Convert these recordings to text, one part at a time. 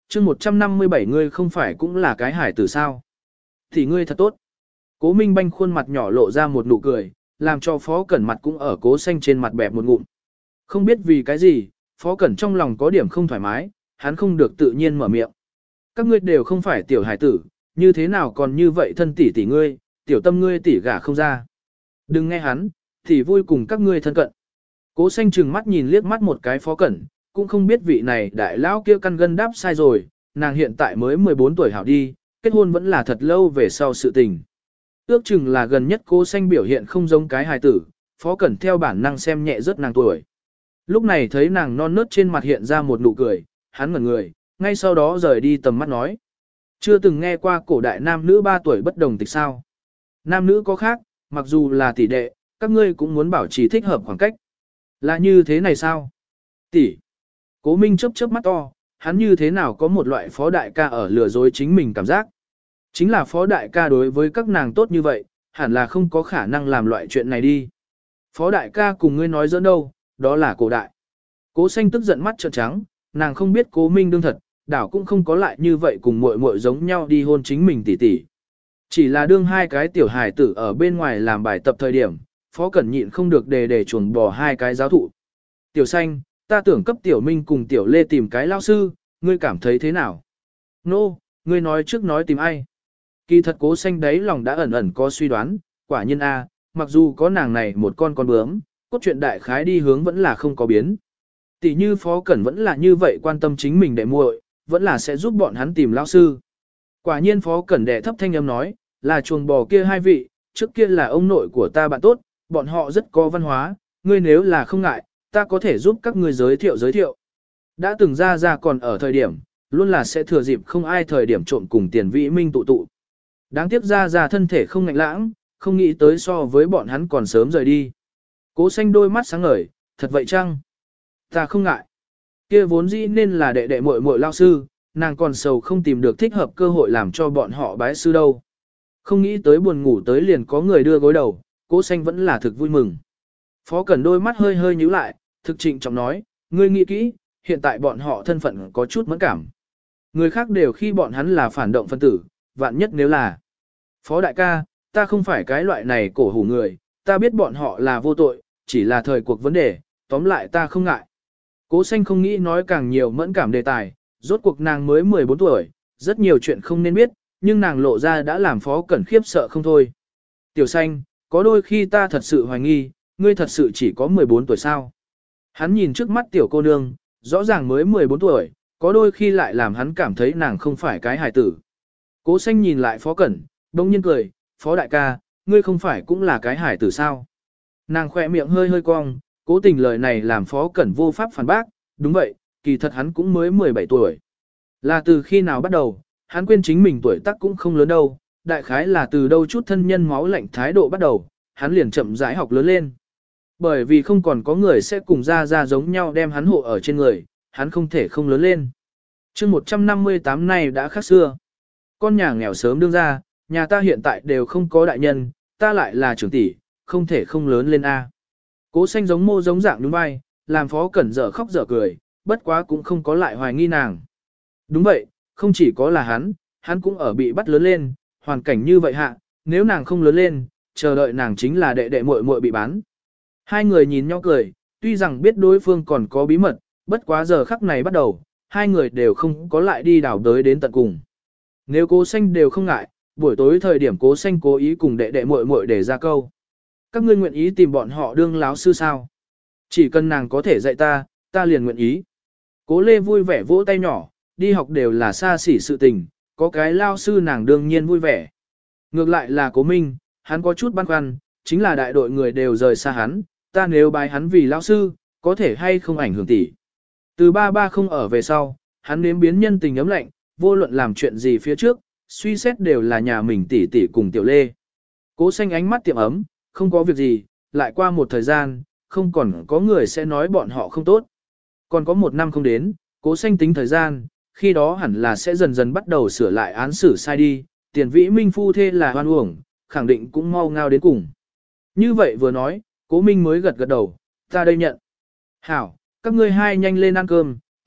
chương 157 ngươi không phải cũng là cái hải tử sao? Thì ngươi thật tốt. Cố Minh Banh khuôn mặt nhỏ lộ ra một nụ cười, làm cho Phó Cẩn mặt cũng ở Cố Xanh trên mặt bẹp một ngụm. Không biết vì cái gì, Phó Cẩn trong lòng có điểm không thoải mái, hắn không được tự nhiên mở miệng. Các ngươi đều không phải tiểu hải tử, như thế nào còn như vậy thân tỷ tỷ ngươi, tiểu tâm ngươi tỷ gả không ra. Đừng nghe hắn, thì vui cùng các ngươi thân cận. Cố Xanh trừng mắt nhìn liếc mắt một cái Phó Cẩn, cũng không biết vị này đại lão kia căn gân đáp sai rồi, nàng hiện tại mới 14 tuổi hảo đi, kết hôn vẫn là thật lâu về sau sự tình. Ước chừng là gần nhất Cố Xanh biểu hiện không giống cái hài tử, Phó Cẩn theo bản năng xem nhẹ rất nàng tuổi. Lúc này thấy nàng non nớt trên mặt hiện ra một nụ cười, hắn ngẩn người, ngay sau đó rời đi tầm mắt nói. Chưa từng nghe qua cổ đại nam nữ 3 tuổi bất đồng tịch sao. Nam nữ có khác, mặc dù là tỷ đệ, các ngươi cũng muốn bảo trì thích hợp khoảng cách. Là như thế này sao? Tỷ. Cố Minh chớp chớp mắt to, hắn như thế nào có một loại phó đại ca ở lừa dối chính mình cảm giác. Chính là phó đại ca đối với các nàng tốt như vậy, hẳn là không có khả năng làm loại chuyện này đi. Phó đại ca cùng ngươi nói giỡn đâu, đó là cổ đại. Cố Xanh tức giận mắt trợn trắng, nàng không biết Cố Minh đương thật, đảo cũng không có lại như vậy cùng muội muội giống nhau đi hôn chính mình tỷ tỷ. Chỉ là đương hai cái tiểu hài tử ở bên ngoài làm bài tập thời điểm, Phó Cẩn nhịn không được để chuồng bò hai cái giáo thụ. Tiểu Xanh, ta tưởng cấp Tiểu Minh cùng Tiểu Lê tìm cái lao sư, ngươi cảm thấy thế nào? Nô, ngươi nói trước nói tìm ai? Kỳ thật Cố Xanh đấy lòng đã ẩn ẩn có suy đoán, quả nhiên a, mặc dù có nàng này một con bướm, cốt truyện đại khái đi hướng vẫn là không có biến. Tỷ như Phó Cẩn vẫn là như vậy quan tâm chính mình đệ muội, vẫn là sẽ giúp bọn hắn tìm lão sư. Quả nhiên Phó Cẩn đệ thấp thanh âm nói, là chuồng bò kia hai vị, trước kia là ông nội của ta bạn tốt, bọn họ rất có văn hóa, ngươi nếu là không ngại, ta có thể giúp các ngươi giới thiệu. Đã từng ra còn ở thời điểm, luôn là sẽ thừa dịp không ai thời điểm trộn cùng Tiền Vĩ Minh tụ. Đáng tiếc ra thân thể không ngạnh lãng, không nghĩ tới so với bọn hắn còn sớm rời đi. Cố Xanh đôi mắt sáng ngời, thật vậy chăng? Ta không ngại. Kia vốn dĩ nên là đệ muội muội lao sư, nàng còn sầu không tìm được thích hợp cơ hội làm cho bọn họ bái sư đâu. Không nghĩ tới buồn ngủ tới liền có người đưa gối đầu, Cố Xanh vẫn là thực vui mừng. Phó Cẩn đôi mắt hơi nhíu lại, thực trịnh trọng nói, ngươi nghĩ kỹ, hiện tại bọn họ thân phận có chút mẫn cảm. Người khác đều khi bọn hắn là phản động phân tử, vạn nhất nếu là. Phó đại ca, ta không phải cái loại này cổ hủ người, ta biết bọn họ là vô tội, chỉ là thời cuộc vấn đề, tóm lại ta không ngại. Cố Xanh không nghĩ nói càng nhiều mẫn cảm đề tài, rốt cuộc nàng mới 14 tuổi, rất nhiều chuyện không nên biết, nhưng nàng lộ ra đã làm Phó Cẩn khiếp sợ không thôi. Tiểu Xanh, có đôi khi ta thật sự hoài nghi, ngươi thật sự chỉ có 14 tuổi sao? Hắn nhìn trước mắt tiểu cô nương, rõ ràng mới 14 tuổi, có đôi khi lại làm hắn cảm thấy nàng không phải cái hài tử. Cố Xanh nhìn lại Phó Cẩn, đông nhiên cười, Phó đại ca, ngươi không phải cũng là cái hài tử sao? Nàng khỏe miệng hơi cong, cố tình lời này làm Phó Cẩn vô pháp phản bác, đúng vậy, kỳ thật hắn cũng mới 17 tuổi. Là từ khi nào bắt đầu, hắn quên chính mình tuổi tác cũng không lớn đâu, đại khái là từ đâu chút thân nhân máu lạnh thái độ bắt đầu, hắn liền chậm rãi học lớn lên. Bởi vì không còn có người sẽ cùng ra giống nhau đem hắn hộ ở trên người, hắn không thể không lớn lên. chương 158 này đã khác xưa. Con nhà nghèo sớm đương ra, nhà ta hiện tại đều không có đại nhân, ta lại là trưởng tỷ, không thể không lớn lên A. Cố Xanh giống mô giống dạng đúng vai, làm Phó Cẩn dở khóc dở cười, bất quá cũng không có lại hoài nghi nàng. Đúng vậy, không chỉ có là hắn cũng ở bị bắt lớn lên, hoàn cảnh như vậy hạ, nếu nàng không lớn lên, chờ đợi nàng chính là đệ muội muội bị bán. Hai người nhìn nhau cười, tuy rằng biết đối phương còn có bí mật, bất quá giờ khắc này bắt đầu, hai người đều không có lại đi đào đới đến tận cùng. Nếu Cố Xanh đều không ngại, buổi tối thời điểm Cố Xanh cố ý cùng đệ muội muội để ra câu. Các ngươi nguyện ý tìm bọn họ đương láo sư sao? Chỉ cần nàng có thể dạy ta, ta liền nguyện ý. Cố Lê vui vẻ vỗ tay nhỏ, đi học đều là xa xỉ sự tình, có cái lao sư nàng đương nhiên vui vẻ. Ngược lại là Cố Minh, hắn có chút băn khoăn, chính là đại đội người đều rời xa hắn, ta nếu bái hắn vì lao sư, có thể hay không ảnh hưởng tỷ. Từ ba không ở về sau, hắn nếm biến nhân tình ấm lạnh, vô luận làm chuyện gì phía trước, suy xét đều là nhà mình tỷ tỷ cùng Tiểu Lê. Cố Xanh ánh mắt tiệm ấm, không có việc gì, lại qua một thời gian, không còn có người sẽ nói bọn họ không tốt. Còn có một năm không đến, Cố Xanh tính thời gian, khi đó hẳn là sẽ dần dần bắt đầu sửa lại án xử sai đi, Tiền Vĩ Minh phu thê là hoan uổng, khẳng định cũng mau ngao đến cùng. Như vậy vừa nói, Cố Minh mới gật đầu, ta đây nhận. Hảo, các ngươi hai nhanh lên ăn cơm,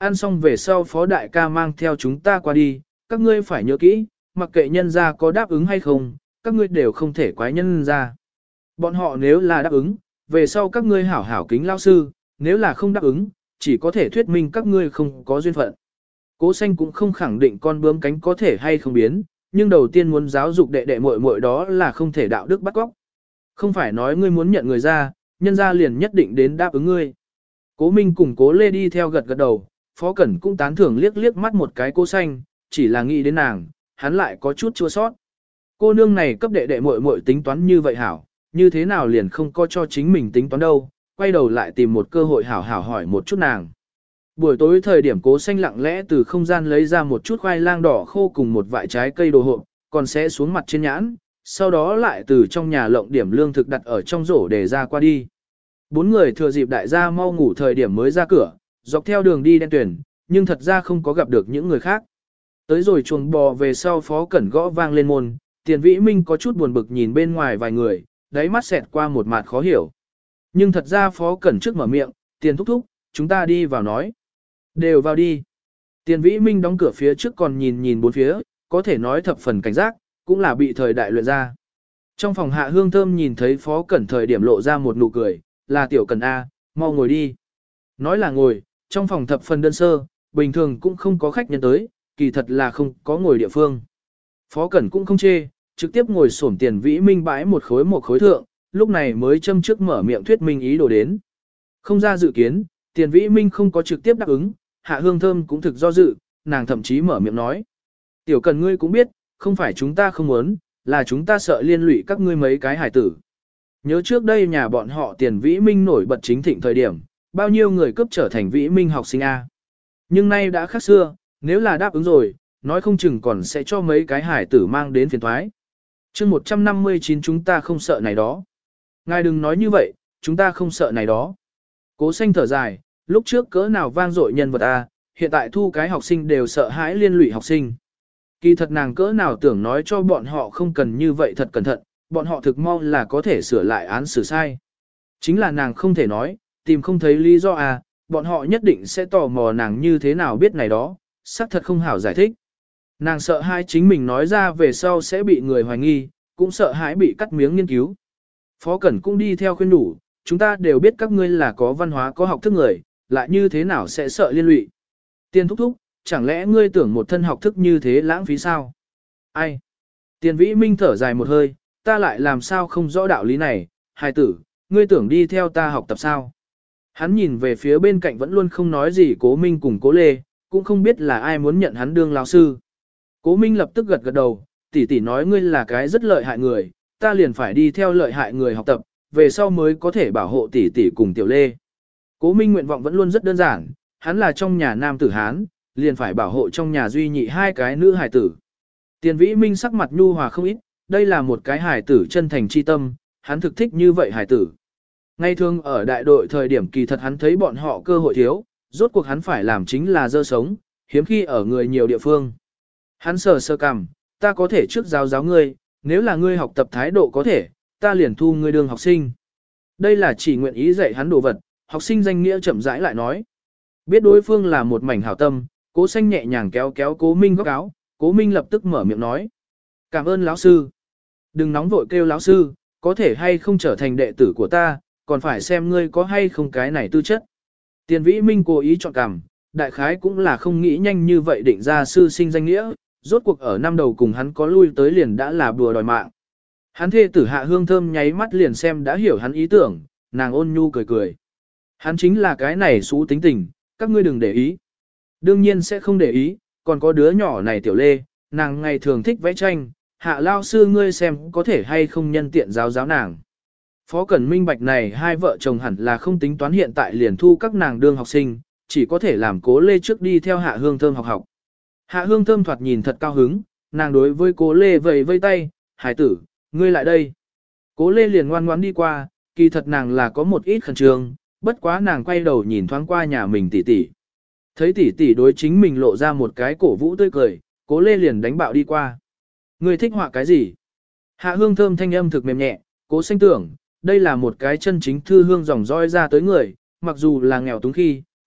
ăn xong về sau phó đại ca mang theo chúng ta qua đi, các ngươi phải nhớ kỹ, mặc kệ nhân ra có đáp ứng hay không, các ngươi đều không thể quái nhân ra. Bọn họ nếu là đáp ứng, về sau các ngươi hảo hảo kính lao sư, nếu là không đáp ứng, chỉ có thể thuyết minh các ngươi không có duyên phận. Cố Xanh cũng không khẳng định con bướm cánh có thể hay không biến, nhưng đầu tiên muốn giáo dục đệ đệ muội muội đó là không thể đạo đức bắt cóc. Không phải nói ngươi muốn nhận người ra, nhân ra liền nhất định đến đáp ứng ngươi. Cố Minh cùng Cố Lê đi theo gật gật đầu, Phó Cẩn cũng tán thưởng liếc liếc mắt một cái Cố Xanh, chỉ là nghĩ đến nàng, hắn lại có chút chua sót. Cô nương này cấp đệ đệ muội muội tính toán như vậy hảo, như thế nào liền không có cho chính mình tính toán đâu, quay đầu lại tìm một cơ hội hảo hảo hỏi một chút nàng. Buổi tối thời điểm Cố Xanh lặng lẽ từ không gian lấy ra một chút khoai lang đỏ khô cùng một vại trái cây đồ hộp, còn sẽ xuống mặt trên nhãn, sau đó lại từ trong nhà lộng điểm lương thực đặt ở trong rổ để ra qua đi. Bốn người thừa dịp đại gia mau ngủ thời điểm mới ra cửa, dọc theo đường đi đen tuyển, nhưng thật ra không có gặp được những người khác. Tới rồi chuồng bò về sau Phó Cẩn gõ vang lên môn, Tiền Vĩ Minh có chút buồn bực nhìn bên ngoài vài người, đáy mắt xẹt qua một mặt khó hiểu. Nhưng thật ra Phó Cẩn trước mở miệng, Tiền thúc thúc, chúng ta đi vào nói. Đều vào đi. Tiền Vĩ Minh đóng cửa phía trước còn nhìn bốn phía, có thể nói thập phần cảnh giác, cũng là bị thời đại luyện ra. Trong phòng Hạ Hương Thơm nhìn thấy Phó Cẩn thời điểm lộ ra một nụ cười, là Tiểu Cẩn A, mau ngồi đi. Nói là ngồi, trong phòng thập phần đơn sơ, bình thường cũng không có khách nhân tới, kỳ thật là không có ngồi địa phương. Phó Cẩn cũng không chê, trực tiếp ngồi xổm Tiền Vĩ Minh bãi một khối thượng, lúc này mới châm trước mở miệng thuyết minh ý đồ đến. Không ra dự kiến, Tiền Vĩ Minh không có trực tiếp đáp ứng, Hạ Hương Thơm cũng thực do dự, nàng thậm chí mở miệng nói. Tiểu Cẩn ngươi cũng biết, không phải chúng ta không muốn, là chúng ta sợ liên lụy các ngươi mấy cái hải tử. Nhớ trước đây nhà bọn họ Tiền Vĩ Minh nổi bật chính thịnh thời điểm, bao nhiêu người cướp trở thành Vĩ Minh học sinh A. Nhưng nay đã khác xưa, nếu là đáp ứng rồi, nói không chừng còn sẽ cho mấy cái hải tử mang đến phiền thoái. chương 159 chúng ta không sợ này đó. Ngài đừng nói như vậy, chúng ta không sợ này đó. Cố Xanh thở dài, lúc trước cỡ nào vang dội nhân vật A, hiện tại thu cái học sinh đều sợ hãi liên lụy học sinh. Kỳ thật nàng cỡ nào tưởng nói cho bọn họ không cần như vậy thật cẩn thận, bọn họ thực mong là có thể sửa lại án xử sai. Chính là nàng không thể nói, tìm không thấy lý do à, bọn họ nhất định sẽ tò mò nàng như thế nào biết này đó, xác thật không hảo giải thích. Nàng sợ hai chính mình nói ra về sau sẽ bị người hoài nghi, cũng sợ hãi bị cắt miếng nghiên cứu. Phó Cẩn cũng đi theo khuyên đủ, chúng ta đều biết các ngươi là có văn hóa có học thức người, lại như thế nào sẽ sợ liên lụy. Tiền thúc thúc, chẳng lẽ ngươi tưởng một thân học thức như thế lãng phí sao? Ai? Tiền Vĩ Minh thở dài một hơi, ta lại làm sao không rõ đạo lý này, hài tử, ngươi tưởng đi theo ta học tập sao? Hắn nhìn về phía bên cạnh vẫn luôn không nói gì Cố Minh cùng Cố Lê, cũng không biết là ai muốn nhận hắn đương lão sư. Cố Minh lập tức gật gật đầu, tỷ tỷ nói ngươi là cái rất lợi hại người, ta liền phải đi theo lợi hại người học tập, về sau mới có thể bảo hộ tỷ tỷ cùng Tiểu Lê. Cố Minh nguyện vọng vẫn luôn rất đơn giản, hắn là trong nhà nam tử Hán, liền phải bảo hộ trong nhà duy nhị hai cái nữ hài tử. Tiền Vĩ Minh sắc mặt nhu hòa không ít, đây là một cái hài tử chân thành chi tâm, hắn thực thích như vậy hài tử. Ngay thường ở đại đội thời điểm kỳ thật hắn thấy bọn họ cơ hội thiếu, rốt cuộc hắn phải làm chính là dơ sống, hiếm khi ở người nhiều địa phương. Hắn sờ cằm, ta có thể trước giáo ngươi, nếu là ngươi học tập thái độ có thể, ta liền thu ngươi đương học sinh. Đây là chỉ nguyện ý dạy hắn đồ vật, học sinh danh nghĩa chậm rãi lại nói. Biết đối phương là một mảnh hảo tâm, Cố Xanh nhẹ nhàng kéo Cố Minh góc áo, Cố Minh lập tức mở miệng nói. Cảm ơn lão sư. Đừng nóng vội kêu lão sư, có thể hay không trở thành đệ tử của ta, còn phải xem ngươi có hay không cái này tư chất. Tiền Vĩ Minh cố ý chọn cằm, đại khái cũng là không nghĩ nhanh như vậy định ra sư sinh danh nghĩa, rốt cuộc ở năm đầu cùng hắn có lui tới liền đã là bùa đòi mạng. Hắn thê tử Hạ Hương Thơm nháy mắt liền xem đã hiểu hắn ý tưởng, nàng ôn nhu cười cười. Hắn chính là cái này xú tính tình, các ngươi đừng để ý. Đương nhiên sẽ không để ý, còn có đứa nhỏ này Tiểu Lê, nàng ngày thường thích vẽ tranh, Hạ lao sư ngươi xem có thể hay không nhân tiện giáo nàng. Phó Cẩn minh bạch này hai vợ chồng hẳn là không tính toán hiện tại liền thu các nàng đương học sinh, chỉ có thể làm Cố Lê trước đi theo Hạ Hương Thơm học. Hạ Hương Thơm thoạt nhìn thật cao hứng, nàng đối với Cố Lê vẫy tay, hải tử, ngươi lại đây. Cố Lê liền ngoan ngoãn đi qua, kỳ thật nàng là có một ít khẩn trương, bất quá nàng quay đầu nhìn thoáng qua nhà mình tỷ tỷ. Thấy tỷ tỷ đối chính mình lộ ra một cái cổ vũ tươi cười, Cố Lê liền đánh bạo đi qua. Ngươi thích họa cái gì? Hạ Hương Thơm thanh âm thực mềm nhẹ, Cố Xanh tưởng, đây là một cái chân chính thư hương dòng roi ra tới người, mặc dù là nghèo túng khi,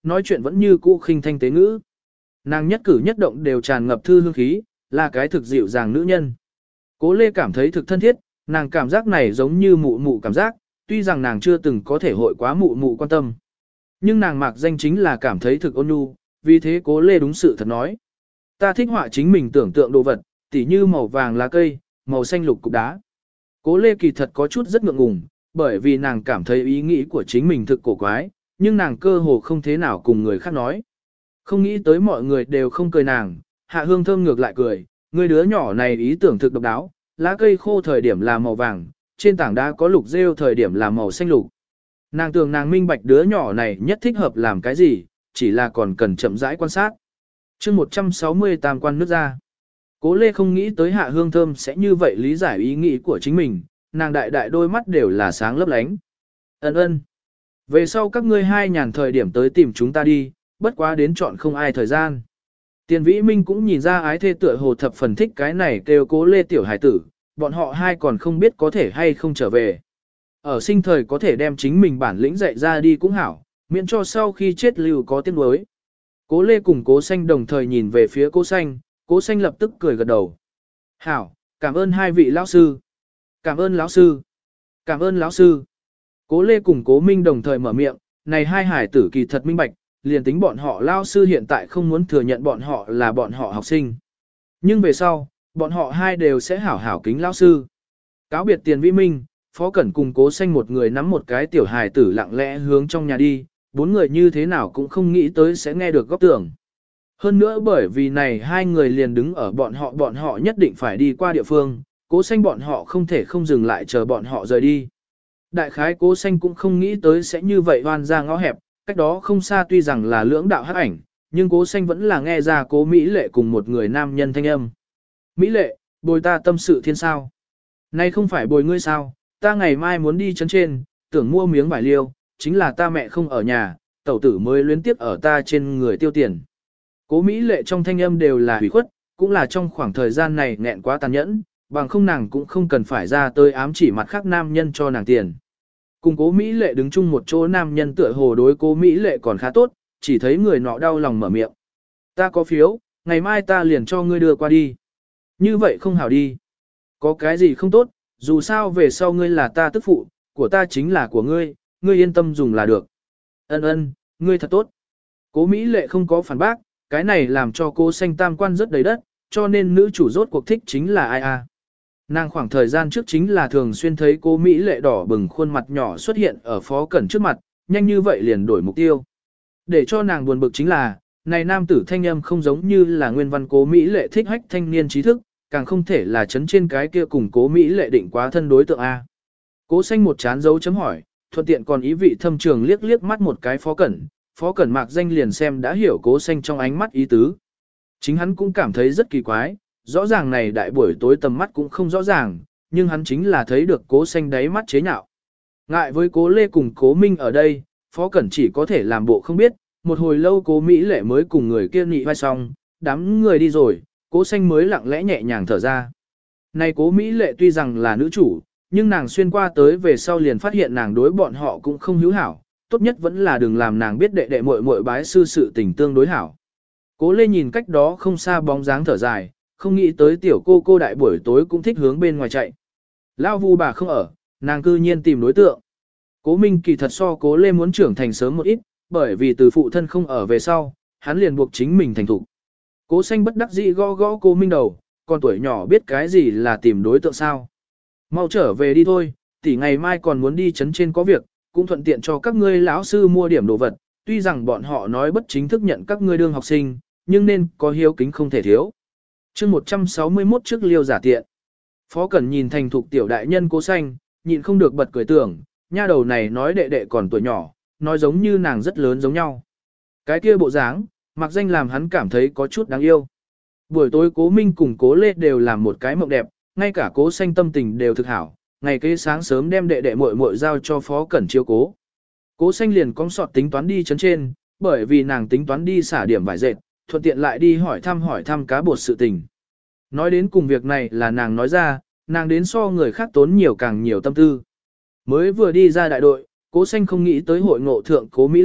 nói chuyện vẫn như cũ khinh thanh tế ngữ. Nàng nhất cử nhất động đều tràn ngập thư hương khí, là cái thực dịu dàng nữ nhân. Cố Lê cảm thấy thực thân thiết, nàng cảm giác này giống như mụ mụ cảm giác, tuy rằng nàng chưa từng có thể hội quá mụ mụ quan tâm. Nhưng nàng mạc danh chính là cảm thấy thực ôn nhu, vì thế Cố Lê đúng sự thật nói. Ta thích họa chính mình tưởng tượng đồ vật, tỉ như màu vàng lá cây, màu xanh lục cục đá. Cố Lê kỳ thật có chút rất ngượng ngùng, bởi vì nàng cảm thấy ý nghĩ của chính mình thực cổ quái, nhưng nàng cơ hồ không thế nào cùng người khác nói. Không nghĩ tới mọi người đều không cười nàng, Hạ Hương Thơm ngược lại cười, người đứa nhỏ này ý tưởng thực độc đáo, lá cây khô thời điểm là màu vàng, trên tảng đá có lục rêu thời điểm là màu xanh lục. Nàng tưởng nàng minh bạch đứa nhỏ này nhất thích hợp làm cái gì, chỉ là còn cần chậm rãi quan sát. chương 160 tam quan nước ra. Cố Lê không nghĩ tới Hạ Hương Thơm sẽ như vậy lý giải ý nghĩ của chính mình, nàng đại đại đôi mắt đều là sáng lấp lánh. Ân ân. Về sau các ngươi hai nhàn thời điểm tới tìm chúng ta đi, bất quá đến chọn không ai thời gian. Tiền Vĩ Minh cũng nhìn ra ái thê tựa hồ thập phần thích cái này kêu Cố Lê tiểu hải tử, bọn họ hai còn không biết có thể hay không trở về. Ở sinh thời có thể đem chính mình bản lĩnh dạy ra đi cũng hảo, miễn cho sau khi chết lưu có tiếng nuối. Cố Lê cùng Cố Xanh đồng thời nhìn về phía Cố Xanh, Cố Xanh lập tức cười gật đầu. Hảo, cảm ơn hai vị lão sư. Cảm ơn lão sư. Cảm ơn lão sư. Cố Lê cùng Cố Minh đồng thời mở miệng, này hai hải tử kỳ thật minh bạch, liền tính bọn họ lão sư hiện tại không muốn thừa nhận bọn họ là bọn họ học sinh. Nhưng về sau, bọn họ hai đều sẽ hảo hảo kính lão sư. Cáo biệt Tiền Vĩ Minh, Phó Cẩn cùng Cố Xanh một người nắm một cái tiểu hài tử lặng lẽ hướng trong nhà đi, bốn người như thế nào cũng không nghĩ tới sẽ nghe được góc tưởng. Hơn nữa bởi vì này hai người liền đứng ở bọn họ nhất định phải đi qua địa phương, Cố Xanh bọn họ không thể không dừng lại chờ bọn họ rời đi. Đại khái Cố Xanh cũng không nghĩ tới sẽ như vậy hoan ra ngõ hẹp, cách đó không xa tuy rằng là lưỡng đạo hắc ảnh, nhưng Cố Xanh vẫn là nghe ra Cố Mỹ Lệ cùng một người nam nhân thanh âm. Mỹ Lệ, bồi ta tâm sự thiên sao. Nay không phải bồi ngươi sao, ta ngày mai muốn đi chân trên, tưởng mua miếng vải liêu, chính là ta mẹ không ở nhà, tẩu tử mới luyến tiếp ở ta trên người tiêu tiền. Cố Mỹ Lệ trong thanh âm đều là hủy khuất, cũng là trong khoảng thời gian này nghẹn quá tàn nhẫn, bằng không nàng cũng không cần phải ra tới ám chỉ mặt khác nam nhân cho nàng tiền. Cùng Cố Mỹ Lệ đứng chung một chỗ nam nhân tựa hồ đối Cố Mỹ Lệ còn khá tốt, chỉ thấy người nọ đau lòng mở miệng. Ta có phiếu, ngày mai ta liền cho ngươi đưa qua đi. Như vậy không hảo đi. Có cái gì không tốt, dù sao về sau ngươi là ta tức phụ, của ta chính là của ngươi, ngươi yên tâm dùng là được. Ân ân, ngươi thật tốt. Cố Mỹ Lệ không có phản bác, cái này làm cho Cố Xanh tam quan rất đầy đất, cho nên nữ chủ rốt cuộc thích chính là ai a? Nàng khoảng thời gian trước chính là thường xuyên thấy Cố Mỹ Lệ đỏ bừng khuôn mặt nhỏ xuất hiện ở Phó Cẩn trước mặt, nhanh như vậy liền đổi mục tiêu. Để cho nàng buồn bực chính là, này nam tử thanh âm không giống như là nguyên văn Cố Mỹ Lệ thích hách thanh niên trí thức, càng không thể là chấn trên cái kia cùng Cố Mỹ Lệ định quá thân đối tượng A. Cố Xanh một chán dấu chấm hỏi, thuận tiện còn ý vị thâm trường liếc liếc mắt một cái Phó Cẩn mạc danh liền xem đã hiểu Cố Xanh trong ánh mắt ý tứ. Chính hắn cũng cảm thấy rất kỳ quái, rõ ràng này đại buổi tối tầm mắt cũng không rõ ràng, nhưng hắn chính là thấy được Cố Xanh đáy mắt chế nhạo. Ngại với Cố Lê cùng Cố Minh ở đây, Phó Cẩn chỉ có thể làm bộ không biết, một hồi lâu Cố Mỹ Lệ mới cùng người kia nị vai xong, đám người đi rồi, Cố Xanh mới lặng lẽ nhẹ nhàng thở ra. Này Cố Mỹ Lệ tuy rằng là nữ chủ, nhưng nàng xuyên qua tới về sau liền phát hiện nàng đối bọn họ cũng không hữu hảo, tốt nhất vẫn là đừng làm nàng biết đệ đệ muội muội bái sư sự tình tương đối hảo. Cố Lê nhìn cách đó không xa bóng dáng thở dài, không nghĩ tới tiểu cô đại buổi tối cũng thích hướng bên ngoài chạy. Lão Vu bà không ở, nàng cư nhiên tìm đối tượng. Cố Minh kỳ thật so Cố Lê muốn trưởng thành sớm một ít, bởi vì từ phụ thân không ở về sau, hắn liền buộc chính mình thành thục. Cố Xanh bất đắc dĩ gõ gõ Cố Minh đầu, con tuổi nhỏ biết cái gì là tìm đối tượng sao. Mau trở về đi thôi, tỷ ngày mai còn muốn đi chấn trên có việc, cũng thuận tiện cho các ngươi lão sư mua điểm đồ vật, tuy rằng bọn họ nói bất chính thức nhận các ngươi đương học sinh, nhưng nên có hiếu kính không thể thiếu. chương 161 trước liêu giả tiện. Phó Cẩn nhìn thành thục tiểu đại nhân Cố Xanh, nhịn không được bật cười tưởng, nha đầu này nói đệ đệ còn tuổi nhỏ, nói giống như nàng rất lớn giống nhau. Cái kia bộ dáng, mặc danh làm hắn cảm thấy có chút đáng yêu. Buổi tối Cố Minh cùng Cố Lê đều làm một cái mộng đẹp, ngay cả Cố Xanh tâm tình đều thực hảo, ngày kế sáng sớm đem đệ đệ muội muội giao cho Phó Cẩn chiếu cố. Cố Xanh liền cong sọt tính toán đi chấn trên, bởi vì nàng tính toán đi xả điểm vải dệt, thuận tiện lại đi hỏi thăm cá bột sự tình. Nói đến cùng việc này là nàng nói ra, nàng đến so người khác tốn nhiều càng nhiều tâm tư. Mới vừa đi ra đại đội, Cố Xanh không nghĩ tới hội ngộ thượng Cố Mỹ Lệ,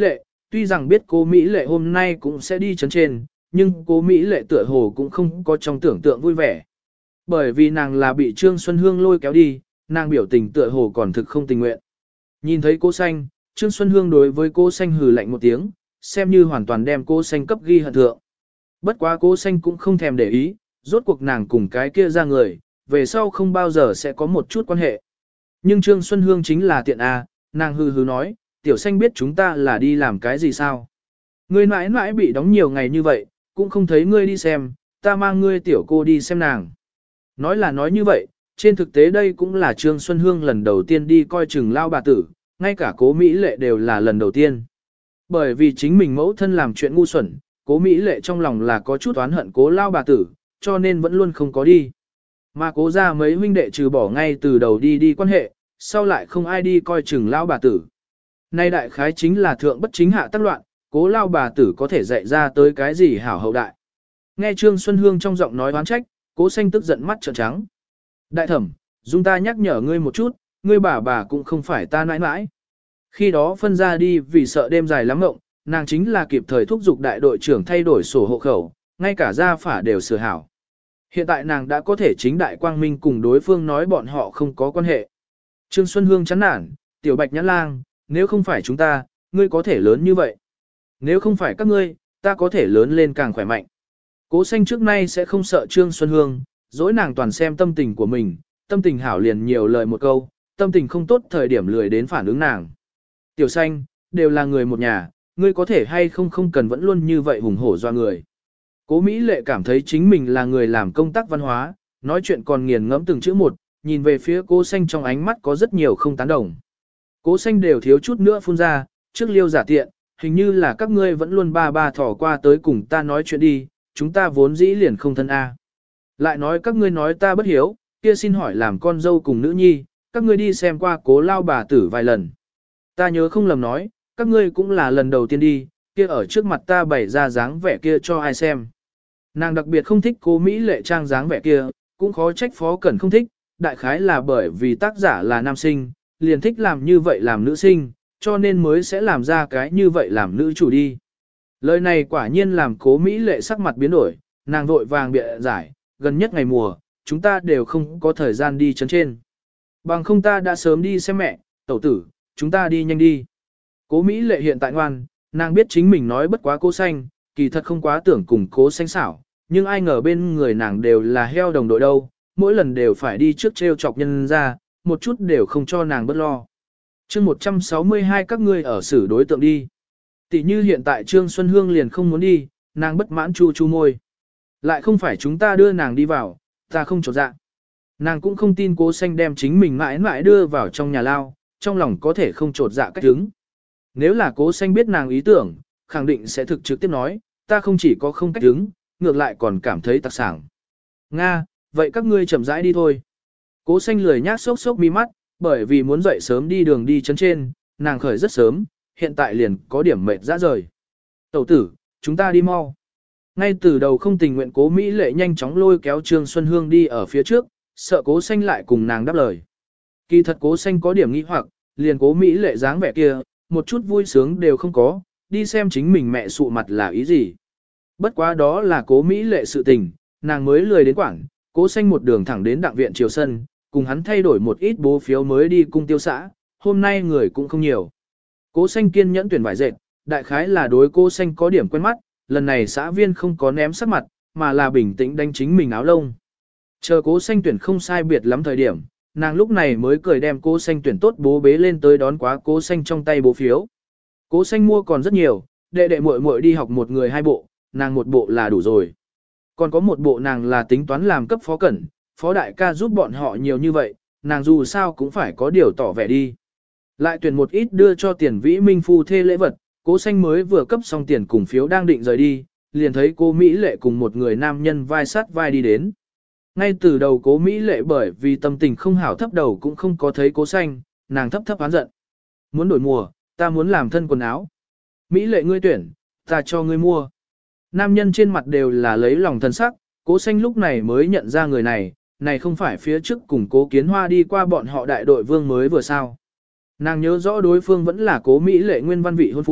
tuy rằng biết cố Mỹ lệ hôm nay cũng sẽ đi chấn trên, nhưng cố Mỹ lệ tựa hồ cũng không có trong tưởng tượng vui vẻ. Bởi vì nàng là bị Trương Xuân Hương lôi kéo đi, nàng biểu tình tựa hồ còn thực không tình nguyện. Nhìn thấy cô xanh, Trương Xuân Hương đối với cô xanh hừ lạnh một tiếng, xem như hoàn toàn đem cô xanh cấp ghi hận thượng. Bất quá cô xanh cũng không thèm để ý, rốt cuộc nàng cùng cái kia ra người, về sau không bao giờ sẽ có một chút quan hệ. Nhưng Trương Xuân Hương chính là tiện A, nàng hừ hừ nói, tiểu xanh biết chúng ta là đi làm cái gì sao? Ngươi mãi mãi bị đóng nhiều ngày như vậy, cũng không thấy ngươi đi xem, ta mang ngươi tiểu cô đi xem nàng. Nói là nói như vậy, trên thực tế đây cũng là Trương Xuân Hương lần đầu tiên đi coi chừng lao bà tử, ngay cả cố Mỹ lệ đều là lần đầu tiên. Bởi vì chính mình mẫu thân làm chuyện ngu xuẩn, cố Mỹ lệ trong lòng là có chút oán hận cố lao bà tử, cho nên vẫn luôn không có đi. Mà cố ra mấy huynh đệ trừ bỏ ngay từ đầu đi quan hệ, sau lại không ai đi coi chừng lao bà tử. Nay đại khái chính là thượng bất chính hạ tác loạn, cố lao bà tử có thể dạy ra tới cái gì hảo hậu đại. Nghe Trương Xuân Hương trong giọng nói oán trách, cố xanh tức giận mắt trợn trắng. Đại thẩm, dung ta nhắc nhở ngươi một chút, ngươi bà cũng không phải ta nãi nãi. Khi đó phân ra đi vì sợ đêm dài lắm ngộng, nàng chính là kịp thời thúc giục đại đội trưởng thay đổi sổ hộ khẩu, ngay cả gia phả đều sửa hảo. Hiện tại nàng đã có thể chính đại quang minh cùng đối phương nói bọn họ không có quan hệ. Trương Xuân Hương chán nản, tiểu bạch nhãn lang, nếu không phải chúng ta, ngươi có thể lớn như vậy. Nếu không phải các ngươi, ta có thể lớn lên càng khỏe mạnh. Cố xanh trước nay sẽ không sợ Trương Xuân Hương, dối nàng toàn xem tâm tình của mình, tâm tình hảo liền nhiều lời một câu, tâm tình không tốt thời điểm lười đến phản ứng nàng. Tiểu xanh, đều là người một nhà, ngươi có thể hay không cần vẫn luôn như vậy hùng hổ doa người. Cố Mỹ lệ cảm thấy chính mình là người làm công tác văn hóa, nói chuyện còn nghiền ngẫm từng chữ một, nhìn về phía cố xanh trong ánh mắt có rất nhiều không tán đồng. Cố xanh đều thiếu chút nữa phun ra, trước liêu giả tiện, hình như là các ngươi vẫn luôn ba thỏ qua tới cùng ta nói chuyện đi, chúng ta vốn dĩ liền không thân a. Lại nói các ngươi nói ta bất hiếu, kia xin hỏi làm con dâu cùng nữ nhi, các ngươi đi xem qua cố lao bà tử vài lần. Ta nhớ không lầm nói, các ngươi cũng là lần đầu tiên đi, kia ở trước mặt ta bày ra dáng vẻ kia cho ai xem. Nàng đặc biệt không thích cố Mỹ lệ trang dáng vẻ kia, cũng khó trách Phó Cẩn không thích, đại khái là bởi vì tác giả là nam sinh, liền thích làm như vậy làm nữ sinh, cho nên mới sẽ làm ra cái như vậy làm nữ chủ đi. Lời này quả nhiên làm cố Mỹ lệ sắc mặt biến đổi, nàng vội vàng bịa giải, gần nhất ngày mùa, chúng ta đều không có thời gian đi chấn trên. Bằng không ta đã sớm đi xem mẹ, tẩu tử, chúng ta đi nhanh đi. Cố Mỹ lệ hiện tại ngoan, nàng biết chính mình nói bất quá cố xanh, kỳ thật không quá tưởng cùng cố xanh xảo, nhưng ai ngờ bên người nàng đều là heo đồng đội đâu, mỗi lần đều phải đi trước treo chọc nhân ra, một chút đều không cho nàng bất lo. Chương 162 các ngươi ở xử đối tượng đi. Tỷ như hiện tại Trương Xuân Hương liền không muốn đi, nàng bất mãn chu chu môi. Lại không phải chúng ta đưa nàng đi vào, ta không trột dạ. Nàng cũng không tin cố xanh đem chính mình mãi mãi đưa vào trong nhà lao, trong lòng có thể không trột dạ cách đứng. Nếu là cố xanh biết nàng ý tưởng, khẳng định sẽ thực trực tiếp nói, ta không chỉ có không cách đứng, ngược lại còn cảm thấy tặc sảng. Nga, vậy các ngươi chậm rãi đi thôi. Cố xanh lười nhác sốc sốc mi mắt, bởi vì muốn dậy sớm đi đường đi chấn trên, nàng khởi rất sớm, hiện tại liền có điểm mệt ra rời. Tẩu tử, chúng ta đi mau. Ngay từ đầu không tình nguyện cố Mỹ lệ nhanh chóng lôi kéo Trương Xuân Hương đi ở phía trước, sợ cố xanh lại cùng nàng đáp lời. Kỳ thật cố xanh có điểm nghi hoặc, liền cố Mỹ lệ dáng vẻ kia, một chút vui sướng đều không có, đi xem chính mình mẹ sụ mặt là ý gì. Bất quá đó là cố Mỹ lệ sự tình, nàng mới lười đến quảng, cố xanh một đường thẳng đến đặng viện triều sân, cùng hắn thay đổi một ít bố phiếu mới đi cung tiêu xã, hôm nay người cũng không nhiều. Cố xanh kiên nhẫn tuyển vải dệt, đại khái là đối cố xanh có điểm quen mắt, lần này xã viên không có ném sắc mặt, mà là bình tĩnh đánh chính mình áo lông. Chờ cố xanh tuyển không sai biệt lắm thời điểm, nàng lúc này mới cười đem cố xanh tuyển tốt bố bế lên tới đón quá cố xanh trong tay bố phiếu. Cố xanh mua còn rất nhiều, đệ muội muội đi học một người 2 bộ, nàng 1 bộ là đủ rồi. Còn có 1 bộ nàng là tính toán làm cấp phó cẩn, phó đại ca giúp bọn họ nhiều như vậy, nàng dù sao cũng phải có điều tỏ vẻ đi. Lại tuyển một ít đưa cho tiền vĩ minh phu thê lễ vật, cố xanh mới vừa cấp xong tiền cùng phiếu đang định rời đi, liền thấy cô Mỹ lệ cùng một người nam nhân vai sát vai đi đến. Ngay từ đầu cố Mỹ lệ bởi vì tâm tình không hảo thấp đầu cũng không có thấy cố xanh, nàng thấp oán giận. Muốn đổi mùa, ta muốn làm thân quần áo. Mỹ lệ ngươi tuyển, ta cho ngươi mua. Nam nhân trên mặt đều là lấy lòng thân sắc, cố xanh lúc này mới nhận ra người này, này không phải phía trước cùng cố kiến hoa đi qua bọn họ đại đội vương mới vừa sao. Nàng nhớ rõ đối phương vẫn là cố Mỹ lệ nguyên văn vị hôn phu,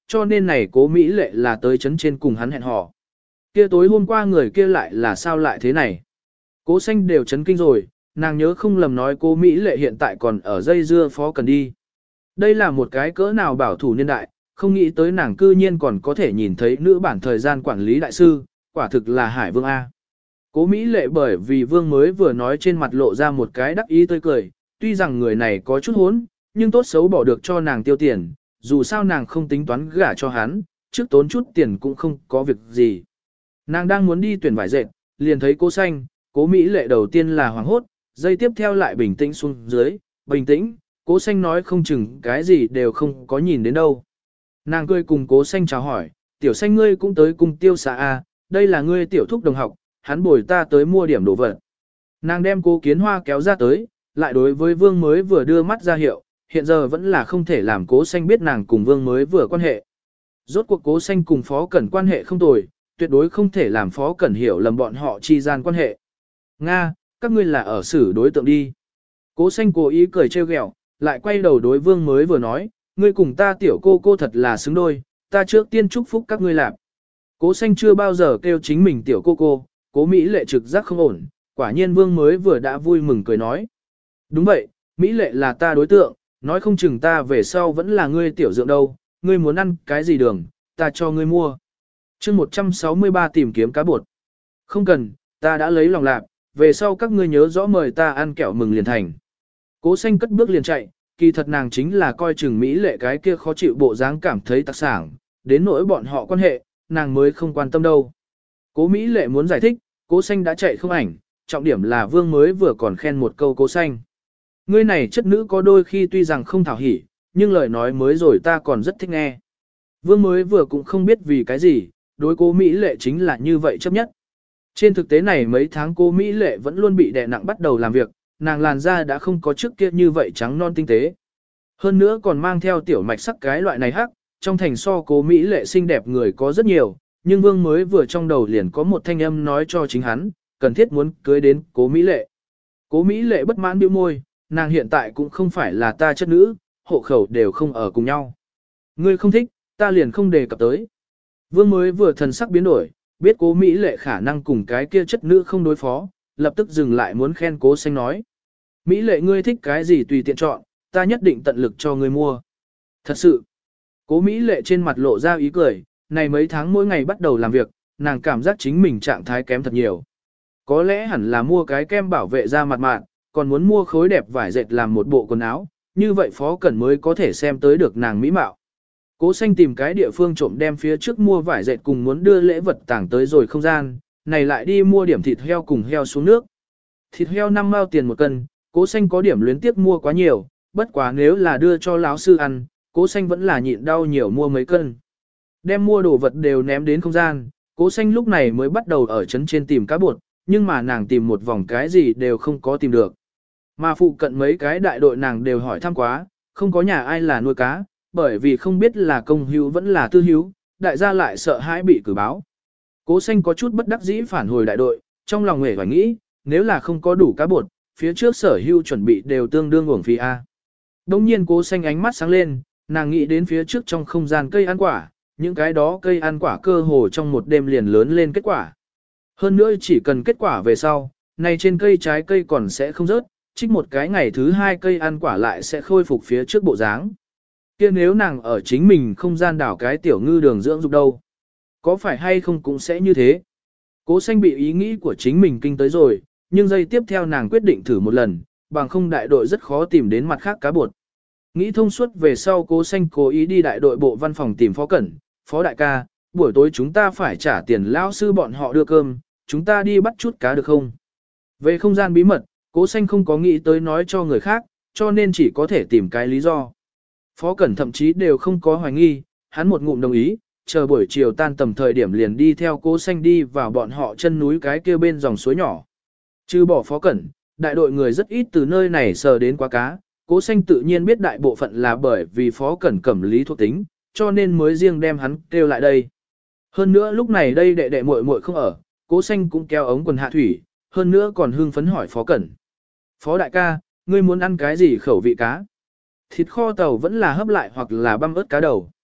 cho nên này Cố Mỹ Lệ là tới chấn trên cùng hắn hẹn hò. Kia tối hôm qua người kia lại là sao lại thế này? Cố Xanh đều chấn kinh rồi, nàng nhớ không lầm nói Cố Mỹ Lệ hiện tại còn ở dây dưa Phó Cẩn đi. Đây là một cái cỡ nào bảo thủ niên đại, không nghĩ tới nàng cư nhiên còn có thể nhìn thấy nữ bản thời gian quản lý đại sư, quả thực là Hải Vương A. Cố Mỹ Lệ bởi vì Vương mới vừa nói trên mặt lộ ra một cái đắc ý tươi cười, tuy rằng người này có chút hốn, nhưng tốt xấu bỏ được cho nàng tiêu tiền, dù sao nàng không tính toán gả cho hắn, trước tốn chút tiền cũng không có việc gì. Nàng đang muốn đi tuyển vải dệt, liền thấy Cố Xanh, Cố Mỹ Lệ đầu tiên là hoảng hốt, giây tiếp theo lại bình tĩnh xuống dưới, bình tĩnh, Cố Xanh nói không chừng cái gì đều không có nhìn đến đâu. Nàng cười cùng Cố Xanh chào hỏi, tiểu Xanh ngươi cũng tới cùng Tiêu xã A, đây là ngươi tiểu thúc đồng học, hắn bồi ta tới mua điểm đồ vật. Nàng đem Cố Kiến Hoa kéo ra tới, lại đối với Vương mới vừa đưa mắt ra hiệu, hiện giờ vẫn là không thể làm Cố Xanh biết nàng cùng Vương mới vừa quan hệ. Rốt cuộc Cố Xanh cùng Phó Cẩn quan hệ không tồi, tuyệt đối không thể làm Phó Cẩn hiểu lầm bọn họ chi gian quan hệ. Nga, các ngươi là ở xử đối tượng đi. Cố Xanh cố ý cười trêu ghẹo, lại quay đầu đối Vương mới vừa nói, ngươi cùng ta tiểu cô cô thật là xứng đôi, ta trước tiên chúc phúc các ngươi làm. Cố Xanh chưa bao giờ kêu chính mình tiểu cô cô, Cố Mỹ Lệ trực giác không ổn, quả nhiên Vương mới vừa đã vui mừng cười nói. Đúng vậy, Mỹ Lệ là ta đối tượng, nói không chừng ta về sau vẫn là ngươi tiểu dượng đâu, ngươi muốn ăn cái gì đường, ta cho ngươi mua. chương 163 tìm kiếm cá bột. Không cần, ta đã lấy lòng lạc, về sau các ngươi nhớ rõ mời ta ăn kẹo mừng liền thành. Cố Xanh cất bước liền chạy, kỳ thật nàng chính là coi chừng Mỹ Lệ cái kia khó chịu bộ dáng cảm thấy tặc sảng, đến nỗi bọn họ quan hệ, nàng mới không quan tâm đâu. Cố Mỹ Lệ muốn giải thích, Cố Xanh đã chạy không ảnh, trọng điểm là Vương mới vừa còn khen một câu Cố Xanh. Ngươi này chất nữ có đôi khi tuy rằng không thảo hỉ, nhưng lời nói mới rồi ta còn rất thích nghe. Vương mới vừa cũng không biết vì cái gì, đối Cố Mỹ Lệ chính là như vậy chấp nhất. Trên thực tế này mấy tháng Cố Mỹ Lệ vẫn luôn bị đè nặng bắt đầu làm việc, nàng làn da đã không có trước kia như vậy trắng non tinh tế. Hơn nữa còn mang theo tiểu mạch sắc cái loại này hắc, trong thành so Cố Mỹ Lệ xinh đẹp người có rất nhiều, nhưng Vương mới vừa trong đầu liền có một thanh âm nói cho chính hắn, cần thiết muốn cưới đến Cố Mỹ Lệ. Cố Mỹ Lệ bất mãn bĩu môi, nàng hiện tại cũng không phải là ta chất nữ, hộ khẩu đều không ở cùng nhau. Ngươi không thích, ta liền không đề cập tới. Vương mới vừa thần sắc biến đổi, biết Cố Mỹ Lệ khả năng cùng cái kia chất nữ không đối phó, lập tức dừng lại muốn khen Cố Xanh nói. Mỹ Lệ ngươi thích cái gì tùy tiện chọn, ta nhất định tận lực cho ngươi mua. Thật sự, Cố Mỹ Lệ trên mặt lộ ra ý cười, này mấy tháng mỗi ngày bắt đầu làm việc, nàng cảm giác chính mình trạng thái kém thật nhiều. Có lẽ hẳn là mua cái kem bảo vệ da mặt mạn, còn muốn mua khối đẹp vải dệt làm một bộ quần áo, như vậy Phó Cẩn mới có thể xem tới được nàng mỹ mạo. Cố Xanh tìm cái địa phương trộm đem phía trước mua vải dệt cùng muốn đưa lễ vật tàng tới rồi không gian, này lại đi mua điểm thịt heo cùng heo xuống nước. Thịt heo 5 mao tiền một cân, Cố Xanh có điểm luyến tiếc mua quá nhiều, bất quá nếu là đưa cho lão sư ăn, Cố Xanh vẫn là nhịn đau nhiều mua mấy cân. Đem mua đồ vật đều ném đến không gian, Cố Xanh lúc này mới bắt đầu ở trấn trên tìm cá bột, nhưng mà nàng tìm một vòng cái gì đều không có tìm được. Mà phụ cận mấy cái đại đội nàng đều hỏi thăm quá, không có nhà ai là nuôi cá, bởi vì không biết là công hữu vẫn là tư hữu, đại gia lại sợ hãi bị cử báo. Cố Xanh có chút bất đắc dĩ phản hồi đại đội, trong lòng hề hoài nghĩ, nếu là không có đủ cá bột, phía trước sở hữu chuẩn bị đều tương đương uổng phí A. Đông nhiên Cố Xanh ánh mắt sáng lên, nàng nghĩ đến phía trước trong không gian cây ăn quả, những cái đó cây ăn quả cơ hồ trong một đêm liền lớn lên kết quả. Hơn nữa chỉ cần kết quả về sau, này trên cây trái cây còn sẽ không rớt, trích một cái ngày thứ 2 cây ăn quả lại sẽ khôi phục phía trước bộ dáng. Kia nếu nàng ở chính mình không gian đảo cái tiểu ngư đường dưỡng dục đâu, có phải hay không cũng sẽ như thế. Cố Xanh bị ý nghĩ của chính mình kinh tới rồi, nhưng giây tiếp theo nàng quyết định thử một lần, bằng không đại đội rất khó tìm đến mặt khác cá bột. Nghĩ thông suốt về sau Cố Xanh cố ý đi đại đội bộ văn phòng tìm Phó Cẩn, Phó đại ca, buổi tối chúng ta phải trả tiền lão sư bọn họ đưa cơm, chúng ta đi bắt chút cá được không? Về không gian bí mật, Cố Xanh không có nghĩ tới nói cho người khác, cho nên chỉ có thể tìm cái lý do. Phó Cẩn thậm chí đều không có hoài nghi, hắn một ngụm đồng ý, chờ buổi chiều tan tầm thời điểm liền đi theo Cố Xanh đi vào bọn họ chân núi cái kia bên dòng suối nhỏ. Trừ bỏ Phó Cẩn, đại đội người rất ít từ nơi này sờ đến quá cá, Cố Xanh tự nhiên biết đại bộ phận là bởi vì Phó Cẩn cẩm lý thuộc tính, cho nên mới riêng đem hắn kêu lại đây. Hơn nữa lúc này đây đệ đệ muội muội không ở, Cố Xanh cũng kéo ống quần hạ thủy, hơn nữa còn hưng phấn hỏi Phó Cẩn. Phó đại ca, ngươi muốn ăn cái gì khẩu vị cá? Thịt kho tàu vẫn là hấp lại hoặc là băm ớt cá đầu.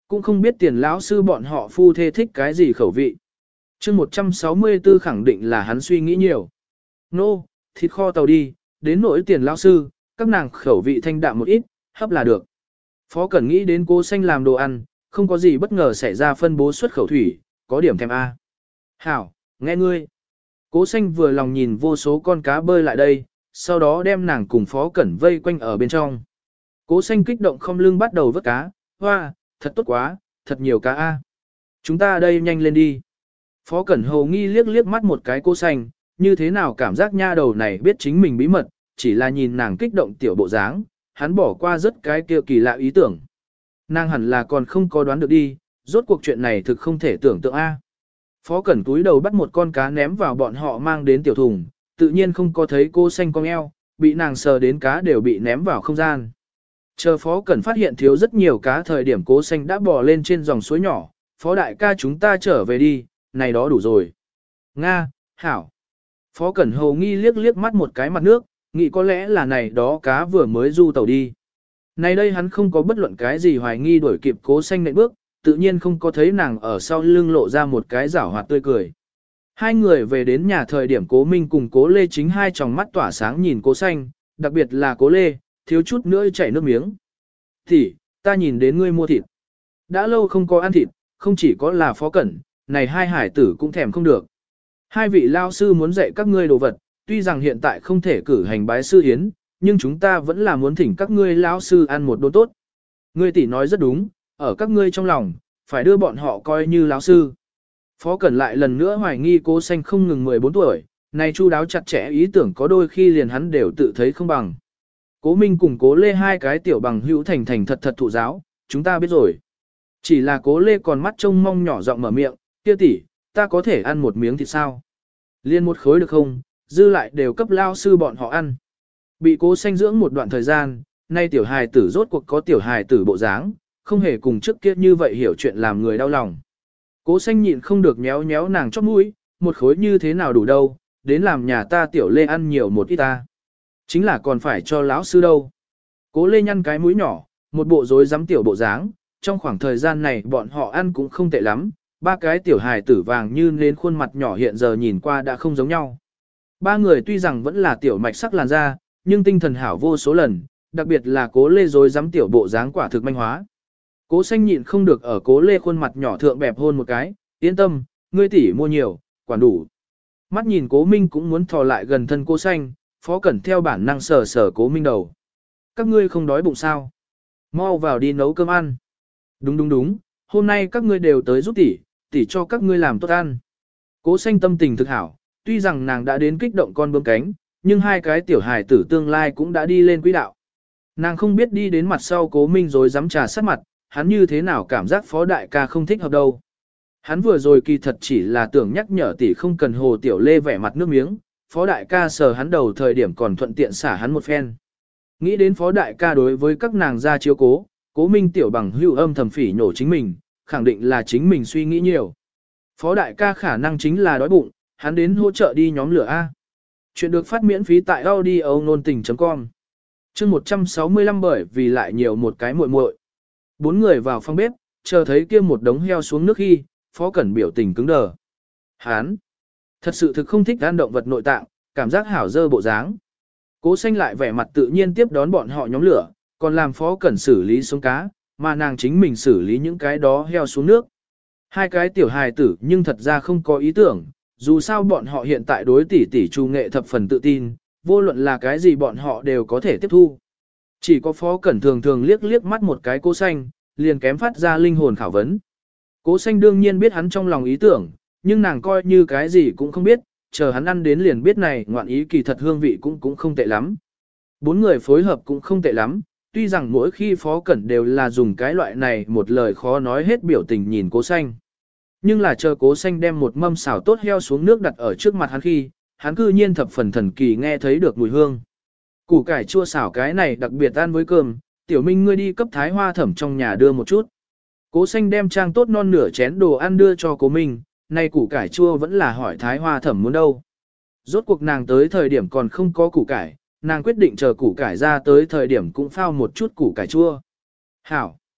cũng không biết tiền lão sư bọn họ phu thê thích cái gì khẩu vị. chương 164 khẳng định là hắn suy nghĩ nhiều. Nô, thịt kho tàu đi, đến nỗi tiền lão sư, các nàng khẩu vị thanh đạm một ít, hấp là được. Phó Cẩn nghĩ đến Cố Xanh làm đồ ăn, không có gì bất ngờ xảy ra phân bố xuất khẩu thủy, có điểm thèm A. Hảo, nghe ngươi. Cố Xanh vừa lòng nhìn vô số con cá bơi lại đây, sau đó đem nàng cùng Phó Cẩn vây quanh ở bên trong. Cố Xanh kích động không lưng bắt đầu vớt cá, hoa, thật tốt quá, thật nhiều cá A. Chúng ta đây nhanh lên đi. Phó Cẩn hầu nghi liếc liếc mắt một cái Cố Xanh, như thế nào cảm giác nha đầu này biết chính mình bí mật, chỉ là nhìn nàng kích động tiểu bộ dáng, hắn bỏ qua rất cái kia kỳ lạ ý tưởng. Nàng hẳn là còn không có đoán được đi, rốt cuộc chuyện này thực không thể tưởng tượng A. Phó Cẩn túi đầu bắt một con cá ném vào bọn họ mang đến tiểu thùng, tự nhiên không có thấy Cố Xanh cong eo, bị nàng sờ đến cá đều bị ném vào không gian. Chờ Phó Cẩn phát hiện thiếu rất nhiều cá thời điểm Cố Xanh đã bò lên trên dòng suối nhỏ, Phó đại ca chúng ta trở về đi, này đó đủ rồi. Nga, hảo. Phó Cẩn hầu nghi liếc liếc mắt một cái mặt nước, nghĩ có lẽ là này đó cá vừa mới du tàu đi. Này đây hắn không có bất luận cái gì hoài nghi đuổi kịp Cố Xanh nện bước, tự nhiên không có thấy nàng ở sau lưng lộ ra một cái giảo hoạt tươi cười. Hai người về đến nhà thời điểm Cố Minh cùng Cố Lê chính hai tròng mắt tỏa sáng nhìn Cố Xanh, đặc biệt là Cố Lê, thiếu chút nữa chảy nước miếng. Thì, ta nhìn đến ngươi mua thịt. Đã lâu không có ăn thịt, không chỉ có là Phó Cẩn, này hai hải tử cũng thèm không được. Hai vị lao sư muốn dạy các ngươi đồ vật, tuy rằng hiện tại không thể cử hành bái sư hiến, nhưng chúng ta vẫn là muốn thỉnh các ngươi lao sư ăn một đốn tốt. Ngươi tỷ nói rất đúng, ở các ngươi trong lòng, phải đưa bọn họ coi như lão sư. Phó Cẩn lại lần nữa hoài nghi Cố Xanh không ngừng 14 tuổi, này chu đáo chặt chẽ ý tưởng có đôi khi liền hắn đều tự thấy không bằng. Cố Minh cùng Cố Lê hai cái tiểu bằng hữu thành thành thật thật thụ giáo, chúng ta biết rồi. Chỉ là Cố Lê còn mắt trông mong nhỏ giọng mở miệng, kia tỷ, ta có thể ăn một miếng thịt sao? Liên một khối được không, dư lại đều cấp lao sư bọn họ ăn. Bị Cố Xanh dưỡng một đoạn thời gian, nay tiểu hài tử rốt cuộc có tiểu hài tử bộ dáng, không hề cùng trước kia như vậy hiểu chuyện làm người đau lòng. Cố Xanh nhịn không được nhéo nhéo nàng chóp mũi, một khối như thế nào đủ đâu, đến làm nhà ta tiểu Lê ăn nhiều một ít ta. Chính là còn phải cho lão sư đâu. Cố Lê nhăn cái mũi nhỏ, một bộ rối rắm tiểu bộ dáng, trong khoảng thời gian này bọn họ ăn cũng không tệ lắm, ba cái tiểu hài tử vàng như nên khuôn mặt nhỏ hiện giờ nhìn qua đã không giống nhau. Ba người tuy rằng vẫn là tiểu mạch sắc làn da, nhưng tinh thần hảo vô số lần, đặc biệt là Cố Lê rối rắm tiểu bộ dáng quả thực manh hóa. Cố Xanh nhịn không được ở Cố Lê khuôn mặt nhỏ thượng bẹp hôn một cái, yên tâm, ngươi tỷ mua nhiều, quản đủ. Mắt nhìn Cố Minh cũng muốn thò lại gần thân Cố Xanh, Phó Cẩn theo bản năng sờ sờ Cố Minh đầu. Các ngươi không đói bụng sao? Mau vào đi nấu cơm ăn. Đúng, hôm nay các ngươi đều tới giúp tỷ cho các ngươi làm tốt ăn. Cố Xanh tâm tình thực hảo, tuy rằng nàng đã đến kích động con bướm cánh, nhưng hai cái tiểu hài tử tương lai cũng đã đi lên quỹ đạo. Nàng không biết đi đến mặt sau Cố Minh rồi dám trà sát mặt, hắn như thế nào cảm giác Phó đại ca không thích hợp đâu. Hắn vừa rồi kỳ thật chỉ là tưởng nhắc nhở tỷ không cần hồ tiểu Lê vẻ mặt nước miếng, Phó đại ca sờ hắn đầu thời điểm còn thuận tiện xả hắn một phen. Nghĩ đến Phó đại ca đối với các nàng ra chiếu cố, Cố Minh tiểu bằng hữu âm thầm phỉ nhổ chính mình, khẳng định là chính mình suy nghĩ nhiều. Phó đại ca khả năng chính là đói bụng, hắn đến hỗ trợ đi nhóm lửa A. Chuyện được phát miễn phí tại audioonline.com. Chương 165 bởi vì lại nhiều một cái muội muội. Bốn người vào phòng bếp, chờ thấy kia một đống heo xuống nước khi, Phó Cẩn biểu tình cứng đờ. Hán, thật sự thực không thích ăn động vật nội tạng, cảm giác hảo dơ bộ dáng. Cố Xanh lại vẻ mặt tự nhiên tiếp đón bọn họ nhóm lửa, còn làm Phó Cẩn xử lý sống cá, mà nàng chính mình xử lý những cái đó heo xuống nước. Hai cái tiểu hài tử nhưng thật ra không có ý tưởng, dù sao bọn họ hiện tại đối tỷ tỷ Chu Nghệ thập phần tự tin, vô luận là cái gì bọn họ đều có thể tiếp thu. Chỉ có Phó Cẩn thường thường liếc liếc mắt một cái Cố Xanh, liền kém phát ra linh hồn khảo vấn. Cố Xanh đương nhiên biết hắn trong lòng ý tưởng, nhưng nàng coi như cái gì cũng không biết, chờ hắn ăn đến liền biết này ngoạn ý kỳ thật hương vị cũng không tệ lắm. Bốn người phối hợp cũng không tệ lắm, tuy rằng mỗi khi Phó Cẩn đều là dùng cái loại này một lời khó nói hết biểu tình nhìn Cố Xanh. Nhưng là chờ Cố Xanh đem một mâm xào tốt heo xuống nước đặt ở trước mặt hắn khi, hắn cư nhiên thập phần thần kỳ nghe thấy được mùi hương. Củ cải chua xào cái này đặc biệt ăn với cơm, Tiểu Minh ngươi đi cấp Thái Hoa Thẩm trong nhà đưa một chút. Cố Xanh đem trang tốt non nửa chén đồ ăn đưa cho Cố Minh, nay củ cải chua vẫn là hỏi Thái Hoa Thẩm muốn đâu. Rốt cuộc nàng tới thời điểm còn không có củ cải, nàng quyết định chờ củ cải ra tới thời điểm cũng phao một chút củ cải chua. Hảo!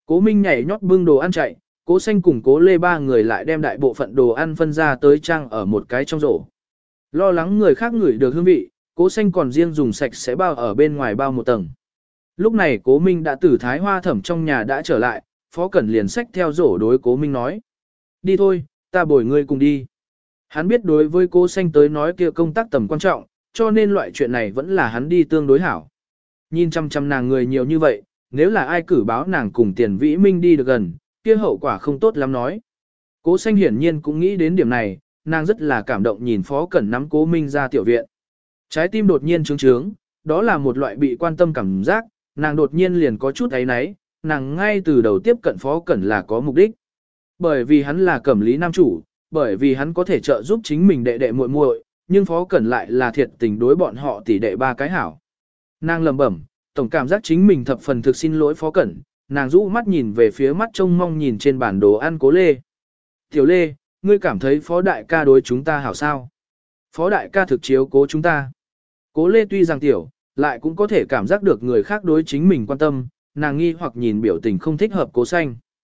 Cố Minh nhảy nhót bưng đồ ăn chạy, Cố Xanh cùng Cố Lê ba người lại đem đại bộ phận đồ ăn phân ra tới trang ở một cái trong rổ. Lo lắng người khác ngửi được hương vị, Cố Xanh còn riêng dùng sạch sẽ bao ở bên ngoài bao một tầng. Lúc này Cố Minh đã từ Thái Hoa Thẩm trong nhà đã trở lại, Phó Cẩn liền xách theo rổ đối Cố Minh nói. Đi thôi, ta bồi ngươi cùng đi. Hắn biết đối với Cố Xanh tới nói kia công tác tầm quan trọng, cho nên loại chuyện này vẫn là hắn đi tương đối hảo. Nhìn chăm chăm nàng người nhiều như vậy, nếu là ai cử báo nàng cùng Tiền Vĩ Minh đi được gần, kia hậu quả không tốt lắm nói. Cố Xanh hiển nhiên cũng nghĩ đến điểm này, nàng rất là cảm động nhìn Phó Cẩn nắm Cố Minh ra tiểu viện. Trái tim đột nhiên trướng trướng, đó là một loại bị quan tâm cảm giác, nàng đột nhiên liền có chút áy náy, nàng ngay từ đầu tiếp cận Phó Cẩn là có mục đích. Bởi vì hắn là Cẩm Lý nam chủ, bởi vì hắn có thể trợ giúp chính mình đệ đệ muội muội, nhưng Phó Cẩn lại là thiệt tình đối bọn họ tỷ đệ ba cái hảo. Nàng lẩm bẩm, tổng cảm giác chính mình thập phần thực xin lỗi Phó Cẩn, nàng rũ mắt nhìn về phía mắt trông mong nhìn trên bản đồ ăn Cố Lê. Tiểu Lê, ngươi cảm thấy Phó đại ca đối chúng ta hảo sao? Phó đại ca thực chiếu cố chúng ta. Cố Lê tuy rằng tiểu, lại cũng có thể cảm giác được người khác đối chính mình quan tâm, nàng nghi hoặc nhìn biểu tình không thích hợp Cố Xanh.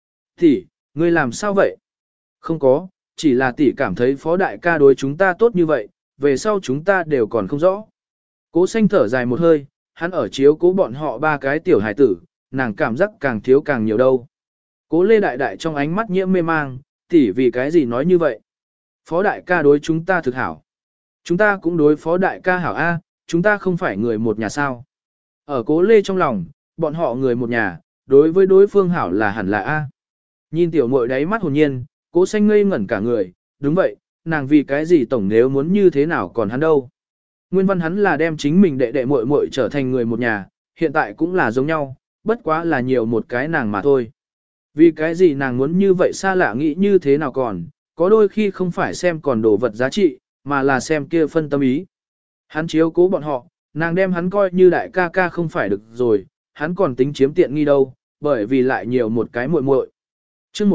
Tỷ, ngươi làm sao vậy? Không có, chỉ là tỷ cảm thấy Phó đại ca đối chúng ta tốt như vậy, về sau chúng ta đều còn không rõ. Cố Xanh thở dài một hơi, hắn ở chiếu cố bọn họ ba cái tiểu hài tử, nàng cảm giác càng thiếu càng nhiều đâu. Cố Lê đại đại trong ánh mắt nhiễm mê mang, tỷ vì cái gì nói như vậy? Phó đại ca đối chúng ta thực hảo. Chúng ta cũng đối Phó đại ca hảo A, chúng ta không phải người một nhà sao. Ở Cố Lê trong lòng, bọn họ người một nhà, đối với đối phương hảo là hẳn là A. Nhìn tiểu muội đáy mắt hồn nhiên, Cố Xanh ngây ngẩn cả người, đúng vậy, nàng vì cái gì tổng nếu muốn như thế nào còn hắn đâu. Nguyên văn hắn là đem chính mình đệ đệ muội muội trở thành người một nhà, hiện tại cũng là giống nhau, bất quá là nhiều một cái nàng mà thôi. Vì cái gì nàng muốn như vậy xa lạ nghĩ như thế nào còn, có đôi khi không phải xem còn đồ vật giá trị, mà là xem kia phân tâm ý. Hắn chiếu cố bọn họ, nàng đem hắn coi như đại ca ca không phải được rồi, hắn còn tính chiếm tiện nghi đâu, bởi vì lại nhiều một cái muội muội. Chương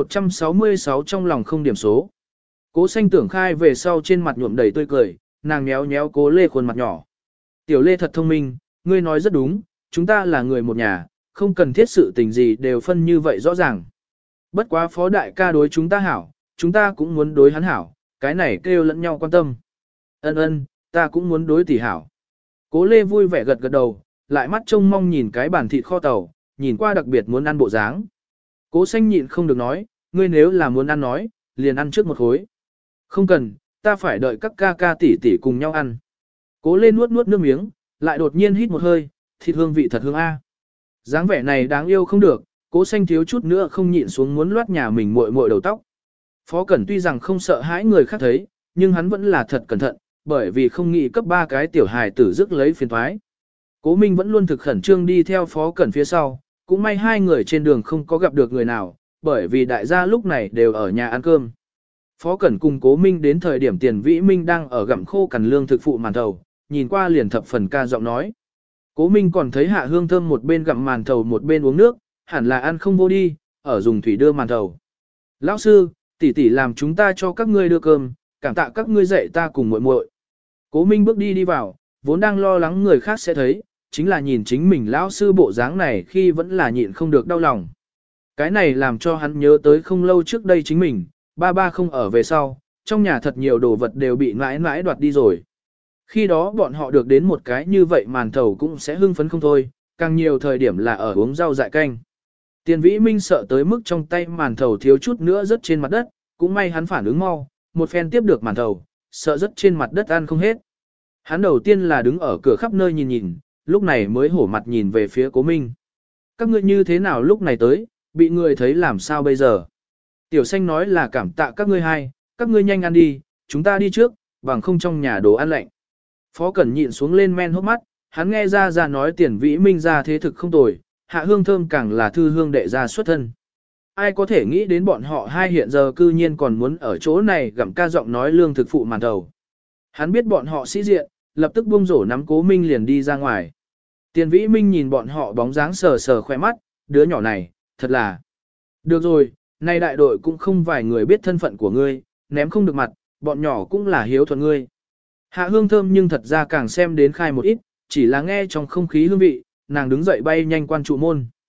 166 trong lòng không điểm số. Cố Xanh tưởng khai về sau trên mặt nhuộm đầy tươi cười, nàng nhéo nhéo Cố Lê khuôn mặt nhỏ. Tiểu Lê thật thông minh, ngươi nói rất đúng, chúng ta là người một nhà, không cần thiết sự tình gì đều phân như vậy rõ ràng. Bất quá Phó đại ca đối chúng ta hảo, chúng ta cũng muốn đối hắn hảo, cái này kêu lẫn nhau quan tâm. Ân ân, ta cũng muốn đối tỷ hảo. Cố Lê vui vẻ gật gật đầu, lại mắt trông mong nhìn cái bàn thịt kho tàu, nhìn qua đặc biệt muốn ăn bộ dáng. Cố Xanh nhịn không được nói, ngươi nếu là muốn ăn nói, liền ăn trước một khối. Không cần, ta phải đợi các ca ca tỷ tỷ cùng nhau ăn. Cố Lê nuốt nuốt nước miếng, lại đột nhiên hít một hơi, thịt hương vị thật hương a. Dáng vẻ này đáng yêu không được, Cố Xanh thiếu chút nữa không nhịn xuống muốn loát nhà mình muội muội đầu tóc. Phó Cẩn tuy rằng không sợ hãi người khác thấy, nhưng hắn vẫn là thật cẩn thận, bởi vì không nghĩ cấp ba cái tiểu hài tử rước lấy phiền toái. Cố Minh vẫn luôn thực khẩn trương đi theo Phó Cẩn phía sau, cũng may hai người trên đường không có gặp được người nào, bởi vì đại gia lúc này đều ở nhà ăn cơm. Phó Cẩn cùng Cố Minh đến thời điểm Tiền Vĩ Minh đang ở gặm khô cằn lương thực phụ màn thầu, nhìn qua liền thập phần ca giọng nói. Cố Minh còn thấy Hạ Hương Thơm một bên gặm màn thầu một bên uống nước, hẳn là ăn không vô đi, ở dùng thủy đưa màn thầu. Lão sư, tỷ tỷ làm chúng ta cho các ngươi đưa cơm, cảm tạ các ngươi dạy ta cùng muội muội. Cố Minh bước đi vào, vốn đang lo lắng người khác sẽ thấy, chính là nhìn chính mình lão sư bộ dáng này khi vẫn là nhịn không được đau lòng. Cái này làm cho hắn nhớ tới không lâu trước đây chính mình, ba ba không ở về sau, trong nhà thật nhiều đồ vật đều bị mãi mãi đoạt đi rồi. Khi đó bọn họ được đến một cái như vậy màn thầu cũng sẽ hưng phấn không thôi, càng nhiều thời điểm là ở uống rau dại canh. Tiền Vĩ Minh sợ tới mức trong tay màn thầu thiếu chút nữa rớt trên mặt đất, cũng may hắn phản ứng mau, một phen tiếp được màn thầu, sợ rớt trên mặt đất ăn không hết. Hắn đầu tiên là đứng ở cửa khắp nơi nhìn nhìn, lúc này mới hổ mặt nhìn về phía Cố Minh. Các ngươi như thế nào lúc này tới, bị người thấy làm sao bây giờ? Tiểu Xanh nói là cảm tạ các ngươi hai, các ngươi nhanh ăn đi, chúng ta đi trước, bằng không trong nhà đồ ăn lạnh. Phó Cẩn nhịn xuống lên men hốc mắt, hắn nghe ra nói Tiền Vĩ Minh ra thế thực không tồi, Hạ Hương Thơm càng là thư hương đệ ra xuất thân. Ai có thể nghĩ đến bọn họ hai hiện giờ cư nhiên còn muốn ở chỗ này gặm ca giọng nói lương thực phụ màn đầu. Hắn biết bọn họ sĩ diện, lập tức buông rổ nắm Cố Minh liền đi ra ngoài. Tiền Vĩ Minh nhìn bọn họ bóng dáng sờ sờ khoe mắt, đứa nhỏ này, thật là. Được rồi, nay đại đội cũng không vài người biết thân phận của ngươi, ném không được mặt, bọn nhỏ cũng là hiếu thuận ngươi. Hạ Hương Thơm nhưng thật ra càng xem đến khai một ít, chỉ là nghe trong không khí hương vị, nàng đứng dậy bay nhanh quan trụ môn.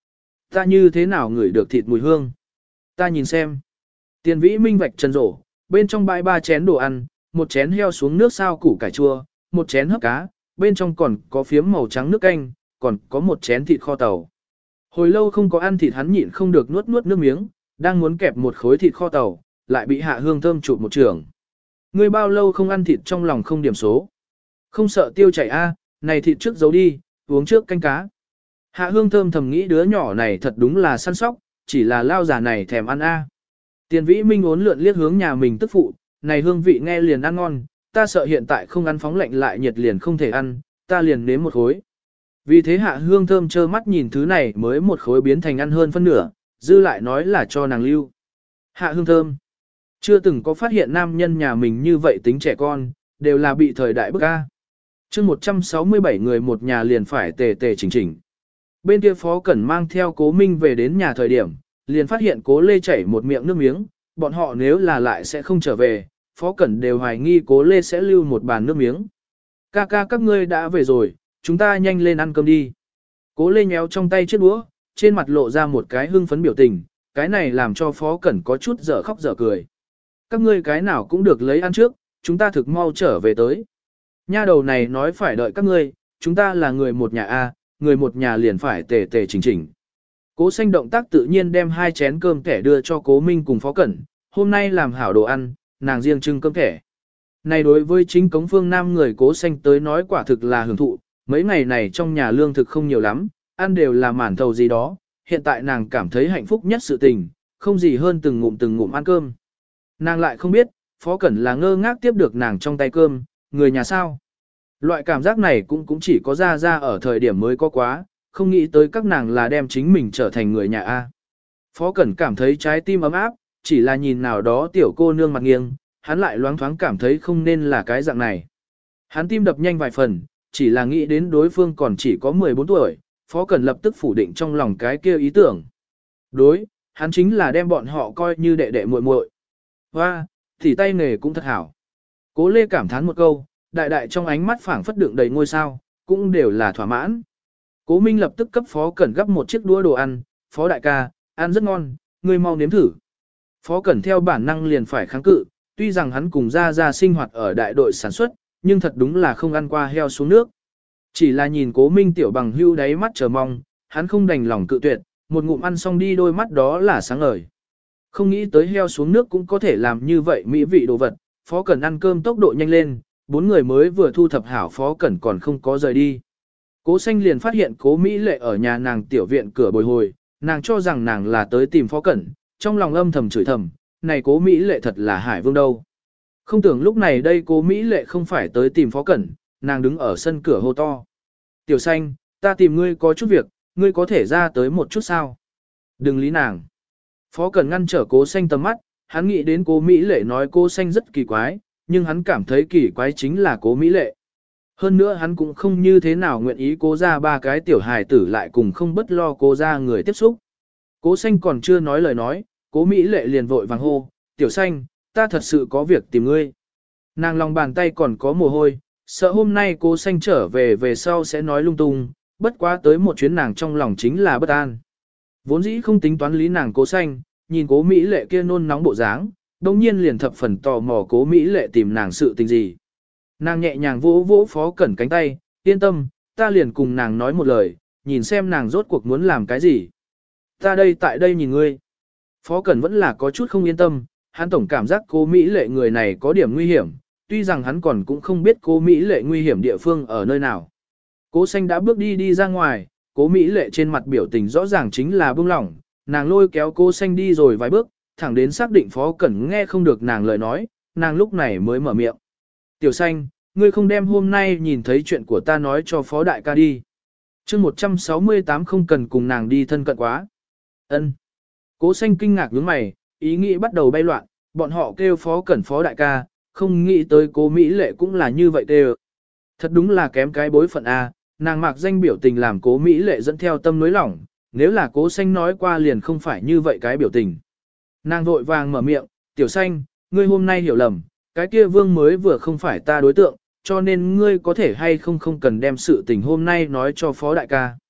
Ta như thế nào ngửi được thịt mùi hương? Ta nhìn xem. Tiền vĩ minh vạch chân rổ, bên trong bãi 3 chén đồ ăn, một chén heo xuống nước sao củ cải chua, một chén hấp cá, bên trong còn có phiếm màu trắng nước canh, còn có một chén thịt kho tàu. Hồi lâu không có ăn thịt hắn nhịn không được nuốt nuốt nước miếng, đang muốn kẹp một khối thịt kho tàu, lại bị Hạ Hương Thơm chụp một trường. Ngươi bao lâu không ăn thịt trong lòng không điểm số. Không sợ tiêu chảy a, này thịt trước giấu đi, uống trước canh cá. Hạ Hương Thơm thầm nghĩ đứa nhỏ này thật đúng là săn sóc, chỉ là lao già này thèm ăn a. Tiền vĩ minh ốn lượn liếc hướng nhà mình tức phụ, này hương vị nghe liền ăn ngon, ta sợ hiện tại không ăn phóng lạnh lại nhiệt liền không thể ăn, ta liền nếm một khối. Vì thế Hạ Hương Thơm trơ mắt nhìn thứ này mới một khối biến thành ăn hơn phân nửa, dư lại nói là cho nàng lưu. Hạ Hương Thơm chưa từng có phát hiện nam nhân nhà mình như vậy tính trẻ con, đều là bị thời đại bức a. Chương 167 người một nhà liền phải tề tề chỉnh chỉnh. Bên kia Phó Cẩn mang theo Cố Minh về đến nhà thời điểm, liền phát hiện Cố Lê chảy một miệng nước miếng, bọn họ nếu là lại sẽ không trở về, Phó Cẩn đều hoài nghi Cố Lê sẽ lưu một bàn nước miếng. Ca ca các ngươi đã về rồi, chúng ta nhanh lên ăn cơm đi. Cố Lê nhéo trong tay chiếc đũa, trên mặt lộ ra một cái hưng phấn biểu tình, cái này làm cho Phó Cẩn có chút dở khóc dở cười. Các ngươi cái nào cũng được lấy ăn trước, chúng ta thực mau trở về tới. Nha đầu này nói phải đợi các ngươi, chúng ta là người một nhà a, người một nhà liền phải tề tề chỉnh chỉnh. Cố Xanh động tác tự nhiên đem 2 chén cơm kẻ đưa cho Cố Minh cùng Phó Cẩn, hôm nay làm hảo đồ ăn, nàng riêng trưng cơm kẻ. Này đối với chính cống phương Nam người Cố Xanh tới nói quả thực là hưởng thụ, mấy ngày này trong nhà lương thực không nhiều lắm, ăn đều là mản thầu gì đó, hiện tại nàng cảm thấy hạnh phúc nhất sự tình, không gì hơn từng ngụm ăn cơm. Nàng lại không biết, Phó Cẩn là ngơ ngác tiếp được nàng trong tay cơm, người nhà sao. Loại cảm giác này cũng chỉ có ra ở thời điểm mới có quá, không nghĩ tới các nàng là đem chính mình trở thành người nhà A. Phó Cẩn cảm thấy trái tim ấm áp, chỉ là nhìn nào đó tiểu cô nương mặt nghiêng, hắn lại loáng thoáng cảm thấy không nên là cái dạng này. Hắn tim đập nhanh vài phần, chỉ là nghĩ đến đối phương còn chỉ có 14 tuổi, Phó Cẩn lập tức phủ định trong lòng cái kia ý tưởng. Đối, hắn chính là đem bọn họ coi như đệ đệ muội muội. Hoa, thì tay nghề cũng thật hảo. Cố Lê cảm thán một câu, đại đại trong ánh mắt phảng phất đựng đầy ngôi sao, cũng đều là thỏa mãn. Cố Minh lập tức cấp Phó Cẩn gấp một chiếc đũa đồ ăn, Phó đại ca, ăn rất ngon, ngươi mau nếm thử. Phó Cẩn theo bản năng liền phải kháng cự, tuy rằng hắn cùng ra sinh hoạt ở đại đội sản xuất, nhưng thật đúng là không ăn qua heo xuống nước. Chỉ là nhìn Cố Minh tiểu bằng hưu đáy mắt chờ mong, hắn không đành lòng cự tuyệt, một ngụm ăn xong đi đôi mắt đó là sáng ngời. Không nghĩ tới heo xuống nước cũng có thể làm như vậy mỹ vị đồ vật, Phó Cẩn ăn cơm tốc độ nhanh lên, 4 người mới vừa thu thập hảo Phó Cẩn còn không có rời đi. Cố Xanh liền phát hiện Cố Mỹ Lệ ở nhà nàng tiểu viện cửa bồi hồi, nàng cho rằng nàng là tới tìm Phó Cẩn, trong lòng âm thầm chửi thầm, này Cố Mỹ Lệ thật là hải vương đâu. Không tưởng lúc này đây Cố Mỹ Lệ không phải tới tìm Phó Cẩn, nàng đứng ở sân cửa hô to. Tiểu Xanh, ta tìm ngươi có chút việc, ngươi có thể ra tới một chút sao? Đừng lý nàng. Phó Cẩn ngăn trở Cố Xanh tầm mắt, hắn nghĩ đến Cố Mỹ Lệ nói Cố Xanh rất kỳ quái, nhưng hắn cảm thấy kỳ quái chính là Cố Mỹ Lệ. Hơn nữa hắn cũng không như thế nào nguyện ý Cố ra 3 cái tiểu hài tử lại cùng không bất lo Cố ra người tiếp xúc. Cố Xanh còn chưa nói lời nói, Cố Mỹ Lệ liền vội vàng hô, Tiểu Xanh, ta thật sự có việc tìm ngươi. Nàng lòng bàn tay còn có mồ hôi, sợ hôm nay Cố Xanh trở về sau sẽ nói lung tung, bất quá tới một chuyến nàng trong lòng chính là bất an. Vốn dĩ không tính toán lý nàng Cố Xanh, nhìn Cố Mỹ Lệ kia nôn nóng bộ dáng, đồng nhiên liền thập phần tò mò Cố Mỹ Lệ tìm nàng sự tình gì. Nàng nhẹ nhàng vỗ vỗ Phó Cẩn cánh tay, yên tâm, ta liền cùng nàng nói một lời, nhìn xem nàng rốt cuộc muốn làm cái gì. Ta đây tại đây nhìn ngươi. Phó Cẩn vẫn là có chút không yên tâm, hắn tổng cảm giác Cố Mỹ Lệ người này có điểm nguy hiểm, tuy rằng hắn còn cũng không biết Cố Mỹ Lệ nguy hiểm địa phương ở nơi nào. Cố Xanh đã bước đi ra ngoài, Cố Mỹ Lệ trên mặt biểu tình rõ ràng chính là bưng lỏng, nàng lôi kéo Cố Xanh đi rồi vài bước, thẳng đến xác định Phó Cẩn nghe không được nàng lời nói, nàng lúc này mới mở miệng. Tiểu Xanh, ngươi không đem hôm nay nhìn thấy chuyện của ta nói cho Phó đại ca đi. Chương 168 không cần cùng nàng đi thân cận quá. Ân. Cố Xanh kinh ngạc nhướng mày, ý nghĩ bắt đầu bay loạn, bọn họ kêu Phó Cẩn Phó đại ca, không nghĩ tới Cố Mỹ Lệ cũng là như vậy kêu. Thật đúng là kém cái bối phận A, nàng mạc danh biểu tình làm Cố Mỹ Lệ dẫn theo tâm nối lỏng, nếu là Cố Xanh nói qua liền không phải như vậy cái biểu tình. Nàng vội vàng mở miệng, Tiểu Xanh, ngươi hôm nay hiểu lầm, cái kia Vương mới vừa không phải ta đối tượng, cho nên ngươi có thể hay không cần đem sự tình hôm nay nói cho Phó đại ca.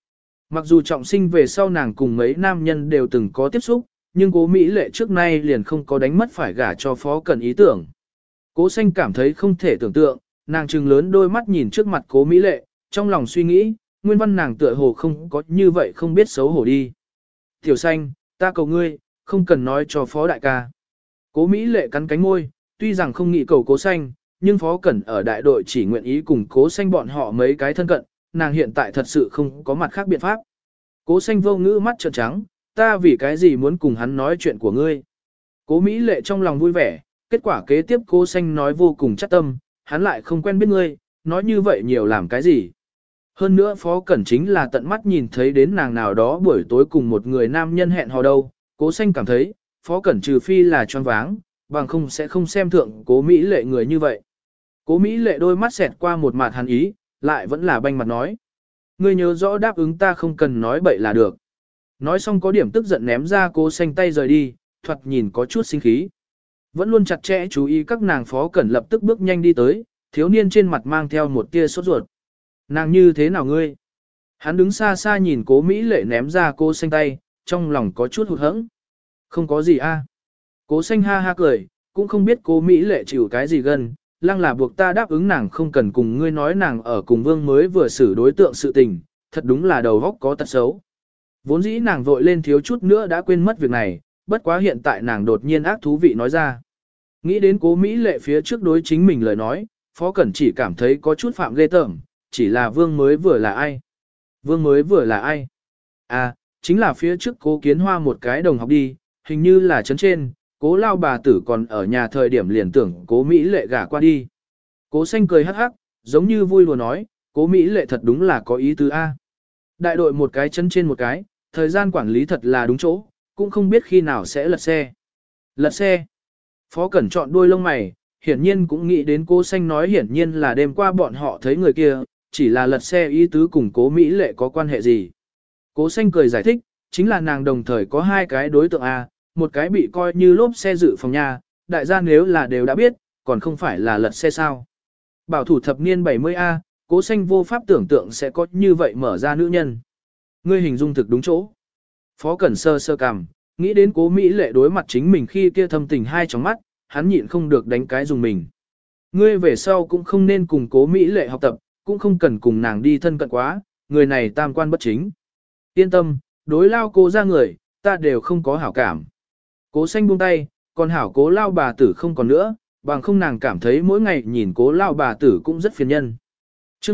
Mặc dù trọng sinh về sau nàng cùng mấy nam nhân đều từng có tiếp xúc, nhưng cố Mỹ lệ trước nay liền không có đánh mất phải gả cho Phó Cẩn ý tưởng. Cố Xanh cảm thấy không thể tưởng tượng, nàng trừng lớn đôi mắt nhìn trước mặt cố Mỹ lệ, trong lòng suy nghĩ, nguyên văn nàng tựa hồ không có như vậy không biết xấu hổ đi. Tiểu Xanh, ta cầu ngươi, không cần nói cho Phó đại ca. Cố Mỹ lệ cắn cánh môi, tuy rằng không nghĩ cầu Cố Xanh, nhưng Phó Cẩn ở đại đội chỉ nguyện ý cùng Cố Xanh bọn họ mấy cái thân cận, nàng hiện tại thật sự không có mặt khác biện pháp. Cố Xanh vô ngữ mắt trợn trắng, ta vì cái gì muốn cùng hắn nói chuyện của ngươi. Cố Mỹ lệ trong lòng vui vẻ, kết quả kế tiếp Cố Xanh nói vô cùng chắc tâm, hắn lại không quen biết ngươi, nói như vậy nhiều làm cái gì. Hơn nữa Phó Cẩn chính là tận mắt nhìn thấy đến nàng nào đó buổi tối cùng một người nam nhân hẹn hò đâu, Cố Xanh cảm thấy, Phó Cẩn trừ phi là choáng váng, bằng không sẽ không xem thượng Cố Mỹ lệ người như vậy. Cố Mỹ lệ đôi mắt xẹt qua một mặt hàn ý, lại vẫn là banh mặt nói. Ngươi nhớ rõ đáp ứng ta không cần nói bậy là được. Nói xong có điểm tức giận ném ra Cố Xanh tay rời đi, thoạt nhìn có chút sinh khí. Vẫn luôn chặt chẽ chú ý các nàng Phó Cẩn lập tức bước nhanh đi tới, thiếu niên trên mặt mang theo một tia sốt ruột. Nàng như thế nào ngươi? Hắn đứng xa xa nhìn Cố Mỹ lệ ném ra Cố Xanh tay, trong lòng có chút hụt hẫng. Không có gì a. Cố Xanh ha ha cười, cũng không biết Cố Mỹ lệ chịu cái gì gần, lăng là buộc ta đáp ứng nàng không cần cùng ngươi nói nàng ở cùng Vương mới vừa xử đối tượng sự tình, thật đúng là đầu óc có tật xấu. Vốn dĩ nàng vội lên thiếu chút nữa đã quên mất việc này, bất quá hiện tại nàng đột nhiên ác thú vị nói ra. Nghĩ đến Cố Mỹ lệ phía trước đối chính mình lời nói, Phó Cẩn chỉ cảm thấy có chút phạm ghê tởm, chỉ là Vương mới vừa là ai? Vương mới vừa là ai? À, chính là phía trước Cố Kiến Hoa một cái đồng học đi, hình như là trấn trên, Cố lao bà tử còn ở nhà thời điểm liền tưởng Cố Mỹ lệ gả qua đi. Cố Xanh cười hắc hắc, giống như vui lùa nói, Cố Mỹ lệ thật đúng là có ý tứ A. Đại đội một cái trấn trên một cái, thời gian quản lý thật là đúng chỗ, cũng không biết khi nào sẽ lật xe. Lật xe. Phó Cẩn chọn đuôi lông mày, hiển nhiên cũng nghĩ đến Cố Xanh nói hiển nhiên là đêm qua bọn họ thấy người kia, chỉ là lật xe ý tứ cùng Cố Mỹ lệ có quan hệ gì. Cố Xanh cười giải thích, chính là nàng đồng thời có hai cái đối tượng A, một cái bị coi như lốp xe dự phòng nhà, đại gia nếu là đều đã biết, còn không phải là lật xe sao. Bảo thủ thập niên 70A, Cố Xanh vô pháp tưởng tượng sẽ có như vậy mở ra nữ nhân. Ngươi hình dung thực đúng chỗ. Phó Cẩn sơ sơ cằm, nghĩ đến Cố Mỹ lệ đối mặt chính mình khi kia thâm tình hai tròng mắt, hắn nhịn không được đánh cái dùng mình. Ngươi về sau cũng không nên cùng Cố Mỹ lệ học tập, cũng không cần cùng nàng đi thân cận quá, người này tam quan bất chính. Yên tâm, đối lao Cố ra người, ta đều không có hảo cảm. Cố Xanh buông tay, còn hảo Cố lao bà tử không còn nữa, bằng không nàng cảm thấy mỗi ngày nhìn Cố lao bà tử cũng rất phiền nhân. Chương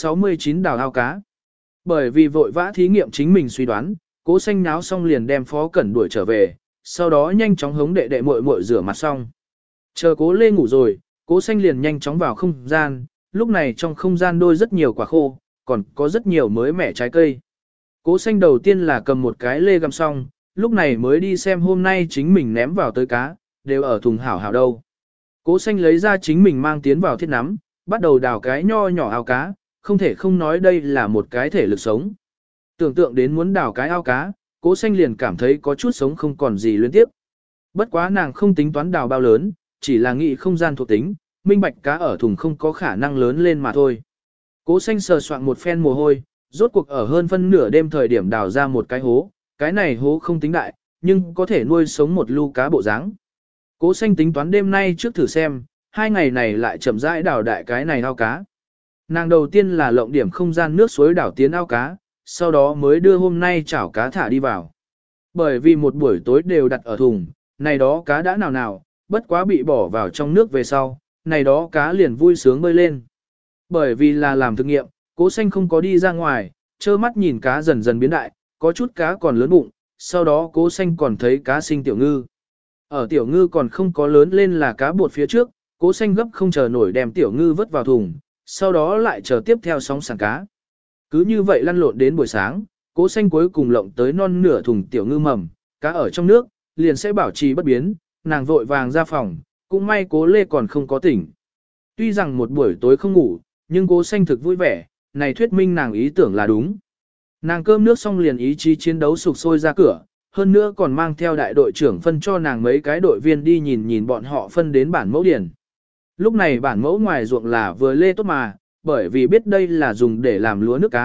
169 đào ao cá. Bởi vì vội vã thí nghiệm chính mình suy đoán, Cố Xanh náo xong liền đem Phó Cẩn đuổi trở về, sau đó nhanh chóng hống đệ đệ muội muội rửa mặt xong. Chờ Cố Lê ngủ rồi, Cố Xanh liền nhanh chóng vào không gian, lúc này trong không gian đôi rất nhiều quả khô, còn có rất nhiều mới mẻ trái cây. Cố Xanh đầu tiên là cầm một cái lê găm xong, lúc này mới đi xem hôm nay chính mình ném vào tới cá, đều ở thùng hảo hảo đâu. Cố Xanh lấy ra chính mình mang tiến vào thiết nắm, bắt đầu đào cái nho nhỏ ao cá, không thể không nói đây là một cái thể lực sống. Tưởng tượng đến muốn đào cái ao cá, Cố Xanh liền cảm thấy có chút sống không còn gì luyến tiếp. Bất quá nàng không tính toán đào bao lớn, chỉ là nghĩ không gian thuộc tính, minh bạch cá ở thùng không có khả năng lớn lên mà thôi. Cố Xanh sờ soạn một phen mồ hôi, rốt cuộc ở hơn phân nửa đêm thời điểm đào ra một cái hố, cái này hố không tính đại, nhưng có thể nuôi sống một lu cá bộ dáng. Cố Xanh tính toán đêm nay trước thử xem, 2 ngày này lại chậm rãi đào đại cái này ao cá. Nàng đầu tiên là lộng điểm không gian nước suối đảo tiến ao cá, sau đó mới đưa hôm nay chảo cá thả đi vào. Bởi vì một buổi tối đều đặt ở thùng, này đó cá đã nào nào, bất quá bị bỏ vào trong nước về sau, này đó cá liền vui sướng bơi lên. Bởi vì là làm thực nghiệm, Cố Xanh không có đi ra ngoài, trơ mắt nhìn cá dần dần biến đại, có chút cá còn lớn bụng, sau đó Cố Xanh còn thấy cá sinh tiểu ngư. Ở tiểu ngư còn không có lớn lên là cá bột phía trước, Cố Xanh gấp không chờ nổi đem tiểu ngư vớt vào thùng, sau đó lại chờ tiếp theo sóng sàn cá. Cứ như vậy lăn lộn đến buổi sáng, Cố Xanh cuối cùng lộng tới non nửa thùng tiểu ngư mầm, cá ở trong nước, liền sẽ bảo trì bất biến, nàng vội vàng ra phòng, cũng may Cố Lê còn không có tỉnh. Tuy rằng một buổi tối không ngủ, nhưng Cố Xanh thực vui vẻ, này thuyết minh nàng ý tưởng là đúng. Nàng cơm nước xong liền ý chí chiến đấu sục sôi ra cửa, hơn nữa còn mang theo đại đội trưởng phân cho nàng mấy cái đội viên đi nhìn nhìn bọn họ phân đến bản mẫu điển. Lúc này bản mẫu ngoài ruộng là vừa lê tốt mà, bởi vì biết đây là dùng để làm lúa nước cá,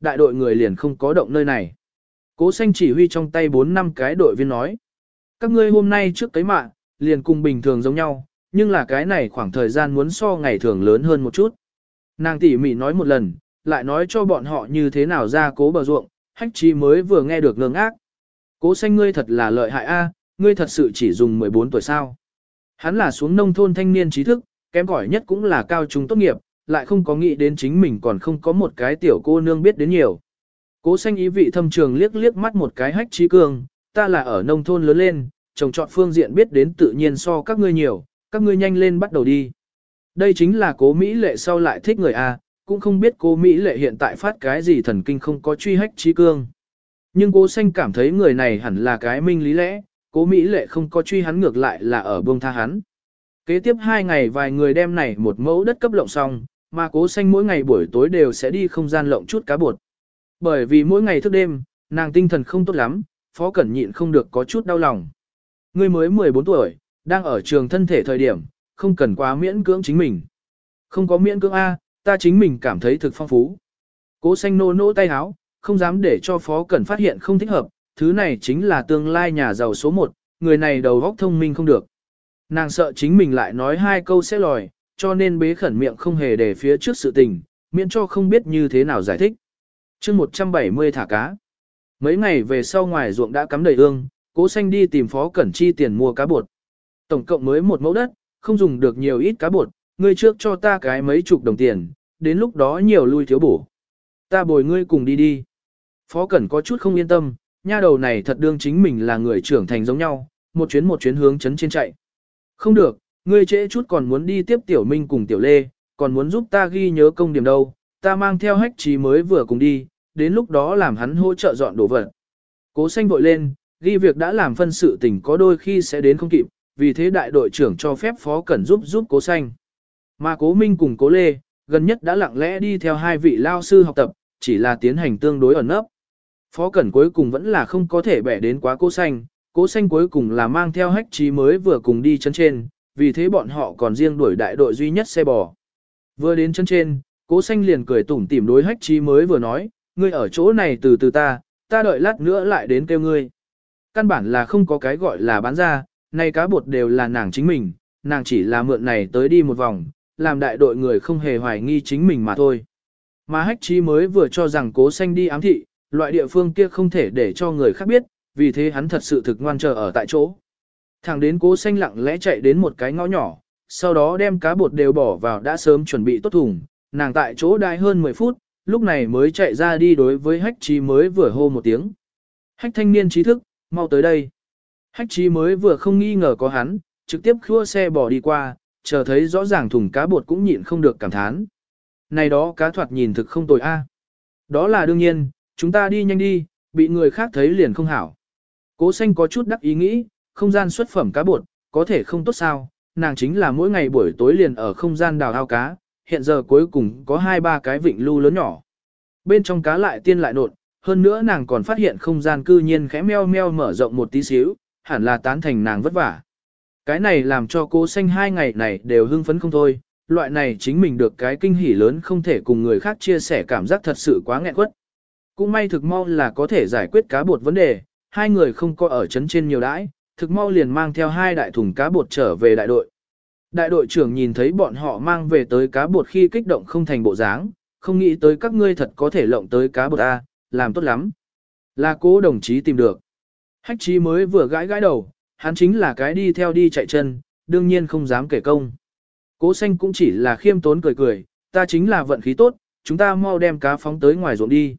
đại đội người liền không có động nơi này. Cố Xanh chỉ huy trong tay 4-5 cái đội viên nói. Các ngươi hôm nay trước cấy mạ, liền cùng bình thường giống nhau, nhưng là cái này khoảng thời gian muốn so ngày thường lớn hơn một chút. Nàng tỉ mỉ nói một lần, lại nói cho bọn họ như thế nào ra cố bờ ruộng, Hách Chí mới vừa nghe được ngơ ngác. Cố Xanh ngươi thật là lợi hại a, ngươi thật sự chỉ dùng 14 tuổi sao. Hắn là xuống nông thôn thanh niên trí thức, kém cỏi nhất cũng là cao trung tốt nghiệp, lại không có nghĩ đến chính mình còn không có một cái tiểu cô nương biết đến nhiều. Cố Xanh ý vị thâm trường liếc liếc mắt một cái Hách Chí Cường, ta là ở nông thôn lớn lên, trồng trọt phương diện biết đến tự nhiên so các ngươi nhiều, các ngươi nhanh lên bắt đầu đi. Đây chính là Cố Mỹ Lệ sau lại thích người A, cũng không biết Cố Mỹ Lệ hiện tại phát cái gì thần kinh không có truy Hách Chí Cương. Nhưng Cố Xanh cảm thấy người này hẳn là cái minh lý lẽ, Cố Mỹ Lệ không có truy hắn ngược lại là ở buông tha hắn. Kế tiếp 2 ngày vài người đem này một mẫu đất cấp lộng xong, mà Cố Xanh mỗi ngày buổi tối đều sẽ đi không gian lộng chút cá bột. Bởi vì mỗi ngày thức đêm, nàng tinh thần không tốt lắm, Phó Cẩn nhịn không được có chút đau lòng. Ngươi mới 14 tuổi, đang ở trường thân thể thời điểm, không cần quá miễn cưỡng chính mình. Không có miễn cưỡng A, ta chính mình cảm thấy thực phong phú. Cố Xanh nô nỗ tay háo, không dám để cho Phó Cẩn phát hiện không thích hợp, thứ này chính là tương lai nhà giàu số 1, người này đầu óc thông minh không được. Nàng sợ chính mình lại nói 2 câu sẽ lòi, cho nên bế khẩn miệng không hề để phía trước sự tình, miễn cho không biết như thế nào giải thích. chương 170 thả cá. Mấy ngày về sau ngoài ruộng đã cắm đầy ương, Cố Xanh đi tìm Phó Cẩn chi tiền mua cá bột. Tổng cộng mới một mẫu đất, không dùng được nhiều ít cá bột, ngươi trước cho ta cái mấy chục đồng tiền, đến lúc đó nhiều lui thiếu bổ. Ta bồi ngươi cùng đi đi. Phó Cẩn có chút không yên tâm, nha đầu này thật đương chính mình là người trưởng thành giống nhau, một chuyến hướng chấn trên chạy. Không được, ngươi trễ chút còn muốn đi tiếp Tiểu Minh cùng Tiểu Lê, còn muốn giúp ta ghi nhớ công điểm đâu, ta mang theo Hách Chí mới vừa cùng đi, đến lúc đó làm hắn hỗ trợ dọn đồ vật. Cố Xanh vội lên, ghi việc đã làm phân sự tình có đôi khi sẽ đến không kịp, vì thế đại đội trưởng cho phép Phó Cẩn giúp Cố Xanh. Mà Cố Minh cùng Cố Lê, gần nhất đã lặng lẽ đi theo 2 vị lao sư học tập, chỉ là tiến hành tương đối ẩn nấp. Phó Cẩn cuối cùng vẫn là không có thể bẻ đến quá Cố Xanh cuối cùng là mang theo Hách Chí mới vừa cùng đi chân trên, vì thế bọn họ còn riêng đuổi đại đội duy nhất xe bò. Vừa đến chân trên, Cố Xanh liền cười tủm tỉm đối Hách Chí mới vừa nói, ngươi ở chỗ này từ từ ta đợi lát nữa lại đến kêu ngươi. Căn bản là không có cái gọi là bán ra, nay cá bột đều là nàng chính mình, nàng chỉ là mượn này tới đi một vòng, làm đại đội người không hề hoài nghi chính mình mà thôi. Mà Hách Chí mới vừa cho rằng Cố Xanh đi ám thị, loại địa phương kia không thể để cho người khác biết, vì thế hắn thật sự thực ngoan chờ ở tại chỗ. Thẳng đến Cố Xanh lặng lẽ chạy đến một cái ngõ nhỏ, sau đó đem cá bột đều bỏ vào đã sớm chuẩn bị tốt thùng, nàng tại chỗ đãi hơn 10 phút, lúc này mới chạy ra đi đối với Hách Chí mới vừa hô một tiếng. Hách thanh niên trí thức, mau tới đây. Hách Chí mới vừa không nghi ngờ có hắn, trực tiếp khua xe bỏ đi qua, chờ thấy rõ ràng thùng cá bột cũng nhịn không được cảm thán. Này đó cá thoạt nhìn thực không tồi a. Đó là đương nhiên, chúng ta đi nhanh đi, bị người khác thấy liền không hảo. Cố Xanh có chút đắc ý nghĩ, không gian xuất phẩm cá bột, có thể không tốt sao, nàng chính là mỗi ngày buổi tối liền ở không gian đào ao cá, hiện giờ cuối cùng có 2-3 cái vịnh lưu lớn nhỏ. Bên trong cá lại tiên lại nộn, hơn nữa nàng còn phát hiện không gian cư nhiên khẽ meo meo mở rộng một tí xíu, hẳn là tán thành nàng vất vả. Cái này làm cho Cố Xanh 2 ngày này đều hưng phấn không thôi, loại này chính mình được cái kinh hỉ lớn không thể cùng người khác chia sẻ cảm giác thật sự quá nghẹn quất. Cũng may thực mau là có thể giải quyết cá bột vấn đề, 2 người không có ở trấn trên nhiều đãi, thực mau liền mang theo 2 đại thùng cá bột trở về đại đội. Đại đội trưởng nhìn thấy bọn họ mang về tới cá bột khi kích động không thành bộ dáng, không nghĩ tới các ngươi thật có thể lộng tới cá bột A, làm tốt lắm. Là Cố đồng chí tìm được. Hách Chí mới vừa gãi đầu, hắn chính là cái đi theo đi chạy chân, đương nhiên không dám kể công. Cố Xanh cũng chỉ là khiêm tốn cười cười, ta chính là vận khí tốt, chúng ta mau đem cá phóng tới ngoài ruộng đi.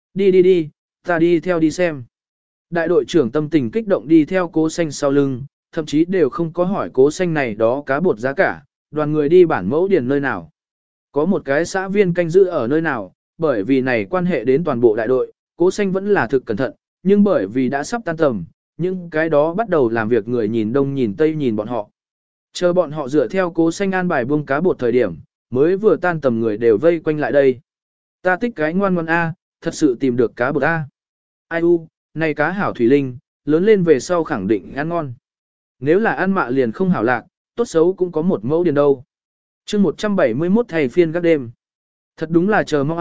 Đi, ta đi theo đi xem. Đại đội trưởng tâm tình kích động đi theo Cố Xanh sau lưng, thậm chí đều không có hỏi Cố Xanh này đó cá bột giá cả, đoàn người đi bản mẫu điền nơi nào. Có một cái xã viên canh giữ ở nơi nào, bởi vì này quan hệ đến toàn bộ đại đội, Cố Xanh vẫn là thực cẩn thận, nhưng bởi vì đã sắp tan tầm, những cái đó bắt đầu làm việc người nhìn đông nhìn tây nhìn bọn họ. Chờ bọn họ dựa theo Cố Xanh an bài buông cá bột thời điểm, mới vừa tan tầm người đều vây quanh lại đây. Ta thích cái ngoan ngoan A, thật sự tìm được cá bột A. Ai u, này cá hảo thủy linh, lớn lên về sau khẳng định ăn ngon. Nếu là ăn mạ liền không hảo lạc, tốt xấu cũng có một mẫu điền đâu. chương 171 thầy phiên các đêm. Thật đúng là chờ mong A,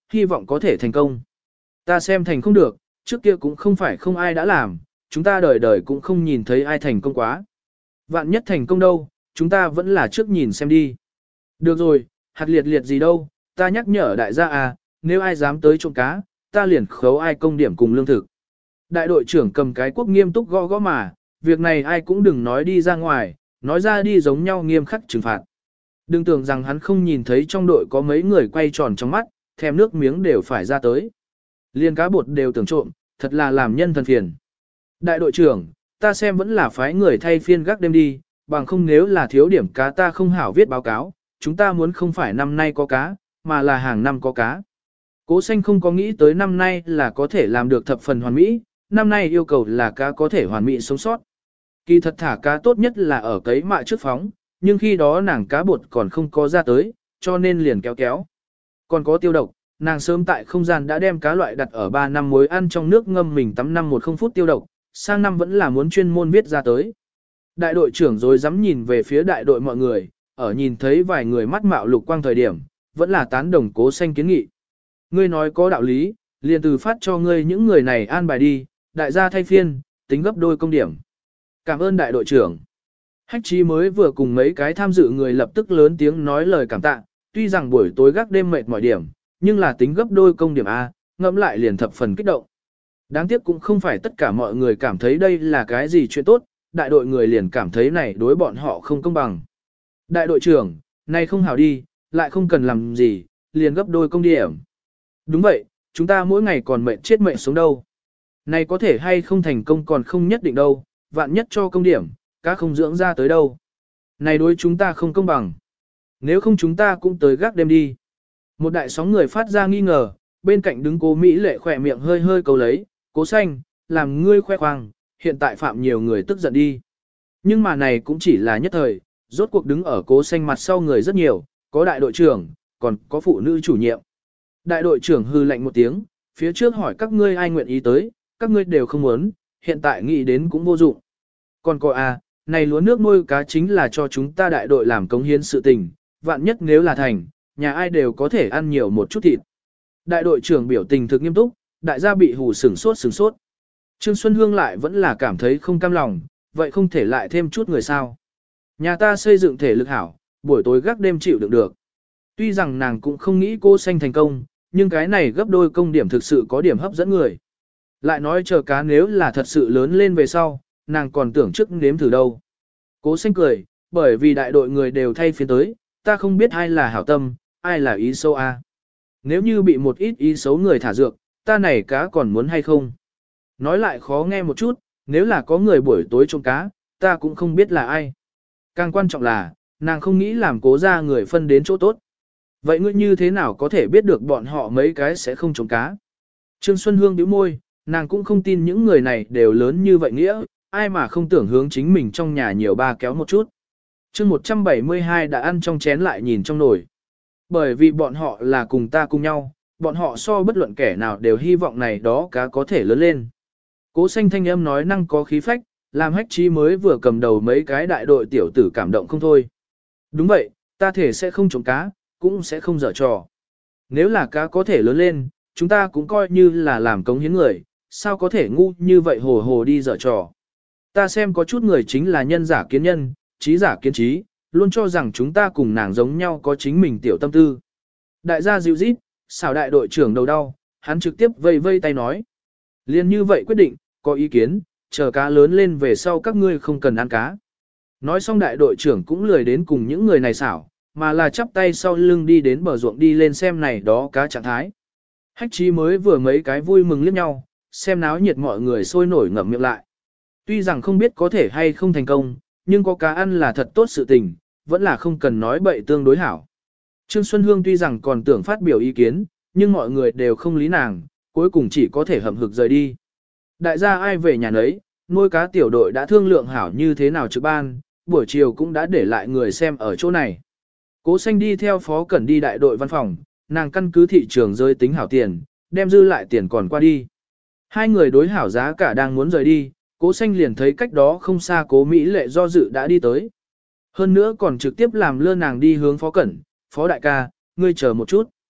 hy vọng có thể thành công. Ta xem thành không được, trước kia cũng không phải không ai đã làm, chúng ta đời đời cũng không nhìn thấy ai thành công quá. Vạn nhất thành công đâu, chúng ta vẫn là trước nhìn xem đi. Được rồi, hạt liệt liệt gì đâu, ta nhắc nhở đại gia à, nếu ai dám tới trộm cá, ta liền khấu ai công điểm cùng lương thực. Đại đội trưởng cầm cái cuốc nghiêm túc gõ gõ mà, việc này ai cũng đừng nói đi ra ngoài, nói ra đi giống nhau nghiêm khắc trừng phạt. Đừng tưởng rằng hắn không nhìn thấy trong đội có mấy người quay tròn trong mắt, thèm nước miếng đều phải ra tới. Liên cá bột đều tưởng trộm, thật là làm nhân thần phiền. Đại đội trưởng, ta xem vẫn là phái người thay phiên gác đêm đi, bằng không nếu là thiếu điểm cá ta không hảo viết báo cáo, chúng ta muốn không phải năm nay có cá, mà là hàng năm có cá. Cố Xanh không có nghĩ tới năm nay là có thể làm được thập phần hoàn mỹ, năm nay yêu cầu là cá có thể hoàn mỹ sống sót. Kỳ thật thả cá tốt nhất là ở cấy mạ trước phóng, nhưng khi đó nàng cá bột còn không có ra tới, cho nên liền kéo kéo. Còn có tiêu độc, nàng sớm tại không gian đã đem cá loại đặt ở 3 năm muối ăn trong nước ngâm mình tắm năm 10 phút tiêu độc, sang năm vẫn là muốn chuyên môn viết ra tới. Đại đội trưởng rồi dám nhìn về phía đại đội mọi người, ở nhìn thấy vài người mắt mạo lục quang thời điểm, vẫn là tán đồng Cố Xanh kiến nghị. Ngươi nói có đạo lý, liền từ phát cho ngươi những người này an bài đi, đại gia thay phiên, tính gấp đôi công điểm. Cảm ơn đại đội trưởng. Hách Chí mới vừa cùng mấy cái tham dự người lập tức lớn tiếng nói lời cảm tạ, tuy rằng buổi tối gác đêm mệt mỏi điểm, nhưng là tính gấp đôi công điểm A, ngẫm lại liền thập phần kích động. Đáng tiếc cũng không phải tất cả mọi người cảm thấy đây là cái gì chuyện tốt, đại đội người liền cảm thấy này đối bọn họ không công bằng. Đại đội trưởng, này không hảo đi, lại không cần làm gì, liền gấp đôi công điểm. Đúng vậy, chúng ta mỗi ngày còn mệt chết mệt sống đâu. Này có thể hay không thành công còn không nhất định đâu, vạn nhất cho công điểm, cá không dưỡng ra tới đâu. Này đối chúng ta không công bằng. Nếu không chúng ta cũng tới gác đêm đi. Một đại sóng người phát ra nghi ngờ, bên cạnh đứng Cố Mỹ Lệ khỏe miệng hơi hơi cầu lấy, Cố Xanh, làm ngươi khoe khoang, hiện tại phạm nhiều người tức giận đi. Nhưng mà này cũng chỉ là nhất thời, rốt cuộc đứng ở Cố Xanh mặt sau người rất nhiều, có đại đội trưởng, còn có phụ nữ chủ nhiệm. Đại đội trưởng hư lạnh một tiếng, phía trước hỏi các ngươi ai nguyện ý tới, các ngươi đều không muốn, hiện tại nghĩ đến cũng vô dụng. Còn có này lúa nước nuôi cá chính là cho chúng ta đại đội làm cống hiến sự tình, vạn nhất nếu là thành, nhà ai đều có thể ăn nhiều một chút thịt. Đại đội trưởng biểu tình thực nghiêm túc, đại gia bị hù sửng sốt. Trương Xuân Hương lại vẫn là cảm thấy không cam lòng, vậy không thể lại thêm chút người sao. Nhà ta xây dựng thể lực hảo, buổi tối gác đêm chịu đựng được. Tuy rằng nàng cũng không nghĩ Cố Xanh thành công, nhưng cái này gấp đôi công điểm thực sự có điểm hấp dẫn người. Lại nói chờ cá nếu là thật sự lớn lên về sau, nàng còn tưởng trước nếm thử đâu. Cố Xanh cười, bởi vì đại đội người đều thay phiên tới, ta không biết ai là hảo tâm, ai là ý xấu a. Nếu như bị một ít ý xấu người thả dược, ta này cá còn muốn hay không? Nói lại khó nghe một chút, nếu là có người buổi tối trộm cá, ta cũng không biết là ai. Càng quan trọng là, nàng không nghĩ làm Cố ra người phân đến chỗ tốt. Vậy ngươi như thế nào có thể biết được bọn họ mấy cái sẽ không trộm cá? Trương Xuân Hương bĩu môi, nàng cũng không tin những người này đều lớn như vậy nghĩa, ai mà không tưởng hướng chính mình trong nhà nhiều ba kéo một chút. Chương 172 đã ăn trong chén lại nhìn trong nồi. Bởi vì bọn họ là cùng ta cùng nhau, bọn họ so bất luận kẻ nào đều hy vọng này đó cá có thể lớn lên. Cố Xanh thanh âm nói năng có khí phách, làm Hách Chí mới vừa cầm đầu mấy cái đại đội tiểu tử cảm động không thôi. Đúng vậy, ta thể sẽ không trộm cá, cũng sẽ không dở trò. Nếu là cá có thể lớn lên, chúng ta cũng coi như là làm cống hiến người, sao có thể ngu như vậy hồ hồ đi dở trò. Ta xem có chút người chính là nhân giả kiến nhân, trí giả kiến trí, luôn cho rằng chúng ta cùng nàng giống nhau có chính mình tiểu tâm tư. Đại gia dịu rít, xảo đại đội trưởng đầu đau, hắn trực tiếp vây vây tay nói. Liên như vậy quyết định, có ý kiến, chờ cá lớn lên về sau các ngươi không cần ăn cá. Nói xong đại đội trưởng cũng lười đến cùng những người này xảo, mà là chắp tay sau lưng đi đến bờ ruộng đi lên xem này đó cá trạng thái. Hách Chí mới vừa mấy cái vui mừng liếc nhau, xem náo nhiệt mọi người sôi nổi ngậm miệng lại. Tuy rằng không biết có thể hay không thành công, nhưng có cá ăn là thật tốt sự tình, vẫn là không cần nói bậy tương đối hảo. Trương Xuân Hương tuy rằng còn tưởng phát biểu ý kiến, nhưng mọi người đều không lý nàng, cuối cùng chỉ có thể hậm hực rời đi. Đại gia ai về nhà nấy, nuôi cá tiểu đội đã thương lượng hảo như thế nào trực ban, buổi chiều cũng đã để lại người xem ở chỗ này. Cố Xanh đi theo Phó Cẩn đi đại đội văn phòng, nàng căn cứ thị trường rơi tính hảo tiền, đem dư lại tiền còn qua đi. Hai người đối hảo giá cả đang muốn rời đi, Cố Xanh liền thấy cách đó không xa Cố Mỹ Lệ do dự đã đi tới. Hơn nữa còn trực tiếp làm lơ nàng đi hướng Phó Cẩn, Phó đại ca, ngươi chờ một chút.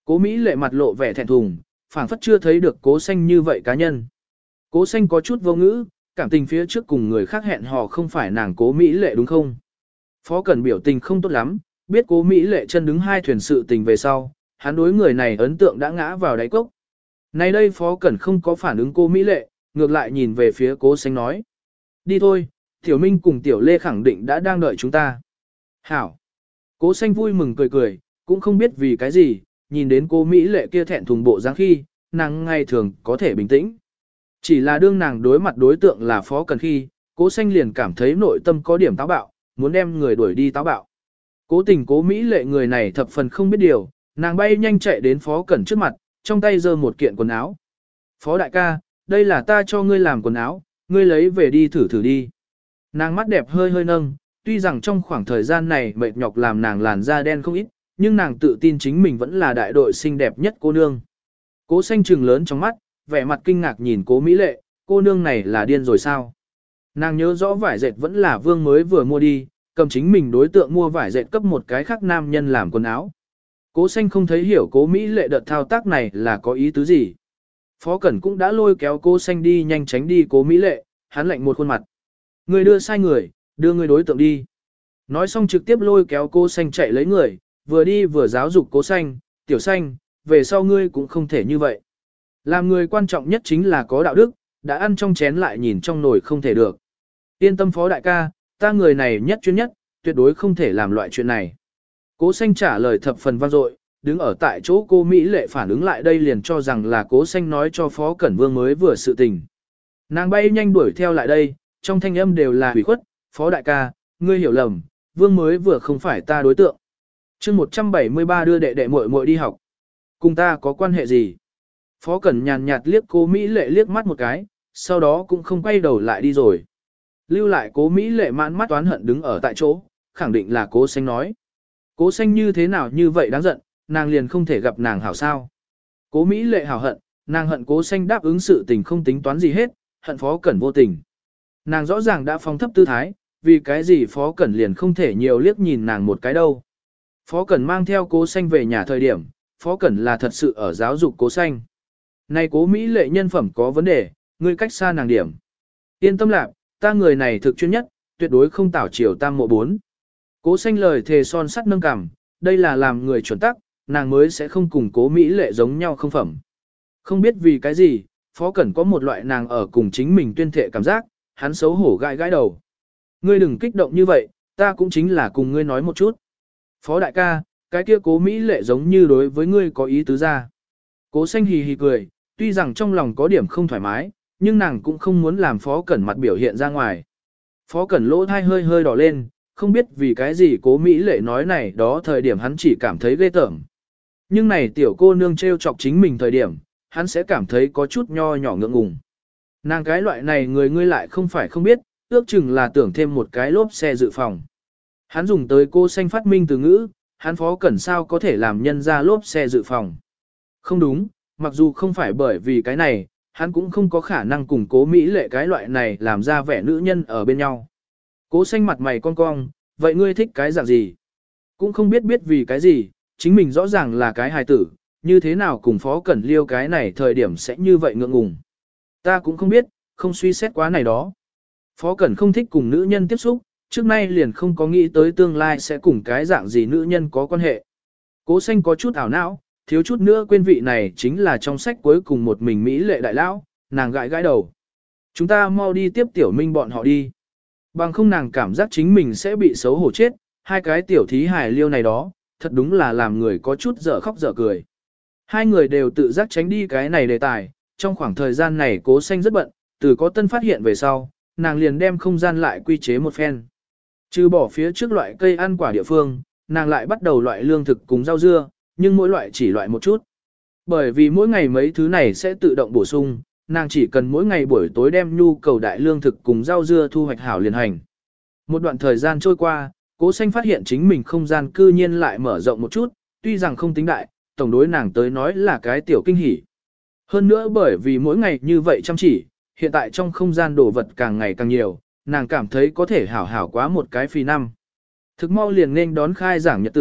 Cố Mỹ Lệ mặt lộ vẻ thẹn thùng, phảng phất chưa thấy được Cố Xanh như vậy cá nhân. Cố Xanh có chút vô ngữ, cảm tình phía trước cùng người khác hẹn hò không phải nàng Cố Mỹ Lệ đúng không? Phó Cẩn biểu tình không tốt lắm, biết Cố Mỹ Lệ chân đứng hai thuyền sự tình về sau, hắn đối người này ấn tượng đã ngã vào đáy cốc. Nay đây Phó Cẩn không có phản ứng Cố Mỹ Lệ, ngược lại nhìn về phía Cố Xanh nói. Đi thôi, Tiểu Minh cùng Tiểu Lê khẳng định đã đang đợi chúng ta. Hảo. Cố Xanh vui mừng cười cười, cũng không biết vì cái gì, nhìn đến Cố Mỹ Lệ kia thẹn thùng bộ dáng khi, nàng ngày thường có thể bình tĩnh. Chỉ là đương nàng đối mặt đối tượng là Phó Cẩn khi, Cố Xanh liền cảm thấy nội tâm có điểm táo bạo, muốn đem người đuổi đi táo bạo. Cố tình Cố Mỹ Lệ người này thập phần không biết điều, nàng bay nhanh chạy đến Phó Cẩn trước mặt, trong tay giơ một kiện quần áo. Phó đại ca, đây là ta cho ngươi làm quần áo, ngươi lấy về đi thử thử đi. Nàng mắt đẹp hơi hơi nâng, tuy rằng trong khoảng thời gian này mệt nhọc làm nàng làn da đen không ít, nhưng nàng tự tin chính mình vẫn là đại đội xinh đẹp nhất cô nương. Cố Xanh trừng lớn trong mắt, vẻ mặt kinh ngạc nhìn Cố Mỹ Lệ, cô nương này là điên rồi sao? Nàng nhớ rõ vải dệt vẫn là Vương mới vừa mua đi, cầm chính mình đối tượng mua vải dệt cấp một cái khác nam nhân làm quần áo. Cố Xanh không thấy hiểu Cố Mỹ Lệ đợt thao tác này là có ý tứ gì. Phó Cẩn cũng đã lôi kéo Cố Xanh đi nhanh tránh đi Cố Mỹ Lệ, hắn lạnh một khuôn mặt. Người đưa sai người, đưa người đối tượng đi. Nói xong trực tiếp lôi kéo Cố Xanh chạy lấy người, vừa đi vừa giáo dục Cố Xanh, Tiểu Xanh, về sau ngươi cũng không thể như vậy. Làm người quan trọng nhất chính là có đạo đức, đã ăn trong chén lại nhìn trong nồi không thể được. Yên tâm Phó đại ca, ta người này nhất chuyên nhất, tuyệt đối không thể làm loại chuyện này. Cố Xanh trả lời thập phần vang dội, đứng ở tại chỗ cô Mỹ Lệ phản ứng lại đây liền cho rằng là Cố Xanh nói cho Phó Cẩn Vương mới vừa sự tình. Nàng bay nhanh đuổi theo lại đây, trong thanh âm đều là hủy khuất, Phó đại ca, ngươi hiểu lầm, Vương mới vừa không phải ta đối tượng. Chương 173 đưa đệ đệ muội muội đi học. Cùng ta có quan hệ gì? Phó Cẩn nhàn nhạt liếc Cố Mỹ Lệ liếc mắt một cái, sau đó cũng không quay đầu lại đi rồi. Lưu lại Cố Mỹ Lệ mãn mắt toán hận đứng ở tại chỗ, khẳng định là Cố Xanh nói. Cố Xanh như thế nào như vậy đáng giận, nàng liền không thể gặp nàng hảo sao. Cố Mỹ Lệ hảo hận, nàng hận Cố Xanh đáp ứng sự tình không tính toán gì hết, hận Phó Cẩn vô tình. Nàng rõ ràng đã phóng thấp tư thái, vì cái gì Phó Cẩn liền không thể nhiều liếc nhìn nàng một cái đâu. Phó Cẩn mang theo Cố Xanh về nhà thời điểm, Phó Cẩn là thật sự ở giáo dục Cố Xanh. Này Cố Mỹ Lệ nhân phẩm có vấn đề, ngươi cách xa nàng điểm. Yên tâm lạc, ta người này thực chuyên nhất, tuyệt đối không tảo chiều tam mộ bốn. Cố Xanh lời thề son sắt nâng cằm, đây là làm người chuẩn tắc, nàng mới sẽ không cùng Cố Mỹ Lệ giống nhau không phẩm. Không biết vì cái gì, Phó Cẩn có một loại nàng ở cùng chính mình tuyên thệ cảm giác, hắn xấu hổ gãi gãi đầu. Ngươi đừng kích động như vậy, ta cũng chính là cùng ngươi nói một chút. Phó đại ca, cái kia Cố Mỹ Lệ giống như đối với ngươi có ý tứ ra. Cố Xanh hì hì cười, tuy rằng trong lòng có điểm không thoải mái, nhưng nàng cũng không muốn làm Phó Cẩn mặt biểu hiện ra ngoài. Phó Cẩn lỗ thai hơi hơi đỏ lên, không biết vì cái gì Cố Mỹ Lệ nói này đó thời điểm hắn chỉ cảm thấy ghê tởm. Nhưng này tiểu cô nương trêu chọc chính mình thời điểm, hắn sẽ cảm thấy có chút nho nhỏ ngượng ngùng. Nàng cái loại này người ngươi lại không phải không biết, ước chừng là tưởng thêm một cái lốp xe dự phòng. Hắn dùng tới Cố Xanh phát minh từ ngữ, hắn Phó Cẩn sao có thể làm nhân ra lốp xe dự phòng. Không đúng, mặc dù không phải bởi vì cái này, hắn cũng không có khả năng cùng Cố Mỹ Lệ cái loại này làm ra vẻ nữ nhân ở bên nhau. Cố Xanh mặt mày cong cong, vậy ngươi thích cái dạng gì? Cũng không biết vì cái gì, chính mình rõ ràng là cái hài tử, như thế nào cùng Phó Cẩn liêu cái này thời điểm sẽ như vậy ngượng ngùng. Ta cũng không biết, không suy xét quá này đó. Phó Cẩn không thích cùng nữ nhân tiếp xúc, trước nay liền không có nghĩ tới tương lai sẽ cùng cái dạng gì nữ nhân có quan hệ. Cố Xanh có chút ảo não, thiếu chút nữa quên vị này chính là trong sách cuối cùng một mình Mỹ Lệ đại lão, nàng gãi gãi đầu. Chúng ta mau đi tiếp Tiểu Minh bọn họ đi. Bằng không nàng cảm giác chính mình sẽ bị xấu hổ chết, hai cái tiểu thí hài liêu này đó, thật đúng là làm người có chút dở khóc dở cười. Hai người đều tự giác tránh đi cái này đề tài, trong khoảng thời gian này Cố Xanh rất bận, từ có tân phát hiện về sau, nàng liền đem không gian lại quy chế một phen. Trừ bỏ phía trước loại cây ăn quả địa phương, nàng lại bắt đầu loại lương thực cùng rau dưa, nhưng mỗi loại chỉ loại một chút. Bởi vì mỗi ngày mấy thứ này sẽ tự động bổ sung, nàng chỉ cần mỗi ngày buổi tối đem nhu cầu đại lương thực cùng rau dưa thu hoạch hảo liền hành. Một đoạn thời gian trôi qua, Cố Xanh phát hiện chính mình không gian cư nhiên lại mở rộng một chút, tuy rằng không tính đại, tổng đối nàng tới nói là cái tiểu kinh hỉ. Hơn nữa bởi vì mỗi ngày như vậy chăm chỉ, hiện tại trong không gian đồ vật càng ngày càng nhiều, nàng cảm thấy có thể hảo hảo quá một cái phi năm. Thực mau liền nên đón khai giảng nhật tử,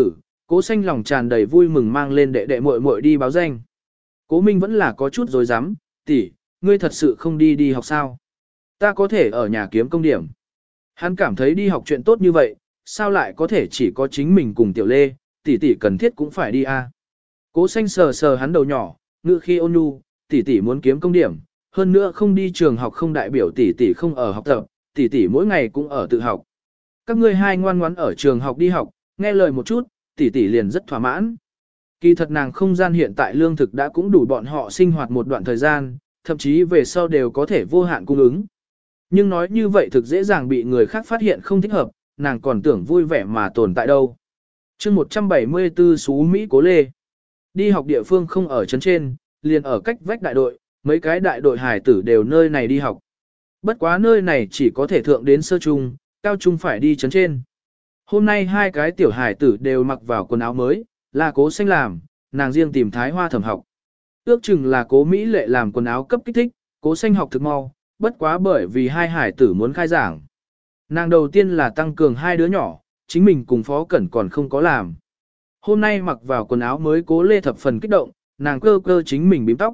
Cố xanh lòng tràn đầy vui mừng mang lên đệ đệ muội muội đi báo danh. Cố Minh vẫn là có chút dối rắm tỷ, ngươi thật sự không đi học sao? Ta có thể ở nhà kiếm công điểm. Hắn cảm thấy đi học chuyện tốt như vậy, sao lại có thể chỉ có chính mình cùng Tiểu Lê, tỷ cần thiết cũng phải đi a. Cố xanh sờ sờ hắn đầu nhỏ, ngự khi ôn nhu, tỷ muốn kiếm công điểm, hơn nữa không đi trường học không đại biểu tỷ không ở học tập, tỷ mỗi ngày cũng ở tự học. Các ngươi hai ngoan ngoãn ở trường học đi học, nghe lời một chút, tỷ liền rất thỏa mãn. Kỳ thật nàng không gian hiện tại lương thực đã cũng đủ bọn họ sinh hoạt một đoạn thời gian, thậm chí về sau đều có thể vô hạn cung ứng. Nhưng nói như vậy thực dễ dàng bị người khác phát hiện không thích hợp, nàng còn tưởng vui vẻ mà tồn tại đâu. chương 174 Xú Mỹ Cố Lê. Đi học địa phương không ở trấn trên, liền ở cách vách đại đội, mấy cái đại đội hải tử đều nơi này đi học. Bất quá nơi này chỉ có thể thượng đến sơ trung, cao trung phải đi trấn trên. Hôm nay hai cái tiểu hải tử đều mặc vào quần áo mới, là Cố xanh làm, nàng riêng tìm Thái Hoa Thẩm học. Ước chừng là Cố Mỹ Lệ làm quần áo cấp kích thích, Cố xanh học thực mau, bất quá bởi vì hai hải tử muốn khai giảng. Nàng đầu tiên là tăng cường hai đứa nhỏ, chính mình cùng Phó Cẩn còn không có làm. Hôm nay mặc vào quần áo mới Cố Lê thập phần kích động, nàng cơ chính mình bím tóc.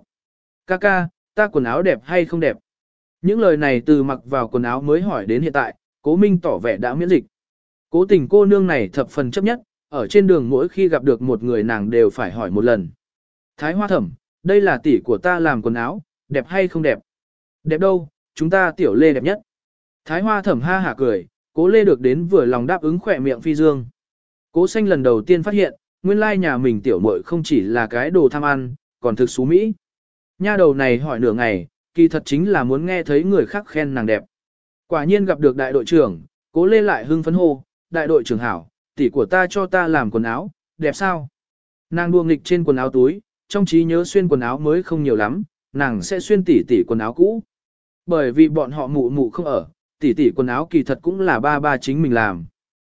Ca, ta quần áo đẹp hay không đẹp? Những lời này từ mặc vào quần áo mới hỏi đến hiện tại, Cố Minh tỏ vẻ đã miễn dịch. Cố Tình cô nương này thập phần chấp nhất, ở trên đường mỗi khi gặp được một người nàng đều phải hỏi một lần. Thái Hoa Thẩm, đây là tỷ của ta làm quần áo, đẹp hay không đẹp? Đẹp đâu, chúng ta Tiểu Lê đẹp nhất. Thái Hoa Thẩm ha hả cười, Cố Lê được đến vừa lòng đáp ứng khỏe miệng phi dương. Cố xanh lần đầu tiên phát hiện, nguyên lai nhà mình tiểu muội không chỉ là cái đồ tham ăn, còn thực xú Mỹ. Nha đầu này hỏi nửa ngày, kỳ thật chính là muốn nghe thấy người khác khen nàng đẹp. Quả nhiên gặp được đại đội trưởng, Cố Lê lại hưng phấn hô, đại đội trưởng hảo, tỷ của ta cho ta làm quần áo, đẹp sao? Nàng đua nghịch trên quần áo túi, trong trí nhớ xuyên quần áo mới không nhiều lắm, nàng sẽ xuyên tỷ quần áo cũ. Bởi vì bọn họ mụ không ở, tỷ quần áo kỳ thật cũng là ba chính mình làm.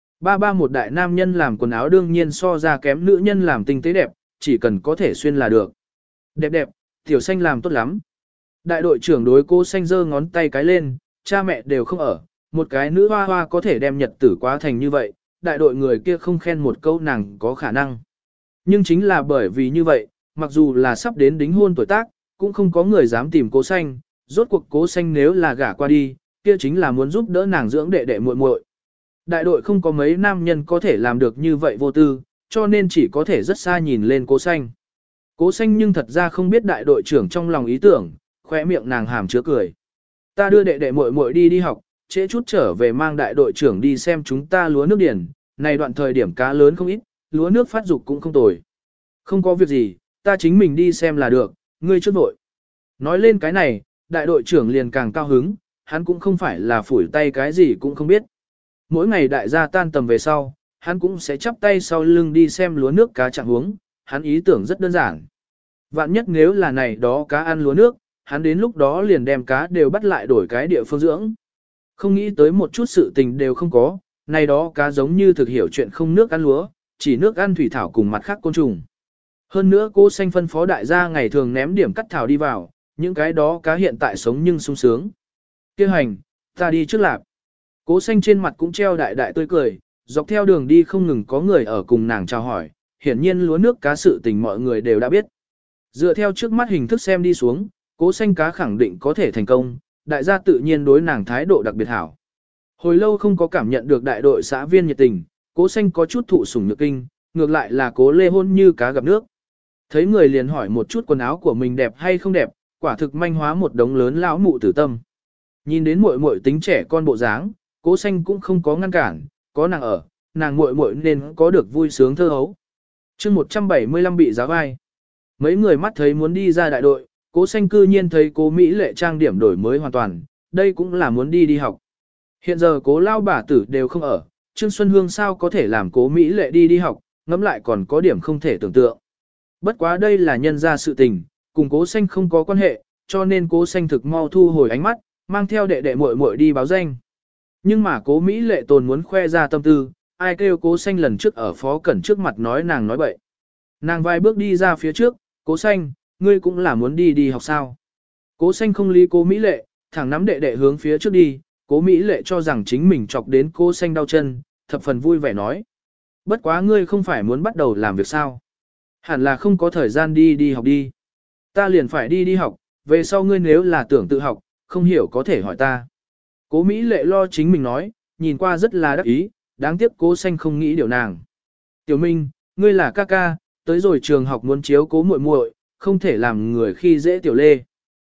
Ba một đại nam nhân làm quần áo đương nhiên so ra kém nữ nhân làm tinh tế đẹp, chỉ cần có thể xuyên là được. Đẹp, tiểu xanh làm tốt lắm. Đại đội trưởng đối cô xanh giơ ngón tay cái lên, cha mẹ đều không ở, một cái nữ hoa có thể đem nhật tử quá thành như vậy, đại đội người kia không khen một câu nàng có khả năng. Nhưng chính là bởi vì như vậy, mặc dù là sắp đến đính hôn tuổi tác, cũng không có người dám tìm Cố xanh, rốt cuộc Cố xanh nếu là gả qua đi, kia chính là muốn giúp đỡ nàng dưỡng đệ muội muội. Đại đội không có mấy nam nhân có thể làm được như vậy vô tư, cho nên chỉ có thể rất xa nhìn lên Cố xanh. Cố xanh nhưng thật ra không biết đại đội trưởng trong lòng ý tưởng, khóe miệng nàng hàm chứa cười. Ta đưa đệ muội muội đi học, trễ chút trở về mang đại đội trưởng đi xem chúng ta lúa nước điển, này đoạn thời điểm cá lớn không ít, lúa nước phát dục cũng không tồi. Không có việc gì, ta chính mình đi xem là được, ngươi trước vội. Nói lên cái này, đại đội trưởng liền càng cao hứng, hắn cũng không phải là phủi tay cái gì cũng không biết. Mỗi ngày đại gia tan tầm về sau, hắn cũng sẽ chắp tay sau lưng đi xem lúa nước cá trạng huống, hắn ý tưởng rất đơn giản. Vạn nhất nếu là này đó cá ăn lúa nước, hắn đến lúc đó liền đem cá đều bắt lại đổi cái địa phương dưỡng. Không nghĩ tới một chút sự tình đều không có, này đó cá giống như thực hiểu chuyện không nước ăn lúa, chỉ nước ăn thủy thảo cùng mặt khác côn trùng. Hơn nữa cô xanh phân phó đại gia ngày thường ném điểm cắt thảo đi vào, những cái đó cá hiện tại sống nhưng sung sướng. Kêu hành, ta đi trước lạp. Cố xanh trên mặt cũng treo đại tươi cười, dọc theo đường đi không ngừng có người ở cùng nàng chào hỏi, hiển nhiên lúa nước cá sự tình mọi người đều đã biết. Dựa theo trước mắt hình thức xem đi xuống, Cố xanh cá khẳng định có thể thành công, đại gia tự nhiên đối nàng thái độ đặc biệt hảo. Hồi lâu không có cảm nhận được đại đội xã viên nhiệt tình, Cố xanh có chút thụ sủng nhược kinh, ngược lại là Cố Lê hôn như cá gặp nước. Thấy người liền hỏi một chút quần áo của mình đẹp hay không đẹp, quả thực manh hóa một đống lớn lão mụ tử tâm. Nhìn đến muội tính trẻ con bộ dáng, Cố xanh cũng không có ngăn cản, có nàng ở, nàng muội nên có được vui sướng thơ hấu. chương 175 bị giá vai. Mấy người mắt thấy muốn đi ra đại đội, Cố xanh cư nhiên thấy Cố Mỹ Lệ trang điểm đổi mới hoàn toàn, đây cũng là muốn đi học. Hiện giờ Cố lao bà tử đều không ở, Trương Xuân Hương sao có thể làm Cố Mỹ Lệ đi học, ngẫm lại còn có điểm không thể tưởng tượng. Bất quá đây là nhân ra sự tình, cùng Cố xanh không có quan hệ, cho nên Cố xanh thực mau thu hồi ánh mắt, mang theo đệ muội đi báo danh. Nhưng mà Cố Mỹ Lệ tồn muốn khoe ra tâm tư, ai kêu Cố xanh lần trước ở Phó Cẩn trước mặt nói nàng nói bậy. Nàng vài bước đi ra phía trước, Cố xanh, ngươi cũng là muốn đi học sao. Cố xanh không lý Cố Mỹ Lệ, thẳng nắm đệ hướng phía trước đi, Cố Mỹ Lệ cho rằng chính mình chọc đến Cố xanh đau chân, thập phần vui vẻ nói. Bất quá ngươi không phải muốn bắt đầu làm việc sao? Hẳn là không có thời gian đi học đi. Ta liền phải đi học, về sau ngươi nếu là tưởng tự học, không hiểu có thể hỏi ta. Cố Mỹ Lệ lo chính mình nói, nhìn qua rất là đắc ý, đáng tiếc Cố Xanh không nghĩ điều nàng. Tiểu Minh, ngươi là ca ca, tới rồi trường học muốn chiếu cố muội muội, không thể làm người khi dễ Tiểu Lê.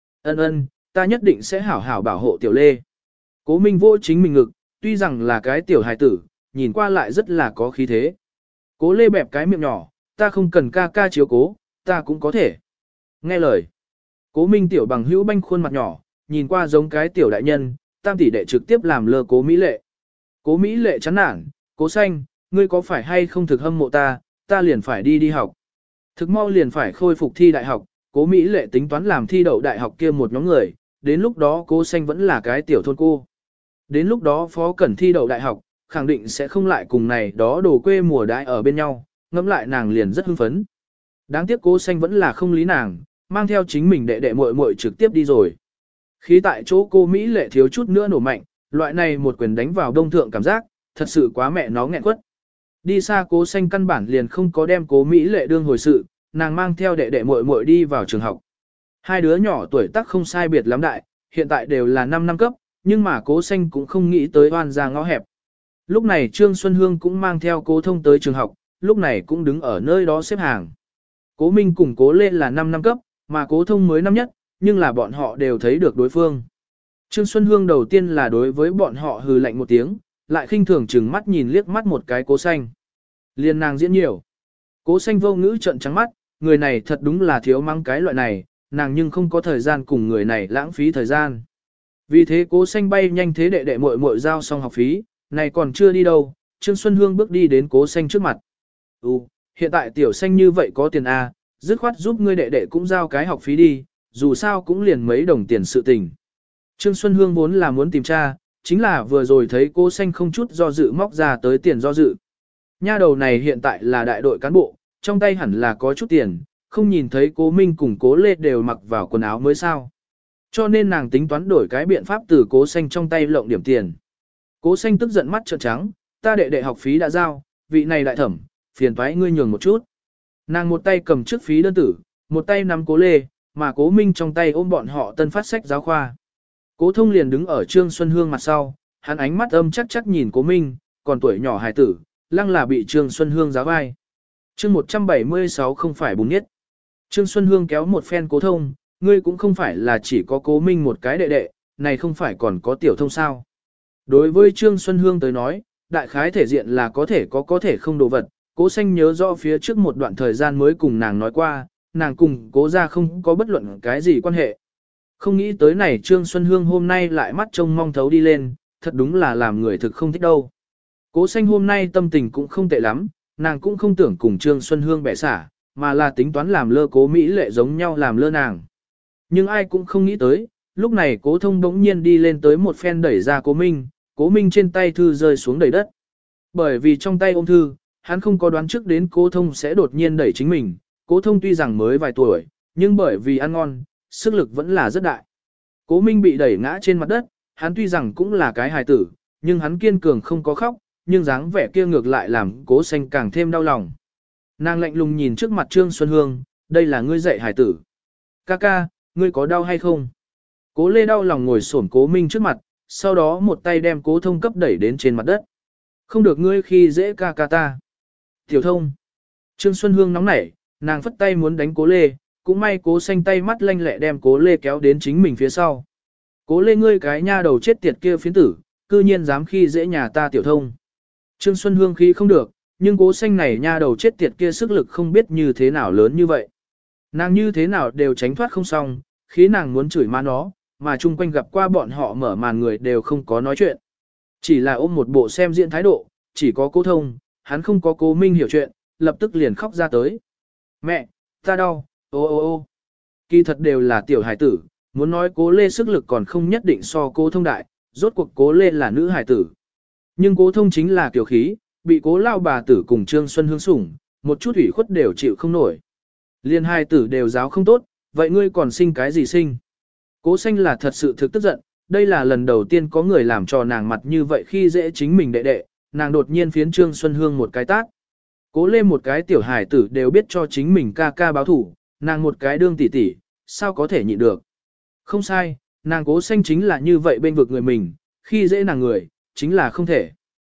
Ân, ta nhất định sẽ hảo hảo bảo hộ Tiểu Lê. Cố Minh vô chính mình ngực, tuy rằng là cái tiểu hài tử, nhìn qua lại rất là có khí thế. Cố Lê bẹp cái miệng nhỏ, ta không cần ca ca chiếu cố, ta cũng có thể. Nghe lời. Cố Minh tiểu bằng hữu banh khuôn mặt nhỏ, nhìn qua giống cái tiểu đại nhân, tam tỷ đệ trực tiếp làm lơ Cố Mỹ Lệ. Cố Mỹ Lệ chán nản, Cố Xanh, ngươi có phải hay không thực hâm mộ ta liền phải đi học. Thực mau liền phải khôi phục thi đại học, Cố Mỹ Lệ tính toán làm thi đậu đại học kia một nhóm người, đến lúc đó Cố Xanh vẫn là cái tiểu thôn cô. Đến lúc đó Phó Cẩn thi đậu đại học, khẳng định sẽ không lại cùng này đó đồ quê mùa đại ở bên nhau, ngẫm lại nàng liền rất hưng phấn. Đáng tiếc Cố Xanh vẫn là không lý nàng, mang theo chính mình đệ đệ muội muội trực tiếp đi rồi. Khí tại chỗ cô Mỹ Lệ thiếu chút nữa nổ mạnh, loại này một quyền đánh vào đông thượng cảm giác, thật sự quá mẹ nó nghẹn quất. Đi xa Cố Xanh căn bản liền không có đem Cố Mỹ Lệ đương hồi sự, nàng mang theo đệ đệ muội muội đi vào trường học. Hai đứa nhỏ tuổi tác không sai biệt lắm đại, hiện tại đều là 5 năm cấp, nhưng mà Cố Xanh cũng không nghĩ tới oan ra ngõ hẹp. Lúc này Trương Xuân Hương cũng mang theo Cố Thông tới trường học, lúc này cũng đứng ở nơi đó xếp hàng. Cố Minh cùng Cố Lê là 5 năm cấp, mà Cố Thông mới năm nhất, nhưng là bọn họ đều thấy được đối phương. Trương Xuân Hương đầu tiên là đối với bọn họ hừ lạnh một tiếng, lại khinh thường chừng mắt nhìn liếc mắt một cái Cố Xanh. Liên nàng diễn nhiều. Cố Xanh vô ngữ trợn trắng mắt, người này thật đúng là thiếu mắng cái loại này, nàng nhưng không có thời gian cùng người này lãng phí thời gian. Vì thế Cố Xanh bay nhanh thế đệ đệ muội muội giao xong học phí, này còn chưa đi đâu, Trương Xuân Hương bước đi đến Cố Xanh trước mặt. Hiện tại tiểu Xanh như vậy có tiền A, dứt khoát giúp ngươi đệ đệ cũng giao cái học phí đi, dù sao cũng liền mấy đồng tiền sự tình. Trương Xuân Hương vốn là muốn tìm cha, chính là vừa rồi thấy Cố Xanh không chút do dự móc ra tới tiền do dự. Nha đầu này hiện tại là đại đội cán bộ, trong tay hẳn là có chút tiền, không nhìn thấy Cố Minh cùng Cố Lê đều mặc vào quần áo mới sao. Cho nên nàng tính toán đổi cái biện pháp từ Cố Xanh trong tay lộng điểm tiền. Cố Xanh tức giận mắt trợn trắng, ta đệ đệ học phí đã giao, vị này đại thẩm, phiền toái ngươi nhường một chút. Nàng một tay cầm trước phí đơn tử, một tay nắm Cố Lê, mà Cố Minh trong tay ôm bọn họ tân phát sách giáo khoa. Cố Thông liền đứng ở Trương Xuân Hương mặt sau, hắn ánh mắt âm chắc nhìn Cố Minh, còn tuổi nhỏ hài tử, lăng là bị Trương Xuân Hương giáo vai. Chương 176 không phải bùn nhất. Trương Xuân Hương kéo một phen Cố Thông, ngươi cũng không phải là chỉ có Cố Minh một cái đệ đệ, này không phải còn có Tiểu Thông sao. Đối với Trương Xuân Hương tới nói, đại khái thể diện là có thể không đồ vật, Cố Xanh nhớ rõ phía trước một đoạn thời gian mới cùng nàng nói qua, nàng cùng Cố gia không có bất luận cái gì quan hệ. Không nghĩ tới này Trương Xuân Hương hôm nay lại mắt trông mong thấu đi lên, thật đúng là làm người thực không thích đâu. Cố Xanh hôm nay tâm tình cũng không tệ lắm, nàng cũng không tưởng cùng Trương Xuân Hương bẻ xả, mà là tính toán làm lơ Cố Mỹ Lệ giống nhau làm lơ nàng. Nhưng ai cũng không nghĩ tới, lúc này Cố Thông bỗng nhiên đi lên tới một phen đẩy ra Cố Minh, Cố Minh trên tay thư rơi xuống đầy đất. Bởi vì trong tay ôm thư, hắn không có đoán trước đến Cố Thông sẽ đột nhiên đẩy chính mình. Cố Thông tuy rằng mới vài tuổi, nhưng bởi vì ăn ngon, sức lực vẫn là rất đại. Cố Minh bị đẩy ngã trên mặt đất, hắn tuy rằng cũng là cái hài tử, nhưng hắn kiên cường không có khóc, nhưng dáng vẻ kia ngược lại làm Cố Xanh càng thêm đau lòng. Nàng lạnh lùng nhìn trước mặt Trương Xuân Hương, đây là ngươi dạy hài tử. Ca, ngươi có đau hay không? Cố Lê đau lòng ngồi xổm Cố Minh trước mặt, sau đó một tay đem Cố Thông cấp đẩy đến trên mặt đất. Không được ngươi khi dễ ca ta. Tiểu Thông. Trương Xuân Hương nóng nảy, nàng phất tay muốn đánh Cố Lê, cũng may Cố Xanh tay mắt lanh lẹ đem Cố Lê kéo đến chính mình phía sau. Cố Lê ngươi cái nha đầu chết tiệt kia phiến tử, cư nhiên dám khi dễ nhà ta Tiểu Thông. Trương Xuân Hương khí không được, nhưng Cố Xanh này nha đầu chết tiệt kia sức lực không biết như thế nào lớn như vậy. Nàng như thế nào đều tránh thoát không xong, khí nàng muốn chửi má nó, mà chung quanh gặp qua bọn họ mở màn người đều không có nói chuyện. Chỉ là ôm một bộ xem diễn thái độ, chỉ có Cố Thông, hắn không có Cố Minh hiểu chuyện, lập tức liền khóc ra tới. Mẹ, ta đau, ô. Kỳ thật đều là tiểu hải tử, muốn nói Cố Lê sức lực còn không nhất định so Cố Thông đại, rốt cuộc Cố Lê là nữ hải tử. Nhưng Cố Thông chính là tiểu khí, bị Cố lao bà tử cùng Trương Xuân Hương sủng, một chút ủy khuất đều chịu không nổi. Liên hai tử đều giáo không tốt, vậy ngươi còn sinh cái gì sinh? Cố Xanh là thật sự thực tức giận, đây là lần đầu tiên có người làm cho nàng mặt như vậy khi dễ chính mình đệ đệ, nàng đột nhiên phiến Trương Xuân Hương một cái tát. Cố Lê một cái tiểu hài tử đều biết cho chính mình ca ca báo thủ, nàng một cái đương tỷ tỷ, sao có thể nhịn được. Không sai, nàng Cố Xanh chính là như vậy bên vực người mình, khi dễ nàng người, chính là không thể.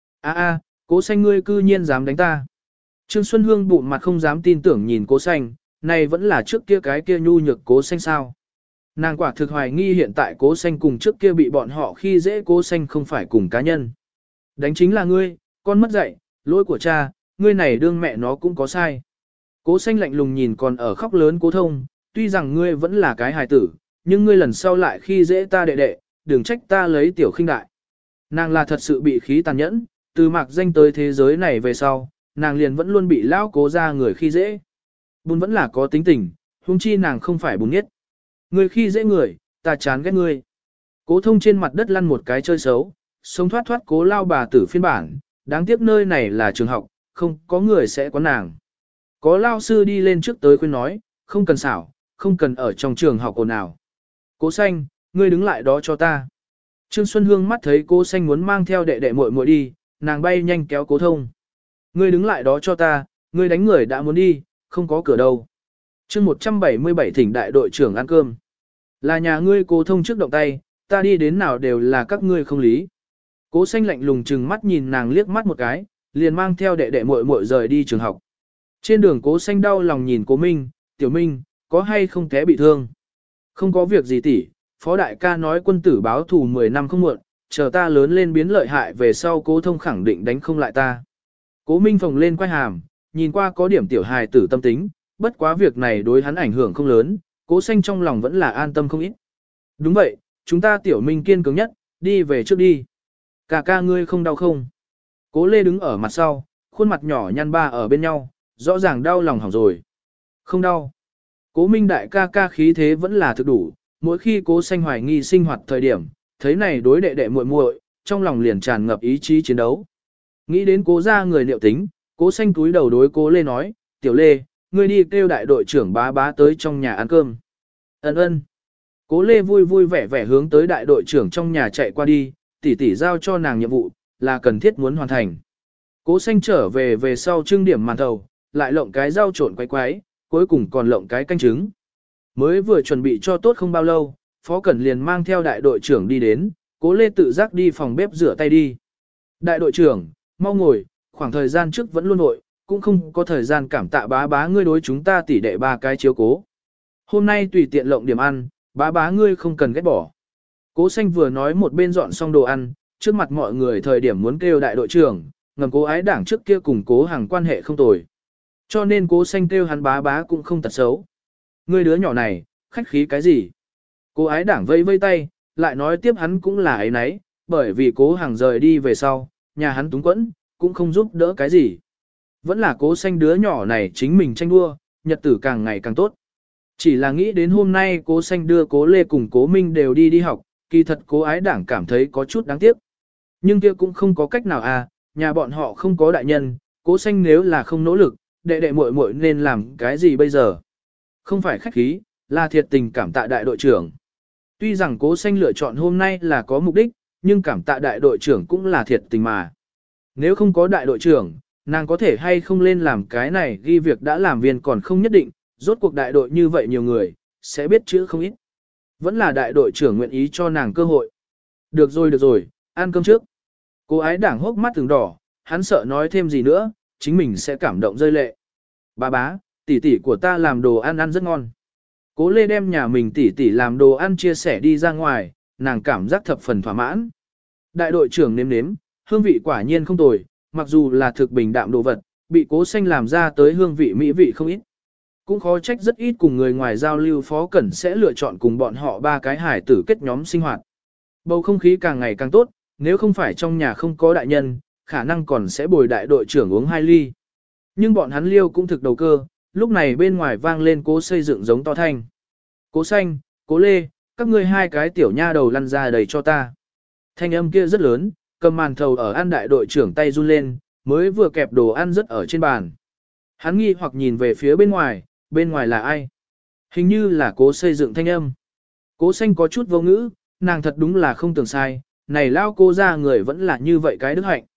Cố Xanh ngươi cư nhiên dám đánh ta. Trương Xuân Hương bụng mặt không dám tin tưởng nhìn Cố Xanh, này vẫn là trước kia cái kia nhu nhược Cố Xanh sao. Nàng quả thực hoài nghi hiện tại Cố Xanh cùng trước kia bị bọn họ khi dễ Cố Xanh không phải cùng cá nhân. Đánh chính là ngươi, con mất dạy, lỗi của cha, ngươi này đương mẹ nó cũng có sai. Cố Xanh lạnh lùng nhìn còn ở khóc lớn Cố Thông, tuy rằng ngươi vẫn là cái hài tử, nhưng ngươi lần sau lại khi dễ ta đệ đệ, đừng trách ta lấy tiểu khinh đại. Nàng là thật sự bị khí tàn nhẫn, từ mạc danh tới thế giới này về sau, nàng liền vẫn luôn bị lão Cố ra người khi dễ. Bùn vẫn là có tính tình, huống chi nàng không phải bùn nhất. Ngươi khi dễ người, ta chán ghét ngươi. Cố Thông trên mặt đất lăn một cái chơi xấu, sống thoát thoát Cố lao bà tử phiên bản, đáng tiếc nơi này là trường học, không có người sẽ có nàng. Có lao sư đi lên trước tới khuyên nói, không cần xảo, không cần ở trong trường học ồn ào. Cố Xanh, ngươi đứng lại đó cho ta. Trương Xuân Hương mắt thấy Cố Xanh muốn mang theo đệ đệ muội muội đi, nàng bay nhanh kéo Cố Thông. Ngươi đứng lại đó cho ta, ngươi đánh người đã muốn đi, không có cửa đâu. Chương 177 thỉnh đại đội trưởng ăn cơm. Là nhà ngươi Cố Thông trước động tay, ta đi đến nào đều là các ngươi không lý. Cố Xanh lạnh lùng trừng mắt nhìn nàng liếc mắt một cái, liền mang theo đệ đệ muội muội rời đi trường học. Trên đường Cố Xanh đau lòng nhìn Cố Minh, Tiểu Minh, có hay không té bị thương? Không có việc gì tỷ, Phó đại ca nói quân tử báo thù 10 năm không muộn, chờ ta lớn lên biến lợi hại về sau Cố Thông khẳng định đánh không lại ta. Cố Minh phồng lên quay hàm, nhìn qua có điểm tiểu hài tử tâm tính, bất quá việc này đối hắn ảnh hưởng không lớn, Cố Xanh trong lòng vẫn là an tâm không ít. Đúng vậy, chúng ta Tiểu Minh kiên cường nhất, đi về trước đi. Ca ca ngươi không đau không? Cố Lê đứng ở mặt sau, khuôn mặt nhỏ nhăn ba ở bên nhau, rõ ràng đau lòng hỏng rồi. Không đau. Cố Minh đại ca ca khí thế vẫn là thực đủ, mỗi khi Cố Xanh hoài nghi sinh hoạt thời điểm, thấy này đối đệ đệ muội muội, trong lòng liền tràn ngập ý chí chiến đấu. Nghĩ đến Cố gia người liệu tính, Cố Xanh túi đầu đối Cố Lê nói, Tiểu Lê, ngươi đi kêu đại đội trưởng bá bá tới trong nhà ăn cơm. Ấn ơn. Cố Lê vui vui vẻ vẻ hướng tới đại đội trưởng trong nhà chạy qua đi, tỷ tỷ giao cho nàng nhiệm vụ, là cần thiết muốn hoàn thành. Cố Xanh trở về sau trưng điểm màn thầu, lại lộng cái rau trộn quay quái, cuối cùng còn lộng cái canh trứng. Mới vừa chuẩn bị cho tốt không bao lâu, Phó Cẩn liền mang theo đại đội trưởng đi đến, Cố Lê tự giác đi phòng bếp rửa tay đi. Đại đội trưởng, mau ngồi, khoảng thời gian trước vẫn luôn nội, cũng không có thời gian cảm tạ bá bá ngươi đối chúng ta tỷ đệ ba cái chiếu cố. Hôm nay tùy tiện lộng điểm ăn, bá bá ngươi không cần ghét bỏ. Cố Xanh vừa nói một bên dọn xong đồ ăn, trước mặt mọi người thời điểm muốn kêu đại đội trưởng, ngầm Cố ái đảng trước kia cùng Cố Hằng quan hệ không tồi. Cho nên Cố Xanh kêu hắn bá bá cũng không tật xấu. Ngươi đứa nhỏ này, khách khí cái gì? Cố ái đảng vây vây tay, lại nói tiếp hắn cũng là ấy nấy, bởi vì Cố Hằng rời đi về sau, nhà hắn túng quẫn, cũng không giúp đỡ cái gì. Vẫn là Cố Xanh đứa nhỏ này chính mình tranh đua, nhật tử càng ngày càng tốt. Chỉ là nghĩ đến hôm nay Cố Xanh đưa Cố Lê cùng Cố Minh đều đi học, kỳ thật Cố ái đảng cảm thấy có chút đáng tiếc. Nhưng kia cũng không có cách nào à, nhà bọn họ không có đại nhân, Cố Xanh nếu là không nỗ lực, đệ đệ muội muội nên làm cái gì bây giờ? Không phải khách khí, là thiệt tình cảm tạ đại đội trưởng. Tuy rằng Cố Xanh lựa chọn hôm nay là có mục đích, nhưng cảm tạ đại đội trưởng cũng là thiệt tình mà. Nếu không có đại đội trưởng, nàng có thể hay không lên làm cái này ghi việc đã làm viên còn không nhất định, rốt cuộc đại đội như vậy nhiều người, sẽ biết chữ không ít. Vẫn là đại đội trưởng nguyện ý cho nàng cơ hội. Được rồi, ăn cơm trước. Cô ái đảng hốc mắt từng đỏ, hắn sợ nói thêm gì nữa, chính mình sẽ cảm động rơi lệ. Bà bá, tỷ tỷ của ta làm đồ ăn ăn rất ngon. Cố Lê đem nhà mình tỷ tỷ làm đồ ăn chia sẻ đi ra ngoài, nàng cảm giác thập phần thỏa mãn. Đại đội trưởng nếm, hương vị quả nhiên không tồi, mặc dù là thực bình đạm đồ vật, bị Cố Xanh làm ra tới hương vị mỹ vị không ít. Cũng khó trách rất ít cùng người ngoài giao lưu, Phó Cẩn sẽ lựa chọn cùng bọn họ ba cái hải tử kết nhóm sinh hoạt. Bầu không khí càng ngày càng tốt, nếu không phải trong nhà không có đại nhân, khả năng còn sẽ bồi đại đội trưởng uống 2 ly. Nhưng bọn hắn liêu cũng thực đầu cơ, lúc này bên ngoài vang lên Cố xây dựng giống to thanh. Cố Xanh, Cố Lê, các ngươi hai cái tiểu nha đầu lăn ra đầy cho ta. Thanh âm kia rất lớn, cầm màn thầu ở ăn đại đội trưởng tay run lên, mới vừa kẹp đồ ăn rất ở trên bàn. Hắn nghi hoặc nhìn về phía bên ngoài là ai? Hình như là Cố xây dựng thanh âm. Cố Xanh có chút vô ngữ, nàng thật đúng là không tưởng sai, này lao cô ra người vẫn là như vậy cái đức hạnh.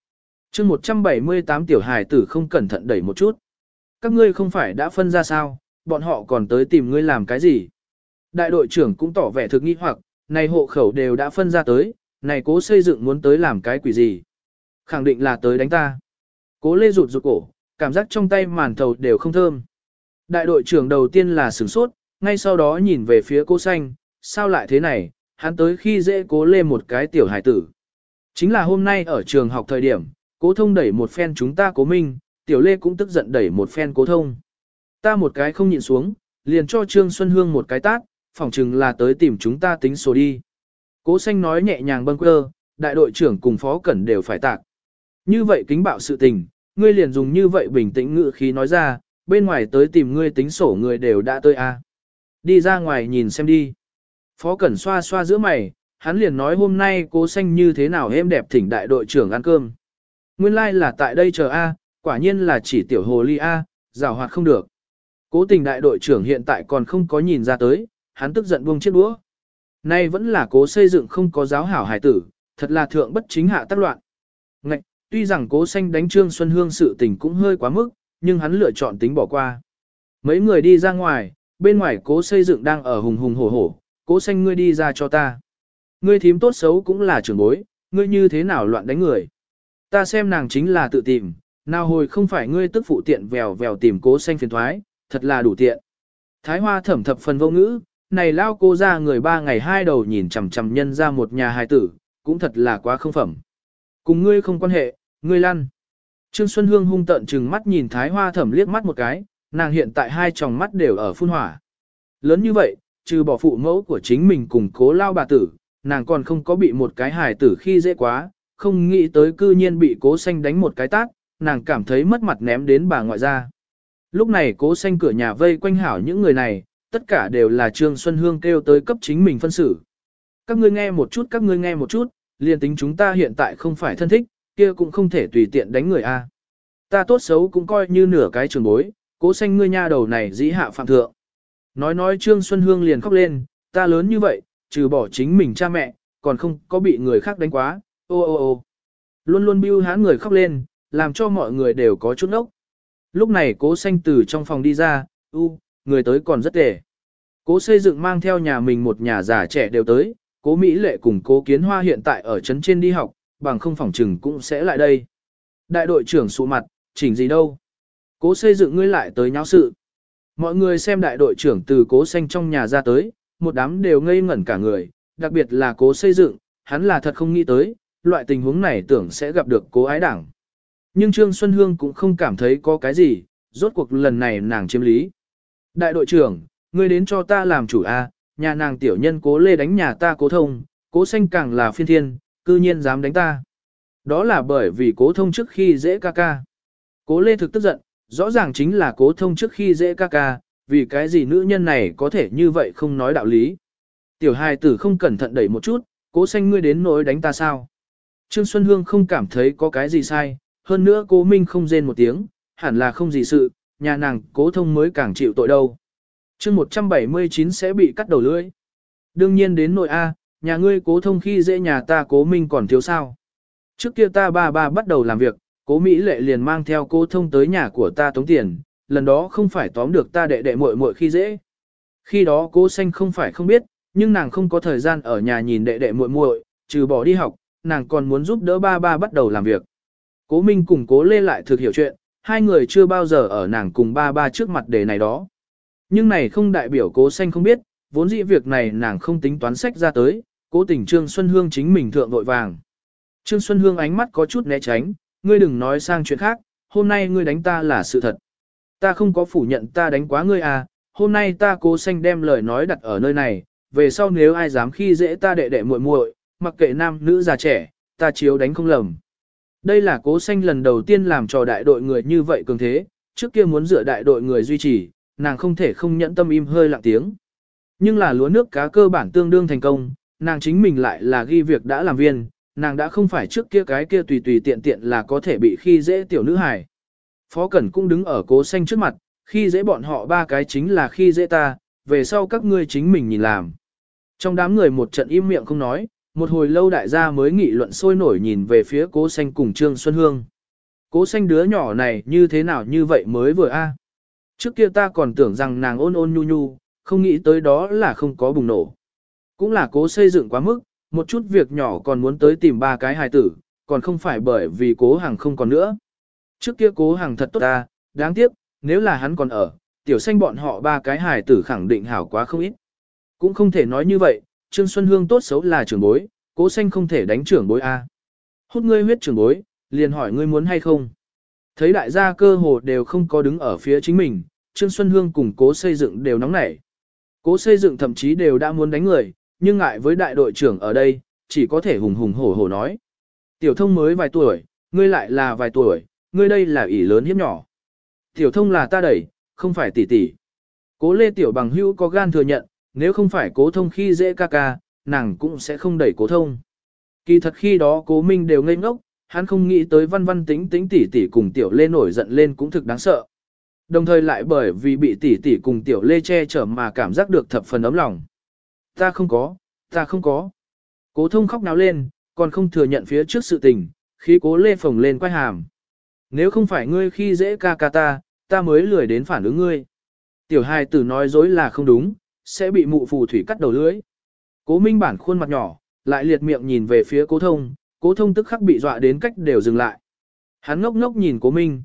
chương 178 tiểu hài tử không cẩn thận đẩy một chút. Các ngươi không phải đã phân ra sao, bọn họ còn tới tìm ngươi làm cái gì? Đại đội trưởng cũng tỏ vẻ thực nghi hoặc, này hộ khẩu đều đã phân ra tới, này Cố Xây Dựng muốn tới làm cái quỷ gì? Khẳng định là tới đánh ta. Cố Lê rụt rụt cổ, cảm giác trong tay màn thầu đều không thơm. Đại đội trưởng đầu tiên là sửng sốt, ngay sau đó nhìn về phía Cố Xanh, sao lại thế này, hắn tới khi dễ Cố Lê một cái tiểu hải tử. Chính là hôm nay ở trường học thời điểm, Cố Thông đẩy một phen chúng ta Cố Minh, tiểu Lê cũng tức giận đẩy một phen Cố Thông. Ta một cái không nhịn xuống, liền cho Trương Xuân Hương một cái tát, phỏng chừng là tới tìm chúng ta tính số đi. Cố Xanh nói nhẹ nhàng bâng quơ, đại đội trưởng cùng phó cẩn đều phải tạc. Như vậy kính bạo sự tình, ngươi liền dùng như vậy bình tĩnh ngữ khí nói ra, bên ngoài tới tìm ngươi tính sổ người đều đã tới a. Đi ra ngoài nhìn xem đi. Phó Cẩn xoa xoa giữa mày, hắn liền nói hôm nay Cố Xanh như thế nào êm đẹp thỉnh đại đội trưởng ăn cơm. Nguyên lai like là tại đây chờ a, quả nhiên là chỉ tiểu hồ ly a, giảo hoạt không được. Cố Tình đại đội trưởng hiện tại còn không có nhìn ra tới, hắn tức giận buông chiếc đũa. Nay vẫn là Cố Xây Dựng không có giáo hảo hải tử, thật là thượng bất chính hạ tác loạn. Ngạch, tuy rằng Cố Xanh đánh Trương Xuân Hương sự tình cũng hơi quá mức, nhưng hắn lựa chọn tính bỏ qua. Mấy người đi ra ngoài, bên ngoài Cố Xây Dựng đang ở hùng hùng hổ hổ, Cố Xanh ngươi đi ra cho ta. Ngươi thím tốt xấu cũng là trưởng bối, ngươi như thế nào loạn đánh người. Ta xem nàng chính là tự tìm, nào hồi không phải ngươi tức phụ tiện vèo vèo tìm Cố Xanh phiền thoái, thật là đủ tiện. Thái Hoa thẩm thập phần vô ngữ, này lao cô ra người 3 ngày 2 đầu nhìn chằm chằm nhân ra một nhà hài tử, cũng thật là quá không phẩm. Cùng ngươi không quan hệ, ngươi lăn. Trương Xuân Hương hung tợn trừng mắt nhìn Thái Hoa thẩm liếc mắt một cái, nàng hiện tại hai tròng mắt đều ở phun hỏa. Lớn như vậy, trừ bỏ phụ mẫu của chính mình cùng Cố lao bà tử, nàng còn không có bị một cái hài tử khi dễ quá, không nghĩ tới cư nhiên bị Cố Xanh đánh một cái tát, nàng cảm thấy mất mặt ném đến bà ngoại ra. Lúc này Cố Xanh cửa nhà vây quanh hảo những người này, tất cả đều là Trương Xuân Hương kêu tới cấp chính mình phân xử. Các ngươi nghe một chút, các ngươi nghe một chút, liền tính chúng ta hiện tại không phải thân thích, kia cũng không thể tùy tiện đánh người a. Ta tốt xấu cũng coi như nửa cái trường bối, Cố Xanh ngươi nha đầu này dĩ hạ phạm thượng. Nói Trương Xuân Hương liền khóc lên, ta lớn như vậy, trừ bỏ chính mình cha mẹ, còn không có bị người khác đánh quá, ô ô ô. Luôn luôn bưu hán người khóc lên, làm cho mọi người đều có chút ốc. Lúc này Cố Xanh từ trong phòng đi ra, người tới còn rất tệ. Cố Xây Dựng mang theo nhà mình một nhà già trẻ đều tới, Cố Mỹ Lệ cùng Cố Kiến Hoa hiện tại ở trấn trên đi học, bằng không phỏng trừng cũng sẽ lại đây. Đại đội trưởng sụ mặt, chỉnh gì đâu. Cố Xây Dựng ngươi lại tới nháo sự. Mọi người xem đại đội trưởng từ Cố Xanh trong nhà ra tới, một đám đều ngây ngẩn cả người, đặc biệt là Cố Xây Dựng, hắn là thật không nghĩ tới, loại tình huống này tưởng sẽ gặp được Cố ái đảng. Nhưng Trương Xuân Hương cũng không cảm thấy có cái gì, rốt cuộc lần này nàng chiếm lý. Đại đội trưởng, ngươi đến cho ta làm chủ a, nhà nàng tiểu nhân Cố Lê đánh nhà ta Cố Thông, Cố Xanh càng là phiên thiên, cư nhiên dám đánh ta. Đó là bởi vì Cố Thông trước khi dễ ca ca. Cố Lê thực tức giận, rõ ràng chính là Cố Thông trước khi dễ ca ca, vì cái gì nữ nhân này có thể như vậy không nói đạo lý. Tiểu hài tử không cẩn thận đẩy một chút, Cố Xanh ngươi đến nỗi đánh ta sao. Trương Xuân Hương không cảm thấy có cái gì sai, hơn nữa Cố Minh không rên một tiếng, hẳn là không gì sự, nhà nàng Cố Thông mới càng chịu tội đâu. chương 179 sẽ bị cắt đầu lưỡi. Đương nhiên đến nội A, nhà ngươi Cố Thông khi dễ nhà ta Cố Minh còn thiếu sao. Trước kia ta ba bắt đầu làm việc, Cố Mỹ Lệ liền mang theo Cố Thông tới nhà của ta tống tiền, lần đó không phải tóm được ta đệ muội muội khi dễ. Khi đó Cố Xanh không phải không biết, nhưng nàng không có thời gian ở nhà nhìn đệ muội muội, trừ bỏ đi học, nàng còn muốn giúp đỡ ba bắt đầu làm việc. Cố Minh cùng Cố Lê lại thực hiểu chuyện, hai người chưa bao giờ ở nàng cùng ba trước mặt đề này đó. Nhưng này không đại biểu Cố Xanh không biết, vốn dĩ việc này nàng không tính toán sách ra tới, Cố Tình Trương Xuân Hương chính mình thượng vội vàng. Trương Xuân Hương ánh mắt có chút né tránh, ngươi đừng nói sang chuyện khác, hôm nay ngươi đánh ta là sự thật. Ta không có phủ nhận ta đánh quá ngươi à, hôm nay ta Cố Xanh đem lời nói đặt ở nơi này, về sau nếu ai dám khi dễ ta đệ muội muội, mặc kệ nam nữ già trẻ, ta chiếu đánh không lầm. Đây là Cố Xanh lần đầu tiên làm trò đại đội người như vậy cường thế, trước kia muốn dựa đại đội người duy trì, nàng không thể không nhẫn tâm im hơi lặng tiếng. Nhưng là lúa nước cá cơ bản tương đương thành công, nàng chính mình lại là ghi việc đã làm viên, nàng đã không phải trước kia cái kia tùy tùy tiện tiện là có thể bị khi dễ tiểu nữ hài. Phó Cẩn cũng đứng ở Cố Xanh trước mặt, khi dễ bọn họ ba cái chính là khi dễ ta, về sau các ngươi chính mình nhìn làm. Trong đám người một trận im miệng không nói, một hồi lâu đại gia mới nghị luận sôi nổi nhìn về phía Cố Xanh cùng Trương Xuân Hương. Cố xanh đứa nhỏ này như thế nào như vậy mới vừa a. Trước kia ta còn tưởng rằng nàng ôn ôn nhu nhu, không nghĩ tới đó là không có bùng nổ. Cũng là cố xây dựng quá mức, một chút việc nhỏ còn muốn tới tìm ba cái hài tử, còn không phải bởi vì cố hàng không còn nữa. Trước kia cố hàng thật tốt ta, đáng tiếc, nếu là hắn còn ở, tiểu xanh bọn họ ba cái hài tử khẳng định hảo quá không ít. Cũng không thể nói như vậy, Trương Xuân Hương tốt xấu là trưởng bối, cố xanh không thể đánh trưởng bối A. Hút ngươi huyết trưởng bối, liền hỏi ngươi muốn hay không. Thấy đại gia cơ hồ đều không có đứng ở phía chính mình, Trương Xuân Hương cùng cố xây dựng đều nóng nảy. Cố xây dựng thậm chí đều đã muốn đánh người, nhưng ngại với đại đội trưởng ở đây, chỉ có thể hùng hùng hổ hổ nói. Tiểu thông mới vài tuổi, ngươi lại là vài tuổi, ngươi đây là ỷ lớn hiếp nhỏ. Tiểu thông là ta đẩy, không phải tỷ tỷ. Cố Lê Tiểu bằng hữu có gan thừa nhận, nếu không phải cố thông khi dễ ca ca, nàng cũng sẽ không đẩy cố thông. Kỳ thật khi đó cố Minh đều ngây ngốc, hắn không nghĩ tới văn văn tính tính tỷ tỷ cùng Tiểu Lê nổi giận lên cũng thực đáng sợ. Đồng thời lại bởi vì bị tỷ tỷ cùng Tiểu Lê che chở mà cảm giác được thập phần ấm lòng. Ta không có, ta không có. Cố thông khóc náo lên, còn không thừa nhận phía trước sự tình, khi cố Lê phồng lên quay hàm. Nếu không phải ngươi khi dễ ca ca ta mới lười đến phản ứng ngươi. Tiểu hài tử nói dối là không đúng, sẽ bị mụ phù thủy cắt đầu lưỡi. Cố Minh bản khuôn mặt nhỏ, lại liệt miệng nhìn về phía cố thông tức khắc bị dọa đến cách đều dừng lại. Hắn ngốc ngốc nhìn cố Minh,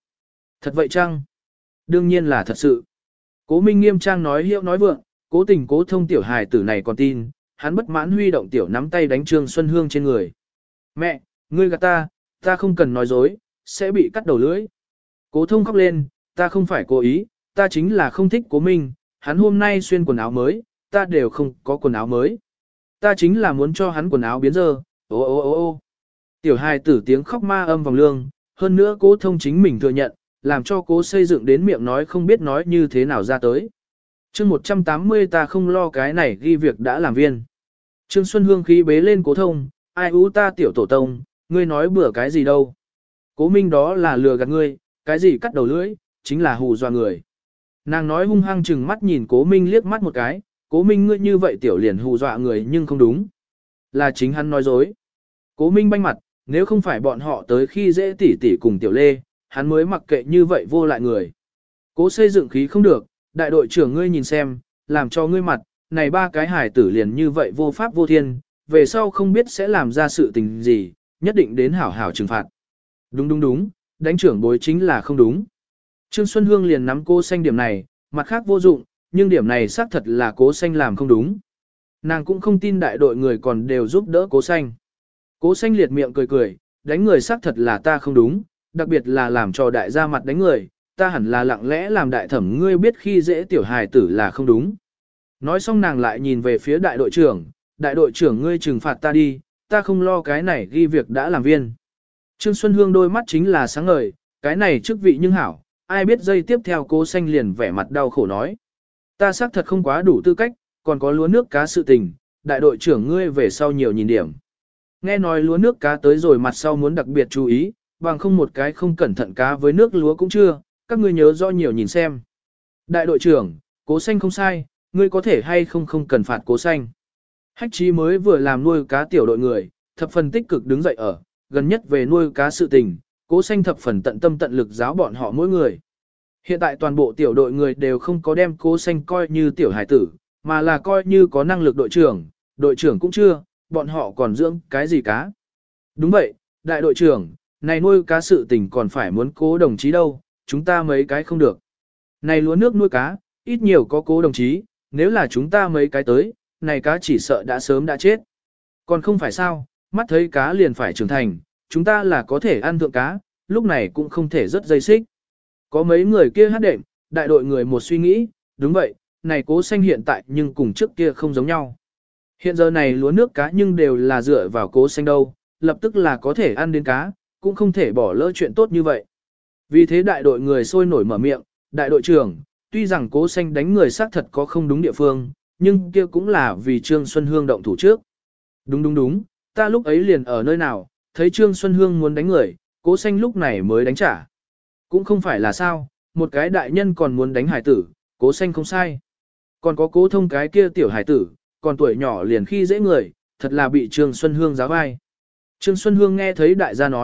thật vậy chăng? Đương nhiên là thật sự. Cố Minh nghiêm trang nói hiệu nói vượng, cố tình cố thông tiểu hài tử này còn tin, hắn bất mãn huy động tiểu nắm tay đánh Trương Xuân Hương trên người. Mẹ, ngươi gạt ta không cần nói dối, sẽ bị cắt đầu lưỡi. Cố thông khóc lên, ta không phải cố ý, ta chính là không thích cố Minh, hắn hôm nay xuyên quần áo mới, ta đều không có quần áo mới. Ta chính là muốn cho hắn quần áo biến dơ, ô ô ô ô. Tiểu hài tử tiếng khóc ma âm vòng lương, hơn nữa cố thông chính mình thừa nhận, làm cho cố xây dựng đến miệng nói không biết nói như thế nào ra tới. Chương 180 ta không lo cái này ghi việc đã làm viên. Trương Xuân Hương khí bế lên cố thông, ai ú ta tiểu tổ tông, ngươi nói bừa cái gì đâu. Cố Minh đó là lừa gạt ngươi, cái gì cắt đầu lưỡi, chính là hù dọa người. Nàng nói hung hăng chừng mắt nhìn cố Minh liếc mắt một cái, cố Minh ngươi như vậy tiểu liền hù dọa người nhưng không đúng. Là chính hắn nói dối. Cố Minh banh mặt, nếu không phải bọn họ tới khi dễ tỉ tỉ cùng tiểu lê, hắn mới mặc kệ như vậy vô lại người. Cố xây dựng khí không được, đại đội trưởng ngươi nhìn xem, làm cho ngươi mặt, này ba cái hải tử liền như vậy vô pháp vô thiên, về sau không biết sẽ làm ra sự tình gì, nhất định đến hảo hảo trừng phạt. Đúng, đánh trưởng bối chính là không đúng. Trương Xuân Hương liền nắm cố xanh điểm này, mặt khác vô dụng, nhưng điểm này xác thật là cố xanh làm không đúng. Nàng cũng không tin đại đội người còn đều giúp đỡ cố xanh. Cố xanh liệt miệng cười, đánh người xác thật là ta không đúng, đặc biệt là làm cho đại gia mặt đánh người, ta hẳn là lặng lẽ làm đại thẩm ngươi biết khi dễ tiểu hài tử là không đúng. Nói xong nàng lại nhìn về phía đại đội trưởng ngươi trừng phạt ta đi, ta không lo cái này ghi việc đã làm viên. Trương Xuân Hương đôi mắt chính là sáng ngời, cái này chức vị nhưng hảo, ai biết dây tiếp theo cố xanh liền vẻ mặt đau khổ nói. Ta xác thật không quá đủ tư cách, còn có lúa nước cá sự tình, đại đội trưởng ngươi về sau nhiều nhìn điểm. Nghe nói lúa nước cá tới rồi mặt sau muốn đặc biệt chú ý, bằng không một cái không cẩn thận cá với nước lúa cũng chưa, các ngươi nhớ rõ nhiều nhìn xem. Đại đội trưởng, cố xanh không sai, ngươi có thể hay không cần phạt cố xanh. Hách Chí mới vừa làm nuôi cá tiểu đội người, thập phần tích cực đứng dậy ở, gần nhất về nuôi cá sự tình, cố xanh thập phần tận tâm tận lực giáo bọn họ mỗi người. Hiện tại toàn bộ tiểu đội người đều không có đem cố xanh coi như tiểu hải tử, mà là coi như có năng lực đội trưởng cũng chưa, bọn họ còn dưỡng cái gì cá. Đúng vậy, đại đội trưởng, này nuôi cá sự tình còn phải muốn cố đồng chí đâu, chúng ta mấy cái không được. Này lúa nước nuôi cá, ít nhiều có cố đồng chí, nếu là chúng ta mấy cái tới, này cá chỉ sợ đã sớm đã chết. Còn không phải sao, mắt thấy cá liền phải trưởng thành, chúng ta là có thể ăn thượng cá, lúc này cũng không thể rất dây xích. Có mấy người kia hát đệm, đại đội người một suy nghĩ, đúng vậy, này cố xanh hiện tại nhưng cùng trước kia không giống nhau. Hiện giờ này lúa nước cá nhưng đều là dựa vào cố xanh đâu, lập tức là có thể ăn đến cá, cũng không thể bỏ lỡ chuyện tốt như vậy. Vì thế đại đội người sôi nổi mở miệng, đại đội trưởng, tuy rằng cố xanh đánh người xác thật có không đúng địa phương, nhưng kia cũng là vì Trương Xuân Hương động thủ trước. Đúng, ta lúc ấy liền ở nơi nào, thấy Trương Xuân Hương muốn đánh người, cố xanh lúc này mới đánh trả. Cũng không phải là sao, một cái đại nhân còn muốn đánh hải tử, cố xanh không sai. Còn có cố thông cái kia tiểu hải tử, còn tuổi nhỏ liền khi dễ người, thật là bị Trương Xuân Hương giáo vai. Trương Xuân Hương nghe thấy đại gia nói,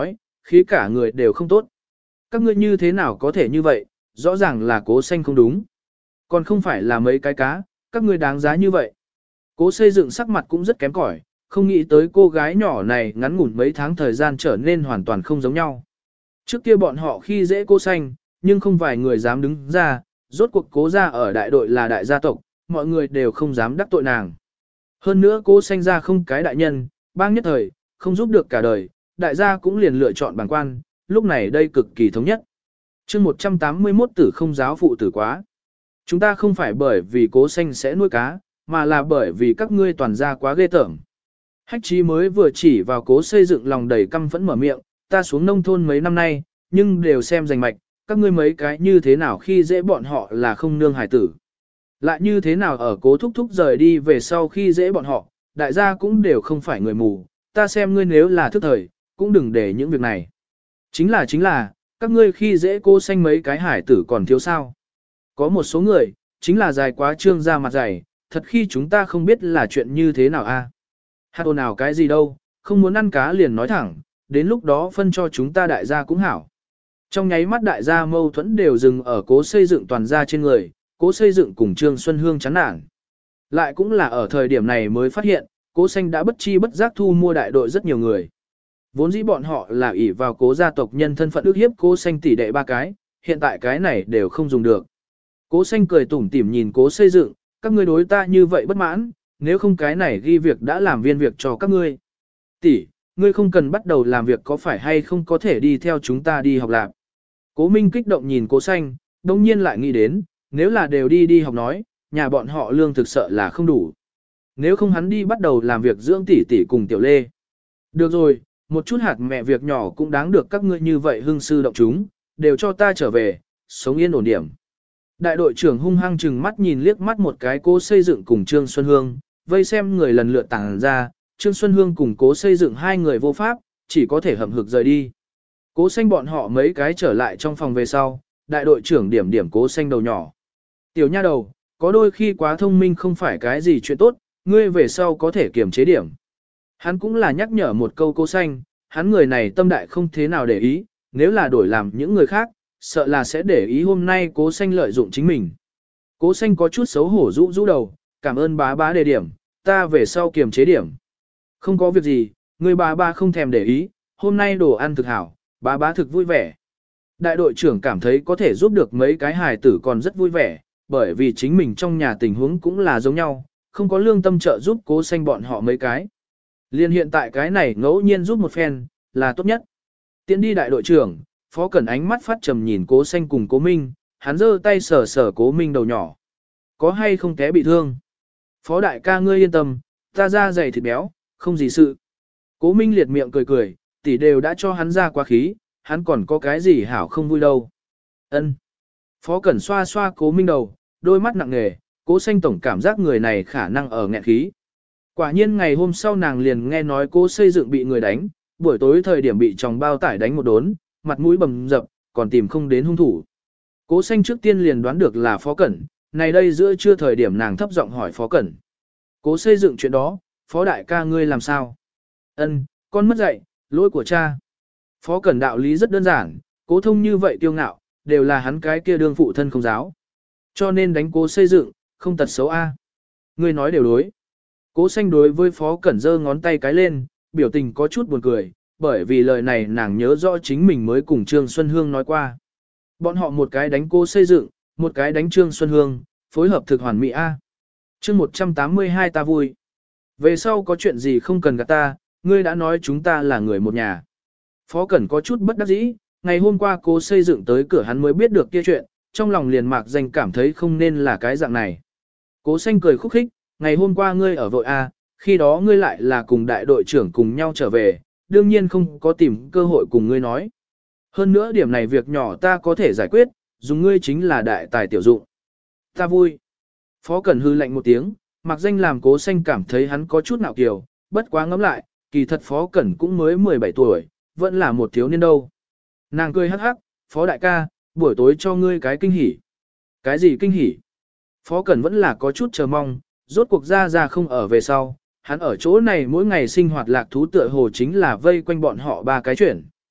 khí cả người đều không tốt. Các ngươi như thế nào có thể như vậy, rõ ràng là Cố Xanh không đúng. Còn không phải là mấy cái cá, các ngươi đáng giá như vậy. Cố Xây Dựng sắc mặt cũng rất kém cỏi, không nghĩ tới cô gái nhỏ này ngắn ngủn mấy tháng thời gian trở nên hoàn toàn không giống nhau. Trước kia bọn họ khi dễ Cố Xanh, nhưng không vài người dám đứng ra, rốt cuộc Cố gia ở đại đội là đại gia tộc, mọi người đều không dám đắc tội nàng. Hơn nữa Cố Xanh ra không cái đại nhân, bang nhất thời, không giúp được cả đời, đại gia cũng liền lựa chọn bàng quan, lúc này đây cực kỳ thống nhất. chương 181 tử không giáo phụ tử quá. Chúng ta không phải bởi vì Cố Xanh sẽ nuôi cá, mà là bởi vì các ngươi toàn gia quá ghê tởm. Hách Chí mới vừa chỉ vào Cố Xây Dựng lòng đầy căm phẫn mở miệng, ta xuống nông thôn mấy năm nay, nhưng đều xem rành mạch, các ngươi mấy cái như thế nào khi dễ bọn họ là không nương hài tử. Lại như thế nào ở Cố thúc thúc rời đi về sau khi dễ bọn họ, đại gia cũng đều không phải người mù, ta xem ngươi nếu là thức thời, cũng đừng để những việc này. Chính là, các ngươi khi dễ Cố Xanh mấy cái hải tử còn thiếu sao. Có một số người, chính là dài quá trương ra mặt dày, thật khi chúng ta không biết là chuyện như thế nào a. Hạt ồn nào cái gì đâu, không muốn ăn cá liền nói thẳng, đến lúc đó phân cho chúng ta đại gia cũng hảo. Trong nháy mắt đại gia mâu thuẫn đều dừng ở Cố Xây Dựng toàn gia trên người, Cố Xây Dựng cùng Trương Xuân Hương chán nản. Lại cũng là ở thời điểm này mới phát hiện, Cố Xanh đã bất chi bất giác thu mua đại đội rất nhiều người. Vốn dĩ bọn họ là ỷ vào Cố gia tộc nhân thân phận ước hiếp Cố Xanh tỷ đệ ba cái, hiện tại cái này đều không dùng được. Cố Xanh cười tủm tỉm nhìn Cố Xây Dựng, các ngươi đối ta như vậy bất mãn, nếu không cái này ghi việc đã làm viên việc cho các ngươi. Tỷ, ngươi không cần bắt đầu làm việc có phải hay không có thể đi theo chúng ta đi học lạc. Cố Minh kích động nhìn Cố Xanh, đồng nhiên lại nghĩ đến, nếu là đều đi học nói, nhà bọn họ lương thực sợ là không đủ. Nếu không hắn đi bắt đầu làm việc dưỡng tỷ tỷ cùng Tiểu Lê. Được rồi, một chút hạt mẹ việc nhỏ cũng đáng được các ngươi như vậy hưng sư động chúng, đều cho ta trở về, sống yên ổn điểm. Đại đội trưởng hung hăng chừng mắt nhìn liếc mắt một cái Cố Xây Dựng cùng Trương Xuân Hương, vây xem người lần lượt tàng ra, Trương Xuân Hương cùng Cố Xây Dựng hai người vô pháp, chỉ có thể hậm hực rời đi. Cố Xanh bọn họ mấy cái trở lại trong phòng về sau, đại đội trưởng điểm điểm Cố Xanh đầu nhỏ. Tiểu nha đầu, có đôi khi quá thông minh không phải cái gì chuyện tốt, ngươi về sau có thể kiềm chế điểm. Hắn cũng là nhắc nhở một câu Cố Xanh, hắn người này tâm đại không thế nào để ý, nếu là đổi làm những người khác, sợ là sẽ để ý hôm nay Cố Xanh lợi dụng chính mình. Cố Xanh có chút xấu hổ rũ rũ đầu, cảm ơn bá bá đề điểm, ta về sau kiềm chế điểm. Không có việc gì, người bá bá không thèm để ý, hôm nay đồ ăn thực hảo, bá bá thực vui vẻ. Đại đội trưởng cảm thấy có thể giúp được mấy cái hài tử còn rất vui vẻ, bởi vì chính mình trong nhà tình huống cũng là giống nhau, không có lương tâm trợ giúp Cố Xanh bọn họ mấy cái. Liên hiện tại cái này ngẫu nhiên giúp một phen, là tốt nhất. Tiến đi đại đội trưởng, Phó Cẩn ánh mắt phát trầm nhìn Cố Xanh cùng Cố Minh, hắn giơ tay sờ sờ Cố Minh đầu nhỏ. Có hay không té bị thương? Phó đại ca ngươi yên tâm, ta da dày thịt béo, không gì sự. Cố Minh liệt miệng cười cười, tỷ đều đã cho hắn ra quá khí, hắn còn có cái gì hảo không vui đâu. Ân. Phó Cẩn xoa xoa Cố Minh đầu, đôi mắt nặng nề, Cố Xanh tổng cảm giác người này khả năng ở nghẹn khí. Quả nhiên ngày hôm sau nàng liền nghe nói Cố Xây Dựng bị người đánh, buổi tối thời điểm bị chồng bao tải đánh một đốn, mặt mũi bầm dập, còn tìm không đến hung thủ. Cố Xanh trước tiên liền đoán được là Phó Cẩn, này đây giữa trưa thời điểm nàng thấp giọng hỏi Phó Cẩn. Cố Xây Dựng chuyện đó, Phó đại ca ngươi làm sao? Ân, con mất dạy, lỗi của cha. Phó Cẩn đạo lý rất đơn giản, Cố Thông như vậy kiêu ngạo, đều là hắn cái kia đương phụ thân không giáo. Cho nên đánh Cố Xây Dựng, không tật xấu a. Ngươi nói đều đối. Cố Xanh đối với Phó Cẩn giơ ngón tay cái lên, biểu tình có chút buồn cười, bởi vì lời này nàng nhớ rõ chính mình mới cùng Trương Xuân Hương nói qua. Bọn họ một cái đánh Cố Xây Dựng, một cái đánh Trương Xuân Hương, phối hợp thực hoàn mỹ a. Chương 182 ta vui. Về sau có chuyện gì không cần gạt ta, ngươi đã nói chúng ta là người một nhà. Phó Cẩn có chút bất đắc dĩ, ngày hôm qua Cố Xây Dựng tới cửa hắn mới biết được kia chuyện, trong lòng liền mạc danh cảm thấy không nên là cái dạng này. Cố Xanh cười khúc khích, ngày hôm qua ngươi ở vội a, khi đó ngươi lại là cùng đại đội trưởng cùng nhau trở về, đương nhiên không có tìm cơ hội cùng ngươi nói. Hơn nữa điểm này việc nhỏ ta có thể giải quyết, dùng ngươi chính là đại tài tiểu dụng. Ta vui. Phó Cẩn hư lạnh một tiếng, mặc danh làm Cố Xanh cảm thấy hắn có chút nạo kiều, bất quá ngẫm lại, kỳ thật Phó Cẩn cũng mới 17 tuổi, vẫn là một thiếu niên đâu. Nàng cười hắc hắc, Phó đại ca, buổi tối cho ngươi cái kinh hỉ. Cái gì kinh hỉ? Phó Cẩn vẫn là có chút chờ mong, rốt cuộc ra không ở về sau, hắn ở chỗ này mỗi ngày sinh hoạt lạc thú tựa hồ chính là vây quanh bọn họ ba cái chuyện.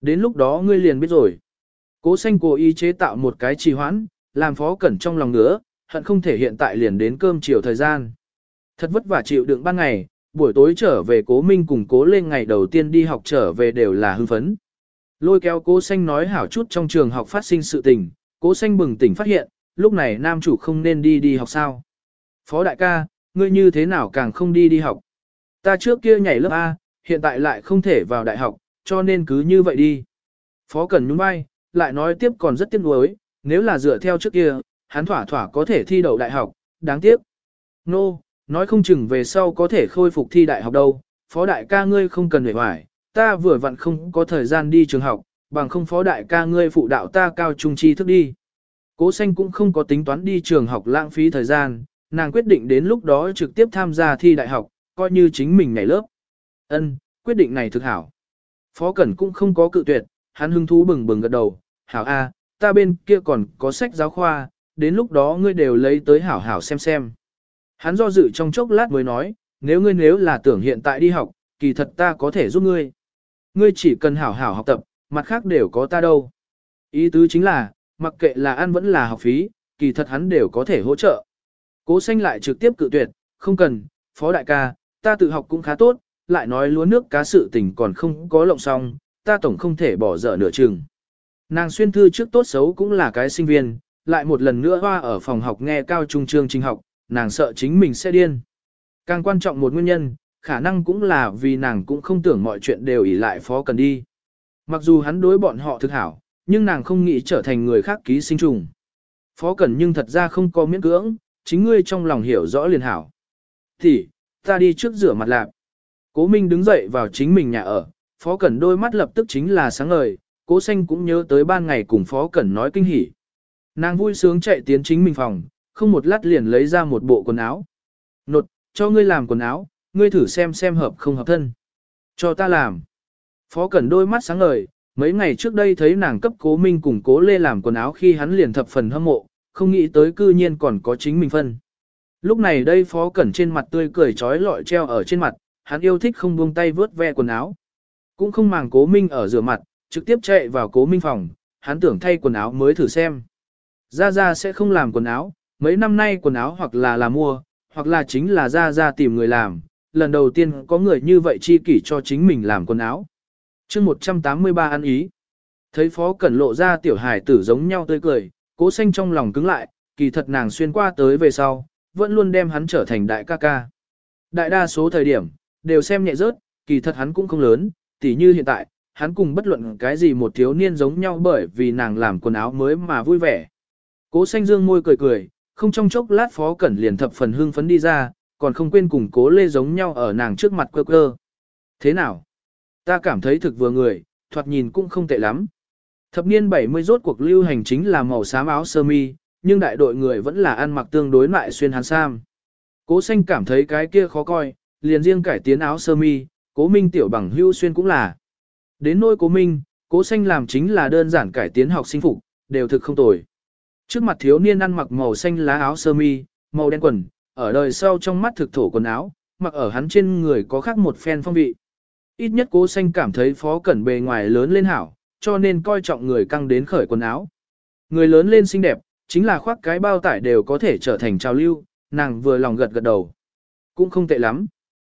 Đến lúc đó ngươi liền biết rồi. Cố Xanh cố ý chế tạo một cái trì hoãn, làm Phó Cẩn trong lòng ngứa, hận không thể hiện tại liền đến cơm chiều thời gian. Thật vất vả chịu đựng ban ngày, buổi tối trở về Cố Minh cùng Cố lên ngày đầu tiên đi học trở về đều là hưng phấn. Lôi kéo Cố Xanh nói hảo chút trong trường học phát sinh sự tình, Cố Xanh bừng tỉnh phát hiện, lúc này nam chủ không nên đi học sao. Phó đại ca, ngươi như thế nào càng không đi học. Ta trước kia nhảy lớp A, hiện tại lại không thể vào đại học, cho nên cứ như vậy đi. Phó Cẩn nhún vai, lại nói tiếp còn rất tiếc nuối, nếu là dựa theo trước kia, hắn thỏa thỏa có thể thi đậu đại học, đáng tiếc. Nô, nói không chừng về sau có thể khôi phục thi đại học đâu, Phó đại ca ngươi không cần hề hoài, ta vừa vặn không có thời gian đi trường học, bằng không Phó đại ca ngươi phụ đạo ta cao trung tri thức đi. Cố Xanh cũng không có tính toán đi trường học lãng phí thời gian, nàng quyết định đến lúc đó trực tiếp tham gia thi đại học, coi như chính mình nhảy lớp. Ân, quyết định này thực hảo. Phó Cẩn cũng không có cự tuyệt, hắn hứng thú bừng bừng gật đầu, hảo a, ta bên kia còn có sách giáo khoa, đến lúc đó ngươi đều lấy tới hảo hảo xem. Hắn do dự trong chốc lát mới nói, nếu là tưởng hiện tại đi học, kỳ thật ta có thể giúp ngươi. Ngươi chỉ cần hảo hảo học tập, mặt khác đều có ta đâu. Ý tứ chính là, mặc kệ là ăn vẫn là học phí, kỳ thật hắn đều có thể hỗ trợ. Cố Xanh lại trực tiếp cự tuyệt, không cần, Phó đại ca, ta tự học cũng khá tốt, lại nói lúa nước cá sự tình còn không có lộng xong, ta tổng không thể bỏ dở nửa chừng. Nàng xuyên thư trước tốt xấu cũng là cái sinh viên, lại một lần nữa hoa ở phòng học nghe cao trung chương trình học, nàng sợ chính mình sẽ điên. Càng quan trọng một nguyên nhân, khả năng cũng là vì nàng cũng không tưởng mọi chuyện đều ỷ lại Phó Cần đi. Mặc dù hắn đối bọn họ thực hảo, nhưng nàng không nghĩ trở thành người khác ký sinh trùng. Phó Cần nhưng thật ra không có miễn cưỡng, chính ngươi trong lòng hiểu rõ liền hảo. Thì, ta đi trước rửa mặt lạp. Cố Minh đứng dậy vào chính mình nhà ở, Phó Cẩn đôi mắt lập tức chính là sáng ngời, Cố Xanh cũng nhớ tới ban ngày cùng Phó Cẩn nói kinh hỉ. Nàng vui sướng chạy tiến chính mình phòng, không một lát liền lấy ra một bộ quần áo. Nột, cho ngươi làm quần áo, ngươi thử xem hợp không hợp thân. Cho ta làm. Phó Cẩn đôi mắt sáng ngời, mấy ngày trước đây thấy nàng cấp Cố Minh cùng Cố Lê làm quần áo khi hắn liền thập phần hâm mộ, không nghĩ tới cư nhiên còn có chính mình phân. Lúc này đây Phó Cẩn trên mặt tươi cười trói lọi treo ở trên mặt, hắn yêu thích không buông tay vớt ve quần áo. Cũng không màng Cố Minh ở rửa mặt, trực tiếp chạy vào Cố Minh phòng, hắn tưởng thay quần áo mới thử xem. Gia Gia sẽ không làm quần áo, mấy năm nay quần áo hoặc là mua, hoặc là chính là Gia Gia tìm người làm, lần đầu tiên có người như vậy chi kỷ cho chính mình làm quần áo. chương 183 ăn ý. Thấy Phó Cẩn lộ ra tiểu hải tử giống nhau tươi cười, Cố Xanh trong lòng cứng lại, kỳ thật nàng xuyên qua tới về sau, vẫn luôn đem hắn trở thành đại ca ca. Đại đa số thời điểm, đều xem nhẹ rớt, kỳ thật hắn cũng không lớn, tỉ như hiện tại, hắn cùng bất luận cái gì một thiếu niên giống nhau bởi vì nàng làm quần áo mới mà vui vẻ. Cố Xanh dương môi cười cười, không trong chốc lát Phó Cẩn liền thập phần hưng phấn đi ra, còn không quên cùng Cố Lê giống nhau ở nàng trước mặt quơ quơ. Thế nào? Ta cảm thấy thực vừa người, thoạt nhìn cũng không tệ lắm. Thập niên 70 rốt cuộc lưu hành chính là màu xám áo sơ mi, nhưng đại đội người vẫn là ăn mặc tương đối lại xuyên hàn sam. Cố Xanh cảm thấy cái kia khó coi, liền riêng cải tiến áo sơ mi, Cố Minh tiểu bằng hưu xuyên cũng là. Đến nỗi Cố Minh, Cố Xanh làm chính là đơn giản cải tiến học sinh phục, đều thực không tồi. Trước mặt thiếu niên ăn mặc màu xanh lá áo sơ mi, màu đen quần, ở đời sau trong mắt thực thổ quần áo, mặc ở hắn trên người có khác một phen phong vị. Ít nhất Cố Xanh cảm thấy Phó Cẩn bề ngoài lớn lên hảo, cho nên coi trọng người căng đến khởi quần áo. Người lớn lên xinh đẹp, chính là khoác cái bao tải đều có thể trở thành trào lưu, nàng vừa lòng gật gật đầu. Cũng không tệ lắm.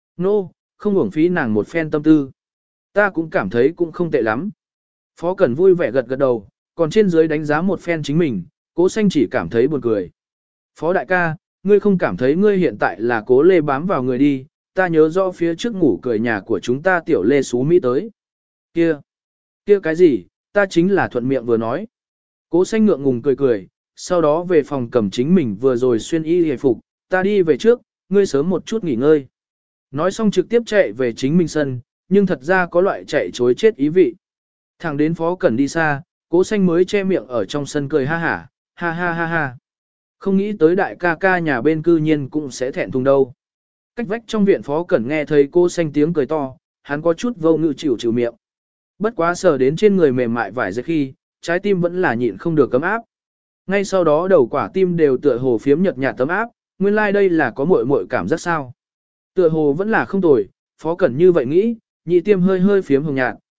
Không uổng phí nàng một phen tâm tư. Ta cũng cảm thấy cũng không tệ lắm. Phó Cẩn vui vẻ gật gật đầu, còn trên dưới đánh giá một phen chính mình, Cố Xanh chỉ cảm thấy buồn cười. Phó đại ca, ngươi không cảm thấy ngươi hiện tại là Cố Lê bám vào người đi, ta nhớ rõ phía trước ngủ cười nhà của chúng ta tiểu Lê xú Mỹ tới. Kia cái gì, ta chính là thuận miệng vừa nói. Cố Xanh ngượng ngùng cười cười, sau đó về phòng cầm chính mình vừa rồi xuyên y hề phục, ta đi về trước, ngươi sớm một chút nghỉ ngơi. Nói xong trực tiếp chạy về chính mình sân, nhưng thật ra có loại chạy chối chết ý vị. Thẳng đến Phó Cẩn đi xa, Cố Xanh mới che miệng ở trong sân cười ha hả, ha ha ha ha. Không nghĩ tới đại ca ca nhà bên cư nhiên cũng sẽ thẹn thùng đâu. Cách vách trong viện Phó Cẩn nghe thấy Cố Xanh tiếng cười to, hắn có chút vô ngữ chịu miệng. Bất quá sờ đến trên người mềm mại vải dệt khi, trái tim vẫn là nhịn không được cấm áp. Ngay sau đó đầu quả tim đều tựa hồ phiếm nhợt nhạt tấm áp, nguyên lai đây là có muội muội cảm giác sao. Tựa hồ vẫn là không tồi, Phó Cẩn như vậy nghĩ, nhị tiêm hơi hơi phiếm hồng nhạt,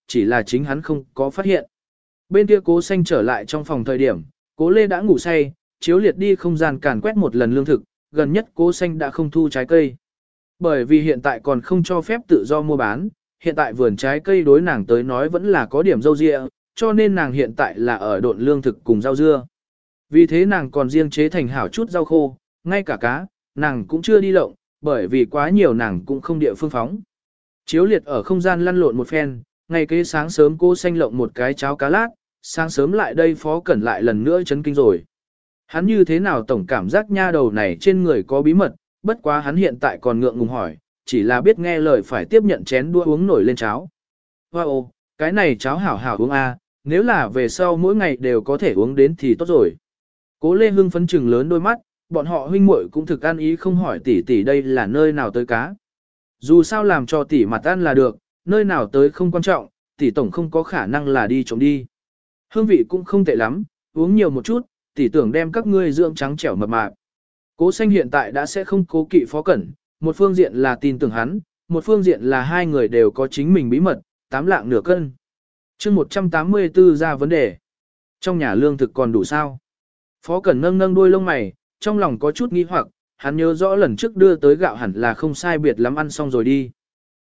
chỉ là chính hắn không có phát hiện. Bên kia Cố Xanh trở lại trong phòng thời điểm, Cố Lê đã ngủ say, chiếu liệt đi không gian càn quét một lần lương thực, gần nhất Cố Xanh đã không thu trái cây. Bởi vì hiện tại còn không cho phép tự do mua bán, hiện tại vườn trái cây đối nàng tới nói vẫn là có điểm dâu dịa, cho nên nàng hiện tại là ở độn lương thực cùng rau dưa. Vì thế nàng còn riêng chế thành hảo chút rau khô, ngay cả cá, nàng cũng chưa đi lộng, bởi vì quá nhiều nàng cũng không địa phương phóng. Chiếu liệt ở không gian lăn lộn một phen, ngày kế sáng sớm Cố Xanh lộng một cái cháo cá lát, sáng sớm lại đây Phó Cẩn lại lần nữa chấn kinh rồi. Hắn như thế nào tổng cảm giác nha đầu này trên người có bí mật, bất quá hắn hiện tại còn ngượng ngùng hỏi, chỉ là biết nghe lời phải tiếp nhận chén đũa uống nổi lên cháo. Wow, cái này cháo hảo hảo uống a, nếu là về sau mỗi ngày đều có thể uống đến thì tốt rồi. Cố Lê hưng phấn trừng lớn đôi mắt, bọn họ huynh muội cũng thực ăn ý không hỏi tỷ tỷ đây là nơi nào tới cá. Dù sao làm cho tỷ mặt ăn là được, nơi nào tới không quan trọng, tỷ tổng không có khả năng là đi trộm đi. Hương vị cũng không tệ lắm, uống nhiều một chút, tỷ tưởng đem các ngươi dưỡng trắng trẻo mập mạp. Cố Xanh hiện tại đã sẽ không cố kỵ Phó Cẩn, một phương diện là tin tưởng hắn, một phương diện là hai người đều có chính mình bí mật, 8 lạng nửa cân. Chương 184 ra vấn đề. Trong nhà lương thực còn đủ sao? Phó Cẩn nâng nâng đuôi lông mày, trong lòng có chút nghi hoặc, hắn nhớ rõ lần trước đưa tới gạo hẳn là không sai biệt lắm ăn xong rồi đi.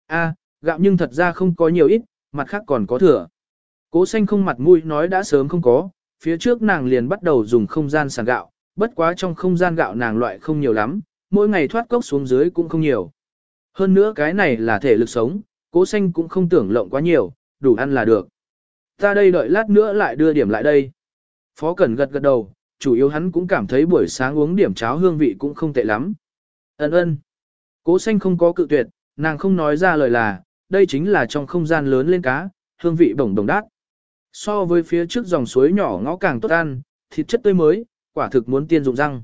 Gạo nhưng thật ra không có nhiều ít, mặt khác còn có thừa. Cố Xanh không mặt mũi nói đã sớm không có, phía trước nàng liền bắt đầu dùng không gian sàn gạo, bất quá trong không gian gạo nàng loại không nhiều lắm, mỗi ngày thoát cốc xuống dưới cũng không nhiều. Hơn nữa cái này là thể lực sống, Cố Xanh cũng không tưởng lộng quá nhiều, đủ ăn là được. Ta đây đợi lát nữa lại đưa điểm lại đây. Phó Cẩn gật gật đầu, chủ yếu hắn cũng cảm thấy buổi sáng uống điểm cháo hương vị cũng không tệ lắm. Ân. Cố Xanh không có cự tuyệt, nàng không nói ra lời là, đây chính là trong không gian lớn lên cá, hương vị bổng đồng đát. So với phía trước dòng suối nhỏ ngõ càng tốt ăn, thịt chất tươi mới, quả thực muốn tiên dụng răng.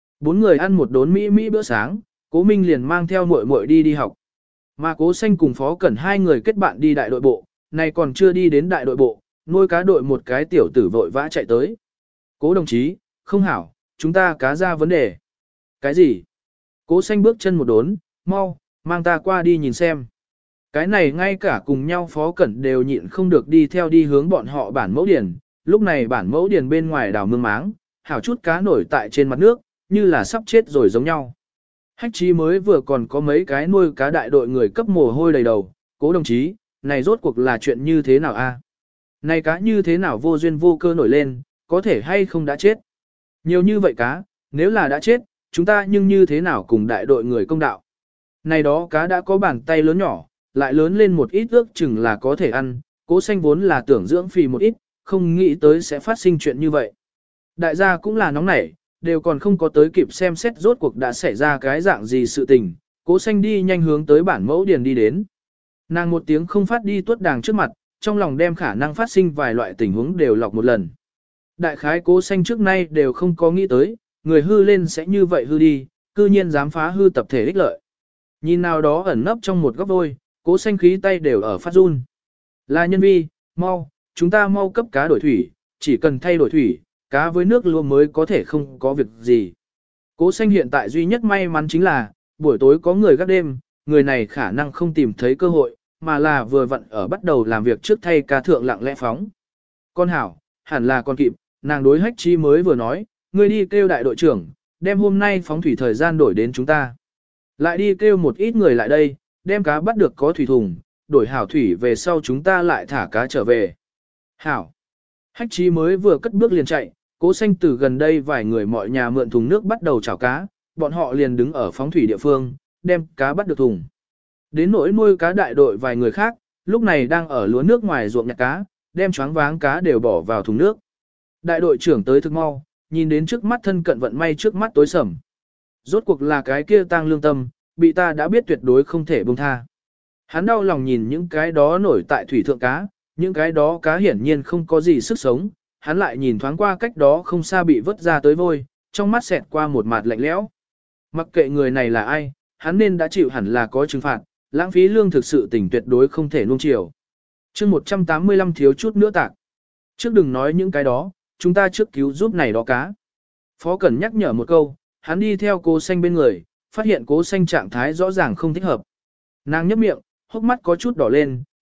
4 người ăn một đốn mỹ bữa sáng, Cố Minh liền mang theo muội muội đi học. Mà Cố Xanh cùng Phó Cẩn hai người kết bạn đi đại đội bộ, này còn chưa đi đến đại đội bộ, nuôi cá đội một cái tiểu tử vội vã chạy tới. Cố đồng chí, không hảo, chúng ta cá ra vấn đề. Cái gì? Cố Xanh bước chân một đốn, mau, mang ta qua đi nhìn xem. Cái này ngay cả cùng nhau Phó Cẩn đều nhịn không được đi hướng bọn họ bản mẫu điền. Lúc này bản mẫu điền bên ngoài đảo mương máng, hảo chút cá nổi tại trên mặt nước, như là sắp chết rồi giống nhau. Hách Chí mới vừa còn có mấy cái nuôi cá đại đội người cấp mồ hôi đầy đầu, Cố đồng chí, này rốt cuộc là chuyện như thế nào a? Này cá như thế nào vô duyên vô cơ nổi lên, có thể hay không đã chết? Nhiều như vậy cá, nếu là đã chết, chúng ta nhưng như thế nào cùng đại đội người công đạo? Này đó cá đã có bàn tay lớn nhỏ, lại lớn lên một ít ước chừng là có thể ăn, Cố Xanh vốn là tưởng dưỡng phì một ít, không nghĩ tới sẽ phát sinh chuyện như vậy. Đại gia cũng là nóng nảy, đều còn không có tới kịp xem xét rốt cuộc đã xảy ra cái dạng gì sự tình, Cố Xanh đi nhanh hướng tới bản mẫu điền đi đến. Nàng một tiếng không phát đi tuốt đàng trước mặt, trong lòng đem khả năng phát sinh vài loại tình huống đều lọc một lần. Đại khái Cố Xanh trước nay đều không có nghĩ tới, người hư lên sẽ như vậy hư đi, cư nhiên dám phá hư tập thể ích lợi. Nhìn nào đó ẩn nấp trong một góc vôi, Cố Xanh khí tay đều ở phát run. Là nhân vi, mau, chúng ta mau cấp cá đổi thủy, chỉ cần thay đổi thủy, cá với nước lúa mới có thể không có việc gì. Cố Xanh hiện tại duy nhất may mắn chính là, buổi tối có người gác đêm, người này khả năng không tìm thấy cơ hội, mà là vừa vặn ở bắt đầu làm việc trước thay ca thượng lặng lẽ phóng. Con hảo, hẳn là con kịp, nàng đối Hách Chí mới vừa nói, ngươi đi kêu đại đội trưởng, đem hôm nay phóng thủy thời gian đổi đến chúng ta. Lại đi kêu một ít người lại đây, đem cá bắt được có thủy thùng, đổi hảo thủy về sau chúng ta lại thả cá trở về. Hảo. Hách Chí mới vừa cất bước liền chạy, Cố Xanh từ gần đây vài người mọi nhà mượn thùng nước bắt đầu chảo cá, bọn họ liền đứng ở phóng thủy địa phương, đem cá bắt được thùng. Đến nỗi nuôi cá đại đội vài người khác, lúc này đang ở lúa nước ngoài ruộng nhặt cá, đem choáng váng cá đều bỏ vào thùng nước. Đại đội trưởng tới thực mau, nhìn đến trước mắt thân cận vận may trước mắt tối sầm. Rốt cuộc là cái kia tang lương tâm, bị ta đã biết tuyệt đối không thể buông tha. Hắn đau lòng nhìn những cái đó nổi tại thủy thượng cá, những cái đó cá hiển nhiên không có gì sức sống, hắn lại nhìn thoáng qua cách đó không xa bị vớt ra tới vôi, trong mắt xẹt qua một mặt lạnh lẽo. Mặc kệ người này là ai, hắn nên đã chịu hẳn là có trừng phạt, lãng phí lương thực sự tình tuyệt đối không thể nuông chiều. Chương 185 thiếu chút nữa tạc. Trước đừng nói những cái đó, chúng ta trước cứu giúp này đó cá. Phó Cẩn nhắc nhở một câu, hắn đi theo Cố Xanh bên người, phát hiện Cố Xanh trạng thái rõ ràng không thích hợp. Nàng nhấp miệng, hốc mắt có chút đỏ lên,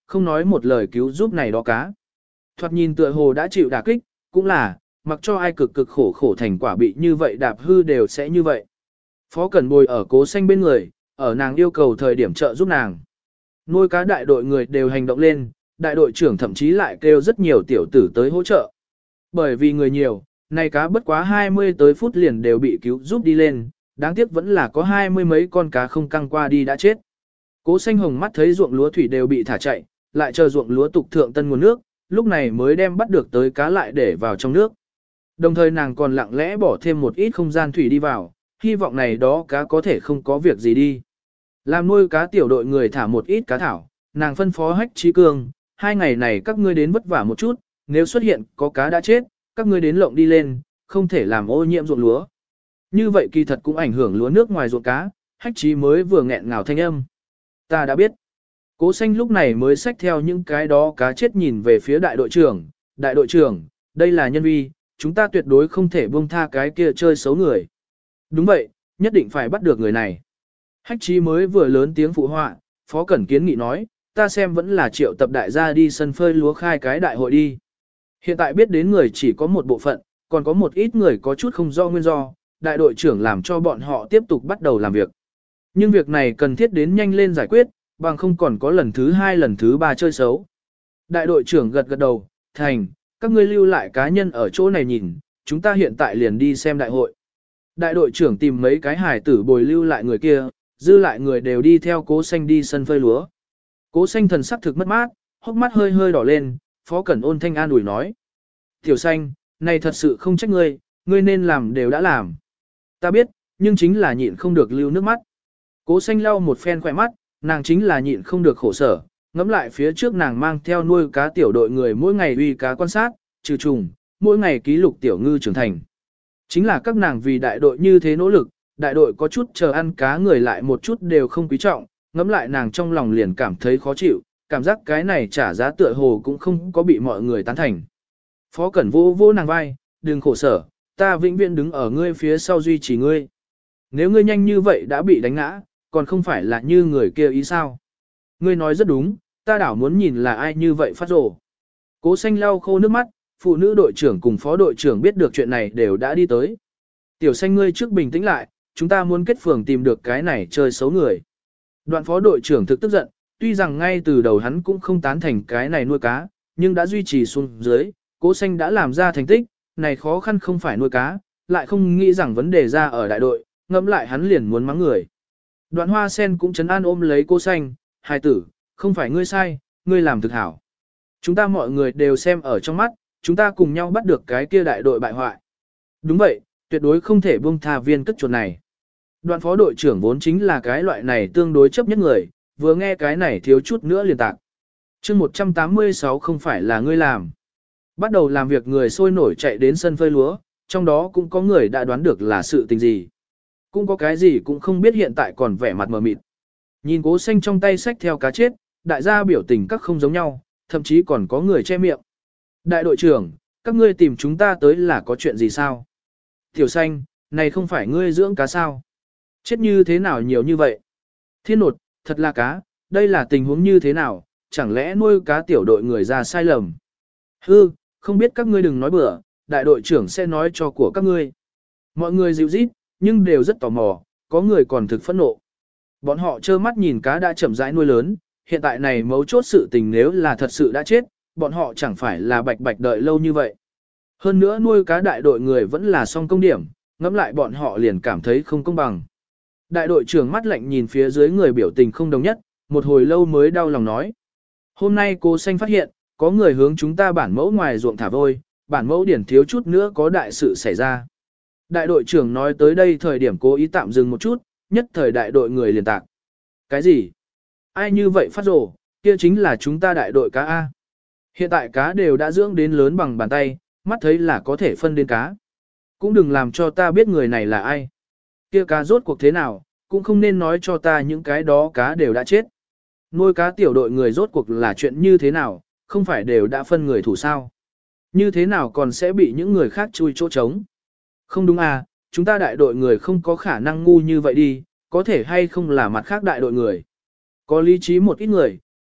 không nói một lời cứu giúp này đó cá. Thoạt nhìn tựa hồ đã chịu đả kích, cũng là, mặc cho ai cực cực khổ khổ thành quả bị như vậy đạp hư đều sẽ như vậy. Phó Cẩn Bồi ở Cố Xanh bên người, ở nàng yêu cầu thời điểm trợ giúp nàng. Nuôi cá đại đội người đều hành động lên, đại đội trưởng thậm chí lại kêu rất nhiều tiểu tử tới hỗ trợ. Bởi vì người nhiều, này cá bất quá 20 tới phút liền đều bị cứu giúp đi lên, đáng tiếc vẫn là có 20 mấy con cá không căng qua đi đã chết. Cố Xanh hồng mắt thấy ruộng lúa thủy đều bị thả chạy, lại chờ ruộng lúa tục thượng tân nguồn nước, lúc này mới đem bắt được tới cá lại để vào trong nước. Đồng thời nàng còn lặng lẽ bỏ thêm một ít không gian thủy đi vào, hy vọng này đó cá có thể không có việc gì đi. Làm nuôi cá tiểu đội người thả một ít cá thảo, nàng phân phó Hách Chí Cương, 2 ngày này các ngươi đến vất vả một chút, nếu xuất hiện có cá đã chết, các ngươi đến lộng đi lên, không thể làm ô nhiễm ruộng lúa. Như vậy kỳ thật cũng ảnh hưởng lúa nước ngoài ruộng cá, Hách Chí mới vừa nghẹn ngào thanh âm. Ta đã biết. Cố Xanh lúc này mới xách theo những cái đó cá chết nhìn về phía đại đội trưởng. Đại đội trưởng, đây là nhân vi, chúng ta tuyệt đối không thể buông tha cái kia chơi xấu người. Đúng vậy, nhất định phải bắt được người này. Hách Chí mới vừa lớn tiếng phụ họa, Phó Cẩn kiến nghị nói, ta xem vẫn là triệu tập đại gia đi sân phơi lúa khai cái đại hội đi. Hiện tại biết đến người chỉ có một bộ phận, còn có một ít người có chút không do nguyên do, đại đội trưởng làm cho bọn họ tiếp tục bắt đầu làm việc. Nhưng việc này cần thiết đến nhanh lên giải quyết, bằng không còn có lần thứ 2 lần thứ 3 chơi xấu. Đại đội trưởng gật gật đầu, thành, các ngươi lưu lại cá nhân ở chỗ này nhìn, chúng ta hiện tại liền đi xem đại hội. Đại đội trưởng tìm mấy cái hài tử bồi lưu lại người kia, dư lại người đều đi theo Cố Xanh đi sân phơi lúa. Cố Xanh thần sắc thực mất mát, hốc mắt hơi hơi đỏ lên, Phó Cẩn ôn thanh an ủi nói. Tiểu Xanh, này thật sự không trách ngươi, ngươi nên làm đều đã làm. Ta biết, nhưng chính là nhịn không được lưu nước mắt. Cố Xanh lau một phen khỏe mắt, nàng chính là nhịn không được khổ sở, ngẫm lại phía trước nàng mang theo nuôi cá tiểu đội người mỗi ngày uy cá quan sát, trừ trùng, mỗi ngày ký lục tiểu ngư trưởng thành. Chính là các nàng vì đại đội như thế nỗ lực, đại đội có chút chờ ăn cá người lại một chút đều không quý trọng, ngẫm lại nàng trong lòng liền cảm thấy khó chịu, cảm giác cái này trả giá tựa hồ cũng không có bị mọi người tán thành. Phó Cẩn vô vô nàng vai, đừng khổ sở, ta vĩnh viễn đứng ở ngươi phía sau duy trì ngươi. Nếu ngươi nhanh như vậy đã bị đánh ngã, còn không phải là như người kia ý sao? Ngươi nói rất đúng, ta đảo muốn nhìn là ai như vậy phát rồ. Cố Xanh lau khô nước mắt, phụ nữ đội trưởng cùng phó đội trưởng biết được chuyện này đều đã đi tới. Tiểu Xanh ngươi trước bình tĩnh lại, chúng ta muốn kết phường tìm được cái này chơi xấu người. Đoạn phó đội trưởng thực tức giận, tuy rằng ngay từ đầu hắn cũng không tán thành cái này nuôi cá, nhưng đã duy trì xuống dưới, Cố Xanh đã làm ra thành tích, này khó khăn không phải nuôi cá, lại không nghĩ rằng vấn đề ra ở đại đội, ngẫm lại hắn liền muốn mắng người. Đoạn Hoa Sen cũng trấn an ôm lấy Cố Xanh, hài tử, không phải ngươi sai, ngươi làm thực hảo. Chúng ta mọi người đều xem ở trong mắt, chúng ta cùng nhau bắt được cái kia đại đội bại hoại. Đúng vậy, tuyệt đối không thể buông tha viên cất chuột này. Đoạn phó đội trưởng vốn chính là cái loại này tương đối chấp nhất người, vừa nghe cái này thiếu chút nữa liền tạc. chương 186 không phải là ngươi làm. Bắt đầu làm việc người sôi nổi chạy đến sân phơi lúa, trong đó cũng có người đã đoán được là sự tình gì. Cũng có cái gì cũng không biết hiện tại còn vẻ mặt mờ mịt. Nhìn Cố Xanh trong tay xách theo cá chết, đại gia biểu tình các không giống nhau, thậm chí còn có người che miệng. Đại đội trưởng, các ngươi tìm chúng ta tới là có chuyện gì sao? Tiểu Xanh, này không phải ngươi dưỡng cá sao? Chết như thế nào nhiều như vậy? Thiên nột, thật là cá, đây là tình huống như thế nào, chẳng lẽ nuôi cá tiểu đội người ra sai lầm? Hư, không biết các ngươi đừng nói bừa, đại đội trưởng sẽ nói cho của các ngươi. Mọi người dịu rít, nhưng đều rất tò mò, có người còn thực phẫn nộ. Bọn họ trơ mắt nhìn cá đã chậm rãi nuôi lớn, hiện tại này mấu chốt sự tình nếu là thật sự đã chết, bọn họ chẳng phải là bạch bạch đợi lâu như vậy. Hơn nữa nuôi cá đại đội người vẫn là song công điểm, ngẫm lại bọn họ liền cảm thấy không công bằng. Đại đội trưởng mắt lạnh nhìn phía dưới người biểu tình không đồng nhất, một hồi lâu mới đau lòng nói. Hôm nay Cố Xanh phát hiện, có người hướng chúng ta bản mẫu ngoài ruộng thả vôi, bản mẫu điển thiếu chút nữa có đại sự xảy ra. Đại đội trưởng nói tới đây thời điểm cố ý tạm dừng một chút, nhất thời đại đội người liền tạc. Cái gì? Ai như vậy phát rồ, kia chính là chúng ta đại đội cá A. Hiện tại cá đều đã dưỡng đến lớn bằng bàn tay, mắt thấy là có thể phân đến cá. Cũng đừng làm cho ta biết người này là ai. Kia cá rốt cuộc thế nào, cũng không nên nói cho ta những cái đó cá đều đã chết. Nuôi cá tiểu đội người rốt cuộc là chuyện như thế nào, không phải đều đã phân người thủ sao. Như thế nào còn sẽ bị những người khác chui chỗ trống. Không đúng à, chúng ta đại đội người không có khả năng ngu như vậy đi, có thể hay không là mặt khác đại đội người. Có lý trí một ít người,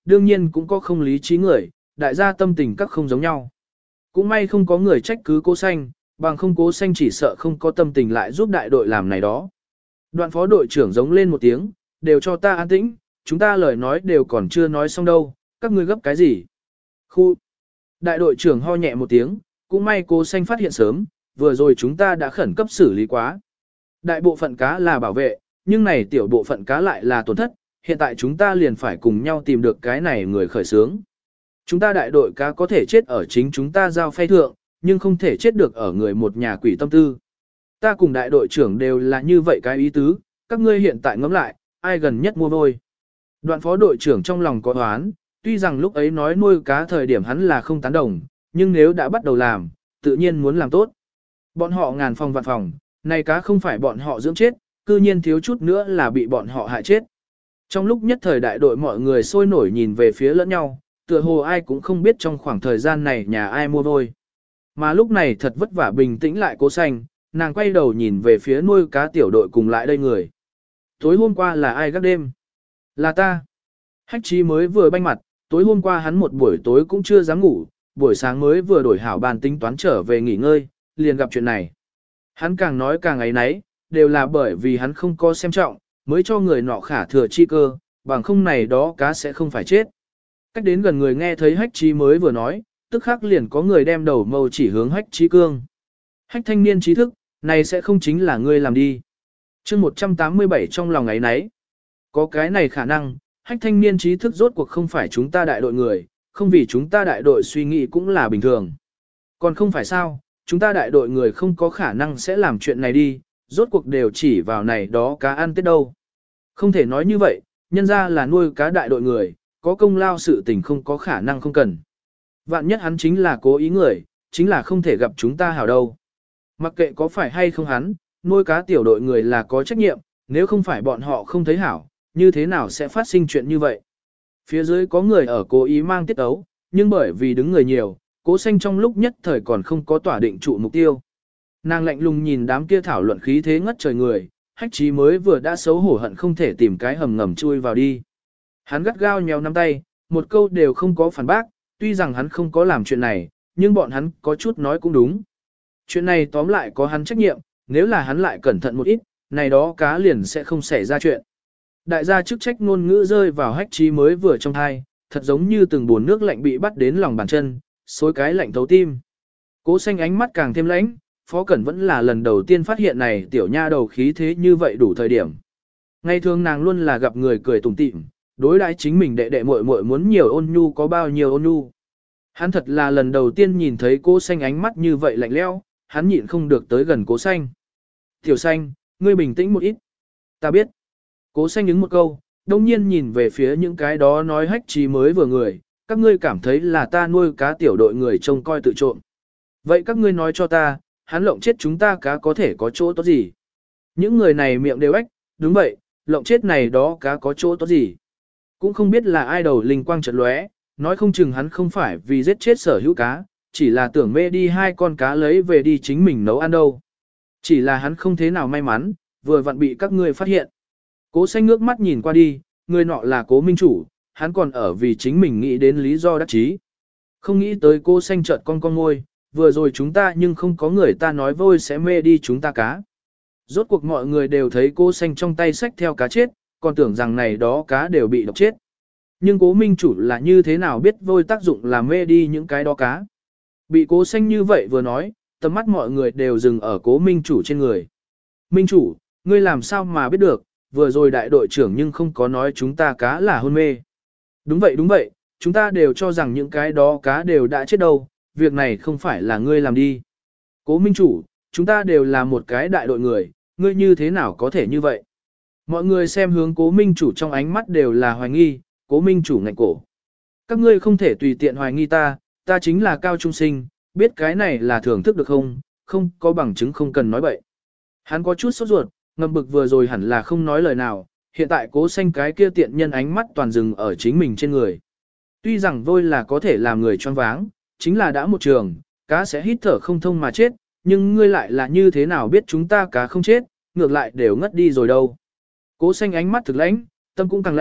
đương nhiên cũng có không lý trí người, đại gia tâm tình các không giống nhau. Cũng may không có người trách cứ Cố Xanh, bằng không Cố Xanh chỉ sợ không có tâm tình lại giúp đại đội làm này đó. Đoạn phó đội trưởng giống lên một tiếng, đều cho ta an tĩnh, chúng ta lời nói đều còn chưa nói xong đâu, các ngươi gấp cái gì? Khu! Đại đội trưởng ho nhẹ một tiếng, cũng may Cố Xanh phát hiện sớm, vừa rồi chúng ta đã khẩn cấp xử lý quá. Đại bộ phận cá là bảo vệ, nhưng này tiểu bộ phận cá lại là tổn thất, hiện tại chúng ta liền phải cùng nhau tìm được cái này người khởi xướng. Chúng ta đại đội cá có thể chết ở chính chúng ta giao phay thượng, nhưng không thể chết được ở người một nhà quỷ tâm tư. Ta cùng đại đội trưởng đều là như vậy cái ý tứ, các ngươi hiện tại ngẫm lại, ai gần nhất mua vôi. Đoạn phó đội trưởng trong lòng có oán, tuy rằng lúc ấy nói nuôi cá thời điểm hắn là không tán đồng, nhưng nếu đã bắt đầu làm, tự nhiên muốn làm tốt. Bọn họ ngàn phòng vạn phòng, này cá không phải bọn họ dưỡng chết, cư nhiên thiếu chút nữa là bị bọn họ hại chết. Trong lúc nhất thời đại đội mọi người sôi nổi nhìn về phía lẫn nhau, tựa hồ ai cũng không biết trong khoảng thời gian này nhà ai mua vôi. Mà lúc này thật vất vả bình tĩnh lại Cố Xanh, nàng quay đầu nhìn về phía nuôi cá tiểu đội cùng lại đây người. Tối hôm qua là ai gác đêm? Là ta. Hách Chí mới vừa banh mặt, tối hôm qua hắn một buổi tối cũng chưa dám ngủ, buổi sáng mới vừa đổi hảo bàn tính toán trở về nghỉ ngơi, liền gặp chuyện này. Hắn càng nói càng ấy nấy, đều là bởi vì hắn không có xem trọng, mới cho người nọ khả thừa chi cơ, bằng không này đó cá sẽ không phải chết. Cách đến gần người nghe thấy Hách Chí mới vừa nói, tức khắc liền có người đem đầu mâu chỉ hướng Hách Chí Cương. Hách thanh niên trí thức, này sẽ không chính là ngươi làm đi. chương 187 trong lòng ấy nấy. Có cái này khả năng, Hách thanh niên trí thức rốt cuộc không phải chúng ta đại đội người, không vì chúng ta đại đội suy nghĩ cũng là bình thường. Còn không phải sao, chúng ta đại đội người không có khả năng sẽ làm chuyện này đi, rốt cuộc đều chỉ vào này đó cá ăn tết đâu. Không thể nói như vậy, nhân ra là nuôi cá đại đội người, có công lao sự tình không có khả năng không cần. Vạn nhất hắn chính là cố ý người, chính là không thể gặp chúng ta hảo đâu. Mặc kệ có phải hay không hắn, nuôi cá tiểu đội người là có trách nhiệm, nếu không phải bọn họ không thấy hảo, như thế nào sẽ phát sinh chuyện như vậy. Phía dưới có người ở cố ý mang tiết ấu, nhưng bởi vì đứng người nhiều, Cố Xanh trong lúc nhất thời còn không có tỏa định trụ mục tiêu. Nàng lạnh lùng nhìn đám kia thảo luận khí thế ngất trời người, Hách Chí mới vừa đã xấu hổ hận không thể tìm cái hầm ngầm chui vào đi. Hắn gắt gao nhéo nắm tay, một câu đều không có phản bác, tuy rằng hắn không có làm chuyện này, nhưng bọn hắn có chút nói cũng đúng. Chuyện này tóm lại có hắn trách nhiệm, nếu là hắn lại cẩn thận một ít, này đó cá liền sẽ không xảy ra chuyện. Đại gia chức trách ngôn ngữ rơi vào Hách Chí mới vừa trong thai, thật giống như từng bồn nước lạnh bị bắt đến lòng bàn chân, xối cái lạnh thấu tim. Cố Xanh ánh mắt càng thêm lãnh, Phó Cẩn vẫn là lần đầu tiên phát hiện này tiểu nha đầu khí thế như vậy đủ thời điểm. Ngày thường nàng luôn là gặp người cười tủm tỉm, đối đãi chính mình đệ đệ muội muội muốn nhiều ôn nhu có bao nhiêu ôn nhu. Hắn thật là lần đầu tiên nhìn thấy Cố Xanh ánh mắt như vậy lạnh lẽo, hắn nhịn không được tới gần Cố Xanh. "Tiểu Xanh, ngươi bình tĩnh một ít." "Ta biết." Cố Xanh ứng một câu, đồng nhiên nhìn về phía những cái đó nói Hách Chí mới vừa người, "Các ngươi cảm thấy là ta nuôi cá tiểu đội người trông coi tự trộm. Vậy các ngươi nói cho ta, hắn lộng chết chúng ta cá có thể có chỗ tốt gì?" Những người này miệng đều ếch, "Đúng vậy, lộng chết này đó cá có chỗ tốt gì?" Cũng không biết là ai đầu linh quang chợt lóe, nói không chừng hắn không phải vì giết chết sở hữu cá, chỉ là tưởng mê đi hai con cá lấy về đi chính mình nấu ăn đâu. Chỉ là hắn không thế nào may mắn, vừa vặn bị các ngươi phát hiện. Cố Xanh ngước mắt nhìn qua đi, người nọ là Cố Minh Chủ, hắn còn ở vì chính mình nghĩ đến lý do đắc chí. Không nghĩ tới Cố Xanh chợt con ngôi, vừa rồi chúng ta nhưng không có người ta nói vôi sẽ mê đi chúng ta cá. Rốt cuộc mọi người đều thấy Cố Xanh trong tay xách theo cá chết, còn tưởng rằng này đó cá đều bị độc chết. Nhưng Cố Minh Chủ là như thế nào biết vôi tác dụng là mê đi những cái đó cá. Bị Cố Xanh như vậy vừa nói, tầm mắt mọi người đều dừng ở Cố Minh Chủ trên người. "Minh Chủ, ngươi làm sao mà biết được, vừa rồi đại đội trưởng nhưng không có nói chúng ta cá là hôn mê." Đúng vậy, chúng ta đều cho rằng những cái đó cá đều đã chết đâu, việc này không phải là ngươi làm đi. Cố Minh Chủ, chúng ta đều là một cái đại đội người, ngươi như thế nào có thể như vậy? Mọi người xem hướng Cố Minh Chủ trong ánh mắt đều là hoài nghi, Cố Minh Chủ ngạnh cổ. "Các ngươi không thể tùy tiện hoài nghi ta, ta chính là cao trung sinh, biết cái này là thưởng thức được không, không có bằng chứng không cần nói bậy." Hắn có chút sốt ruột, ngầm bực vừa rồi hẳn là không nói lời nào, hiện tại Cố Xanh cái kia tiện nhân ánh mắt toàn dừng ở chính mình trên người. Tuy rằng vôi là có thể làm người choáng váng, chính là đã một trường, cá sẽ hít thở không thông mà chết, nhưng ngươi lại là như thế nào biết chúng ta cá không chết, ngược lại đều ngất đi rồi đâu. Cố Xanh ánh mắt thực lãnh, tâm cũng càng lạnh,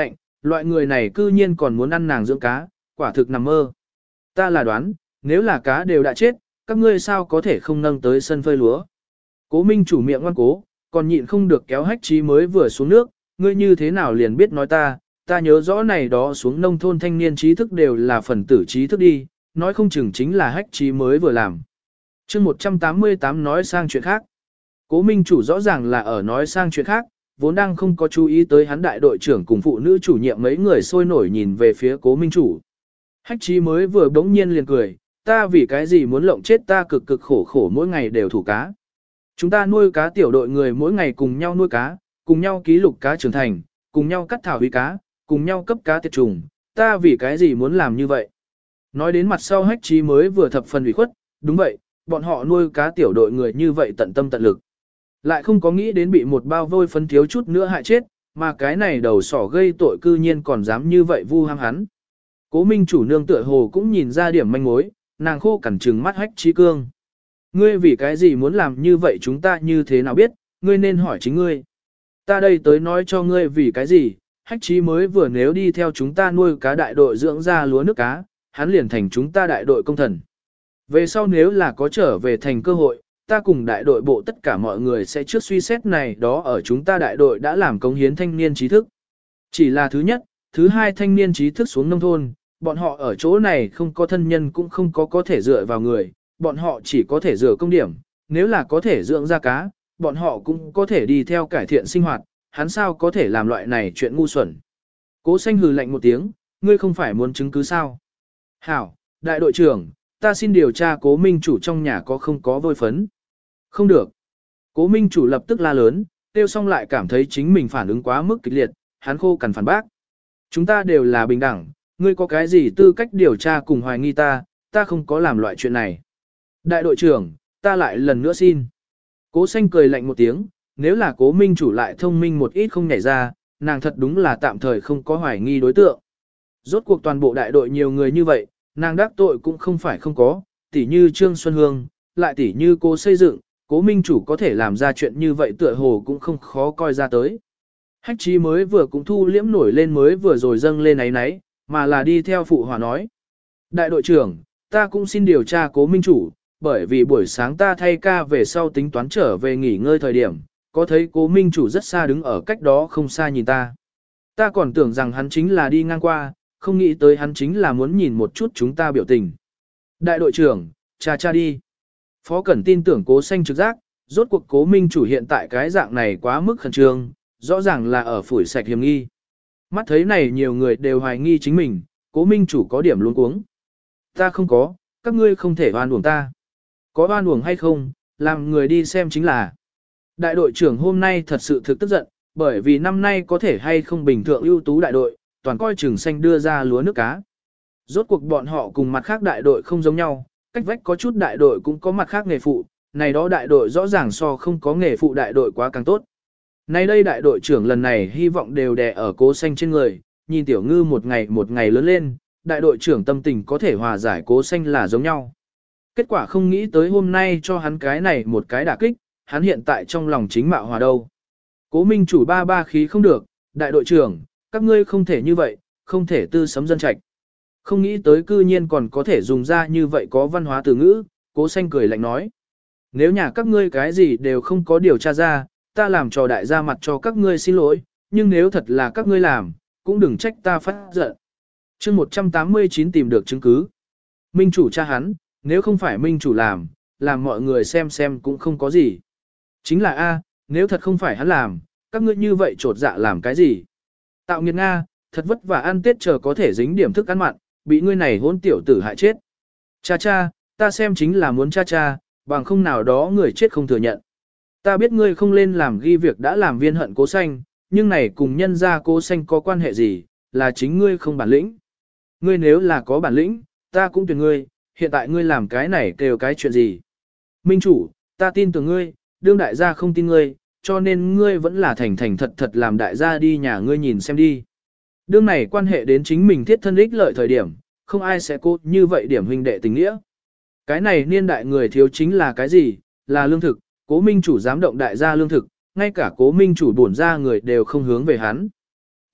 Loại người này cư nhiên còn muốn ăn nàng dưỡng cá, quả thực nằm mơ. Ta là đoán, nếu là cá đều đã chết, các ngươi sao có thể không nâng tới sân phơi lúa. Cố Minh chủ miệng ngoan cố, còn nhịn không được kéo Hách Chí mới vừa xuống nước, ngươi như thế nào liền biết nói ta nhớ rõ này đó xuống nông thôn thanh niên trí thức đều là phần tử trí thức đi, nói không chừng chính là Hách Chí mới vừa làm. chương 188 nói sang chuyện khác. Cố Minh chủ rõ ràng là ở nói sang chuyện khác, vốn đang không có chú ý tới hắn đại đội trưởng cùng phụ nữ chủ nhiệm mấy người sôi nổi nhìn về phía Cố Minh chủ. Hách Chí mới vừa bỗng nhiên liền cười, ta vì cái gì muốn lộng chết ta cực cực khổ khổ mỗi ngày đều thủ cá. Chúng ta nuôi cá tiểu đội người mỗi ngày cùng nhau nuôi cá, cùng nhau ký lục cá trưởng thành, cùng nhau cắt thảo huy cá, cùng nhau cấp cá tiệt trùng, ta vì cái gì muốn làm như vậy. Nói đến mặt sau Hách Chí mới vừa thập phần ủy khuất, đúng vậy, bọn họ nuôi cá tiểu đội người như vậy tận tâm tận lực. Lại không có nghĩ đến bị một bao vôi phấn thiếu chút nữa hại chết, mà cái này đầu sỏ gây tội cư nhiên còn dám như vậy vu hăng hắn. Cố Minh chủ nương tựa hồ cũng nhìn ra điểm manh mối, nàng khô cằn trừng mắt Hách Chí Cương. Ngươi vì cái gì muốn làm như vậy chúng ta như thế nào biết, ngươi nên hỏi chính ngươi. Ta đây tới nói cho ngươi vì cái gì, Hách Chí mới vừa nếu đi theo chúng ta nuôi cá đại đội dưỡng ra lúa nước cá, hắn liền thành chúng ta đại đội công thần. Về sau nếu là có trở về thành cơ hội, ta cùng đại đội bộ tất cả mọi người sẽ trước suy xét này đó ở chúng ta đại đội đã làm cống hiến thanh niên trí thức. Chỉ là thứ nhất, thứ hai thanh niên trí thức xuống nông thôn, bọn họ ở chỗ này không có thân nhân cũng không có thể dựa vào người, bọn họ chỉ có thể dựa công điểm, nếu là có thể dưỡng ra cá, bọn họ cũng có thể đi theo cải thiện sinh hoạt, hắn sao có thể làm loại này chuyện ngu xuẩn. Cố Xanh hừ lạnh một tiếng, ngươi không phải muốn chứng cứ sao? Hảo, đại đội trưởng, ta xin điều tra Cố Minh chủ trong nhà có không có vôi phấn. Không được. Cố Minh chủ lập tức la lớn, tiêu xong lại cảm thấy chính mình phản ứng quá mức kịch liệt, hắn khô cằn phản bác. Chúng ta đều là bình đẳng, ngươi có cái gì tư cách điều tra cùng hoài nghi ta không có làm loại chuyện này. Đại đội trưởng, ta lại lần nữa xin. Cố Xanh cười lạnh một tiếng, nếu là Cố Minh chủ lại thông minh một ít không nhảy ra, nàng thật đúng là tạm thời không có hoài nghi đối tượng. Rốt cuộc toàn bộ đại đội nhiều người như vậy, nàng đắc tội cũng không phải không có, tỉ như Trương Xuân Hương, lại tỉ như Cố xây dựng, Cố Minh chủ có thể làm ra chuyện như vậy tựa hồ cũng không khó coi ra tới. Hách Chí mới vừa cũng thu liễm nổi lên mới vừa rồi dâng lên náy, mà là đi theo phụ hòa nói. Đại đội trưởng, ta cũng xin điều tra Cố Minh chủ, bởi vì buổi sáng ta thay ca về sau tính toán trở về nghỉ ngơi thời điểm, có thấy Cố Minh chủ rất xa đứng ở cách đó không xa nhìn ta. Ta còn tưởng rằng hắn chính là đi ngang qua, không nghĩ tới hắn chính là muốn nhìn một chút chúng ta biểu tình. Đại đội trưởng, cha đi. Phó Cẩn tin tưởng Cố Xanh trực giác, rốt cuộc Cố Minh chủ hiện tại cái dạng này quá mức khẩn trương, rõ ràng là ở phủi sạch hiểm nghi. Mắt thấy này nhiều người đều hoài nghi chính mình, Cố Minh chủ có điểm luống cuống. Ta không có, các ngươi không thể oan uổng ta. Có oan uổng hay không, làm người đi xem chính là. Đại đội trưởng hôm nay thật sự thực tức giận, bởi vì năm nay có thể hay không bình thường ưu tú đại đội, toàn coi Trường Xanh đưa ra lúa nước cá. Rốt cuộc bọn họ cùng mặt khác đại đội không giống nhau, cách vách có chút đại đội cũng có mặt khác nghề phụ, này đó đại đội rõ ràng so không có nghề phụ đại đội quá càng tốt. Nay đây đại đội trưởng lần này hy vọng đều đè ở Cố Xanh trên người, nhìn Tiểu Ngư một ngày lớn lên, đại đội trưởng tâm tình có thể hòa giải Cố Xanh là giống nhau. Kết quả không nghĩ tới hôm nay cho hắn cái này một cái đả kích, hắn hiện tại trong lòng chính mạo hòa đâu. Cố Minh chủ ba khí không được, đại đội trưởng, các ngươi không thể như vậy, không thể tư sấm dân trạch. Không nghĩ tới cư nhiên còn có thể dùng ra như vậy có văn hóa từ ngữ, Cố Xanh cười lạnh nói. Nếu nhà các ngươi cái gì đều không có điều tra ra, ta làm trò đại ra mặt cho các ngươi xin lỗi, nhưng nếu thật là các ngươi làm, cũng đừng trách ta phát giận. chương 189 tìm được chứng cứ. Minh chủ cha hắn, nếu không phải Minh chủ làm mọi người xem cũng không có gì. Chính là A, nếu thật không phải hắn làm, các ngươi như vậy trột dạ làm cái gì? Tạo nghiệt Nga, thật vất vả ăn Tết chờ có thể dính điểm thức ăn mặn, bị ngươi này hôn tiểu tử hại chết. Cha, ta xem chính là muốn cha, bằng không nào đó người chết không thừa nhận. Ta biết ngươi không lên làm ghi việc đã làm viên hận Cố Xanh, nhưng này cùng nhân ra Cố Xanh có quan hệ gì, là chính ngươi không bản lĩnh. Ngươi nếu là có bản lĩnh, ta cũng tuyển ngươi, hiện tại ngươi làm cái này kêu cái chuyện gì. Minh chủ, ta tin tưởng ngươi, đương đại gia không tin ngươi, cho nên ngươi vẫn là thành thật làm đại gia đi nhà ngươi nhìn xem đi. Đương này quan hệ đến chính mình thiết thân ích lợi thời điểm, không ai sẽ cố như vậy điểm huynh đệ tình nghĩa. Cái này niên đại người thiếu chính là cái gì, là lương thực, Cố Minh chủ dám động đại gia lương thực, ngay cả Cố Minh chủ bổn ra người đều không hướng về hắn.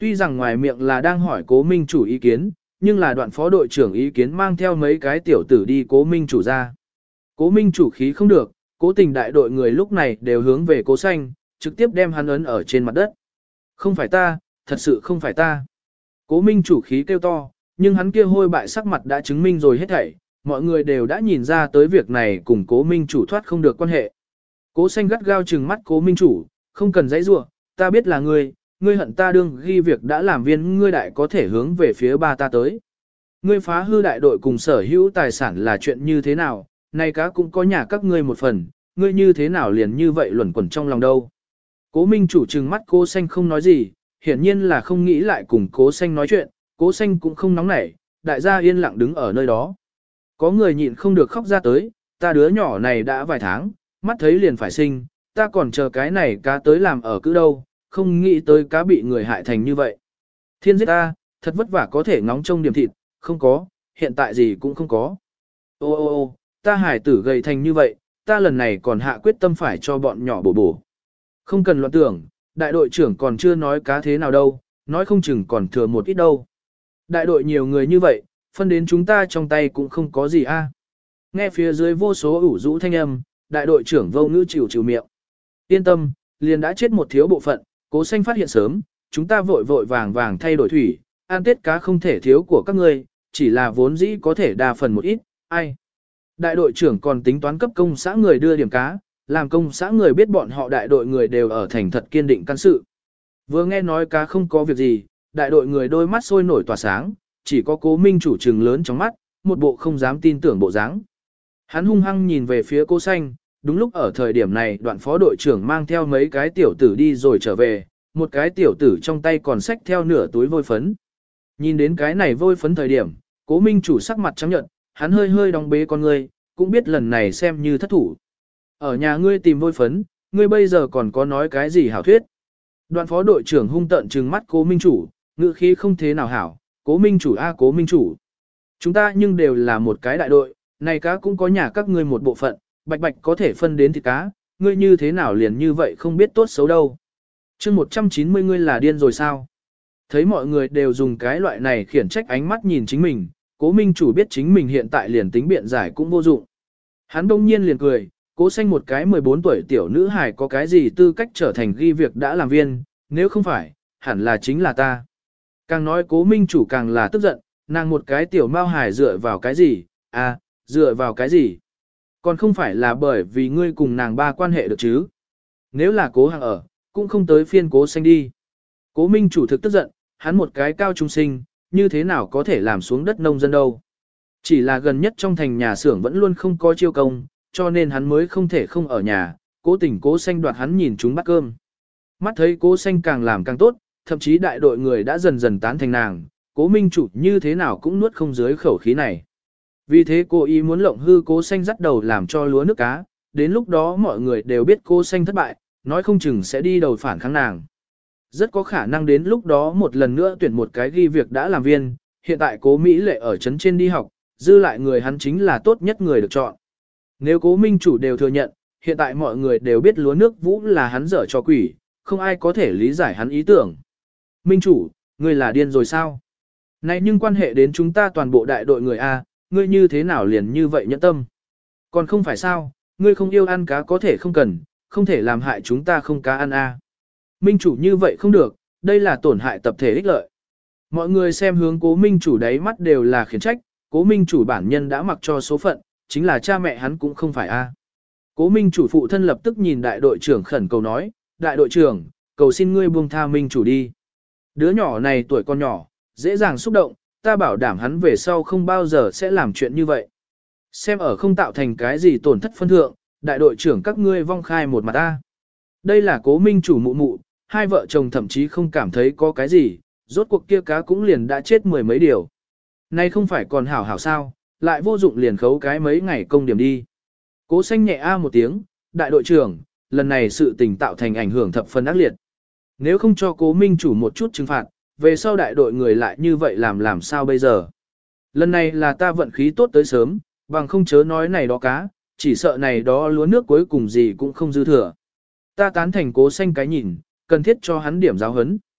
Tuy rằng ngoài miệng là đang hỏi cố minh chủ ý kiến, nhưng là đoạn phó đội trưởng ý kiến mang theo mấy cái tiểu tử đi cố minh chủ ra. Cố minh chủ khí không được, cố tình đại đội người lúc này đều hướng về cố xanh, trực tiếp đem hắn ấn ở trên mặt đất. Không phải ta, thật sự không phải ta. Cố minh chủ khí kêu to, nhưng hắn kia hôi bại sắc mặt đã chứng minh rồi hết thảy, mọi người đều đã nhìn ra tới việc này cùng cố minh chủ thoát không được quan hệ. Cố xanh gắt gao trừng mắt cố minh chủ, không cần giãy giụa, ta biết là ngươi hận ta đương ghi việc đã làm viên ngươi đại có thể hướng về phía ba ta tới. Ngươi phá hư đại đội cùng sở hữu tài sản là chuyện như thế nào, nay cá cũng có nhà các ngươi một phần, ngươi như thế nào liền như vậy luẩn quẩn trong lòng đâu. Cố minh chủ trừng mắt cố xanh không nói gì, hiển nhiên là không nghĩ lại cùng cố xanh nói chuyện, cố xanh cũng không nóng nảy, đại gia yên lặng đứng ở nơi đó. Có người nhịn không được khóc ra tới, ta đứa nhỏ này đã vài tháng, mắt thấy liền phải sinh, ta còn chờ cái này cá tới làm ở cứ đâu, không nghĩ tới cá bị người hại thành như vậy. Thiên giết ta, thật vất vả có thể ngóng trông điểm thịt, không có, hiện tại gì cũng không có. Ô ô ô, ta hải tử gầy thành như vậy, ta lần này còn hạ quyết tâm phải cho bọn nhỏ bổ bổ. Không cần loạn tưởng, đại đội trưởng còn chưa nói cá thế nào đâu, nói không chừng còn thừa một ít đâu. Đại đội nhiều người như vậy, phân đến chúng ta trong tay cũng không có gì a. Nghe phía dưới vô số ủ rũ thanh âm, đại đội trưởng vô ngữ chịu miệng. Yên tâm, liền đã chết một thiếu bộ phận, cố xanh phát hiện sớm, chúng ta vội vội vàng vàng thay đổi thủy, ăn tết cá không thể thiếu của các ngươi, chỉ là vốn dĩ có thể đa phần một ít, ai. Đại đội trưởng còn tính toán cấp công xã người đưa điểm cá, làm công xã người biết bọn họ đại đội người đều ở thành thật kiên định căn sự. Vừa nghe nói cá không có việc gì, đại đội người đôi mắt sôi nổi tỏa sáng, chỉ có cố minh chủ trừng lớn trong mắt, một bộ không dám tin tưởng bộ dáng. Hắn hung hăng nhìn về phía cố xanh, đúng lúc ở thời điểm này đoạn phó đội trưởng mang theo mấy cái tiểu tử đi rồi trở về, một cái tiểu tử trong tay còn xách theo nửa túi vôi phấn. Nhìn đến cái này vôi phấn thời điểm, cố minh chủ sắc mặt trắng nhợt, hắn hơi hơi đóng bế con ngươi, cũng biết lần này xem như thất thủ. Ở nhà ngươi tìm vôi phấn, ngươi bây giờ còn có nói cái gì hảo thuyết. Đoạn phó đội trưởng hung tợn trừng mắt cố minh chủ, ngữ khí không thế nào hảo, cố minh chủ a cố minh chủ. Chúng ta nhưng đều là một cái đại đội, này cá cũng có nhà các ngươi một bộ phận, bạch bạch có thể phân đến thịt cá, ngươi như thế nào liền như vậy không biết tốt xấu đâu. chương 190 ngươi là điên rồi sao? Thấy mọi người đều dùng cái loại này khiển trách ánh mắt nhìn chính mình, cố minh chủ biết chính mình hiện tại liền tính biện giải cũng vô dụng. Hắn đông nhiên liền cười, cố xanh một cái 14 tuổi tiểu nữ hài có cái gì tư cách trở thành ghi việc đã làm viên, nếu không phải, hẳn là chính là ta. Càng nói cố minh chủ càng là tức giận, nàng một cái tiểu mao hài dựa vào cái gì, à, dựa vào cái gì. Còn không phải là bởi vì ngươi cùng nàng ba quan hệ được chứ. Nếu là cố hàng ở, cũng không tới phiên cố xanh đi. Cố minh chủ thực tức giận, hắn một cái cao trung sinh, như thế nào có thể làm xuống đất nông dân đâu. Chỉ là gần nhất trong thành nhà xưởng vẫn luôn không có chiêu công, cho nên hắn mới không thể không ở nhà, cố tình cố xanh đoạt hắn nhìn chúng bắt cơm. Mắt thấy cố xanh càng làm càng tốt, thậm chí đại đội người đã dần dần tán thành nàng, cố minh chủ như thế nào cũng nuốt không dưới khẩu khí này. Vì thế cô ý muốn lộng hư cố xanh dắt đầu làm cho lúa nước cá, đến lúc đó mọi người đều biết cố xanh thất bại, nói không chừng sẽ đi đầu phản kháng nàng. Rất có khả năng đến lúc đó một lần nữa tuyển một cái ghi việc đã làm viên, hiện tại cố Mỹ Lệ ở trấn trên đi học, dư lại người hắn chính là tốt nhất người được chọn. Nếu cố minh chủ đều thừa nhận, hiện tại mọi người đều biết lúa nước vũ là hắn dở cho quỷ, không ai có thể lý giải hắn ý tưởng. Minh chủ, ngươi là điên rồi sao? Này nhưng quan hệ đến chúng ta toàn bộ đại đội người A, ngươi như thế nào liền như vậy nhẫn tâm? Còn không phải sao, ngươi không yêu ăn cá có thể không cần, không thể làm hại chúng ta không cá ăn A. Minh chủ như vậy không được, đây là tổn hại tập thể ích lợi. Mọi người xem hướng cố minh chủ đáy mắt đều là khiển trách, cố minh chủ bản nhân đã mặc cho số phận, chính là cha mẹ hắn cũng không phải A. Cố minh chủ phụ thân lập tức nhìn đại đội trưởng khẩn cầu nói, đại đội trưởng, cầu xin ngươi buông tha minh chủ đi. Đứa nhỏ này tuổi còn nhỏ, dễ dàng xúc động, ta bảo đảm hắn về sau không bao giờ sẽ làm chuyện như vậy. Xem ở không tạo thành cái gì tổn thất phân thượng, đại đội trưởng các ngươi vong khai một mặt ta. Đây là cố minh chủ mụ mụ, hai vợ chồng thậm chí không cảm thấy có cái gì, rốt cuộc kia cá cũng liền đã chết mười mấy điều. Nay không phải còn hảo hảo sao, lại vô dụng liền khấu cái mấy ngày công điểm đi. Cố xanh nhẹ a một tiếng, đại đội trưởng, lần này sự tình tạo thành ảnh hưởng thập phần ác liệt. Nếu không cho cố minh chủ một chút trừng phạt, về sau đại đội người lại như vậy làm sao bây giờ. Lần này là ta vận khí tốt tới sớm, bằng không chớ nói này đó cá, chỉ sợ này đó lúa nước cuối cùng gì cũng không dư thừa. Ta tán thành cố xanh cái nhìn, cần thiết cho hắn điểm giáo hấn.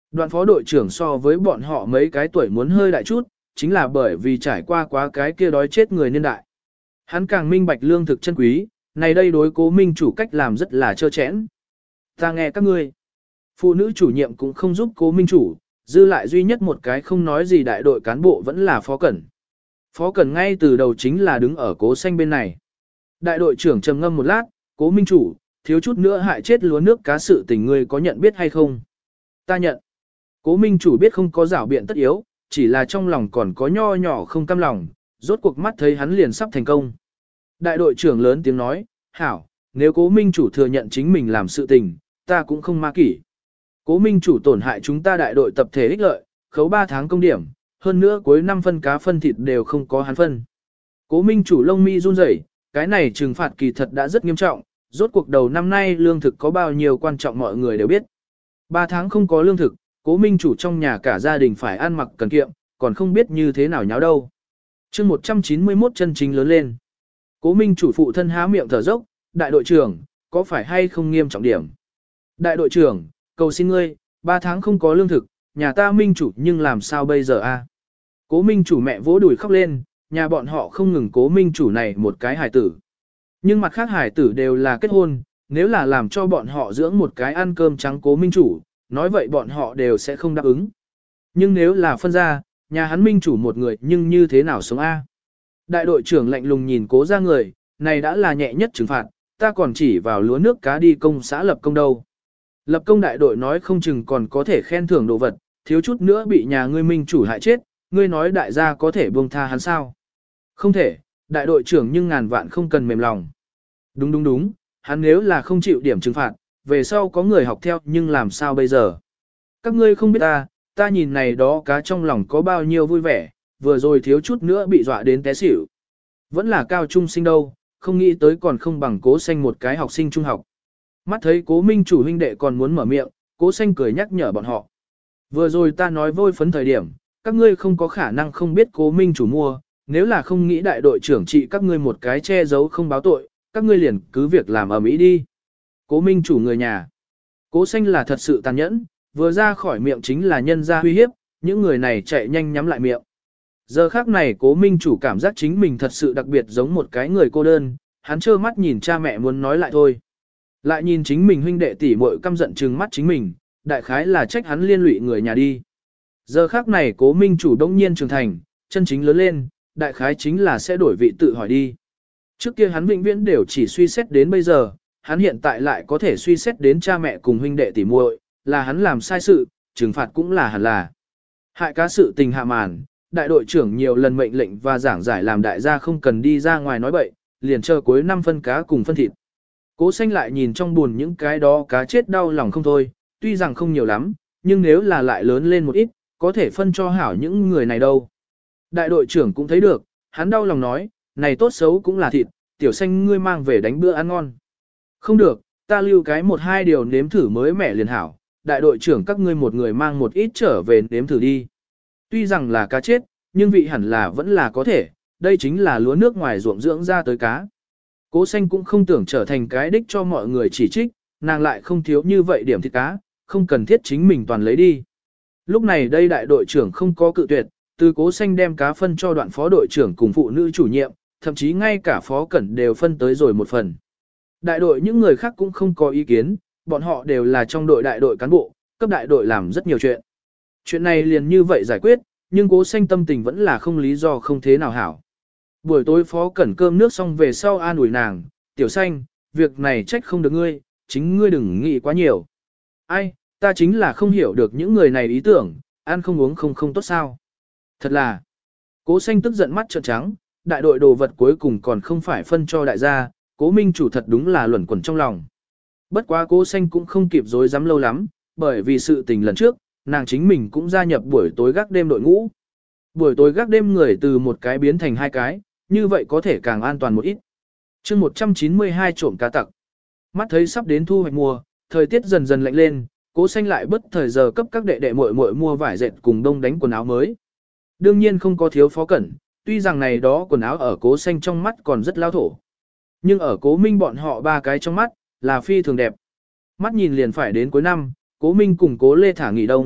Đoạn phó đội trưởng so với bọn họ mấy cái tuổi muốn hơi đại chút, chính là bởi vì trải qua quá cái kia đói chết người niên đại. Hắn càng minh bạch lương thực chân quý, này đây đối Cố Minh chủ cách làm rất là trơ chẽn. Ta nghe các ngươi. Phụ nữ chủ nhiệm cũng không giúp Cố Minh chủ, dư lại duy nhất một cái không nói gì đại đội cán bộ vẫn là Phó Cẩn. Phó Cẩn ngay từ đầu chính là đứng ở Cố Xanh bên này. Đại đội trưởng trầm ngâm một lát, Cố Minh chủ, thiếu chút nữa hại chết lúa nước cá sự tình ngươi có nhận biết hay không? Ta nhận. Cố Minh chủ biết không có giảo biện tất yếu, chỉ là trong lòng còn có nho nhỏ không cam lòng, rốt cuộc mắt thấy hắn liền sắp thành công. Đại đội trưởng lớn tiếng nói, hảo, nếu Cố Minh chủ thừa nhận chính mình làm sự tình, ta cũng không ma kỷ. Cố Minh chủ tổn hại chúng ta đại đội tập thể ích lợi, khấu 3 tháng công điểm, hơn nữa cuối năm phân cá phân thịt đều không có hắn phân. Cố Minh chủ lông mi run rẩy, cái này trừng phạt kỳ thật đã rất nghiêm trọng, rốt cuộc đầu năm nay lương thực có bao nhiêu quan trọng mọi người đều biết. 3 tháng không có lương thực, Cố Minh chủ trong nhà cả gia đình phải ăn mặc cần kiệm, còn không biết như thế nào nháo đâu. chương 191 chân chính lớn lên. Cố Minh chủ phụ thân há miệng thở dốc, đại đội trưởng, có phải hay không nghiêm trọng điểm? Đại đội trưởng, cầu xin ngươi, 3 tháng không có lương thực, nhà ta Minh chủ nhưng làm sao bây giờ a? Cố Minh chủ mẹ vỗ đùi khóc lên, nhà bọn họ không ngừng Cố Minh chủ này một cái hài tử. Nhưng mặt khác hài tử đều là kết hôn, nếu là làm cho bọn họ dưỡng một cái ăn cơm trắng Cố Minh chủ, nói vậy bọn họ đều sẽ không đáp ứng. Nhưng nếu là phân ra, nhà hắn Minh chủ một người nhưng như thế nào sống a? Đại đội trưởng lạnh lùng nhìn Cố ra người, này đã là nhẹ nhất trừng phạt, ta còn chỉ vào lúa nước cá đi công xã lập công đâu. Lập công đại đội nói không chừng còn có thể khen thưởng đồ vật, thiếu chút nữa bị nhà ngươi Minh chủ hại chết, ngươi nói đại gia có thể buông tha hắn sao? Không thể, đại đội trưởng nhưng ngàn vạn không cần mềm lòng. Đúng đúng đúng, hắn nếu là không chịu điểm trừng phạt, về sau có người học theo nhưng làm sao bây giờ? Các ngươi không biết ta nhìn này đó cá trong lòng có bao nhiêu vui vẻ, vừa rồi thiếu chút nữa bị dọa đến té xỉu. Vẫn là cao trung sinh đâu, không nghĩ tới còn không bằng Cố Xanh một cái học sinh trung học. Mắt thấy Cố Minh chủ huynh đệ còn muốn mở miệng, Cố Xanh cười nhắc nhở bọn họ. Vừa rồi ta nói vôi phấn thời điểm, các ngươi không có khả năng không biết Cố Minh chủ mua, nếu là không nghĩ đại đội trưởng trị các ngươi một cái che giấu không báo tội, các ngươi liền cứ việc làm ở mỹ đi. Cố Minh chủ người nhà. Cố Xanh là thật sự tàn nhẫn, vừa ra khỏi miệng chính là nhân ra uy hiếp, những người này chạy nhanh nhắm lại miệng. Giờ khác này Cố Minh chủ cảm giác chính mình thật sự đặc biệt giống một cái người cô đơn, hắn trơ mắt nhìn cha mẹ muốn nói lại thôi. Lại nhìn chính mình huynh đệ tỷ muội căm giận trừng mắt chính mình, đại khái là trách hắn liên lụy người nhà đi. Giờ khác này Cố Minh chủ đông nhiên trưởng thành, chân chính lớn lên, đại khái chính là sẽ đổi vị tự hỏi đi. Trước kia hắn vĩnh viễn đều chỉ suy xét đến bây giờ, hắn hiện tại lại có thể suy xét đến cha mẹ cùng huynh đệ tỷ muội, là hắn làm sai sự, trừng phạt cũng là hẳn là. Hại cá sự tình hạ màn, đại đội trưởng nhiều lần mệnh lệnh và giảng giải làm đại gia không cần đi ra ngoài nói bậy, liền chờ cuối năm phân cá cùng phân thịt. Cố Xanh lại nhìn trong buồn những cái đó cá chết đau lòng không thôi, tuy rằng không nhiều lắm, nhưng nếu là lại lớn lên một ít, có thể phân cho hảo những người này đâu. Đại đội trưởng cũng thấy được, hắn đau lòng nói, này tốt xấu cũng là thịt, tiểu Xanh ngươi mang về đánh bữa ăn ngon. Không được, ta lưu cái 1-2 điều nếm thử mới mẻ liền hảo, đại đội trưởng các ngươi một người mang một ít trở về nếm thử đi. Tuy rằng là cá chết, nhưng vị hẳn là vẫn là có thể, đây chính là lúa nước ngoài ruộng dưỡng ra tới cá. Cố Xanh cũng không tưởng trở thành cái đích cho mọi người chỉ trích, nàng lại không thiếu như vậy điểm thịt cá, không cần thiết chính mình toàn lấy đi. Lúc này đây đại đội trưởng không có cự tuyệt, từ Cố Xanh đem cá phân cho đoạn phó đội trưởng cùng phụ nữ chủ nhiệm, thậm chí ngay cả phó cẩn đều phân tới rồi một phần. Đại đội những người khác cũng không có ý kiến, bọn họ đều là trong đội đại đội cán bộ, cấp đại đội làm rất nhiều chuyện. Chuyện này liền như vậy giải quyết, nhưng Cố Xanh tâm tình vẫn là không lý do không thế nào hảo. Buổi tối phó cẩn cơm nước xong về sau an ủi nàng, tiểu Xanh, việc này trách không được ngươi, chính ngươi đừng nghĩ quá nhiều. Ai, ta chính là không hiểu được những người này ý tưởng, ăn không uống không tốt sao. Thật là, Cố Xanh tức giận mắt trợn trắng, đại đội đồ vật cuối cùng còn không phải phân cho đại gia, Cố Minh chủ thật đúng là luẩn quẩn trong lòng. Bất quá Cố Xanh cũng không kịp dối dám lâu lắm, bởi vì sự tình lần trước, nàng chính mình cũng gia nhập buổi tối gác đêm đội ngũ. Buổi tối gác đêm người từ một cái biến thành 2 cái, như vậy có thể càng an toàn một ít. chương 192 trộm cá tặc. Mắt thấy sắp đến thu hoạch mùa, thời tiết dần dần lạnh lên, Cố Xanh lại bất thời giờ cấp các đệ đệ muội muội mua vải dệt cùng đông đánh quần áo mới. Đương nhiên không có thiếu phó cẩn, tuy rằng này đó quần áo ở Cố Xanh trong mắt còn rất lao thổ. Nhưng ở Cố Minh bọn họ 3 cái trong mắt, là phi thường đẹp. Mắt nhìn liền phải đến cuối năm, Cố Minh cùng Cố Lê thả nghỉ đông,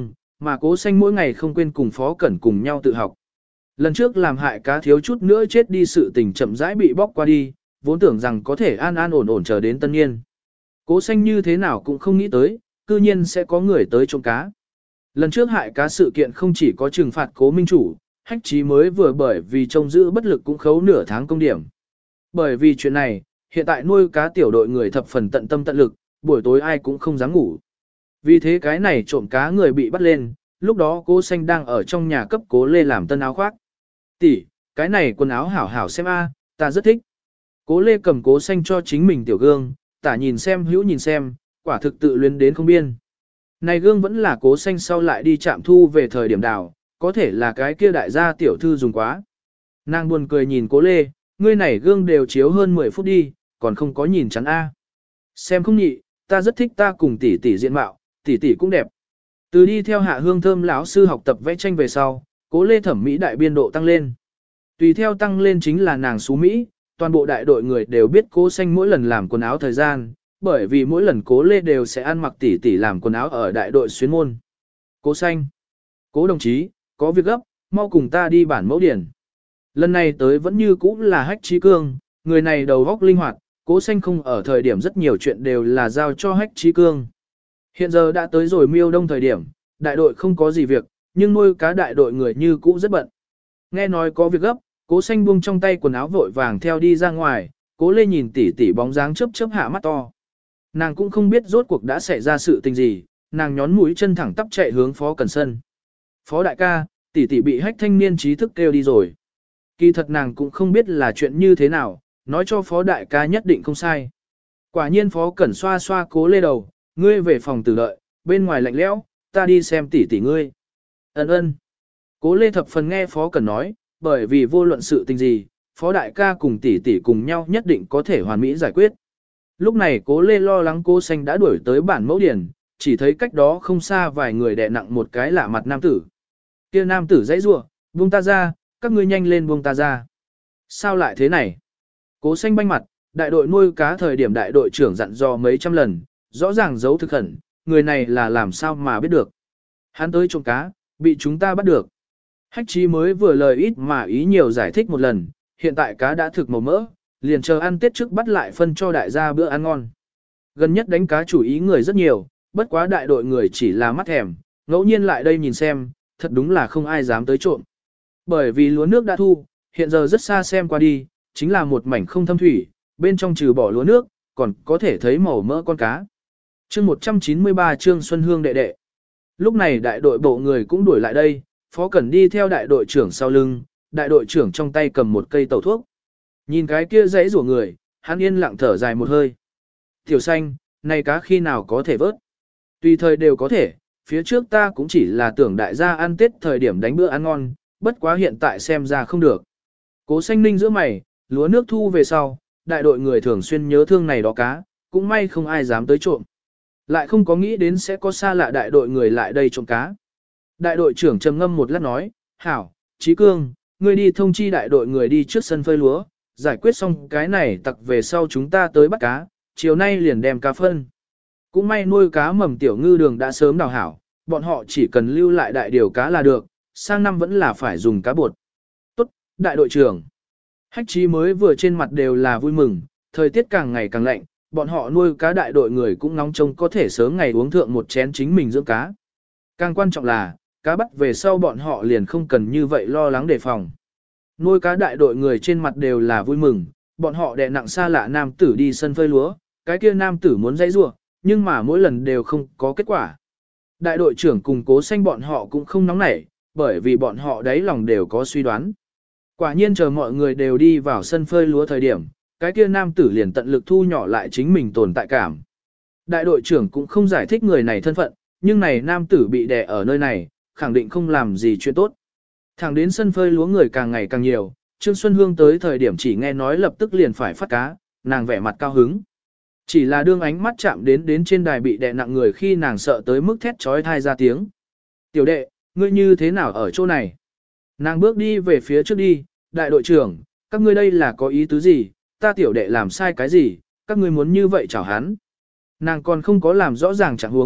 mà Cố Xanh mỗi ngày không quên cùng Phó Cẩn cùng nhau tự học. Lần trước làm hại cá thiếu chút nữa chết đi sự tình chậm rãi bị bóc qua đi, vốn tưởng rằng có thể an an ổn ổn chờ đến tân niên. Cố Xanh như thế nào cũng không nghĩ tới, cư nhiên sẽ có người tới trộm cá. Lần trước hại cá sự kiện không chỉ có trừng phạt Cố Minh Chủ, Hách Chí mới vừa bởi vì trông giữ bất lực cũng khấu nửa tháng công điểm. Bởi vì chuyện này, hiện tại nuôi cá tiểu đội người thập phần tận tâm tận lực, buổi tối ai cũng không dám ngủ. Vì thế cái này trộm cá người bị bắt lên, lúc đó Cố Xanh đang ở trong nhà cấp Cố Lê làm tân áo khoác. Tỷ, cái này quần áo hảo hảo xem a, ta rất thích. Cố Lê cầm Cố Xanh cho chính mình tiểu gương, tả nhìn xem hữu nhìn xem, quả thực tự luyến đến không biên. Này gương vẫn là Cố Xanh sau lại đi trạm thu về thời điểm đào, có thể là cái kia đại gia tiểu thư dùng quá. Nàng buồn cười nhìn Cố Lê, ngươi này gương đều chiếu hơn 10 phút đi, còn không có nhìn chắn a. Xem không nhị, ta rất thích ta cùng tỷ tỷ diện mạo, tỷ tỷ cũng đẹp. Từ đi theo Hạ Hương Thơm lão sư học tập vẽ tranh về sau, Cố Lê thẩm mỹ đại biên độ tăng lên. Tùy theo tăng lên chính là nàng xú mỹ, toàn bộ đại đội người đều biết Cố Xanh mỗi lần làm quần áo thời gian, bởi vì mỗi lần Cố Lê đều sẽ ăn mặc tỷ tỷ làm quần áo ở đại đội xuyến môn. Cố Xanh, Cố đồng chí, có việc gấp, mau cùng ta đi bản mẫu điển. Lần này tới vẫn như cũ là Hách Chí Cương, người này đầu óc linh hoạt, Cố Xanh không ở thời điểm rất nhiều chuyện đều là giao cho Hách Chí Cương. Hiện giờ đã tới rồi miêu đông thời điểm, đại đội không có gì việc, nhưng nuôi cá đại đội người như cũ rất bận. Nghe nói có việc gấp, Cố Xanh buông trong tay quần áo vội vàng theo đi ra ngoài, Cố Lê nhìn tỉ tỉ bóng dáng chớp chớp hạ mắt to. Nàng cũng không biết rốt cuộc đã xảy ra sự tình gì, nàng nhón mũi chân thẳng tắp chạy hướng Phó Cẩn Sân. Phó đại ca, tỉ tỉ bị Hách thanh niên trí thức kêu đi rồi. Kỳ thật nàng cũng không biết là chuyện như thế nào, nói cho Phó đại ca nhất định không sai. Quả nhiên Phó Cẩn xoa xoa Cố Lê đầu, ngươi về phòng tử đợi, bên ngoài lạnh lẽo, ta đi xem tỉ tỉ ngươi. Ân ân. Cố Lê thập phần nghe Phó Cẩn nói, bởi vì vô luận sự tình gì, Phó đại ca cùng tỷ tỷ cùng nhau nhất định có thể hoàn mỹ giải quyết. Lúc này Cố Lê lo lắng Cố Xanh đã đuổi tới bản mẫu điển, chỉ thấy cách đó không xa vài người đè nặng một cái lạ mặt nam tử. Kia nam tử dãy rủa, buông ta ra, các ngươi nhanh lên buông ta ra. Sao lại thế này? Cố Xanh banh mặt, đại đội nuôi cá thời điểm đại đội trưởng dặn dò mấy trăm lần, rõ ràng giấu thực khẩn, người này là làm sao mà biết được. Hắn tới trộm cá, bị chúng ta bắt được. Hách Chí mới vừa lời ít mà ý nhiều giải thích một lần, hiện tại cá đã thực màu mỡ, liền chờ ăn Tết trước bắt lại phân cho đại gia bữa ăn ngon. Gần nhất đánh cá chủ ý người rất nhiều, bất quá đại đội người chỉ là mắt thèm, ngẫu nhiên lại đây nhìn xem, thật đúng là không ai dám tới trộm. Bởi vì lúa nước đã thu, hiện giờ rất xa xem qua đi, chính là một mảnh không thâm thủy, bên trong trừ bỏ lúa nước, còn có thể thấy màu mỡ con cá. Chương 193 Trương Xuân Hương đệ đệ. Lúc này đại đội bộ người cũng đuổi lại đây, Phó Cẩn đi theo đại đội trưởng sau lưng, đại đội trưởng trong tay cầm một cây tẩu thuốc. Nhìn cái kia dãy rủa người, hắn yên lặng thở dài một hơi. Tiểu Xanh, này cá khi nào có thể vớt? Tùy thời đều có thể, phía trước ta cũng chỉ là tưởng đại gia ăn Tết thời điểm đánh bữa ăn ngon, bất quá hiện tại xem ra không được. Cố Xanh ninh giữa mày, lúa nước thu về sau, đại đội người thường xuyên nhớ thương này đó cá, cũng may không ai dám tới trộm. Lại không có nghĩ đến sẽ có xa lạ đại đội người lại đây trộm cá. Đại đội trưởng trầm ngâm một lát nói, hảo, Chí Cương, ngươi đi thông chi đại đội người đi trước sân phơi lúa, giải quyết xong cái này tặc về sau chúng ta tới bắt cá, chiều nay liền đem cá phân. Cũng may nuôi cá mầm tiểu ngư đường đã sớm đào hảo, bọn họ chỉ cần lưu lại đại điều cá là được, sang năm vẫn là phải dùng cá bột. Tốt, đại đội trưởng. Hách Chí mới vừa trên mặt đều là vui mừng, thời tiết càng ngày càng lạnh, bọn họ nuôi cá đại đội người cũng ngóng trông có thể sớm ngày uống thượng một chén chính mình dưỡng cá. Càng quan trọng là, cá bắt về sau bọn họ liền không cần như vậy lo lắng đề phòng. Nuôi cá đại đội người trên mặt đều là vui mừng, bọn họ đè nặng xa lạ nam tử đi sân phơi lúa, cái kia nam tử muốn dãy rủa, nhưng mà mỗi lần đều không có kết quả. Đại đội trưởng cùng Cố Xanh bọn họ cũng không nóng nảy, bởi vì bọn họ đáy lòng đều có suy đoán. Quả nhiên chờ mọi người đều đi vào sân phơi lúa thời điểm, cái kia nam tử liền tận lực thu nhỏ lại chính mình tồn tại cảm. Đại đội trưởng cũng không giải thích người này thân phận, nhưng này nam tử bị đè ở nơi này, khẳng định không làm gì chuyện tốt. Thẳng đến sân phơi lúa người càng ngày càng nhiều, Trương Xuân Hương tới thời điểm chỉ nghe nói lập tức liền phải phát cá, nàng vẻ mặt cao hứng. Chỉ là đương ánh mắt chạm đến trên đài bị đè nặng người khi nàng sợ tới mức thét trói thai ra tiếng. Tiểu đệ, ngươi như thế nào ở chỗ này? Nàng bước đi về phía trước đi, đại đội trưởng, các ngươi đây là có ý tứ gì, ta tiểu đệ làm sai cái gì, các ngươi muốn như vậy chào hắn. Nàng còn không có làm rõ ràng trạng huống,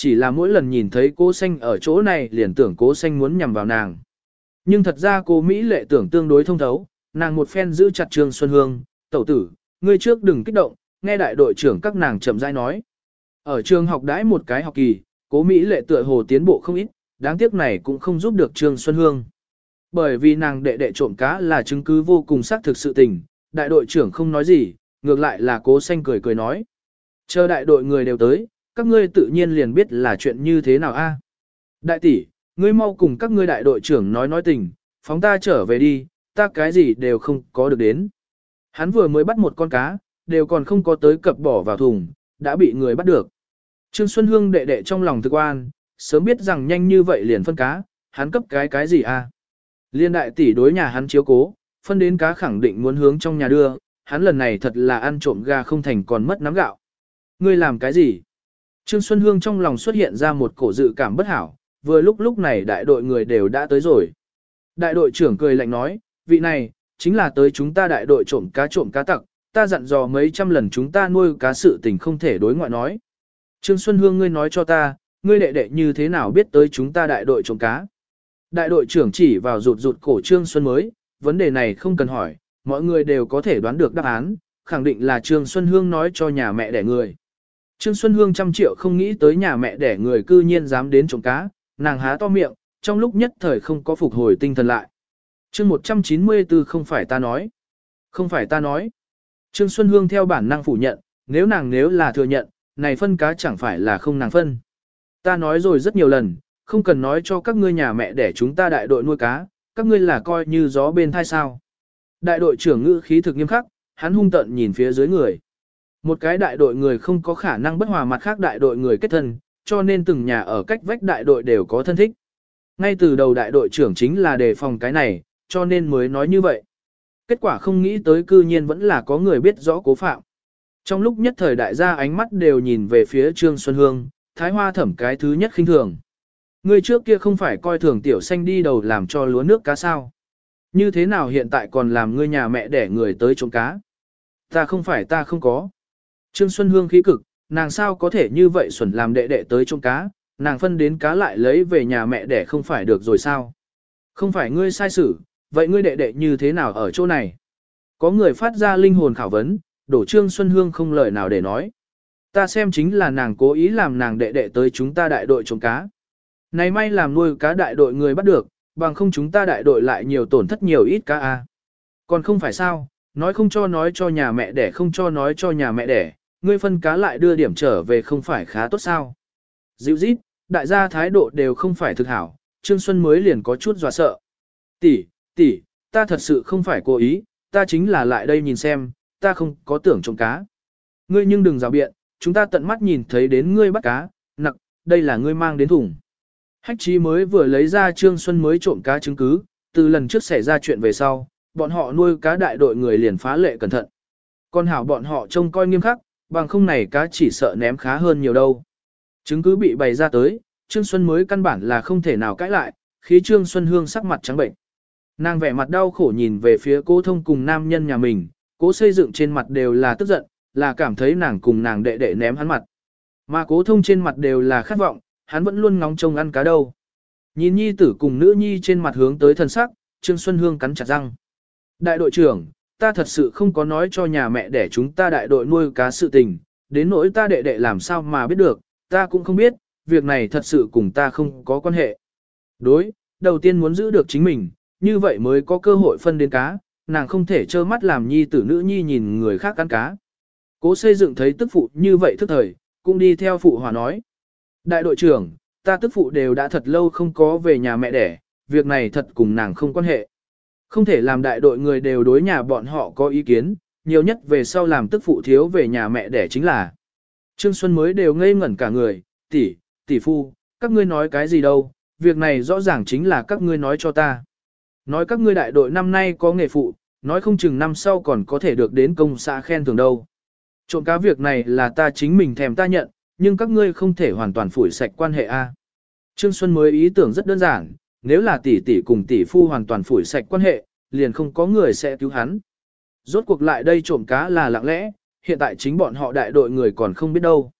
chỉ là mỗi lần nhìn thấy Cố Xanh ở chỗ này liền tưởng Cố Xanh muốn nhằm vào nàng. Nhưng thật ra cô Mỹ lệ tưởng tương đối thông thấu, nàng một phen giữ chặt Trương Xuân Hương, tẩu tử, ngươi trước đừng kích động, nghe đại đội trưởng các nàng chậm rãi nói. Ở trường học đãi một cái học kỳ, cố Mỹ lệ tựa hồ tiến bộ không ít, đáng tiếc này cũng không giúp được Trương Xuân Hương. Bởi vì nàng đệ đệ trộm cá là chứng cứ vô cùng xác thực sự tình, đại đội trưởng không nói gì, ngược lại là Cố Xanh cười cười nói. Chờ đại đội người đều tới, các ngươi tự nhiên liền biết là chuyện như thế nào a. Đại tỷ, ngươi mau cùng các ngươi đại đội trưởng nói tình, phóng ta trở về đi, ta cái gì đều không có được đến. Hắn vừa mới bắt một con cá, đều còn không có tới cập bỏ vào thùng, đã bị người bắt được. Trương Xuân Hương đệ đệ trong lòng thực oan, sớm biết rằng nhanh như vậy liền phân cá, hắn cấp cái gì a? Liên đại tỷ đối nhà hắn chiếu cố, phân đến cá khẳng định muốn hướng trong nhà đưa, hắn lần này thật là ăn trộm gà không thành còn mất nắm gạo. Ngươi làm cái gì? Trương Xuân Hương trong lòng xuất hiện ra một cổ dự cảm bất hảo, vừa lúc này đại đội người đều đã tới rồi. Đại đội trưởng cười lạnh nói, vị này, chính là tới chúng ta đại đội trộm cá tặc, ta dặn dò mấy trăm lần chúng ta nuôi cá sự tình không thể đối ngoại nói. Trương Xuân Hương ngươi nói cho ta, ngươi đệ đệ như thế nào biết tới chúng ta đại đội trộm cá. Đại đội trưởng chỉ vào rụt cổ Trương Xuân mới, vấn đề này không cần hỏi, mọi người đều có thể đoán được đáp án, khẳng định là Trương Xuân Hương nói cho nhà mẹ đẻ người. Trương Xuân Hương trăm triệu không nghĩ tới nhà mẹ đẻ người cư nhiên dám đến trộm cá, nàng há to miệng, trong lúc nhất thời không có phục hồi tinh thần lại. Chương 194 không phải ta nói. Không phải ta nói. Trương Xuân Hương theo bản năng phủ nhận, nếu là thừa nhận, này phân cá chẳng phải là không nàng phân. Ta nói rồi rất nhiều lần, không cần nói cho các ngươi nhà mẹ để chúng ta đại đội nuôi cá, các ngươi là coi như gió bên thai sao. Đại đội trưởng ngữ khí thực nghiêm khắc, hắn hung tợn nhìn phía dưới người. Một cái đại đội người không có khả năng bất hòa mặt khác đại đội người kết thân, cho nên từng nhà ở cách vách đại đội đều có thân thích. Ngay từ đầu đại đội trưởng chính là đề phòng cái này, cho nên mới nói như vậy. Kết quả không nghĩ tới cư nhiên vẫn là có người biết rõ Cố Phạm. Trong lúc nhất thời đại gia ánh mắt đều nhìn về phía Trương Xuân Hương, Thái Hoa Thẩm cái thứ nhất khinh thường. Người trước kia không phải coi thường tiểu xanh đi đầu làm cho lúa nước cá sao. Như thế nào hiện tại còn làm ngươi nhà mẹ để người tới trộm cá. Ta không có. Trương Xuân Hương khí cực, nàng sao có thể như vậy xuẩn làm đệ đệ tới trộm cá, nàng phân đến cá lại lấy về nhà mẹ để không phải được rồi sao. Không phải ngươi sai xử, vậy ngươi đệ đệ như thế nào ở chỗ này? Có người phát ra linh hồn khảo vấn, đổ Trương Xuân Hương không lời nào để nói. Ta xem chính là nàng cố ý làm nàng đệ đệ tới chúng ta đại đội trộm cá. Này may làm nuôi cá đại đội người bắt được, bằng không chúng ta đại đội lại nhiều tổn thất nhiều ít cá à. Còn không phải sao, nói không cho nói cho nhà mẹ đẻ không cho nói cho nhà mẹ đẻ, ngươi phân cá lại đưa điểm trở về không phải khá tốt sao. Dịu rít, đại gia thái độ đều không phải thực hảo, Trương Xuân mới liền có chút dọa sợ. Tỷ, ta thật sự không phải cố ý, ta chính là lại đây nhìn xem, ta không có tưởng trộm cá. Ngươi nhưng đừng rào biện, chúng ta tận mắt nhìn thấy đến ngươi bắt cá, nặc, đây là ngươi mang đến thùng. Hách Chí mới vừa lấy ra Trương Xuân mới trộm cá chứng cứ, từ lần trước xảy ra chuyện về sau, bọn họ nuôi cá đại đội người liền phá lệ cẩn thận. Còn hảo bọn họ trông coi nghiêm khắc, bằng không này cá chỉ sợ ném khá hơn nhiều đâu. Chứng cứ bị bày ra tới, Trương Xuân mới căn bản là không thể nào cãi lại, khí Trương Xuân Hương sắc mặt trắng bệnh. Nàng vẻ mặt đau khổ nhìn về phía Cố Thông cùng nam nhân nhà mình, Cố Xây Dựng trên mặt đều là tức giận, là cảm thấy nàng cùng nàng đệ đệ ném hắn mặt. Mà Cố Thông trên mặt đều là khát vọng, hắn vẫn luôn ngóng trông ăn cá đâu. Nhìn nhi tử cùng nữ nhi trên mặt hướng tới thần sắc, Trương Xuân Hương cắn chặt răng. Đại đội trưởng, ta thật sự không có nói cho nhà mẹ để chúng ta đại đội nuôi cá sự tình, đến nỗi ta đệ đệ làm sao mà biết được, ta cũng không biết, việc này thật sự cùng ta không có quan hệ. Đối, đầu tiên muốn giữ được chính mình, như vậy mới có cơ hội phân đến cá, nàng không thể trơ mắt làm nhi tử nữ nhi nhìn người khác ăn cá. Cố Xây Dựng thấy tức phụ như vậy thức thời, cũng đi theo phụ hòa nói. Đại đội trưởng, ta tức phụ đều đã thật lâu không có về nhà mẹ đẻ, việc này thật cùng nàng không quan hệ. Không thể làm đại đội người đều đối nhà bọn họ có ý kiến, nhiều nhất về sau làm tức phụ thiếu về nhà mẹ đẻ chính là. Trương Xuân mới đều ngây ngẩn cả người, tỷ phu, các ngươi nói cái gì đâu, việc này rõ ràng chính là các ngươi nói cho ta. Nói các ngươi đại đội năm nay có nghề phụ, nói không chừng năm sau còn có thể được đến công xã khen thưởng đâu. Trộm cá việc này là ta chính mình thèm ta nhận, nhưng các ngươi không thể hoàn toàn phủi sạch quan hệ A. Trương Xuân mới ý tưởng rất đơn giản, nếu là tỷ cùng tỷ phu hoàn toàn phủi sạch quan hệ, liền không có người sẽ cứu hắn. Rốt cuộc lại đây trộm cá là lặng lẽ, hiện tại chính bọn họ đại đội người còn không biết đâu.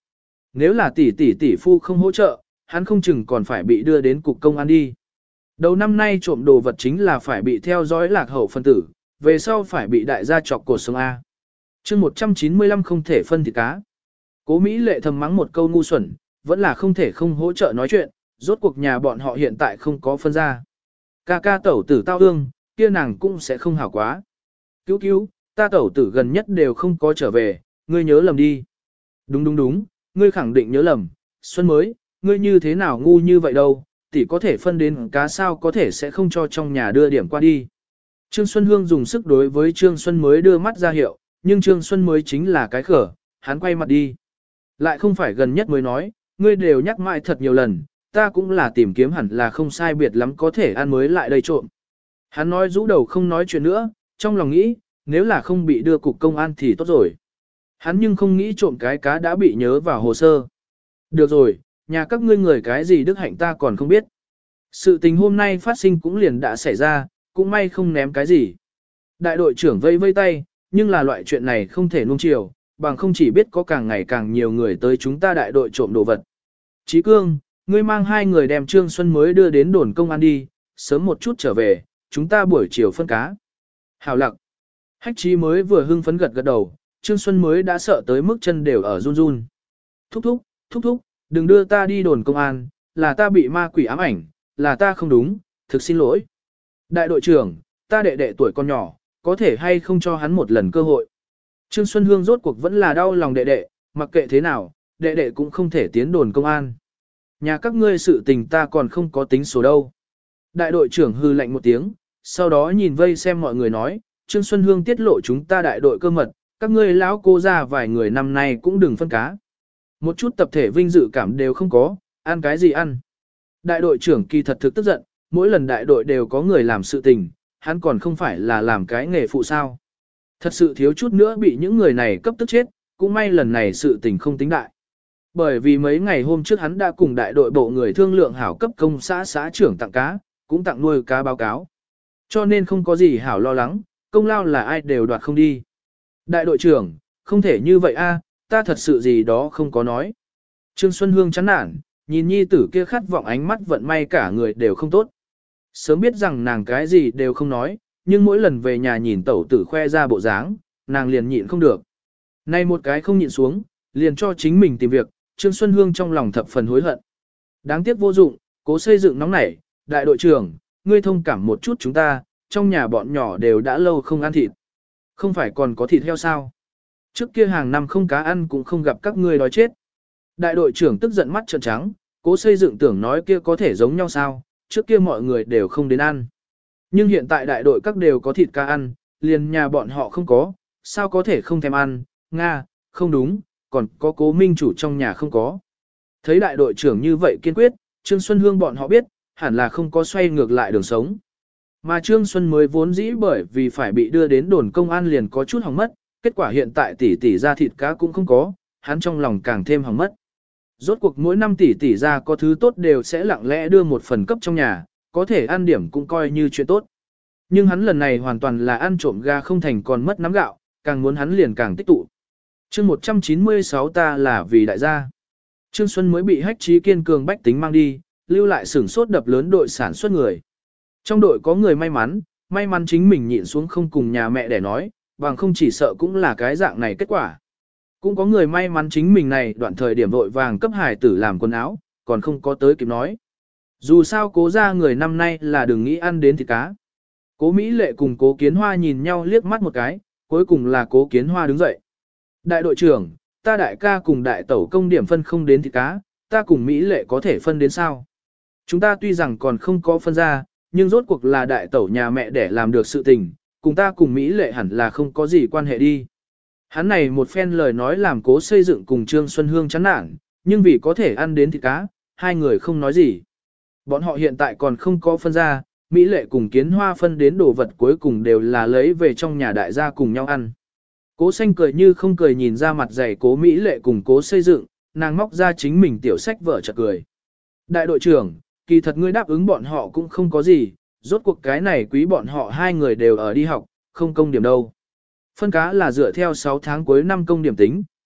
nếu là tỷ phu không hỗ trợ, hắn không chừng còn phải bị đưa đến cục công an đi. Đầu năm nay trộm đồ vật chính là phải bị theo dõi lạc hậu phân tử, về sau phải bị đại gia chọc cột sống A. chương 195 không thể phân thịt cá. Cố Mỹ Lệ thầm mắng một câu ngu xuẩn, vẫn là không thể không hỗ trợ nói chuyện, rốt cuộc nhà bọn họ hiện tại không có phân ra. Ca ca tẩu tử tao ương, kia nàng cũng sẽ không hảo quá. Cứu cứu, ta tẩu tử gần nhất đều không có trở về, ngươi nhớ lầm đi. Đúng, ngươi khẳng định nhớ lầm, Xuân mới, ngươi như thế nào ngu như vậy đâu, tỷ có thể phân đến cá sao có thể sẽ không cho trong nhà đưa điểm qua đi. Trương Xuân Hương dùng sức đối với Trương Xuân mới đưa mắt ra hiệu, nhưng Trương Xuân mới chính là cái khở, hắn quay mặt đi. Lại không phải gần nhất mới nói, ngươi đều nhắc mãi thật nhiều lần, ta cũng là tìm kiếm hẳn là không sai biệt lắm có thể ăn mới lại đây trộm. Hắn nói rũ đầu không nói chuyện nữa, trong lòng nghĩ, nếu là không bị đưa cục công an thì tốt rồi. Hắn nhưng không nghĩ trộm cái cá đã bị nhớ vào hồ sơ. Được rồi, nhà các ngươi người cái gì đức hạnh ta còn không biết. Sự tình hôm nay phát sinh cũng liền đã xảy ra, cũng may không ném cái gì. Đại đội trưởng vây vây tay, nhưng là loại chuyện này không thể nuông chiều, bằng không chỉ biết có càng ngày càng nhiều người tới chúng ta đại đội trộm đồ vật. Chí Cương, ngươi mang hai người đem Trương Xuân mới đưa đến đồn công an đi, sớm một chút trở về, chúng ta buổi chiều phân cá. Hảo lặc. Hách Chí mới vừa hưng phấn gật đầu, Trương Xuân mới đã sợ tới mức chân đều ở run run. Thúc thúc, đừng đưa ta đi đồn công an, là ta bị ma quỷ ám ảnh, là ta không đúng, thực xin lỗi. Đại đội trưởng, ta đệ đệ tuổi con nhỏ, có thể hay không cho hắn một lần cơ hội. Trương Xuân Hương rốt cuộc vẫn là đau lòng đệ đệ, mặc kệ thế nào, đệ đệ cũng không thể tiến đồn công an. Nhà các ngươi sự tình ta còn không có tính số đâu. Đại đội trưởng hư lạnh một tiếng, sau đó nhìn vây xem mọi người nói, Trương Xuân Hương tiết lộ chúng ta đại đội cơ mật, các ngươi lão cô ra vài người năm nay cũng đừng phân cá. Một chút tập thể vinh dự cảm đều không có, ăn cái gì ăn. Đại đội trưởng kỳ thật thực tức giận, mỗi lần đại đội đều có người làm sự tình, hắn còn không phải là làm cái nghề phụ sao. Thật sự thiếu chút nữa bị những người này cấp tức chết, cũng may lần này sự tình không tính đại. Bởi vì mấy ngày hôm trước hắn đã cùng đại đội bộ người thương lượng hảo cấp công xã trưởng tặng cá, cũng tặng nuôi cá báo cáo. Cho nên không có gì hảo lo lắng, công lao là ai đều đoạt không đi. Đại đội trưởng, không thể như vậy a, ta thật sự gì đó không có nói. Trương Xuân Hương chán nản, nhìn nhi tử kia khát vọng ánh mắt vận may cả người đều không tốt. Sớm biết rằng nàng cái gì đều không nói, nhưng mỗi lần về nhà nhìn tẩu tử khoe ra bộ dáng, nàng liền nhịn không được. Nay một cái không nhịn xuống, liền cho chính mình tìm việc, Trương Xuân Hương trong lòng thập phần hối hận. Đáng tiếc vô dụng, cố xây dựng nóng nảy, đại đội trưởng, ngươi thông cảm một chút chúng ta, trong nhà bọn nhỏ đều đã lâu không ăn thịt. Không phải còn có thịt heo sao? Trước kia hàng năm không cá ăn cũng không gặp các ngươi đói chết. Đại đội trưởng tức giận mắt trợn trắng, cố xây dựng tưởng nói kia có thể giống nhau sao, trước kia mọi người đều không đến ăn. Nhưng hiện tại đại đội các đều có thịt cá ăn, liền nhà bọn họ không có, sao có thể không thèm ăn, Nga, không đúng, còn có cố minh chủ trong nhà không có. Thấy đại đội trưởng như vậy kiên quyết, Trương Xuân Hương bọn họ biết, hẳn là không có xoay ngược lại đường sống. Mà Trương Xuân mới vốn dĩ bởi vì phải bị đưa đến đồn công an liền có chút hỏng mất, kết quả hiện tại tỷ ra thịt cá cũng không có, hắn trong lòng càng thêm hỏng mất. Rốt cuộc mỗi năm tỷ ra có thứ tốt đều sẽ lặng lẽ đưa một phần cấp trong nhà, có thể ăn điểm cũng coi như chuyện tốt. Nhưng hắn lần này hoàn toàn là ăn trộm gà không thành còn mất nắm gạo, càng muốn hắn liền càng tích tụ. chương 196 ta là vì đại gia. Trương Xuân mới bị Hách Chí kiên cường bách tính mang đi, lưu lại sửng sốt đập lớn đội sản xuất người. Trong đội có người may mắn chính mình nhịn xuống không cùng nhà mẹ để nói, bằng không chỉ sợ cũng là cái dạng này kết quả. Cũng có người may mắn chính mình này đoạn thời điểm vội vàng cấp hải tử làm quần áo, còn không có tới kịp nói. Dù sao cố ra người năm nay là đừng nghĩ ăn đến thịt cá. Cố Mỹ Lệ cùng cố Kiến Hoa nhìn nhau liếc mắt một cái, cuối cùng là cố Kiến Hoa đứng dậy. Đại đội trưởng, ta đại ca cùng đại tẩu công điểm phân không đến thịt cá, ta cùng Mỹ Lệ có thể phân đến sao? Chúng ta tuy rằng còn không có phân ra, nhưng rốt cuộc là đại tẩu nhà mẹ để làm được sự tình, cùng ta cùng Mỹ Lệ hẳn là không có gì quan hệ đi. Hắn này một phen lời nói làm cố xây dựng cùng Trương Xuân Hương chán nản, nhưng vì có thể ăn đến thịt cá, hai người không nói gì. Bọn họ hiện tại còn không có phân ra, Mỹ Lệ cùng Kiến Hoa phân đến đồ vật cuối cùng đều là lấy về trong nhà đại gia cùng nhau ăn. Cố xanh cười như không cười nhìn ra mặt dày cố Mỹ Lệ cùng cố xây dựng, nàng móc ra chính mình tiểu sách vở chợt cười. Đại đội trưởng, kỳ thật ngươi đáp ứng bọn họ cũng không có gì, rốt cuộc cái này quý bọn họ hai người đều ở đi học, không công điểm đâu. Phân cá là dựa theo 6 tháng cuối năm công điểm tính,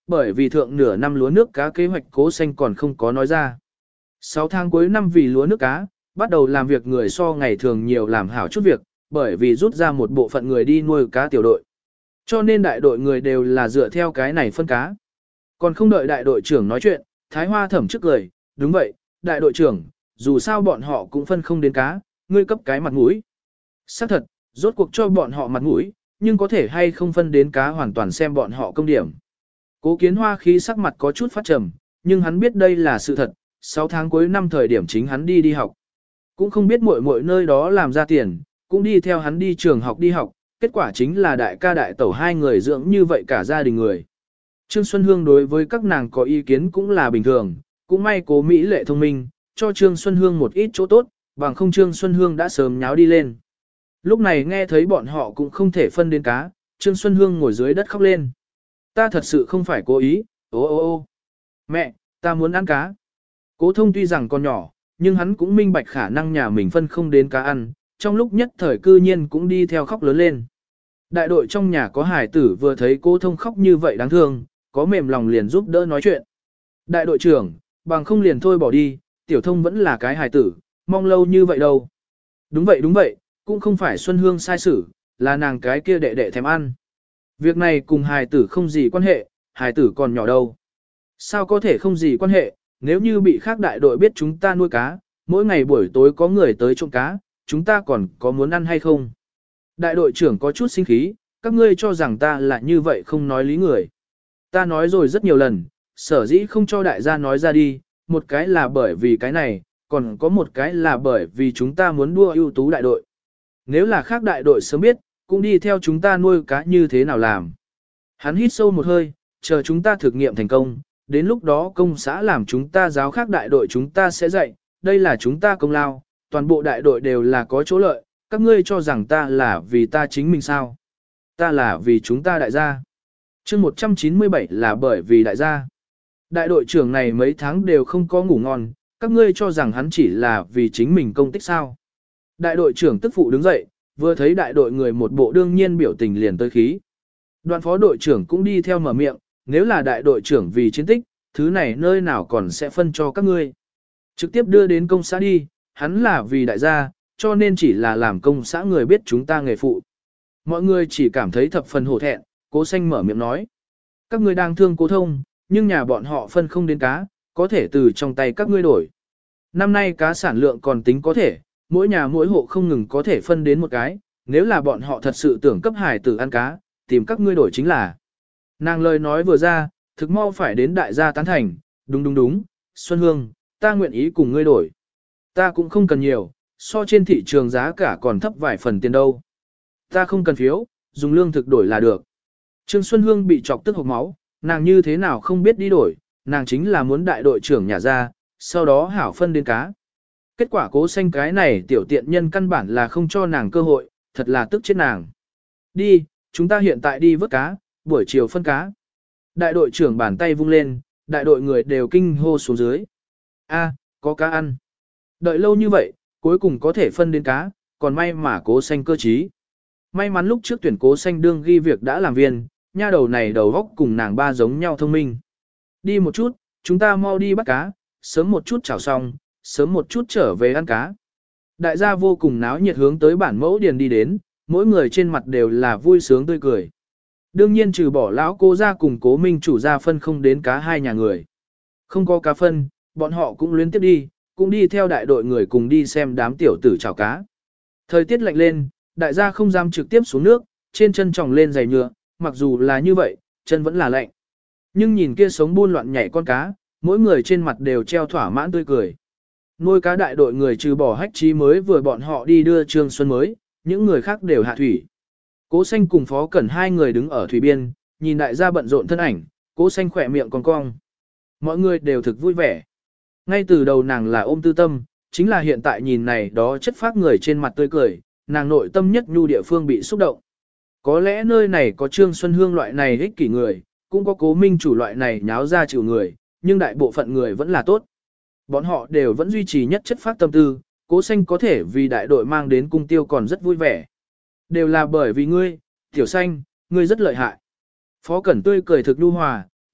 bởi vì thượng nửa năm lúa nước cá kế hoạch Cố Xanh còn không có nói ra. 6 tháng cuối năm vì lúa nước cá, bắt đầu làm việc người so ngày thường nhiều làm hảo chút việc, bởi vì rút ra một bộ phận người đi nuôi cá tiểu đội. Cho nên đại đội người đều là dựa theo cái này phân cá. Còn không đợi đại đội trưởng nói chuyện, Thái Hoa thẩm trước cười, đúng vậy, đại đội trưởng, dù sao bọn họ cũng phân không đến cá, ngươi cấp cái mặt mũi. Xác thật, rốt cuộc cho bọn họ mặt mũi, nhưng có thể hay không phân đến cá hoàn toàn xem bọn họ công điểm. Cố Kiến Hoa khí sắc mặt có chút phát trầm, nhưng hắn biết đây là sự thật, 6 tháng cuối năm thời điểm chính hắn đi học. Cũng không biết mỗi nơi đó làm ra tiền, cũng đi theo hắn đi trường học đi học, kết quả chính là đại ca đại tẩu hai người dưỡng như vậy cả gia đình người. Trương Xuân Hương đối với các nàng có ý kiến cũng là bình thường, cũng may Cố Mỹ Lệ thông minh, cho Trương Xuân Hương một ít chỗ tốt, bằng không Trương Xuân Hương đã sớm nháo đi lên. Lúc này nghe thấy bọn họ cũng không thể phân đến cá, Trương Xuân Hương ngồi dưới đất khóc lên. Ta thật sự không phải cố ý, ô. Mẹ, ta muốn ăn cá. Cố Thông tuy rằng còn nhỏ, nhưng hắn cũng minh bạch khả năng nhà mình phân không đến cá ăn, trong lúc nhất thời cư nhiên cũng đi theo khóc lớn lên. Đại đội trong nhà có hải tử vừa thấy Cố Thông khóc như vậy đáng thương, có mềm lòng liền giúp đỡ nói chuyện. Đại đội trưởng, bằng không liền thôi bỏ đi, Tiểu Thông vẫn là cái hải tử, mong lâu như vậy đâu. Đúng vậy, cũng không phải Xuân Hương sai xử, là nàng cái kia đệ đệ thèm ăn. Việc này cùng hài tử không gì quan hệ, hài tử còn nhỏ đâu. Sao có thể không gì quan hệ, nếu như bị khác đại đội biết chúng ta nuôi cá, mỗi ngày buổi tối có người tới trộm cá, chúng ta còn có muốn ăn hay không? Đại đội trưởng có chút sinh khí, các ngươi cho rằng ta là như vậy không nói lý người. Ta nói rồi rất nhiều lần, sở dĩ không cho đại gia nói ra đi, một cái là bởi vì cái này, còn có một cái là bởi vì chúng ta muốn đua ưu tú đại đội. Nếu là khác đại đội sớm biết, cũng đi theo chúng ta nuôi cá như thế nào làm. Hắn hít sâu một hơi, chờ chúng ta thực nghiệm thành công, đến lúc đó công xã làm chúng ta giáo khác đại đội chúng ta sẽ dạy, đây là chúng ta công lao, toàn bộ đại đội đều là có chỗ lợi, các ngươi cho rằng ta là vì ta chính mình sao? Ta là vì chúng ta đại gia. Chương 197 là bởi vì đại gia. Đại đội trưởng này mấy tháng đều không có ngủ ngon, các ngươi cho rằng hắn chỉ là vì chính mình công tích sao? Đại đội trưởng tức phụ đứng dậy, vừa thấy đại đội người một bộ đương nhiên biểu tình liền tới khí. Đoàn phó đội trưởng cũng đi theo mở miệng, nếu là đại đội trưởng vì chiến tích, thứ này nơi nào còn sẽ phân cho các ngươi. Trực tiếp đưa đến công xã đi, hắn là vì đại gia, cho nên chỉ là làm công xã người biết chúng ta nghề phụ. Mọi người chỉ cảm thấy thập phần hổ thẹn, Cố Xanh mở miệng nói. Các ngươi đang thương Cố Thông, nhưng nhà bọn họ phân không đến cá, có thể từ trong tay các ngươi đổi. Năm nay cá sản lượng còn tính có thể, mỗi nhà mỗi hộ không ngừng có thể phân đến một cái, nếu là bọn họ thật sự tưởng cấp hải tử ăn cá, tìm các ngươi đổi chính là. Nàng lời nói vừa ra, thực mau phải đến đại gia tán thành, đúng, Xuân Hương, ta nguyện ý cùng ngươi đổi. Ta cũng không cần nhiều, so trên thị trường giá cả còn thấp vài phần tiền đâu. Ta không cần phiếu, dùng lương thực đổi là được. Trương Xuân Hương bị chọc tức hộc máu, nàng như thế nào không biết đi đổi, nàng chính là muốn đại đội trưởng nhà ra, sau đó hảo phân đến cá. Kết quả Cố Xanh cái này tiểu tiện nhân căn bản là không cho nàng cơ hội, thật là tức chết nàng. Đi, chúng ta hiện tại đi vớt cá, buổi chiều phân cá. Đại đội trưởng bàn tay vung lên, đại đội người đều kinh hô xuống dưới. A, có cá ăn. Đợi lâu như vậy, cuối cùng có thể phân đến cá, còn may mà Cố Xanh cơ trí. May mắn lúc trước tuyển Cố Xanh đương ghi việc đã làm viên, nha đầu này đầu góc cùng nàng ba giống nhau thông minh. Đi một chút, chúng ta mau đi bắt cá, sớm một chút chảo xong, sớm một chút trở về ăn cá. Đại gia vô cùng náo nhiệt hướng tới bản mẫu điền đi đến, mỗi người trên mặt đều là vui sướng tươi cười. Đương nhiên trừ bỏ lão Cố gia cùng Cố Minh chủ gia phân không đến cá hai nhà người. Không có cá phân, bọn họ cũng liên tiếp đi, cũng đi theo đại đội người cùng đi xem đám tiểu tử chảo cá. Thời tiết lạnh lên, đại gia không dám trực tiếp xuống nước, trên chân tròng lên giày nhựa, mặc dù là như vậy, chân vẫn là lạnh. Nhưng nhìn kia sống buôn loạn nhảy con cá, mỗi người trên mặt đều treo thỏa mãn tươi cười. Nuôi cá đại đội người trừ bỏ Hách Chí mới vừa bọn họ đi đưa Trương Xuân mới, những người khác đều hạ thủy. Cố Xanh cùng Phó Cẩn hai người đứng ở thủy biên, nhìn đại gia bận rộn thân ảnh, Cố Xanh khỏe miệng cong cong. Mọi người đều thực vui vẻ. Ngay từ đầu nàng là ôm tư tâm, chính là hiện tại nhìn này đó chất phác người trên mặt tươi cười, nàng nội tâm nhất nhu địa phương bị xúc động. Có lẽ nơi này có Trương Xuân Hương loại này ích kỷ người, cũng có Cố Minh chủ loại này nháo ra chịu người, nhưng đại bộ phận người vẫn là tốt. Bọn họ đều vẫn duy trì nhất chất phác tâm tư, Cố Xanh có thể vì đại đội mang đến cung tiêu còn rất vui vẻ. Đều là bởi vì ngươi, Tiểu Xanh, ngươi rất lợi hại. Phó Cẩn tươi cười thực nhu hòa,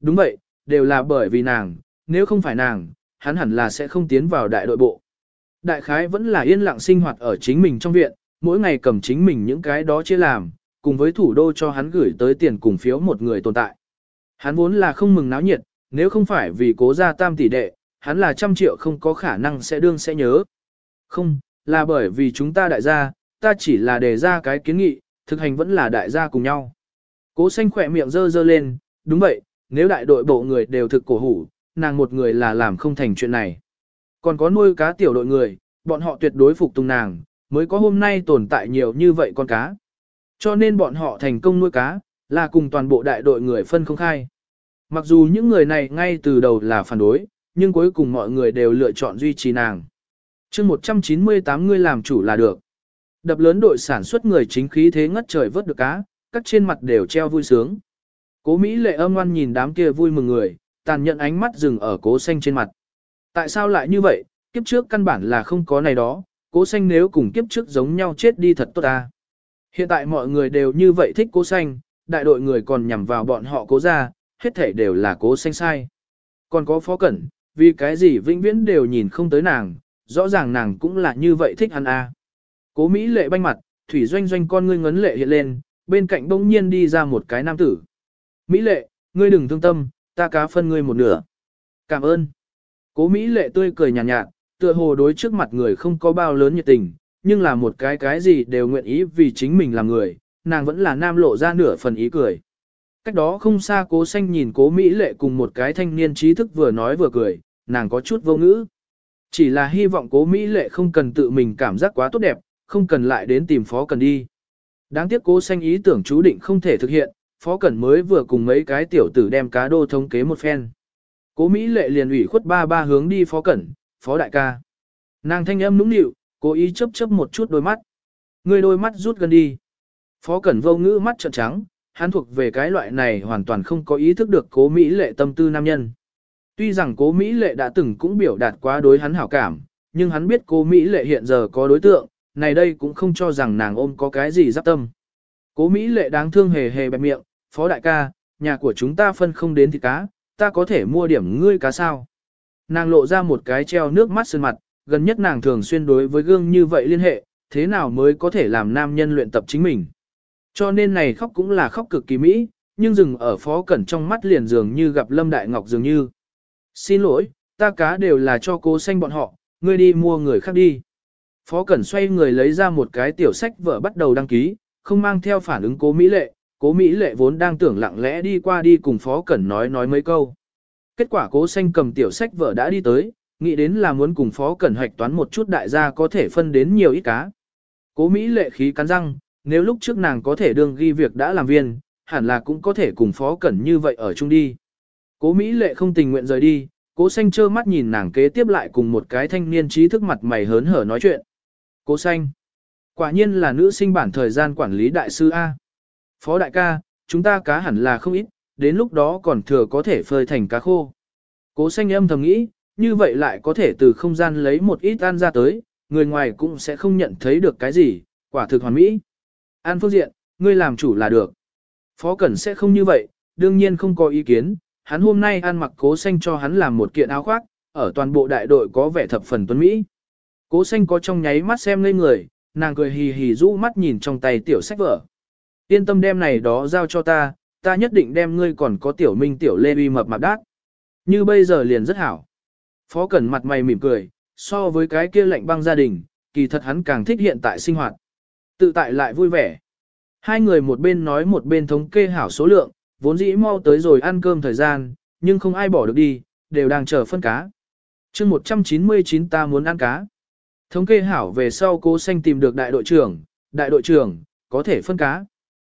đúng vậy, đều là bởi vì nàng, nếu không phải nàng, hắn hẳn là sẽ không tiến vào đại đội bộ. Đại khái vẫn là yên lặng sinh hoạt ở chính mình trong viện, mỗi ngày cầm chính mình những cái đó chia làm, cùng với thủ đô cho hắn gửi tới tiền cùng phiếu một người tồn tại. Hắn vốn là không mừng náo nhiệt, nếu không phải vì cố gia tam tỷ đệ, hắn là 100 triệu không có khả năng sẽ đương sẽ nhớ. Không, là bởi vì chúng ta đại gia, ta chỉ là đề ra cái kiến nghị, thực hành vẫn là đại gia cùng nhau. Cố xanh khỏe miệng dơ dơ lên, đúng vậy, nếu đại đội bộ người đều thực cổ hủ, nàng một người là làm không thành chuyện này. Còn có nuôi cá tiểu đội người, bọn họ tuyệt đối phục tùng nàng, mới có hôm nay tồn tại nhiều như vậy con cá. Cho nên bọn họ thành công nuôi cá, là cùng toàn bộ đại đội người phân không khai. Mặc dù những người này ngay từ đầu là phản đối, nhưng cuối cùng mọi người đều lựa chọn duy trì nàng. chương 198 người làm chủ là được. Đập lớn đội sản xuất người chính khí thế ngất trời vớt được cá, các trên mặt đều treo vui sướng. Cố Mỹ Lệ âm ngoan nhìn đám kia vui mừng người, tàn nhận ánh mắt dừng ở Cố Xanh trên mặt. Tại sao lại như vậy, kiếp trước căn bản là không có này đó, Cố Xanh nếu cùng kiếp trước giống nhau chết đi thật tốt ta. Hiện tại mọi người đều như vậy thích Cố Xanh, đại đội người còn nhằm vào bọn họ Cố ra, hết thể đều là Cố Xanh sai. Còn có Phó Cẩn, vì cái gì vĩnh viễn đều nhìn không tới nàng, rõ ràng nàng cũng là như vậy thích hắn a. Cố Mỹ Lệ banh mặt, Thủy Doanh Doanh con ngươi ngấn lệ hiện lên, bên cạnh bỗng nhiên đi ra một cái nam tử. Mỹ Lệ, ngươi đừng thương tâm, ta cá phân ngươi một nửa. Cảm ơn. Cố Mỹ Lệ tươi cười nhàn nhạt, tựa hồ đối trước mặt người không có bao lớn nhiệt tình, nhưng là một cái gì đều nguyện ý vì chính mình làm người, nàng vẫn là nam lộ ra nửa phần ý cười. Cách đó không xa Cố Xanh nhìn Cố Mỹ Lệ cùng một cái thanh niên trí thức vừa nói vừa cười, nàng có chút vô ngữ. Chỉ là hy vọng Cố Mỹ Lệ không cần tự mình cảm giác quá tốt đẹp, không cần lại đến tìm Phó Cẩn đi. Đáng tiếc Cố Xanh ý tưởng chú định không thể thực hiện, Phó Cẩn mới vừa cùng mấy cái tiểu tử đem cá đô thống kế một phen. Cố Mỹ Lệ liền ủy khuất ba hướng đi Phó Cẩn, Phó đại ca. Nàng thanh âm nũng nịu, cố ý chớp một chút đôi mắt. Ngươi đôi mắt rút gần đi. Phó Cẩn vô ngữ mắt trợn trắng, hắn thuộc về cái loại này hoàn toàn không có ý thức được Cố Mỹ Lệ tâm tư nam nhân. Tuy rằng Cố Mỹ Lệ đã từng cũng biểu đạt quá đối hắn hảo cảm, nhưng hắn biết Cố Mỹ Lệ hiện giờ có đối tượng, này đây cũng không cho rằng nàng ôm có cái gì giáp tâm. Cố Mỹ Lệ đáng thương hề hề bẹp miệng, Phó đại ca, nhà của chúng ta phân không đến thịt cá, ta có thể mua điểm ngươi cá sao. Nàng lộ ra một cái treo nước mắt sơn mặt, gần nhất nàng thường xuyên đối với gương như vậy liên hệ, thế nào mới có thể làm nam nhân luyện tập chính mình. Cho nên này khóc cũng là khóc cực kỳ mỹ, nhưng dừng ở Phó Cẩn trong mắt liền dường như gặp Lâm Đại Ngọc dường như. Xin lỗi, ta cá đều là cho Cố Xanh bọn họ, ngươi đi mua người khác đi. Phó Cẩn xoay người lấy ra một cái tiểu sách vở bắt đầu đăng ký, không mang theo phản ứng Cố Mỹ Lệ. Cố Mỹ Lệ vốn đang tưởng lặng lẽ đi qua đi cùng Phó Cẩn nói mấy câu. Kết quả Cố Xanh cầm tiểu sách vở đã đi tới, nghĩ đến là muốn cùng Phó Cẩn hoạch toán một chút đại gia có thể phân đến nhiều ít cá. Cố Mỹ Lệ khí cắn răng, nếu lúc trước nàng có thể đương ghi việc đã làm viên, hẳn là cũng có thể cùng Phó Cẩn như vậy ở chung đi. Cố Mỹ Lệ không tình nguyện rời đi, Cố Xanh trơ mắt nhìn nàng kế tiếp lại cùng một cái thanh niên trí thức mặt mày hớn hở nói chuyện. Cố Xanh, quả nhiên là nữ sinh bản thời gian quản lý đại sư A. Phó đại ca, chúng ta cá hẳn là không ít, đến lúc đó còn thừa có thể phơi thành cá khô. Cố Xanh âm thầm nghĩ, như vậy lại có thể từ không gian lấy một ít ăn ra tới, người ngoài cũng sẽ không nhận thấy được cái gì, quả thực hoàn mỹ. An phương diện, ngươi làm chủ là được. Phó Cẩn sẽ không như vậy, đương nhiên không có ý kiến, hắn hôm nay ăn mặc Cố Xanh cho hắn làm một kiện áo khoác, ở toàn bộ đại đội có vẻ thập phần tuấn mỹ. Cố Xanh có trong nháy mắt xem ngây người, nàng cười hì hì rũ mắt nhìn trong tay tiểu sách vở. Yên tâm đem này đó giao cho ta, ta nhất định đem ngươi còn có tiểu Minh tiểu Lê uy mập mạp đát. Như bây giờ liền rất hảo. Phó Cẩn mặt mày mỉm cười, so với cái kia lạnh băng gia đình, kỳ thật hắn càng thích hiện tại sinh hoạt. Tự tại lại vui vẻ. Hai người một bên nói một bên thống kê hảo số lượng, vốn dĩ mau tới rồi ăn cơm thời gian, nhưng không ai bỏ được đi, đều đang chờ phân cá. chương 199 ta muốn ăn cá. Thống kê hảo về sau Cố Xanh tìm được đại đội trưởng, có thể phân cá.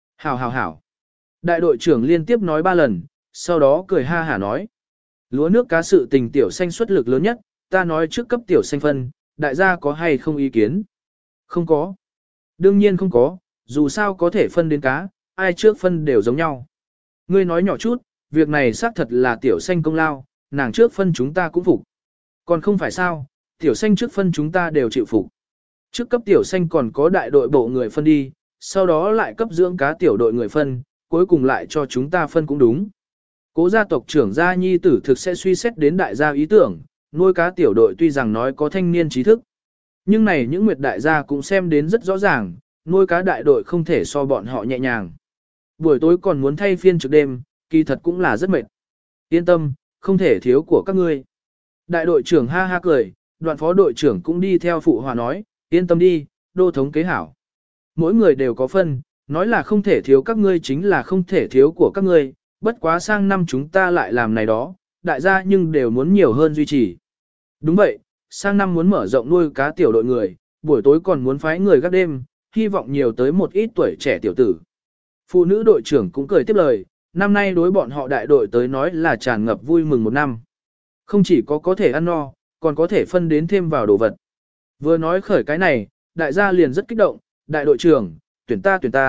Hảo. Đại đội trưởng liên tiếp nói 3 lần, sau đó cười ha hả nói. Lúa nước cá sự tình tiểu xanh xuất lực lớn nhất, ta nói trước cấp tiểu xanh phân, đại gia có hay không ý kiến? Không có. Đương nhiên không có, dù sao có thể phân đến cá, ai trước phân đều giống nhau. Ngươi nói nhỏ chút, việc này xác thật là tiểu xanh công lao, nàng trước phân chúng ta cũng phục. Còn không phải sao, tiểu xanh trước phân chúng ta đều chịu phục. Trước cấp tiểu xanh còn có đại đội bộ người phân đi, sau đó lại cấp dưỡng cá tiểu đội người phân, cuối cùng lại cho chúng ta phân cũng đúng. Cố gia tộc trưởng gia nhi tử thực sẽ suy xét đến đại gia ý tưởng, nuôi cá tiểu đội tuy rằng nói có thanh niên trí thức. Nhưng này những nguyệt đại gia cũng xem đến rất rõ ràng, nuôi cá đại đội không thể so bọn họ nhẹ nhàng. Buổi tối còn muốn thay phiên trực đêm, kỳ thật cũng là rất mệt. Yên tâm, không thể thiếu của các ngươi. Đại đội trưởng ha ha cười, đoạn phó đội trưởng cũng đi theo phụ hòa nói, yên tâm đi, đô thống kế hảo. Mỗi người đều có phân, nói là không thể thiếu các ngươi chính là không thể thiếu của các ngươi, bất quá sang năm chúng ta lại làm này đó, đại gia nhưng đều muốn nhiều hơn duy trì. Đúng vậy, sang năm muốn mở rộng nuôi cá tiểu đội người, buổi tối còn muốn phái người gác đêm, hy vọng nhiều tới một ít tuổi trẻ tiểu tử. Phụ nữ đội trưởng cũng cười tiếp lời, năm nay đối bọn họ đại đội tới nói là tràn ngập vui mừng một năm. Không chỉ có thể ăn no, còn có thể phân đến thêm vào đồ vật. Vừa nói khởi cái này, đại gia liền rất kích động, đại đội trưởng, tuyển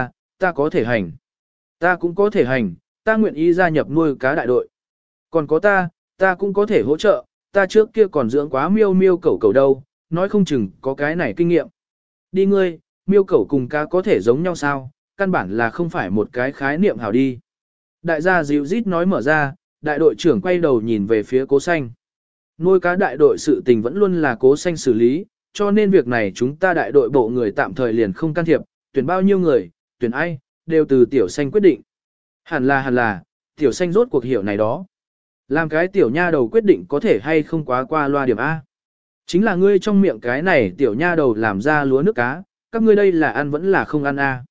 ta có thể hành. Ta cũng có thể hành, ta nguyện ý gia nhập nuôi cá đại đội. Còn có ta cũng có thể hỗ trợ, ta trước kia còn dưỡng quá miêu miêu cẩu đâu, nói không chừng có cái này kinh nghiệm. Đi ngươi, miêu cẩu cùng cá có thể giống nhau sao, căn bản là không phải một cái khái niệm hảo đi. Đại gia dịu rít nói mở ra, đại đội trưởng quay đầu nhìn về phía Cố Xanh. Nuôi cá đại đội sự tình vẫn luôn là Cố Xanh xử lý, cho nên việc này chúng ta đại đội bộ người tạm thời liền không can thiệp, tuyển bao nhiêu người, tuyển ai, đều từ Tiểu Xanh quyết định. Hẳn là, Tiểu Xanh rốt cuộc hiểu này đó. Làm cái tiểu nha đầu quyết định có thể hay không quá qua loa điểm A. Chính là ngươi trong miệng cái này tiểu nha đầu làm ra lúa nước cá, các ngươi đây là ăn vẫn là không ăn A.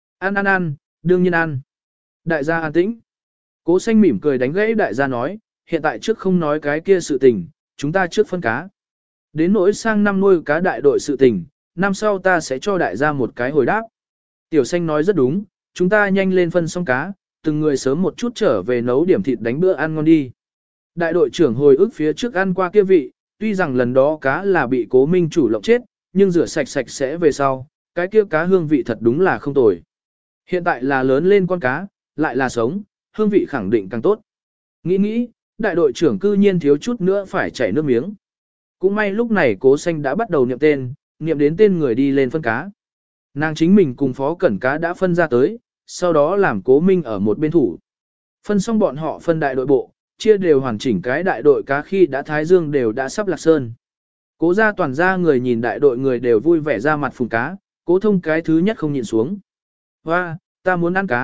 Ăn, đương nhiên ăn. Đại gia an tĩnh. Cố Xanh mỉm cười đánh gãy đại gia nói, hiện tại trước không nói cái kia sự tình, chúng ta trước phân cá. Đến nỗi sang năm nuôi cá đại đội sự tình, năm sau ta sẽ cho đại gia một cái hồi đáp. Tiểu Xanh nói rất đúng, chúng ta nhanh lên phân xong cá, từng người sớm một chút trở về nấu điểm thịt đánh bữa ăn ngon đi. Đại đội trưởng hồi ức phía trước ăn qua kia vị, tuy rằng lần đó cá là bị Cố Minh chủ lộng chết, nhưng rửa sạch sạch sẽ về sau, cái kia cá hương vị thật đúng là không tồi. Hiện tại là lớn lên con cá, lại là sống, hương vị khẳng định càng tốt. Nghĩ, đại đội trưởng cư nhiên thiếu chút nữa phải chảy nước miếng. Cũng may lúc này Cố Xanh đã bắt đầu niệm tên, niệm đến tên người đi lên phân cá. Nàng chính mình cùng phó cẩn cá đã phân ra tới, sau đó làm Cố Minh ở một bên thủ. Phân xong bọn họ phân đại đội bộ, chia đều hoàn chỉnh cái đại đội cá khi đã thái dương đều đã sắp lạc sơn. Cố gia toàn gia người nhìn đại đội người đều vui vẻ ra mặt phùng cá, Cố Thông cái thứ nhất không nhịn xuống. Hoa, ta muốn ăn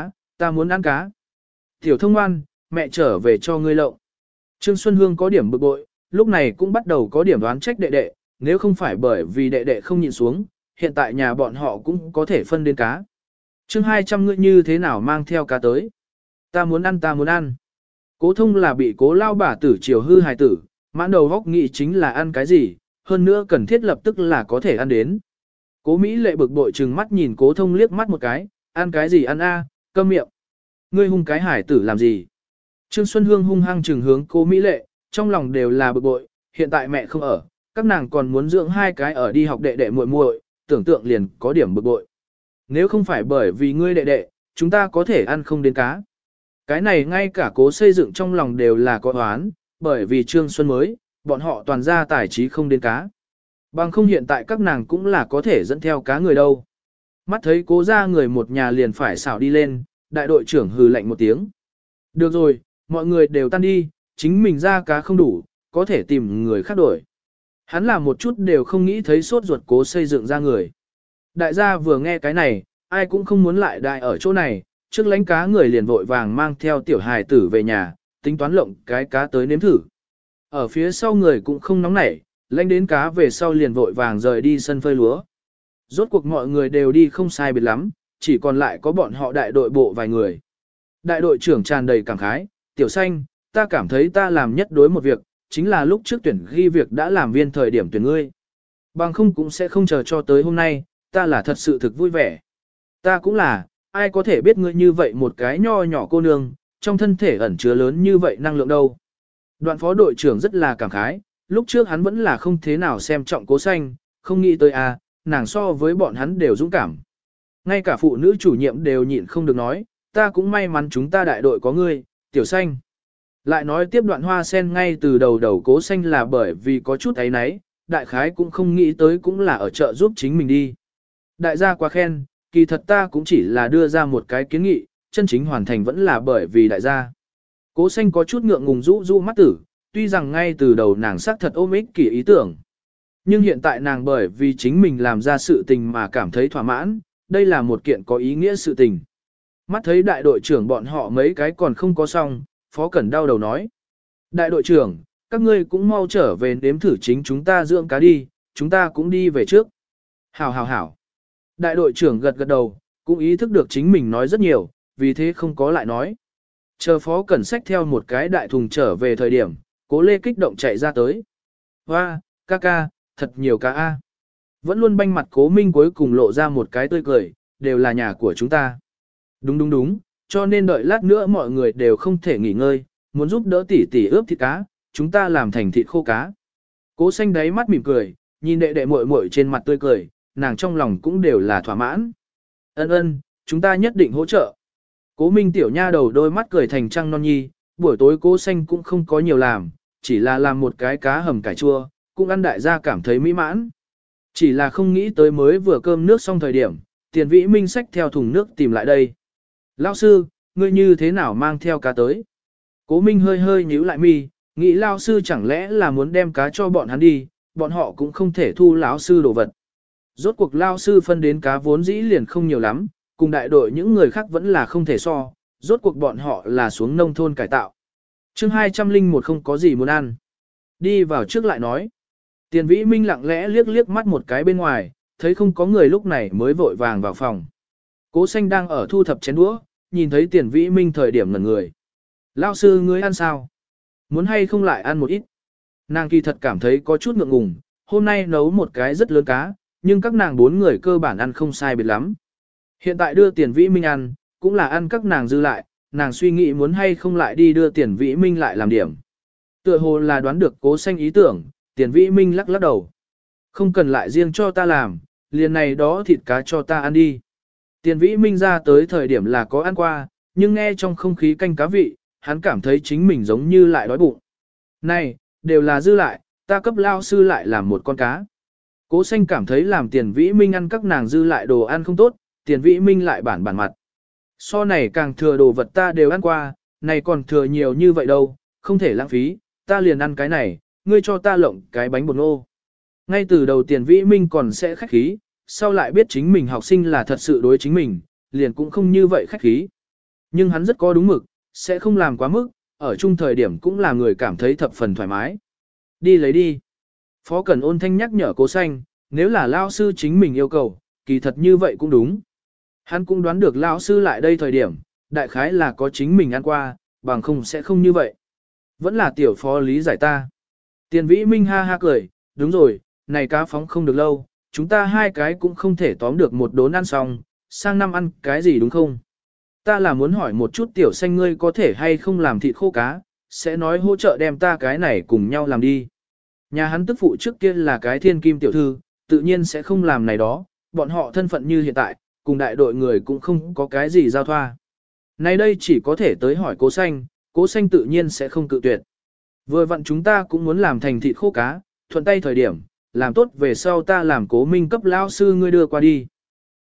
cá. Tiểu Thông ngoan, mẹ trở về cho ngươi lộng. Trương Xuân Hương có điểm bực bội, lúc này cũng bắt đầu có điểm đoán trách đệ đệ, nếu không phải bởi vì đệ đệ không nhịn xuống, hiện tại nhà bọn họ cũng có thể phân đến cá. Chương 200 ngươi như thế nào mang theo cá tới? Ta muốn ăn. Cố Thông là bị Cố lao bà tử chiều hư hài tử, mãn đầu góc nghĩ chính là ăn cái gì, hơn nữa cần thiết lập tức là có thể ăn đến. Cố Mỹ Lệ bực bội trừng mắt nhìn Cố Thông liếc mắt một cái, ăn cái gì ăn a, câm miệng. Ngươi hung cái hải tử làm gì? Trương Xuân Hương hung hăng trừng hướng Cố Mỹ Lệ, trong lòng đều là bực bội, hiện tại mẹ không ở, các nàng còn muốn dưỡng hai cái ở đi học đệ đệ muội muội, tưởng tượng liền có điểm bực bội. Nếu không phải bởi vì ngươi đệ đệ, chúng ta có thể ăn không đến cá. Cái này ngay cả Cố xây dựng trong lòng đều là có oán, bởi vì Trương Xuân mới, bọn họ toàn ra tài trí không đến cá. Bằng không hiện tại các nàng cũng là có thể dẫn theo cá người đâu. Mắt thấy Cố ra người một nhà liền phải xảo đi lên, đại đội trưởng hừ lạnh một tiếng. Được rồi, mọi người đều tan đi, chính mình ra cá không đủ, có thể tìm người khác đổi. Hắn là một chút đều không nghĩ thấy sốt ruột Cố xây dựng ra người. Đại gia vừa nghe cái này, ai cũng không muốn lại đại ở chỗ này, trước lánh cá người liền vội vàng mang theo tiểu hài tử về nhà, tính toán lộng cái cá tới nếm thử. Ở phía sau người cũng không nóng nảy, lánh đến cá về sau liền vội vàng rời đi sân phơi lúa. Rốt cuộc mọi người đều đi không sai biệt lắm, chỉ còn lại có bọn họ đại đội bộ vài người. Đại đội trưởng tràn đầy cảm khái, Tiểu Xanh, ta cảm thấy ta làm nhất đối một việc, chính là lúc trước tuyển ghi việc đã làm viên thời điểm tuyển ngươi. Bằng không cũng sẽ không chờ cho tới hôm nay, ta là thật sự thực vui vẻ. Ta cũng là, ai có thể biết ngươi như vậy một cái nho nhỏ cô nương, trong thân thể ẩn chứa lớn như vậy năng lượng đâu. Đoạn phó đội trưởng rất là cảm khái, lúc trước hắn vẫn là không thế nào xem trọng Cố Xanh, không nghĩ tới nàng so với bọn hắn đều dũng cảm. Ngay cả phụ nữ chủ nhiệm đều nhịn không được nói, ta cũng may mắn chúng ta đại đội có ngươi, Tiểu Xanh. Lại nói tiếp Đoạn Hoa Sen ngay từ đầu Cố Xanh là bởi vì có chút ấy nấy, đại khái cũng không nghĩ tới cũng là ở chợ giúp chính mình đi. Đại gia quá khen, kỳ thật ta cũng chỉ là đưa ra một cái kiến nghị, chân chính hoàn thành vẫn là bởi vì đại gia. Cố Xanh có chút ngượng ngùng rũ rũ mắt tử, tuy rằng ngay từ đầu nàng xác thật ôm ích kỷ ý tưởng. Nhưng hiện tại nàng bởi vì chính mình làm ra sự tình mà cảm thấy thỏa mãn, đây là một kiện có ý nghĩa sự tình. Mắt thấy đại đội trưởng bọn họ mấy cái còn không có xong, Phó Cẩn đau đầu nói. Đại đội trưởng, các ngươi cũng mau trở về nếm thử chính chúng ta dưỡng cá đi, chúng ta cũng đi về trước. Hảo hảo hảo. Đại đội trưởng gật gật đầu, cũng ý thức được chính mình nói rất nhiều, vì thế không có lại nói. Chờ Phó Cẩn xách theo một cái đại thùng trở về thời điểm, Cố Lê kích động chạy ra tới. Hoa, ca ca, thật nhiều cá a. Vẫn luôn banh mặt Cố Minh cuối cùng lộ ra một cái tươi cười, đều là nhà của chúng ta. Đúng đúng đúng, cho nên đợi lát nữa mọi người đều không thể nghỉ ngơi, muốn giúp đỡ tỷ tỷ ướp thịt cá, chúng ta làm thành thịt khô cá. Cố Xanh đáy mắt mỉm cười, nhìn đệ đệ muội muội trên mặt tươi cười, nàng trong lòng cũng đều là thỏa mãn. Ân ân, chúng ta nhất định hỗ trợ. Cố Minh tiểu nha đầu đôi mắt cười thành trăng non nhi, buổi tối Cố Xanh cũng không có nhiều làm, chỉ là làm một cái cá hầm cải chua, cũng ăn đại gia cảm thấy mỹ mãn. Chỉ là không nghĩ tới mới vừa cơm nước xong thời điểm, Tiền Vĩ Minh xách theo thùng nước tìm lại đây. Lão sư, ngươi như thế nào mang theo cá tới? Cố Minh hơi hơi nhíu lại mi, nghĩ lão sư chẳng lẽ là muốn đem cá cho bọn hắn đi, bọn họ cũng không thể thu lão sư đồ vật. Rốt cuộc lão sư phân đến cá vốn dĩ liền không nhiều lắm, cùng đại đội những người khác vẫn là không thể so, rốt cuộc bọn họ là xuống nông thôn cải tạo. Chương 201 không có gì muốn ăn. Đi vào trước lại nói. Tiền Vĩ Minh lặng lẽ liếc liếc mắt một cái bên ngoài, thấy không có người lúc này mới vội vàng vào phòng. Cố Xanh đang ở thu thập chén đũa, nhìn thấy Tiền Vĩ Minh thời điểm ngẩn người. Lão sư ngươi ăn sao? Muốn hay không lại ăn một ít? Nàng kỳ thật cảm thấy có chút ngượng ngùng, hôm nay nấu một cái rất lớn cá, nhưng các nàng 4 người cơ bản ăn không sai biệt lắm. Hiện tại đưa Tiền Vĩ Minh ăn, cũng là ăn các nàng dư lại, nàng suy nghĩ muốn hay không lại đi đưa Tiền Vĩ Minh lại làm điểm. Tựa hồ là đoán được Cố Xanh ý tưởng, Tiền Vĩ Minh lắc lắc đầu. Không cần lại riêng cho ta làm, liền này đó thịt cá cho ta ăn đi. Tiền Vĩ Minh ra tới thời điểm là có ăn qua, nhưng nghe trong không khí canh cá vị, hắn cảm thấy chính mình giống như lại đói bụng. Này, đều là dư lại, ta cấp lao sư lại làm một con cá. Cố Xanh cảm thấy làm Tiền Vĩ Minh ăn các nàng dư lại đồ ăn không tốt, Tiền Vĩ Minh lại bản mặt. So này càng thừa đồ vật ta đều ăn qua, này còn thừa nhiều như vậy đâu, không thể lãng phí, ta liền ăn cái này, ngươi cho ta lộng cái bánh bột ngô. Ngay từ đầu Tiền Vĩ Minh còn sẽ khách khí, sau lại biết chính mình học sinh là thật sự đối chính mình, liền cũng không như vậy khách khí. Nhưng hắn rất có đúng mực, sẽ không làm quá mức, ở chung thời điểm cũng là người cảm thấy thập phần thoải mái. Đi lấy đi. Phó Cẩn ôn thanh nhắc nhở Cố Xanh, nếu là lao sư chính mình yêu cầu, kỳ thật như vậy cũng đúng. Hắn cũng đoán được lão sư lại đây thời điểm, đại khái là có chính mình ăn qua, bằng không sẽ không như vậy. Vẫn là tiểu phó lý giải ta. Tiền Vĩ Minh ha ha cười, đúng rồi, này cá phóng không được lâu, chúng ta hai cái cũng không thể tóm được một đốn ăn xong, sang năm ăn cái gì đúng không? Ta là muốn hỏi một chút tiểu xanh ngươi có thể hay không làm thịt khô cá, sẽ nói hỗ trợ đem ta cái này cùng nhau làm đi. Nhà hắn tức phụ trước kia là cái thiên kim tiểu thư, tự nhiên sẽ không làm này đó, bọn họ thân phận như hiện tại, cùng đại đội người cũng không có cái gì giao thoa. Nay đây chỉ có thể tới hỏi Cố Xanh tự nhiên sẽ không cự tuyệt. Vừa vặn chúng ta cũng muốn làm thành thịt khô cá, thuận tay thời điểm, làm tốt về sau ta làm Cố Minh cấp lão sư ngươi đưa qua đi.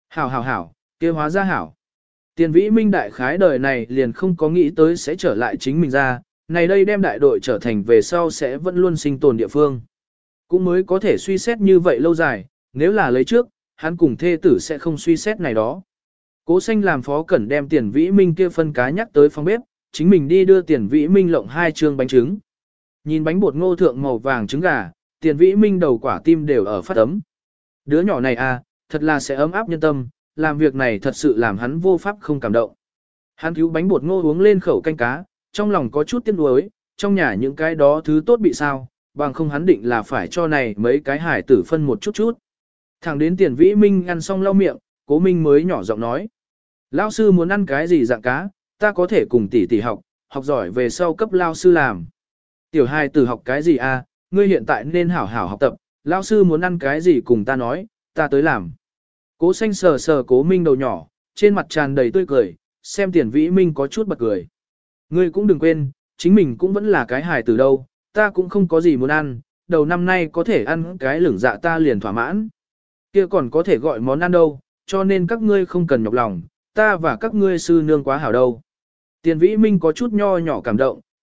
Hảo, kia hóa ra hảo. Tiền Vĩ Minh đại khái đời này liền không có nghĩ tới sẽ trở lại chính mình ra, này đây đem đại đội trở thành về sau sẽ vẫn luôn sinh tồn địa phương. Cũng mới có thể suy xét như vậy lâu dài, nếu là lấy trước, hắn cùng thê tử sẽ không suy xét này đó. Cố Xanh làm Phó Cẩn đem Tiền Vĩ Minh kia phân cá nhắc tới phòng bếp, chính mình đi đưa Tiền Vĩ Minh lộng 2 trương bánh trứng. Nhìn bánh bột ngô thượng màu vàng trứng gà, Tiền Vĩ Minh đầu quả tim đều ở phát ấm. Đứa nhỏ này à, thật là sẽ ấm áp nhân tâm, làm việc này thật sự làm hắn vô pháp không cảm động. Hắn cứu bánh bột ngô uống lên khẩu canh cá, trong lòng có chút tiếc nuối, trong nhà những cái đó thứ tốt bị sao, bằng không hắn định là phải cho này mấy cái hải tử phân một chút chút. Thẳng đến Tiền Vĩ Minh ăn xong lau miệng, Cố Minh mới nhỏ giọng nói. Lão sư muốn ăn cái gì dạng cá, ta có thể cùng tỷ tỷ học, học giỏi về sau cấp lão sư làm. Tiểu hài tử học cái gì à, ngươi hiện tại nên hảo hảo học tập, lão sư muốn ăn cái gì cùng ta nói, ta tới làm. Cố Xanh sờ sờ Cố Minh đầu nhỏ, trên mặt tràn đầy tươi cười, xem Tiền Vĩ Minh có chút bật cười. Ngươi cũng đừng quên, chính mình cũng vẫn là cái hài tử đâu, ta cũng không có gì muốn ăn, đầu năm nay có thể ăn cái lửng dạ ta liền thỏa mãn. Kia còn có thể gọi món ăn đâu, cho nên các ngươi không cần nhọc lòng, ta và các ngươi sư nương quá hảo đâu. Tiền Vĩ Minh có chút nho nhỏ cảm động,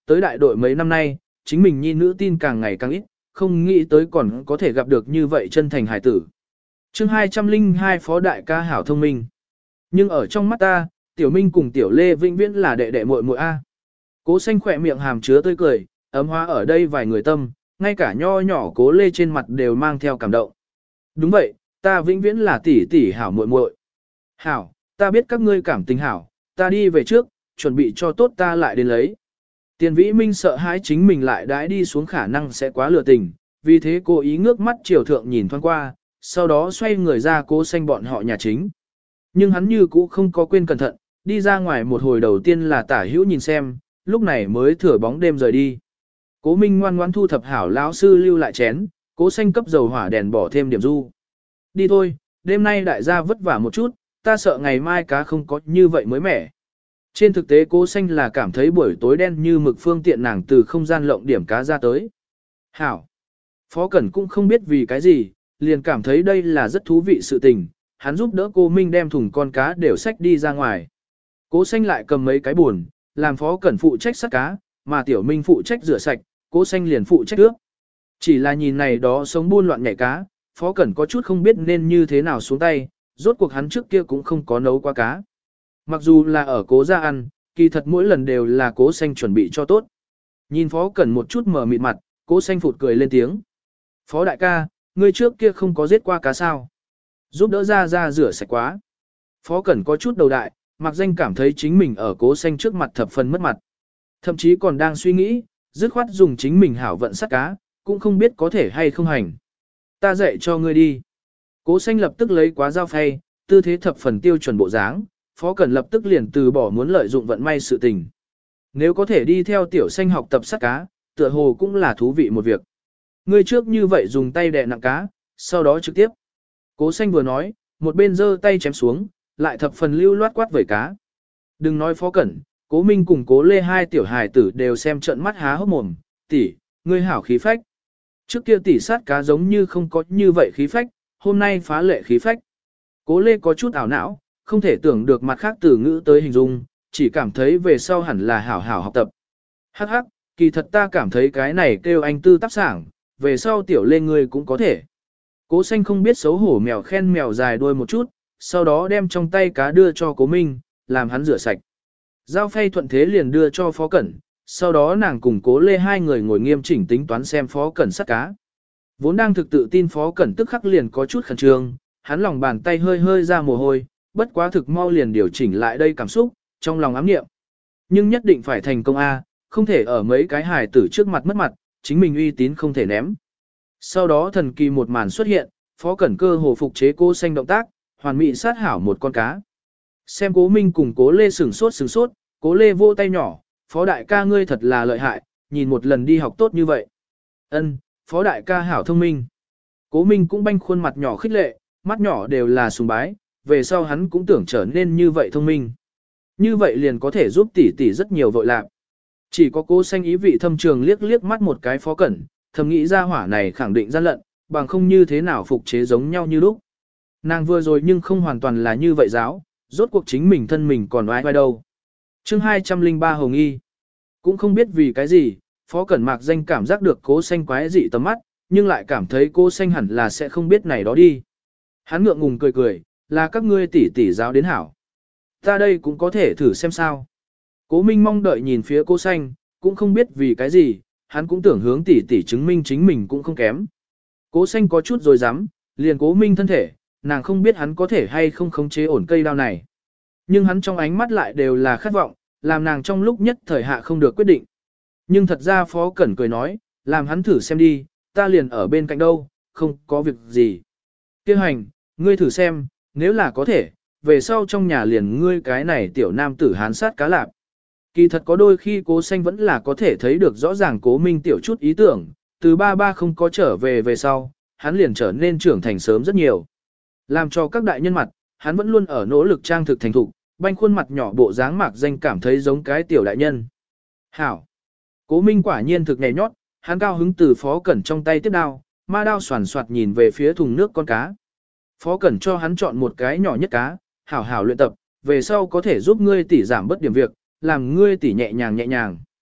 tới đại đội mấy năm nay, chính mình nhi nữ tin càng ngày càng ít, không nghĩ tới còn có thể gặp được như vậy chân thành hải tử. chương 202 Phó đại ca hảo thông minh. Nhưng ở trong mắt ta, Tiểu Minh cùng Tiểu Lê vĩnh viễn là đệ đệ muội muội A. Cố Xanh khỏe miệng hàm chứa tươi cười, ấm hóa ở đây vài người tâm, ngay cả nho nhỏ Cố Lê trên mặt đều mang theo cảm động. Đúng vậy, ta vĩnh viễn là tỷ tỷ hảo muội muội. Hảo, ta biết các ngươi cảm tình hảo, ta đi về trước, chuẩn bị cho tốt ta lại đến lấy. Tiền Vĩ Minh sợ hãi chính mình lại đãi đi xuống khả năng sẽ quá lừa tình, vì thế cố ý ngước mắt chiều thượng nhìn thoáng qua, sau đó xoay người ra Cố Xanh bọn họ nhà chính. Nhưng hắn như cũ không có quên cẩn thận, đi ra ngoài một hồi đầu tiên là tả hữu nhìn xem, lúc này mới thửa bóng đêm rời đi. Cố Minh ngoan ngoãn thu thập hảo lão sư lưu lại chén, Cố Xanh cấp dầu hỏa đèn bỏ thêm điểm du. Đi thôi, đêm nay đại gia vất vả một chút, ta sợ ngày mai cá không có như vậy mới mẻ. Trên thực tế Cố Xanh là cảm thấy buổi tối đen như mực phương tiện nàng từ không gian lộng điểm cá ra tới. Hảo. Phó Cẩn cũng không biết vì cái gì, liền cảm thấy đây là rất thú vị sự tình, hắn giúp đỡ cô Minh đem thùng con cá đều xách đi ra ngoài. Cố Xanh lại cầm mấy cái buồn, làm Phó Cẩn phụ trách sắt cá, mà Tiểu Minh phụ trách rửa sạch, Cố Xanh liền phụ trách ướp. Chỉ là nhìn này đó sống buôn loạn nhảy cá, Phó Cẩn có chút không biết nên như thế nào xuống tay, rốt cuộc hắn trước kia cũng không có nấu qua cá. Mặc dù là ở Cố gia ăn, kỳ thật mỗi lần đều là Cố Xanh chuẩn bị cho tốt. Nhìn Phó Cẩn một chút mờ mịt mặt, Cố Xanh phụt cười lên tiếng. Phó đại ca, ngươi trước kia không có giết qua cá sao? Giúp đỡ ra rửa sạch quá. Phó Cẩn có chút đầu đại, mặc danh cảm thấy chính mình ở Cố Xanh trước mặt thập phần mất mặt. Thậm chí còn đang suy nghĩ, dứt khoát dùng chính mình hảo vận sắt cá, cũng không biết có thể hay không hành. Ta dạy cho ngươi đi. Cố Xanh lập tức lấy quá dao phay, tư thế thập phần tiêu chuẩn bộ dáng, Phó Cẩn lập tức liền từ bỏ muốn lợi dụng vận may sự tình. Nếu có thể đi theo Tiểu Xanh học tập sắt cá, tựa hồ cũng là thú vị một việc. Ngươi trước như vậy dùng tay đè nặng cá, sau đó trực tiếp. Cố Xanh vừa nói, một bên giơ tay chém xuống, lại thập phần lưu loát quát vẩy cá. Đừng nói Phó Cẩn, Cố Minh cùng Cố Lê hai tiểu hài tử đều xem trợn mắt há hốc mồm, tỷ, ngươi hảo khí phách. Trước kia tỷ sát cá giống như không có như vậy khí phách, hôm nay phá lệ khí phách. Cố Lê có chút ảo não, không thể tưởng được mặt khác từ ngữ tới hình dung, chỉ cảm thấy về sau hẳn là hảo hảo học tập. Hắc hắc, kỳ thật ta cảm thấy cái này kêu anh tư tác sảng, về sau tiểu Lê ngươi cũng có thể. Cố Xanh không biết xấu hổ mèo khen mèo dài đuôi một chút, sau đó đem trong tay cá đưa cho Cố Minh, làm hắn rửa sạch. Dao phay thuận thế liền đưa cho Phó Cẩn, sau đó nàng cùng Cố Lê hai người ngồi nghiêm chỉnh tính toán xem Phó Cẩn sắt cá. Vốn đang thực tự tin Phó Cẩn tức khắc liền có chút khẩn trương, hắn lòng bàn tay hơi hơi ra mồ hôi, bất quá thực mau liền điều chỉnh lại đây cảm xúc, trong lòng ám niệm. Nhưng nhất định phải thành công A, không thể ở mấy cái hài tử trước mặt mất mặt, chính mình uy tín không thể ném. Sau đó thần kỳ một màn xuất hiện, Phó Cẩn cơ hồ phục chế Cố Xanh động tác, hoàn mỹ sát hảo một con cá. Xem Cố Minh cùng Cố Lê sửng sốt, Cố Lê vỗ tay nhỏ, Phó đại ca ngươi thật là lợi hại, nhìn một lần đi học tốt như vậy. Ân, Phó đại ca hảo thông minh. Cố Minh cũng banh khuôn mặt nhỏ khích lệ, mắt nhỏ đều là sùng bái, về sau hắn cũng tưởng trở nên như vậy thông minh. Như vậy liền có thể giúp tỷ tỷ rất nhiều vội lạc. Chỉ có Cố Xanh ý vị thâm trường liếc liếc mắt một cái Phó Cẩn, thầm nghĩ ra hỏa này khẳng định gian lận, bằng không như thế nào phục chế giống nhau như lúc. Nàng vừa rồi nhưng không hoàn toàn là như vậy giáo, rốt cuộc chính mình thân mình còn oai đâu. chương 203 Hồng Y. Cũng không biết vì cái gì, Phó Cẩn mạc danh cảm giác được Cố Xanh quái dị tầm mắt, nhưng lại cảm thấy Cố Xanh hẳn là sẽ không biết này đó đi. Hắn ngượng ngùng cười cười, là các ngươi tỷ tỷ giáo đến hảo. Ta đây cũng có thể thử xem sao. Cố Minh mong đợi nhìn phía Cố Xanh, cũng không biết vì cái gì, hắn cũng tưởng hướng tỷ tỷ chứng minh chính mình cũng không kém. Cố Xanh có chút rồi dám, liền Cố Minh thân thể, nàng không biết hắn có thể hay không khống chế ổn cây đao này. Nhưng hắn trong ánh mắt lại đều là khát vọng, làm nàng trong lúc nhất thời hạ không được quyết định. Nhưng thật ra Phó Cẩn cười nói, làm hắn thử xem đi, ta liền ở bên cạnh đâu, không có việc gì. Kêu hành, ngươi thử xem, nếu là có thể, về sau trong nhà liền ngươi cái này tiểu nam tử hán sát cá lạp. Kỳ thật có đôi khi Cố Xanh vẫn là có thể thấy được rõ ràng Cố Minh tiểu chút ý tưởng, từ ba không có trở về sau, hắn liền trở nên trưởng thành sớm rất nhiều. Làm cho các đại nhân mặt, hắn vẫn luôn ở nỗ lực trang thực thành thục, banh khuôn mặt nhỏ bộ dáng mạc danh cảm thấy giống cái tiểu đại nhân. Hảo! Cố Minh quả nhiên thực nhảy nhót, hắn cao hứng từ Phó Cẩn trong tay tiếp đao, ma đao xoàn xoạt nhìn về phía thùng nước con cá. Phó Cẩn cho hắn chọn một cái nhỏ nhất cá, hảo hảo luyện tập, về sau có thể giúp ngươi tỷ giảm bớt điểm việc, làm ngươi tỷ nhẹ nhàng nhẹ nhàng.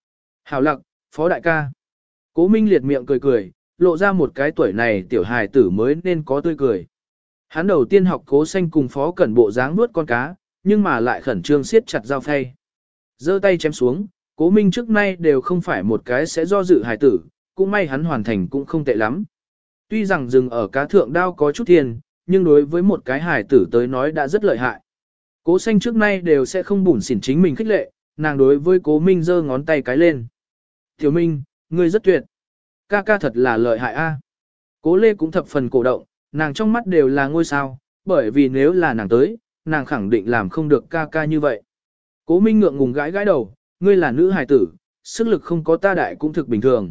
Hảo lặc, phó đại ca. Cố Minh liệt miệng cười cười, lộ ra một cái tuổi này tiểu hài tử mới nên có tươi cười. Hắn đầu tiên học Cố Xanh cùng phó cẩn bộ dáng nuốt con cá, nhưng mà lại khẩn trương siết chặt dao phay. Giơ tay chém xuống, Cố Minh trước nay đều không phải một cái sẽ do dự hài tử, cũng may hắn hoàn thành cũng không tệ lắm. Tuy rằng dừng ở cá thượng đao có chút tiền, nhưng đối với một cái hài tử tới nói đã rất lợi hại. Cố Xanh trước nay đều sẽ không bủn xỉn chính mình khích lệ, nàng đối với Cố Minh giơ ngón tay cái lên. Tiểu Minh, ngươi rất tuyệt. Ca ca thật là lợi hại a. Cố Lê cũng thập phần cổ động, nàng trong mắt đều là ngôi sao, bởi vì nếu là nàng tới, nàng khẳng định làm không được ca ca như vậy. Cố Minh ngượng ngùng gãi gãi đầu, ngươi là nữ hài tử, sức lực không có ta đại cũng thực bình thường.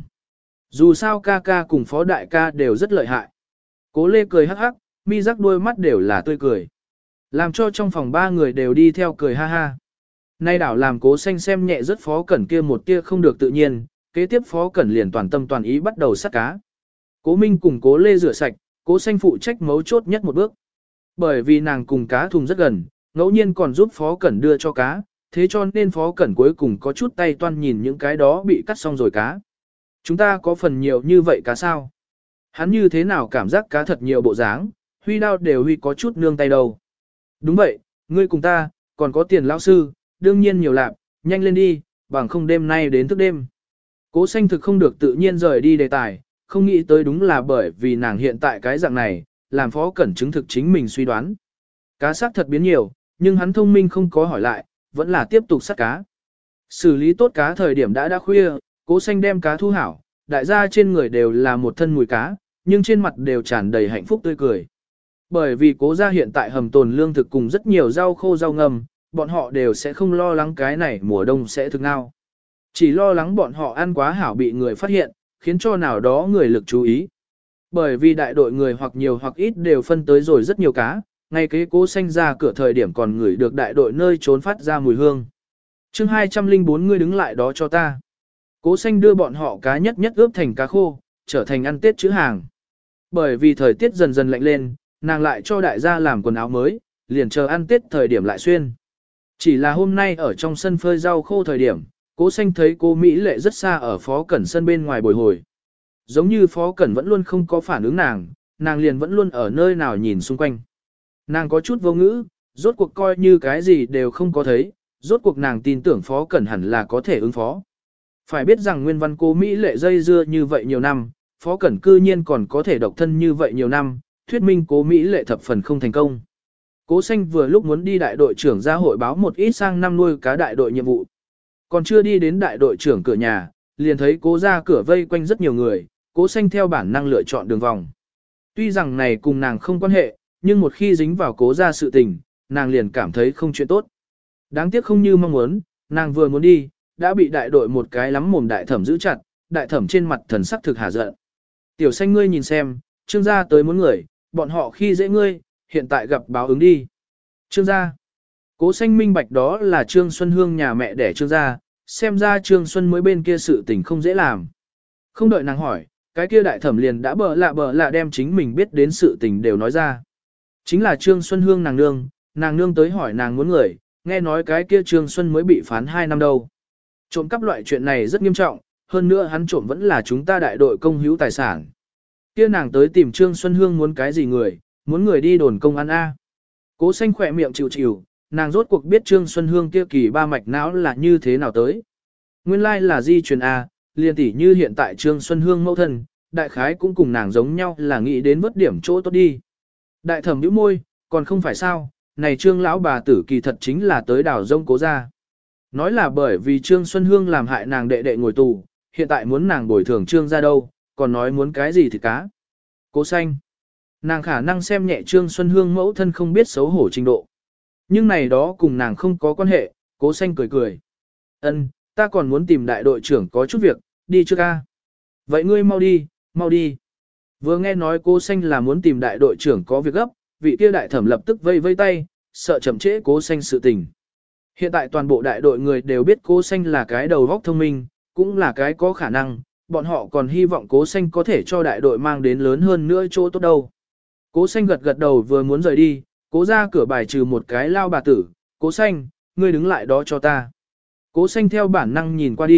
Dù sao ca ca cùng phó đại ca đều rất lợi hại. Cố Lê cười hắc hắc, mi rắc đôi mắt đều là tươi cười. Làm cho trong phòng ba người đều đi theo cười ha ha. Nay đảo làm Cố Xanh xem nhẹ rất phó cẩn kia một tia không được tự nhiên, kế tiếp phó cẩn liền toàn tâm toàn ý bắt đầu sát cá. Cố Minh cùng Cố Lê rửa sạch, Cố Xanh phụ trách mấu chốt nhất một bước. Bởi vì nàng cùng cá thùng rất gần, ngẫu nhiên còn giúp phó cẩn đưa cho cá, thế cho nên phó cẩn cuối cùng có chút tay toan nhìn những cái đó bị cắt xong rồi cá. Chúng ta có phần nhiều như vậy cá sao? Hắn như thế nào cảm giác cá thật nhiều bộ dáng, huy đao đều huy có chút nương tay đâu. Đúng vậy, ngươi cùng ta, còn có tiền lão sư, đương nhiên nhiều lạp, nhanh lên đi, bằng không đêm nay đến thức đêm. Cố Xanh thực không được tự nhiên rời đi đề tài, không nghĩ tới đúng là bởi vì nàng hiện tại cái dạng này, làm phó cẩn chứng thực chính mình suy đoán. Cá xác thật biến nhiều, nhưng hắn thông minh không có hỏi lại, vẫn là tiếp tục sát cá. Xử lý tốt cá thời điểm đã khuya, Cố Xanh đem cá thu hảo, đại gia trên người đều là một thân mùi cá, nhưng trên mặt đều tràn đầy hạnh phúc tươi cười. Bởi vì Cố gia hiện tại hầm tồn lương thực cùng rất nhiều rau khô rau ngâm, bọn họ đều sẽ không lo lắng cái này mùa đông sẽ thực ngao. Chỉ lo lắng bọn họ ăn quá hảo bị người phát hiện, khiến cho nào đó người lực chú ý. Bởi vì đại đội người hoặc nhiều hoặc ít đều phân tới rồi rất nhiều cá, ngay kế Cố Xanh ra cửa thời điểm còn ngửi được đại đội nơi trốn phát ra mùi hương. chương 204 ngươi đứng lại đó cho ta. Cố Xanh đưa bọn họ cá nhất nhất ướp thành cá khô, trở thành ăn Tết chữ hàng. Bởi vì thời tiết dần dần lạnh lên, nàng lại cho đại gia làm quần áo mới, liền chờ ăn Tết thời điểm lại xuyên. Chỉ là hôm nay ở trong sân phơi rau khô thời điểm, Cố Xanh thấy cô Mỹ Lệ rất xa ở Phó Cẩn sân bên ngoài bồi hồi. Giống như Phó Cẩn vẫn luôn không có phản ứng nàng liền vẫn luôn ở nơi nào nhìn xung quanh. Nàng có chút vô ngữ, rốt cuộc coi như cái gì đều không có thấy, rốt cuộc nàng tin tưởng Phó Cẩn hẳn là có thể ứng phó. Phải biết rằng nguyên văn cô Mỹ Lệ dây dưa như vậy nhiều năm, Phó Cẩn cư nhiên còn có thể độc thân như vậy nhiều năm, thuyết minh cố Mỹ Lệ thập phần không thành công. Cố Xanh vừa lúc muốn đi đại đội trưởng ra hội báo một ít sang năm nuôi cá đại đội nhiệm vụ. Còn chưa đi đến đại đội trưởng cửa nhà, liền thấy Cố ra cửa vây quanh rất nhiều người, Cố Xanh theo bản năng lựa chọn đường vòng. Tuy rằng này cùng nàng không quan hệ, nhưng một khi dính vào Cố ra sự tình, nàng liền cảm thấy không chuyện tốt. Đáng tiếc không như mong muốn, nàng vừa muốn đi, đã bị đại đội một cái lắm mồm đại thẩm giữ chặt, đại thẩm trên mặt thần sắc thực hả giận. Tiểu Xanh ngươi nhìn xem, Trương gia tới muốn người, bọn họ khi dễ ngươi, hiện tại gặp báo ứng đi. Trương gia. Cố Xanh minh bạch đó là Trương Xuân Hương nhà mẹ đẻ Trương gia, xem ra Trương Xuân mới bên kia sự tình không dễ làm. Không đợi nàng hỏi, cái kia đại thẩm liền đã bờ lạ đem chính mình biết đến sự tình đều nói ra. Chính là Trương Xuân Hương nàng nương tới hỏi nàng muốn người, nghe nói cái kia Trương Xuân mới bị phán 2 năm đâu. Trộm cắp loại chuyện này rất nghiêm trọng, hơn nữa hắn trộm vẫn là chúng ta đại đội công hữu tài sản. Kia nàng tới tìm Trương Xuân Hương muốn cái gì người, muốn người đi đồn công an A. Cố Xanh khỏe miệng chịu chịu, nàng rốt cuộc biết Trương Xuân Hương kia kỳ ba mạch não là như thế nào tới. Nguyên lai là di truyền A, liền tỉ như hiện tại Trương Xuân Hương mẫu thân, đại khái cũng cùng nàng giống nhau là nghĩ đến vớt điểm chỗ tốt đi. Đại thẩm nhíu môi, còn không phải sao, này Trương lão bà tử kỳ thật chính là tới đảo rông Cố ra. Nói là bởi vì Trương Xuân Hương làm hại nàng đệ đệ ngồi tù, hiện tại muốn nàng bồi thường Trương ra đâu, còn nói muốn cái gì thì cá. Cố Xanh. Nàng khả năng xem nhẹ Trương Xuân Hương mẫu thân không biết xấu hổ trình độ. Nhưng này đó cùng nàng không có quan hệ, Cố Xanh cười cười. Ân, ta còn muốn tìm đại đội trưởng có chút việc, đi chưa ca? Vậy ngươi mau đi, mau đi. Vừa nghe nói Cố Xanh là muốn tìm đại đội trưởng có việc gấp, vị kia đại thẩm lập tức vây vây tay, sợ chậm trễ Cố Xanh sự tình. Hiện tại toàn bộ đại đội người đều biết Cố Xanh là cái đầu óc thông minh, cũng là cái có khả năng, bọn họ còn hy vọng Cố Xanh có thể cho đại đội mang đến lớn hơn nữa chỗ tốt đâu. Cố Xanh gật gật đầu vừa muốn rời đi, Cố ra cửa bài trừ một cái lao bà tử, Cố Xanh, ngươi đứng lại đó cho ta. Cố Xanh theo bản năng nhìn qua đi,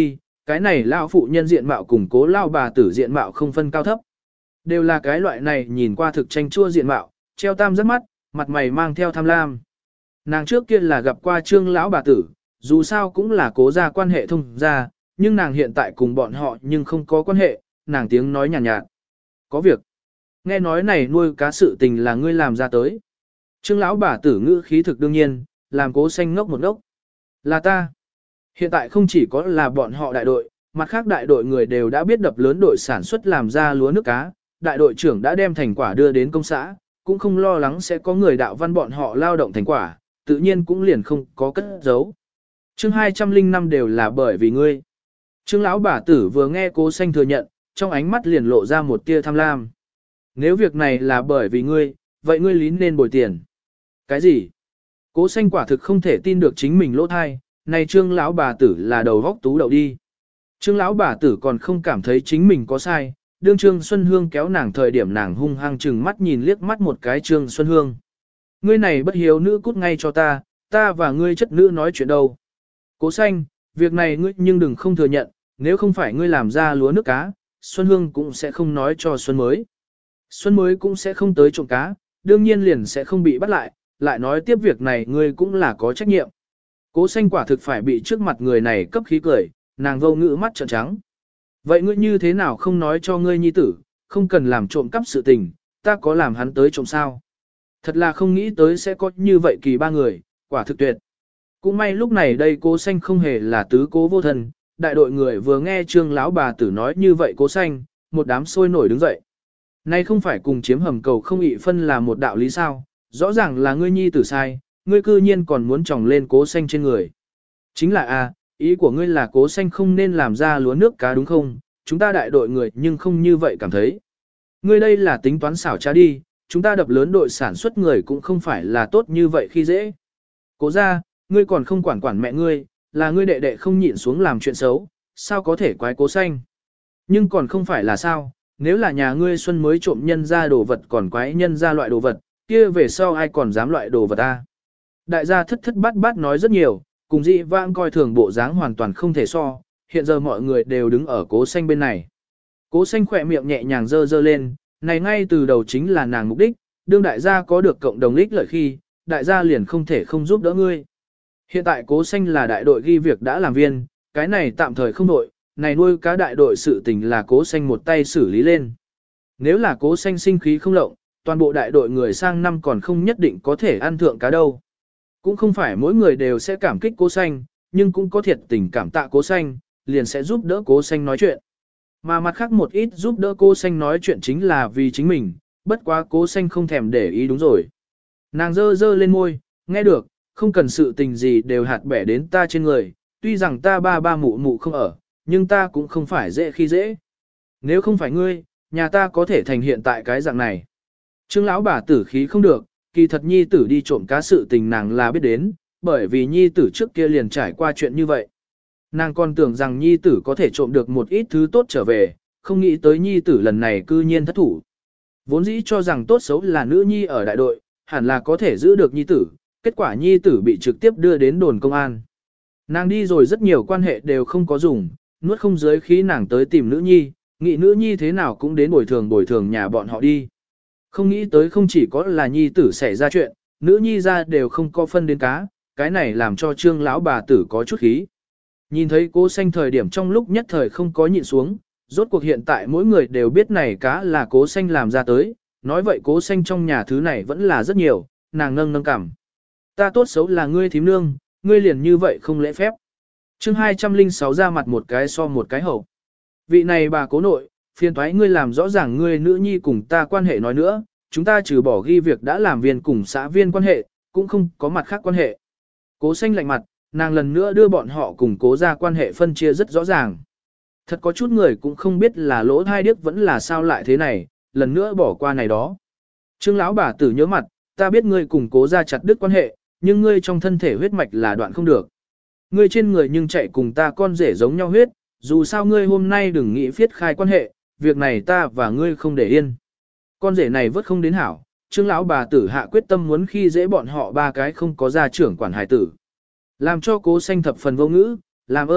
Cái này lão phụ nhân diện mạo cùng cố lao bà tử diện mạo không phân cao thấp. Đều là cái loại này nhìn qua thực tranh chua diện mạo, treo tam rất mắt, mặt mày mang theo tham lam. Nàng trước kia là gặp qua trương lão bà tử, dù sao cũng là cố gia quan hệ thông gia, nhưng nàng hiện tại cùng bọn họ nhưng không có quan hệ, nàng tiếng nói nhàn nhạt. Có việc. Nghe nói này nuôi cá sự tình là ngươi làm ra tới. Trương lão bà tử ngữ khí thực đương nhiên, làm cố xanh ngốc một ngốc. Là ta. Hiện tại không chỉ có là bọn họ đại đội, mặt khác đại đội người đều đã biết đập lớn đội sản xuất làm ra lúa nước cá, đại đội trưởng đã đem thành quả đưa đến công xã, cũng không lo lắng sẽ có người đạo văn bọn họ lao động thành quả, tự nhiên cũng liền không có cất giấu. Chương 205 đều là bởi vì ngươi. Trương lão bà tử vừa nghe cố xanh thừa nhận, trong ánh mắt liền lộ ra một tia tham lam. Nếu việc này là bởi vì ngươi, vậy ngươi lín nên bồi tiền. Cái gì? Cố xanh quả thực không thể tin được chính mình lỗ thai, này trương lão bà tử là đầu vóc tú đậu đi. Trương lão bà tử còn không cảm thấy chính mình có sai, đương Trương Xuân Hương kéo nàng thời điểm nàng hung hăng chừng mắt nhìn liếc mắt một cái Trương Xuân Hương. Ngươi này bất hiếu nữ cút ngay cho ta và ngươi chất nữ nói chuyện đâu. Cố xanh, việc này ngươi nhưng đừng không thừa nhận, nếu không phải ngươi làm ra lúa nước cá, Xuân Hương cũng sẽ không nói cho Xuân mới. Xuân mới cũng sẽ không tới trộm cá, đương nhiên liền sẽ không bị bắt lại nói tiếp việc này ngươi cũng là có trách nhiệm. Cố xanh quả thực phải bị trước mặt người này cấp khí cười, nàng vô ngữ mắt trợn trắng. Vậy ngươi như thế nào không nói cho ngươi nhi tử, không cần làm trộm cắp sự tình, ta có làm hắn tới trộm sao? Thật là không nghĩ tới sẽ có như vậy kỳ ba người, quả thực tuyệt. Cũng may lúc này đây cố xanh không hề là tứ cố vô thân, đại đội người vừa nghe trương lão bà tử nói như vậy cố xanh, một đám sôi nổi đứng dậy. Nay không phải cùng chiếm hầm cầu không ị phân là một đạo lý sao, rõ ràng là ngươi nhi tử sai, ngươi cư nhiên còn muốn tròng lên cố xanh trên người. Chính là ý của ngươi là cố xanh không nên làm ra lúa nước cá đúng không, chúng ta đại đội người nhưng không như vậy cảm thấy. Ngươi đây là tính toán xảo trá đi, chúng ta đập lớn đội sản xuất người cũng không phải là tốt như vậy khi dễ. Cố ra, ngươi còn không quản mẹ ngươi, là ngươi đệ đệ không nhịn xuống làm chuyện xấu, sao có thể quái cố xanh. Nhưng còn không phải là sao, nếu là nhà ngươi Xuân mới trộm nhân ra đồ vật còn quái nhân ra loại đồ vật, kia về sau ai còn dám loại đồ vật ta. Đại gia thất bát nói rất nhiều, cùng dị vãng coi thường bộ dáng hoàn toàn không thể so, hiện giờ mọi người đều đứng ở cố xanh bên này. Cố xanh khỏe miệng nhẹ nhàng dơ lên, này ngay từ đầu chính là nàng mục đích, đương đại gia có được cộng đồng ích lợi khi, đại gia liền không thể không giúp đỡ ngươi. Hiện tại cố xanh là đại đội ghi việc đã làm viên, cái này tạm thời không đội, này nuôi cá đại đội sự tình là cố xanh một tay xử lý lên. Nếu là cố xanh sinh khí không lộng, toàn bộ đại đội người sang năm còn không nhất định có thể ăn thượng cá đâu. Cũng không phải mỗi người đều sẽ cảm kích cố xanh, nhưng cũng có thiệt tình cảm tạ cố xanh, liền sẽ giúp đỡ cố xanh nói chuyện. Mà mặt khác một ít giúp đỡ cố xanh nói chuyện chính là vì chính mình, bất quá cố xanh không thèm để ý đúng rồi. Nàng dơ lên môi, nghe được, không cần sự tình gì đều hạt bẻ đến ta trên người, tuy rằng ta ba mụ không ở, nhưng ta cũng không phải dễ khi dễ. Nếu không phải ngươi, nhà ta có thể thành hiện tại cái dạng này. Trương lão bà tử khí không được, kỳ thật nhi tử đi trộm cá sự tình nàng là biết đến, bởi vì nhi tử trước kia liền trải qua chuyện như vậy. Nàng còn tưởng rằng nhi tử có thể trộm được một ít thứ tốt trở về, không nghĩ tới nhi tử lần này cư nhiên thất thủ. Vốn dĩ cho rằng tốt xấu là nữ nhi ở đại đội, hẳn là có thể giữ được nhi tử, kết quả nhi tử bị trực tiếp đưa đến đồn công an. Nàng đi rồi rất nhiều quan hệ đều không có dùng, nuốt không dưới khí nàng tới tìm nữ nhi, nghĩ nữ nhi thế nào cũng đến bồi thường nhà bọn họ đi. Không nghĩ tới không chỉ có là nhi tử xảy ra chuyện, nữ nhi ra đều không có phân đến cá, cái này làm cho trương lão bà tử có chút khí. Nhìn thấy cố xanh thời điểm trong lúc nhất thời không có nhịn xuống, rốt cuộc hiện tại mỗi người đều biết này cá là cố xanh làm ra tới, nói vậy cố xanh trong nhà thứ này vẫn là rất nhiều, nàng nâng cảm. Ta tốt xấu là ngươi thím nương, ngươi liền như vậy không lễ phép. Chương 206 ra mặt một cái so một cái hậu. Vị này bà cố nội, phiền thoái ngươi làm rõ ràng ngươi nữ nhi cùng ta quan hệ nói nữa, chúng ta trừ bỏ ghi việc đã làm viên cùng xã viên quan hệ, cũng không có mặt khác quan hệ. Cố xanh lạnh mặt, nàng lần nữa đưa bọn họ cùng cố ra quan hệ phân chia rất rõ ràng. Thật có chút người cũng không biết là lỗ thai điếc vẫn là sao lại thế này, lần nữa bỏ qua này đó. Trương lão bà tử nhớ mặt, ta biết ngươi cùng cố ra chặt đứt quan hệ, nhưng ngươi trong thân thể huyết mạch là đoạn không được. Ngươi trên người nhưng chạy cùng ta con rể giống nhau huyết, dù sao ngươi hôm nay đừng nghĩ phiết khai quan hệ, việc này ta và ngươi không để yên. Con rể này vớt không đến hảo, Trương lão bà tử hạ quyết tâm muốn khi dễ bọn họ ba cái không có gia trưởng quản hài tử. Làm cho cố xanh thập phần vô ngữ, làm ơn,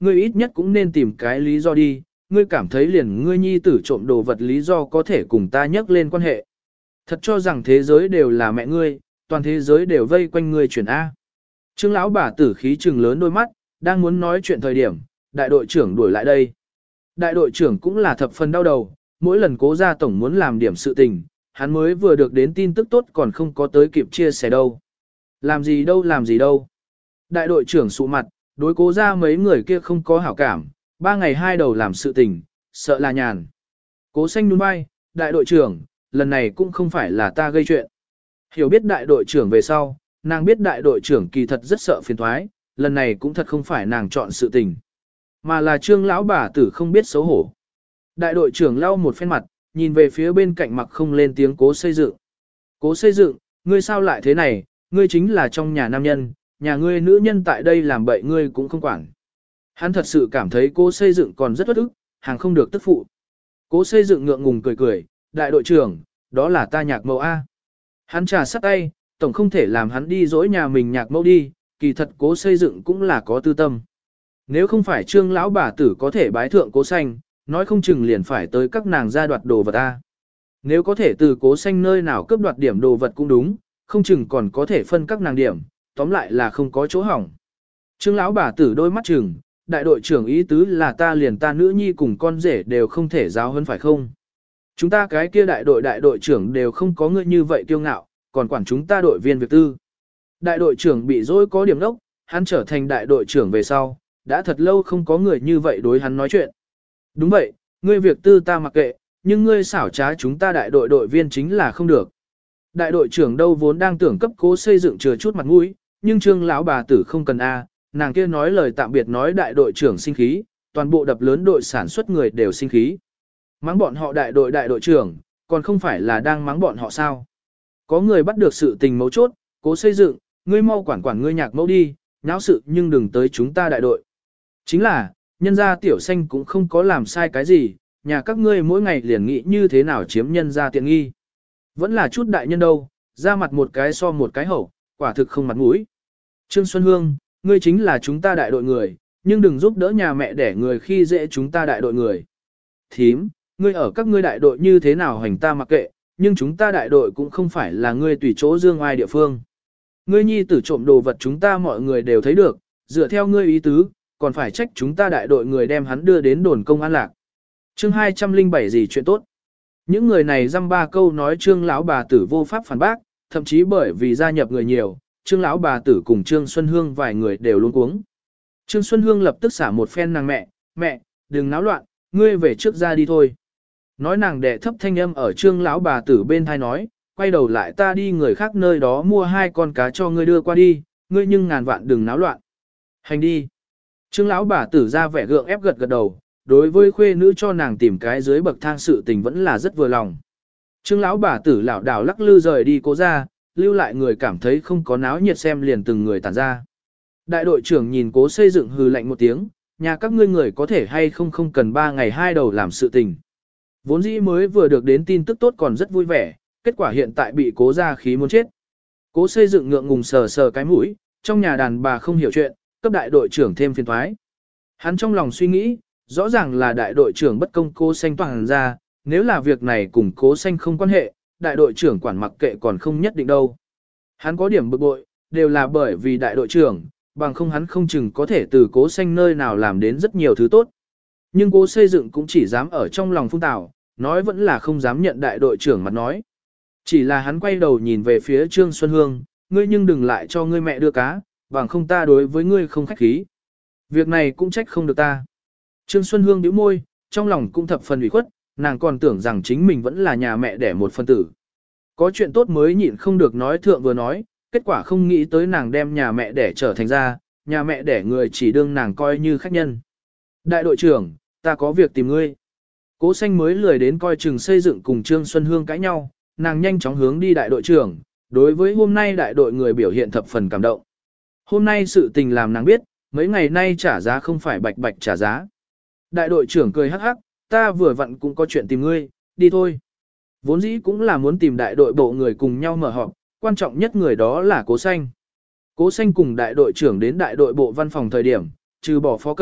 ngươi ít nhất cũng nên tìm cái lý do đi, ngươi cảm thấy liền ngươi nhi tử trộm đồ vật lý do có thể cùng ta nhắc lên quan hệ. Thật cho rằng thế giới đều là mẹ ngươi, toàn thế giới đều vây quanh ngươi chuyển A. Trương lão bà tử khí trừng lớn đôi mắt, đang muốn nói chuyện thời điểm, đại đội trưởng đuổi lại đây. Đại đội trưởng cũng là thập phần đau đầu, mỗi lần Cố gia tổng muốn làm điểm sự tình, hắn mới vừa được đến tin tức tốt còn không có tới kịp chia sẻ đâu. Làm gì đâu. Đại đội trưởng sụ mặt, đối Cố gia mấy người kia không có hảo cảm, 3 ngày 2 đầu làm sự tình, sợ là nhàn. Cố xanh nhún vai, đại đội trưởng, lần này cũng không phải là ta gây chuyện. Hiểu biết đại đội trưởng về sau, nàng biết đại đội trưởng kỳ thật rất sợ phiền thoái, lần này cũng thật không phải nàng chọn sự tình, mà là Trương lão bà tử không biết xấu hổ. Đại đội trưởng lau một phen mặt, nhìn về phía bên cạnh mặc không lên tiếng Cố xây dựng. Cố xây dựng, ngươi sao lại thế này, ngươi chính là trong nhà nam nhân, nhà ngươi nữ nhân tại đây làm bậy ngươi cũng không quản. Hắn thật sự cảm thấy Cố xây dựng còn rất uất ức, hàng không được tức phụ. Cố xây dựng ngượng ngùng cười cười, đại đội trưởng, đó là ta nhạc mẫu A. Hắn trà sắt tay, tổng không thể làm hắn đi dỗi nhà mình nhạc mẫu đi, kỳ thật Cố xây dựng cũng là có tư tâm. Nếu không phải Trương lão bà tử có thể bái thượng Cố xanh, nói không chừng liền phải tới các nàng ra đoạt đồ vật A. Nếu có thể từ Cố xanh nơi nào cướp đoạt điểm đồ vật cũng đúng, không chừng còn có thể phân các nàng điểm, tóm lại là không có chỗ hỏng. Trương lão bà tử đôi mắt chừng, đại đội trưởng ý tứ là ta liền ta nữ nhi cùng con rể đều không thể giáo hơn phải không? Chúng ta cái kia đại đội trưởng đều không có người như vậy kiêu ngạo, còn quản chúng ta đội viên việc tư. Đại đội trưởng bị dối có điểm đốc, hắn trở thành đại đội trưởng về sau, đã thật lâu không có người như vậy đối hắn nói chuyện. Đúng vậy, ngươi việc tư ta mặc kệ, nhưng ngươi xảo trá chúng ta đại đội viên chính là không được. Đại đội trưởng đâu vốn đang tưởng cấp Cố xây dựng chừa chút mặt mũi, nhưng Trương lão bà tử không cần a, nàng kia nói lời tạm biệt nói đại đội trưởng sinh khí, toàn bộ đập lớn đội sản xuất người đều sinh khí. Mắng bọn họ đại đội trưởng, còn không phải là đang mắng bọn họ sao? Có người bắt được sự tình mấu chốt, Cố xây dựng, ngươi mau quản ngươi nhạc mẫu đi, nháo sự nhưng đừng tới chúng ta đại đội. Chính là, nhân gia tiểu xanh cũng không có làm sai cái gì, nhà các ngươi mỗi ngày liền nghĩ như thế nào chiếm nhân gia tiện nghi. Vẫn là chút đại nhân đâu, ra mặt một cái so một cái hậu, quả thực không mặt mũi. Trương Xuân Hương, ngươi chính là chúng ta đại đội người, nhưng đừng giúp đỡ nhà mẹ để người khi dễ chúng ta đại đội người. Thím, ngươi ở các ngươi đại đội như thế nào hành ta mặc kệ, nhưng chúng ta đại đội cũng không phải là ngươi tùy chỗ dương ai địa phương. Ngươi nhi tử trộm đồ vật chúng ta mọi người đều thấy được, dựa theo ngươi ý tứ, còn phải trách chúng ta đại đội người đem hắn đưa đến đồn công an lạc. Chương 207 gì chuyện tốt. Những người này dăm ba câu nói Trương lão bà tử vô pháp phản bác, thậm chí bởi vì gia nhập người nhiều, Trương lão bà tử cùng Trương Xuân Hương vài người đều luống cuống. Trương Xuân Hương lập tức xả một phen nàng mẹ, đừng náo loạn, ngươi về trước ra đi thôi. Nói nàng đệ thấp thanh âm ở Trương lão bà tử bên thai nói, quay đầu lại ta đi người khác nơi đó mua 2 con cá cho ngươi đưa qua đi, ngươi nhưng ngàn vạn đừng náo loạn. Hành đi. Trương lão bà tử ra vẻ gượng ép gật đầu, đối với khuê nữ cho nàng tìm cái dưới bậc thang sự tình vẫn là rất vừa lòng. Trương lão bà tử lảo đảo lắc lư rời đi Cố ra, lưu lại người cảm thấy không có náo nhiệt xem liền từng người tản ra. Đại đội trưởng nhìn Cố xây dựng hừ lạnh một tiếng, nhà các ngươi người có thể hay không cần 3 ngày 2 đầu làm sự tình. Vốn dĩ mới vừa được đến tin tức tốt còn rất vui vẻ, kết quả hiện tại bị Cố ra khí muốn chết. Cố xây dựng ngượng ngùng sờ cái mũi, trong nhà đàn bà không hiểu chuyện, cấp đại đội trưởng thêm phiền toái. Hắn trong lòng suy nghĩ, rõ ràng là đại đội trưởng bất công Cố xanh toàn ra, nếu là việc này cùng Cố xanh không quan hệ, đại đội trưởng quản mặc kệ còn không nhất định đâu. Hắn có điểm bực bội, đều là bởi vì đại đội trưởng, bằng không hắn không chừng có thể từ Cố xanh nơi nào làm đến rất nhiều thứ tốt. Nhưng Cố xây dựng cũng chỉ dám ở trong lòng phung tảo, nói vẫn là không dám nhận đại đội trưởng mặt nói. Chỉ là hắn quay đầu nhìn về phía Trương Xuân Hương, ngươi nhưng đừng lại cho ngươi mẹ đưa cá, bằng không ta đối với ngươi không khách khí. Việc này cũng trách không được ta. Trương Xuân Hương nhíu môi, trong lòng cũng thập phần ủy khuất, nàng còn tưởng rằng chính mình vẫn là nhà mẹ đẻ một phân tử. Có chuyện tốt mới nhịn không được nói thượng vừa nói, kết quả không nghĩ tới nàng đem nhà mẹ đẻ trở thành ra, nhà mẹ đẻ người chỉ đương nàng coi như khách nhân. Đại đội trưởng, ta có việc tìm ngươi. Cố xanh mới lười đến coi chừng xây dựng cùng Trương Xuân Hương cãi nhau, nàng nhanh chóng hướng đi đại đội trưởng, đối với hôm nay đại đội người biểu hiện thập phần cảm động. Hôm nay sự tình làm nàng biết, mấy ngày nay trả giá không phải bạch bạch trả giá. Đại đội trưởng cười hắc hắc, ta vừa vặn cũng có chuyện tìm ngươi, đi thôi. Vốn dĩ cũng là muốn tìm đại đội bộ người cùng nhau mở họp, quan trọng nhất người đó là Cố xanh. Cố xanh cùng đại đội trưởng đến đại đội bộ văn phòng thời điểm, trừ bỏ Phó Cẩn,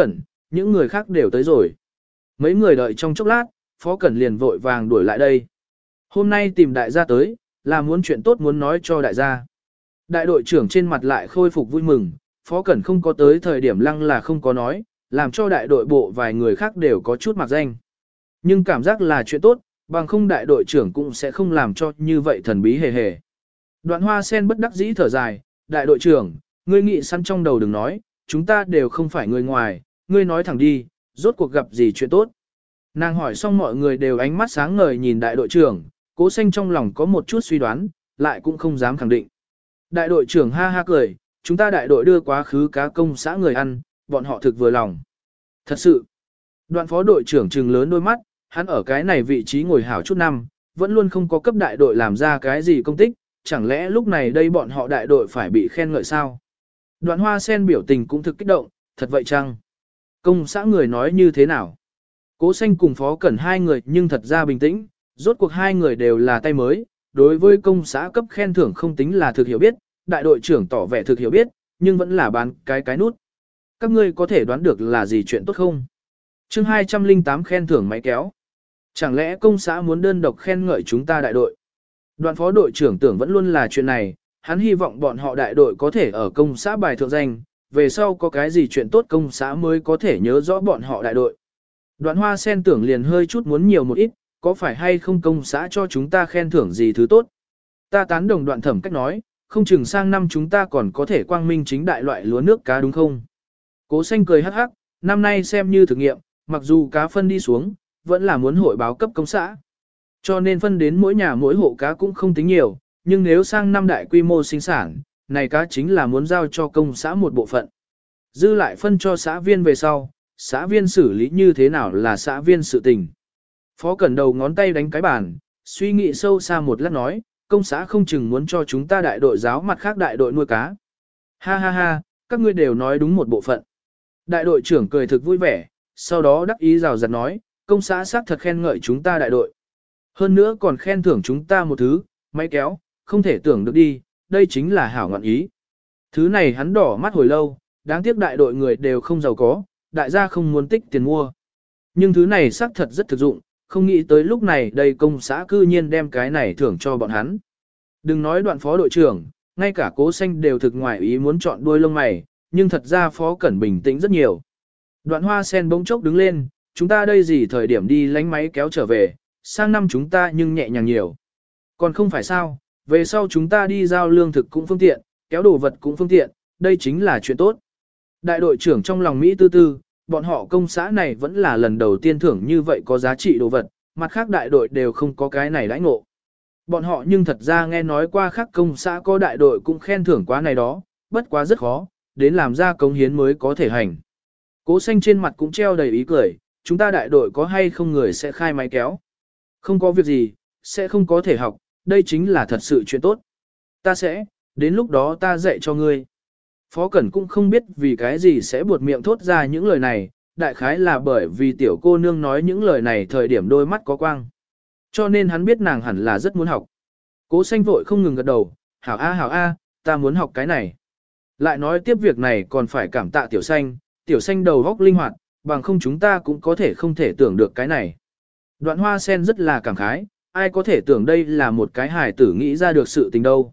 những người khác đều tới rồi. Mấy người đợi trong chốc lát, Phó Cẩn liền vội vàng đuổi lại đây. Hôm nay tìm đại gia tới, là muốn chuyện tốt muốn nói cho đại gia. Đại đội trưởng trên mặt lại khôi phục vui mừng, Phó Cẩn không có tới thời điểm lăng là không có nói, làm cho đại đội bộ vài người khác đều có chút mặc danh. Nhưng cảm giác là chuyện tốt, bằng không đại đội trưởng cũng sẽ không làm cho như vậy thần bí hề hề. Đoạn Hoa Sen bất đắc dĩ thở dài, đại đội trưởng, ngươi nghĩ sẵn trong đầu đừng nói, chúng ta đều không phải người ngoài, ngươi nói thẳng đi, rốt cuộc gặp gì chuyện tốt. Nàng hỏi xong mọi người đều ánh mắt sáng ngời nhìn đại đội trưởng, Cố Xanh trong lòng có một chút suy đoán, lại cũng không dám khẳng định. Đại đội trưởng ha ha cười, chúng ta đại đội đưa quá khứ cá công xã người ăn, bọn họ thực vừa lòng. Thật sự, đoạn phó đội trưởng trừng lớn đôi mắt, hắn ở cái này vị trí ngồi hảo chút năm, vẫn luôn không có cấp đại đội làm ra cái gì công tích, chẳng lẽ lúc này đây bọn họ đại đội phải bị khen ngợi sao? Đoạn Hoa Sen biểu tình cũng thực kích động, thật vậy chăng? Công xã người nói như thế nào? Cố Xanh cùng Phó Cẩn hai người nhưng thật ra bình tĩnh, rốt cuộc hai người đều là tay mới, đối với công xã cấp khen thưởng không tính là thực hiểu biết, đại đội trưởng tỏ vẻ thực hiểu biết, nhưng vẫn là bán cái nút. Các ngươi có thể đoán được là gì chuyện tốt không? Chương 208 khen thưởng máy kéo. Chẳng lẽ công xã muốn đơn độc khen ngợi chúng ta đại đội? Đoạn phó đội trưởng tưởng vẫn luôn là chuyện này, hắn hy vọng bọn họ đại đội có thể ở công xã bài thượng danh, về sau có cái gì chuyện tốt công xã mới có thể nhớ rõ bọn họ đại đội. Đoạn Hoa Sen tưởng liền hơi chút muốn nhiều một ít, có phải hay không công xã cho chúng ta khen thưởng gì thứ tốt? Ta tán đồng Đoạn Thẩm cách nói, không chừng sang năm chúng ta còn có thể quang minh chính đại loại lúa nước cá đúng không? Cố Xanh cười hắc hắc, năm nay xem như thử nghiệm, mặc dù cá phân đi xuống, vẫn là muốn hội báo cấp công xã. Cho nên phân đến mỗi nhà mỗi hộ cá cũng không tính nhiều, nhưng nếu sang năm đại quy mô sinh sản, này cá chính là muốn giao cho công xã một bộ phận. Dư lại phân cho xã viên về sau, xã viên xử lý như thế nào là xã viên sự tình. Phó Cẩn đầu ngón tay đánh cái bàn, suy nghĩ sâu xa một lát nói, công xã không chừng muốn cho chúng ta đại đội giáo mặt khác đại đội nuôi cá. Ha ha ha, các ngươi đều nói đúng một bộ phận. Đại đội trưởng cười thực vui vẻ, sau đó đắc ý rào rạt nói, công xã xác thật khen ngợi chúng ta đại đội. Hơn nữa còn khen thưởng chúng ta một thứ, máy kéo, không thể tưởng được đi, đây chính là hảo ngọn ý. Thứ này hắn đỏ mắt hồi lâu, đáng tiếc đại đội người đều không giàu có, đại gia không muốn tích tiền mua. Nhưng thứ này xác thật rất thực dụng, không nghĩ tới lúc này đây công xã cư nhiên đem cái này thưởng cho bọn hắn. Đừng nói Đoạn phó đội trưởng, ngay cả Cố Xanh đều thực ngoài ý muốn chọn đuôi lông mày, nhưng thật ra Phó Cẩn bình tĩnh rất nhiều. Đoạn Hoa Sen bỗng chốc đứng lên, chúng ta đây gì thời điểm đi lánh máy kéo trở về, sang năm chúng ta nhưng nhẹ nhàng nhiều. Còn không phải sao, về sau chúng ta đi giao lương thực cũng phương tiện, kéo đồ vật cũng phương tiện, đây chính là chuyện tốt. Đại đội trưởng trong lòng Mỹ tư tư, bọn họ công xã này vẫn là lần đầu tiên thưởng như vậy có giá trị đồ vật, mặt khác đại đội đều không có cái này đãi ngộ. Bọn họ nhưng thật ra nghe nói qua khác công xã có đại đội cũng khen thưởng quá này đó, bất quá rất khó, đến làm ra công hiến mới có thể hành. Cố Xanh trên mặt cũng treo đầy ý cười, chúng ta đại đội có hay không người sẽ khai máy kéo. Không có việc gì, sẽ không có thể học, đây chính là thật sự chuyện tốt. Ta sẽ, đến lúc đó ta dạy cho ngươi. Phó Cẩn cũng không biết vì cái gì sẽ buột miệng thốt ra những lời này, đại khái là bởi vì tiểu cô nương nói những lời này thời điểm đôi mắt có quang. Cho nên hắn biết nàng hẳn là rất muốn học. Cố Xanh vội không ngừng gật đầu, hảo a, ta muốn học cái này. Lại nói tiếp việc này còn phải cảm tạ tiểu xanh đầu góc linh hoạt, bằng không chúng ta cũng có thể không thể tưởng được cái này. Đoạn Hoa Sen rất là cảm khái, ai có thể tưởng đây là một cái hài tử nghĩ ra được sự tình đâu.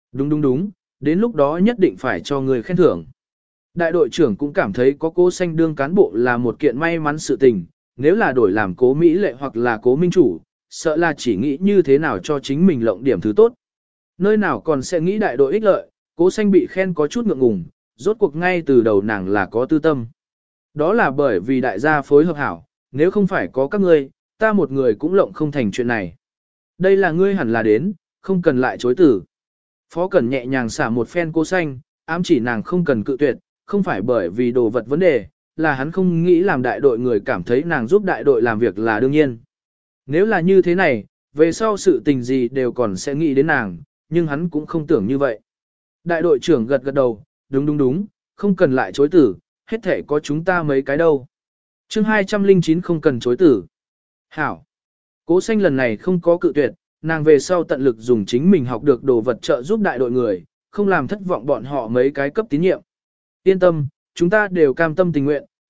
Đúng, đến lúc đó nhất định phải cho người khen thưởng. Đại đội trưởng cũng cảm thấy có Cố Xanh đương cán bộ là một kiện may mắn sự tình, nếu là đổi làm Cố Mỹ Lệ hoặc là Cố Minh Chủ, sợ là chỉ nghĩ như thế nào cho chính mình lộng điểm thứ tốt. Nơi nào còn sẽ nghĩ đại đội ích lợi, Cố Xanh bị khen có chút ngượng ngùng, rốt cuộc ngay từ đầu nàng là có tư tâm. Đó là bởi vì đại gia phối hợp hảo, nếu không phải có các ngươi, ta một người cũng lộng không thành chuyện này. Đây là ngươi hẳn là đến, không cần lại chối từ. Phó Cẩn nhẹ nhàng xả một phen Cố Xanh, ám chỉ nàng không cần cự tuyệt, không phải bởi vì đồ vật vấn đề, là hắn không nghĩ làm đại đội người cảm thấy nàng giúp đại đội làm việc là đương nhiên. Nếu là như thế này, về sau sự tình gì đều còn sẽ nghĩ đến nàng, nhưng hắn cũng không tưởng như vậy. Đại đội trưởng gật gật đầu, đúng, không cần lại chối tử, hết thể có chúng ta mấy cái đâu. Chương 209 không cần chối tử. Hảo. Cố Xanh lần này không có cự tuyệt, nàng về sau tận lực dùng chính mình học được đồ vật trợ giúp đại đội người, không làm thất vọng bọn họ mấy cái cấp tín nhiệm. Yên tâm, chúng ta đều cam tâm tình nguyện,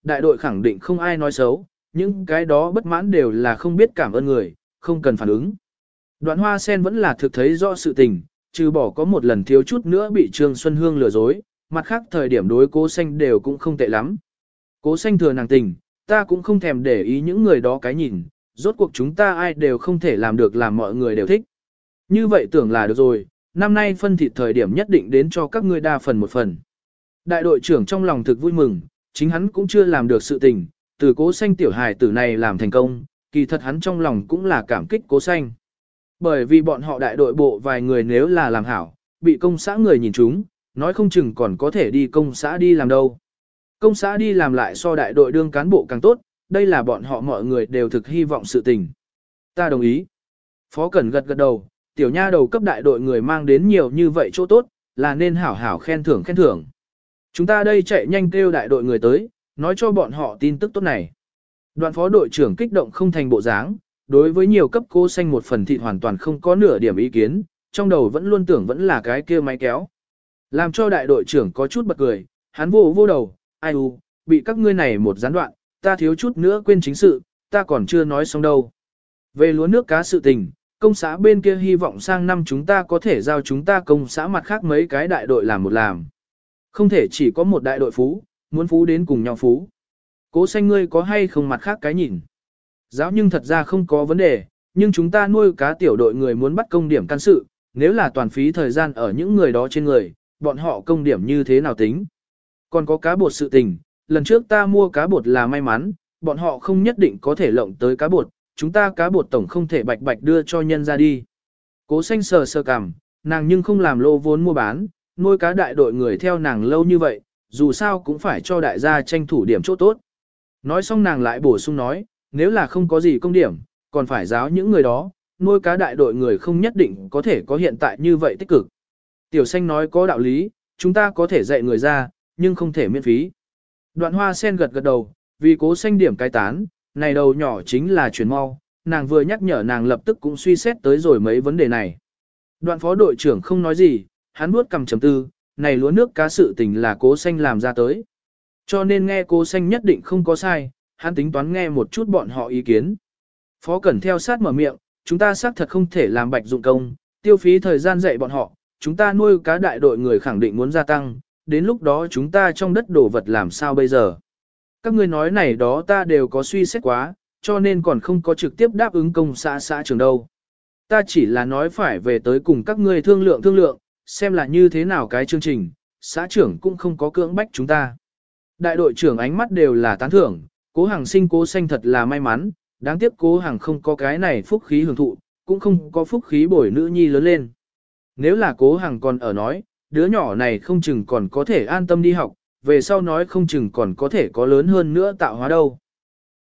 đại đội khẳng định không ai nói xấu, những cái đó bất mãn đều là không biết cảm ơn người, không cần phản ứng. Đoạn Hoa Sen vẫn là thực thấy rõ sự tình, trừ bỏ có một lần thiếu chút nữa bị Trương Xuân Hương lừa dối, mặt khác thời điểm đối Cố Xanh đều cũng không tệ lắm. Cố Xanh thừa nàng tình, ta cũng không thèm để ý những người đó cái nhìn, rốt cuộc chúng ta ai đều không thể làm được làm mọi người đều thích. Như vậy tưởng là được rồi, năm nay phân thịt thời điểm nhất định đến cho các ngươi đa phần một phần. Đại đội trưởng trong lòng thực vui mừng, chính hắn cũng chưa làm được sự tình, từ Cố Xanh tiểu hài tử này làm thành công, kỳ thật hắn trong lòng cũng là cảm kích Cố Xanh. Bởi vì bọn họ đại đội bộ vài người nếu là làm hảo, bị công xã người nhìn chúng, nói không chừng còn có thể đi công xã đi làm đâu. Công xã đi làm lại so đại đội đương cán bộ càng tốt, đây là bọn họ mọi người đều thực hy vọng sự tình. Ta đồng ý. Phó Cẩn gật gật đầu, tiểu nha đầu cấp đại đội người mang đến nhiều như vậy chỗ tốt, là nên hảo hảo khen thưởng khen thưởng. Chúng ta đây chạy nhanh kêu đại đội người tới, nói cho bọn họ tin tức tốt này. Đoạn phó đội trưởng kích động không thành bộ dáng, đối với nhiều cấp Cố Xanh một phần thịt hoàn toàn không có nửa điểm ý kiến, trong đầu vẫn luôn tưởng vẫn là cái kia máy kéo. Làm cho đại đội trưởng có chút bật cười, hắn vô đầu, ai u, bị các ngươi này một gián đoạn, ta thiếu chút nữa quên chính sự, ta còn chưa nói xong đâu. Về lúa nước cá sự tình, công xã bên kia hy vọng sang năm chúng ta có thể giao chúng ta công xã mặt khác mấy cái đại đội làm một làm. Không thể chỉ có một đại đội phú, muốn phú đến cùng nhau phú. Cố Xanh ngươi có hay không mặt khác cái nhìn? Giáo nhưng thật ra không có vấn đề, nhưng chúng ta nuôi cá tiểu đội người muốn bắt công điểm can sự, nếu là toàn phí thời gian ở những người đó trên người, bọn họ công điểm như thế nào tính? Còn có cá bột sự tình, lần trước ta mua cá bột là may mắn, bọn họ không nhất định có thể lộng tới cá bột, chúng ta cá bột tổng không thể bạch bạch đưa cho nhân ra đi. Cố Xanh sờ sờ cằm, nàng nhưng không làm lô vốn mua bán, nuôi cá đại đội người theo nàng lâu như vậy, dù sao cũng phải cho đại gia tranh thủ điểm chỗ tốt. Nói xong nàng lại bổ sung nói, nếu là không có gì công điểm, còn phải giáo những người đó, nuôi cá đại đội người không nhất định có thể có hiện tại như vậy tích cực. Tiểu Xanh nói có đạo lý, chúng ta có thể dạy người ra, nhưng không thể miễn phí. Đoạn Hoa Sen gật gật đầu, vì Cố Xanh điểm cái tán, này đầu nhỏ chính là chuyển mau, nàng vừa nhắc nhở nàng lập tức cũng suy xét tới rồi mấy vấn đề này. Đoạn phó đội trưởng không nói gì, hắn vuốt cầm chấm tư, này lúa nước cá sự tình là Cố Xanh làm ra tới. Cho nên nghe Cố Xanh nhất định không có sai, hắn tính toán nghe một chút bọn họ ý kiến. Phó Cẩn theo sát mở miệng, chúng ta xác thật không thể làm bạch dụng công, tiêu phí thời gian dạy bọn họ, chúng ta nuôi cá đại đội người khẳng định muốn gia tăng, đến lúc đó chúng ta trong đất đổ vật làm sao bây giờ. Các ngươi nói này đó ta đều có suy xét quá, cho nên còn không có trực tiếp đáp ứng công xã trường đâu. Ta chỉ là nói phải về tới cùng các ngươi thương lượng, xem là như thế nào cái chương trình, xã trưởng cũng không có cưỡng bách chúng ta. Đại đội trưởng ánh mắt đều là tán thưởng, Cố Hằng sinh Cố Xanh thật là may mắn, đáng tiếc Cố Hằng không có cái này phúc khí hưởng thụ, cũng không có phúc khí bồi nữ nhi lớn lên. Nếu là Cố Hằng còn ở nói, đứa nhỏ này không chừng còn có thể an tâm đi học, về sau nói không chừng còn có thể có lớn hơn nữa tạo hóa đâu.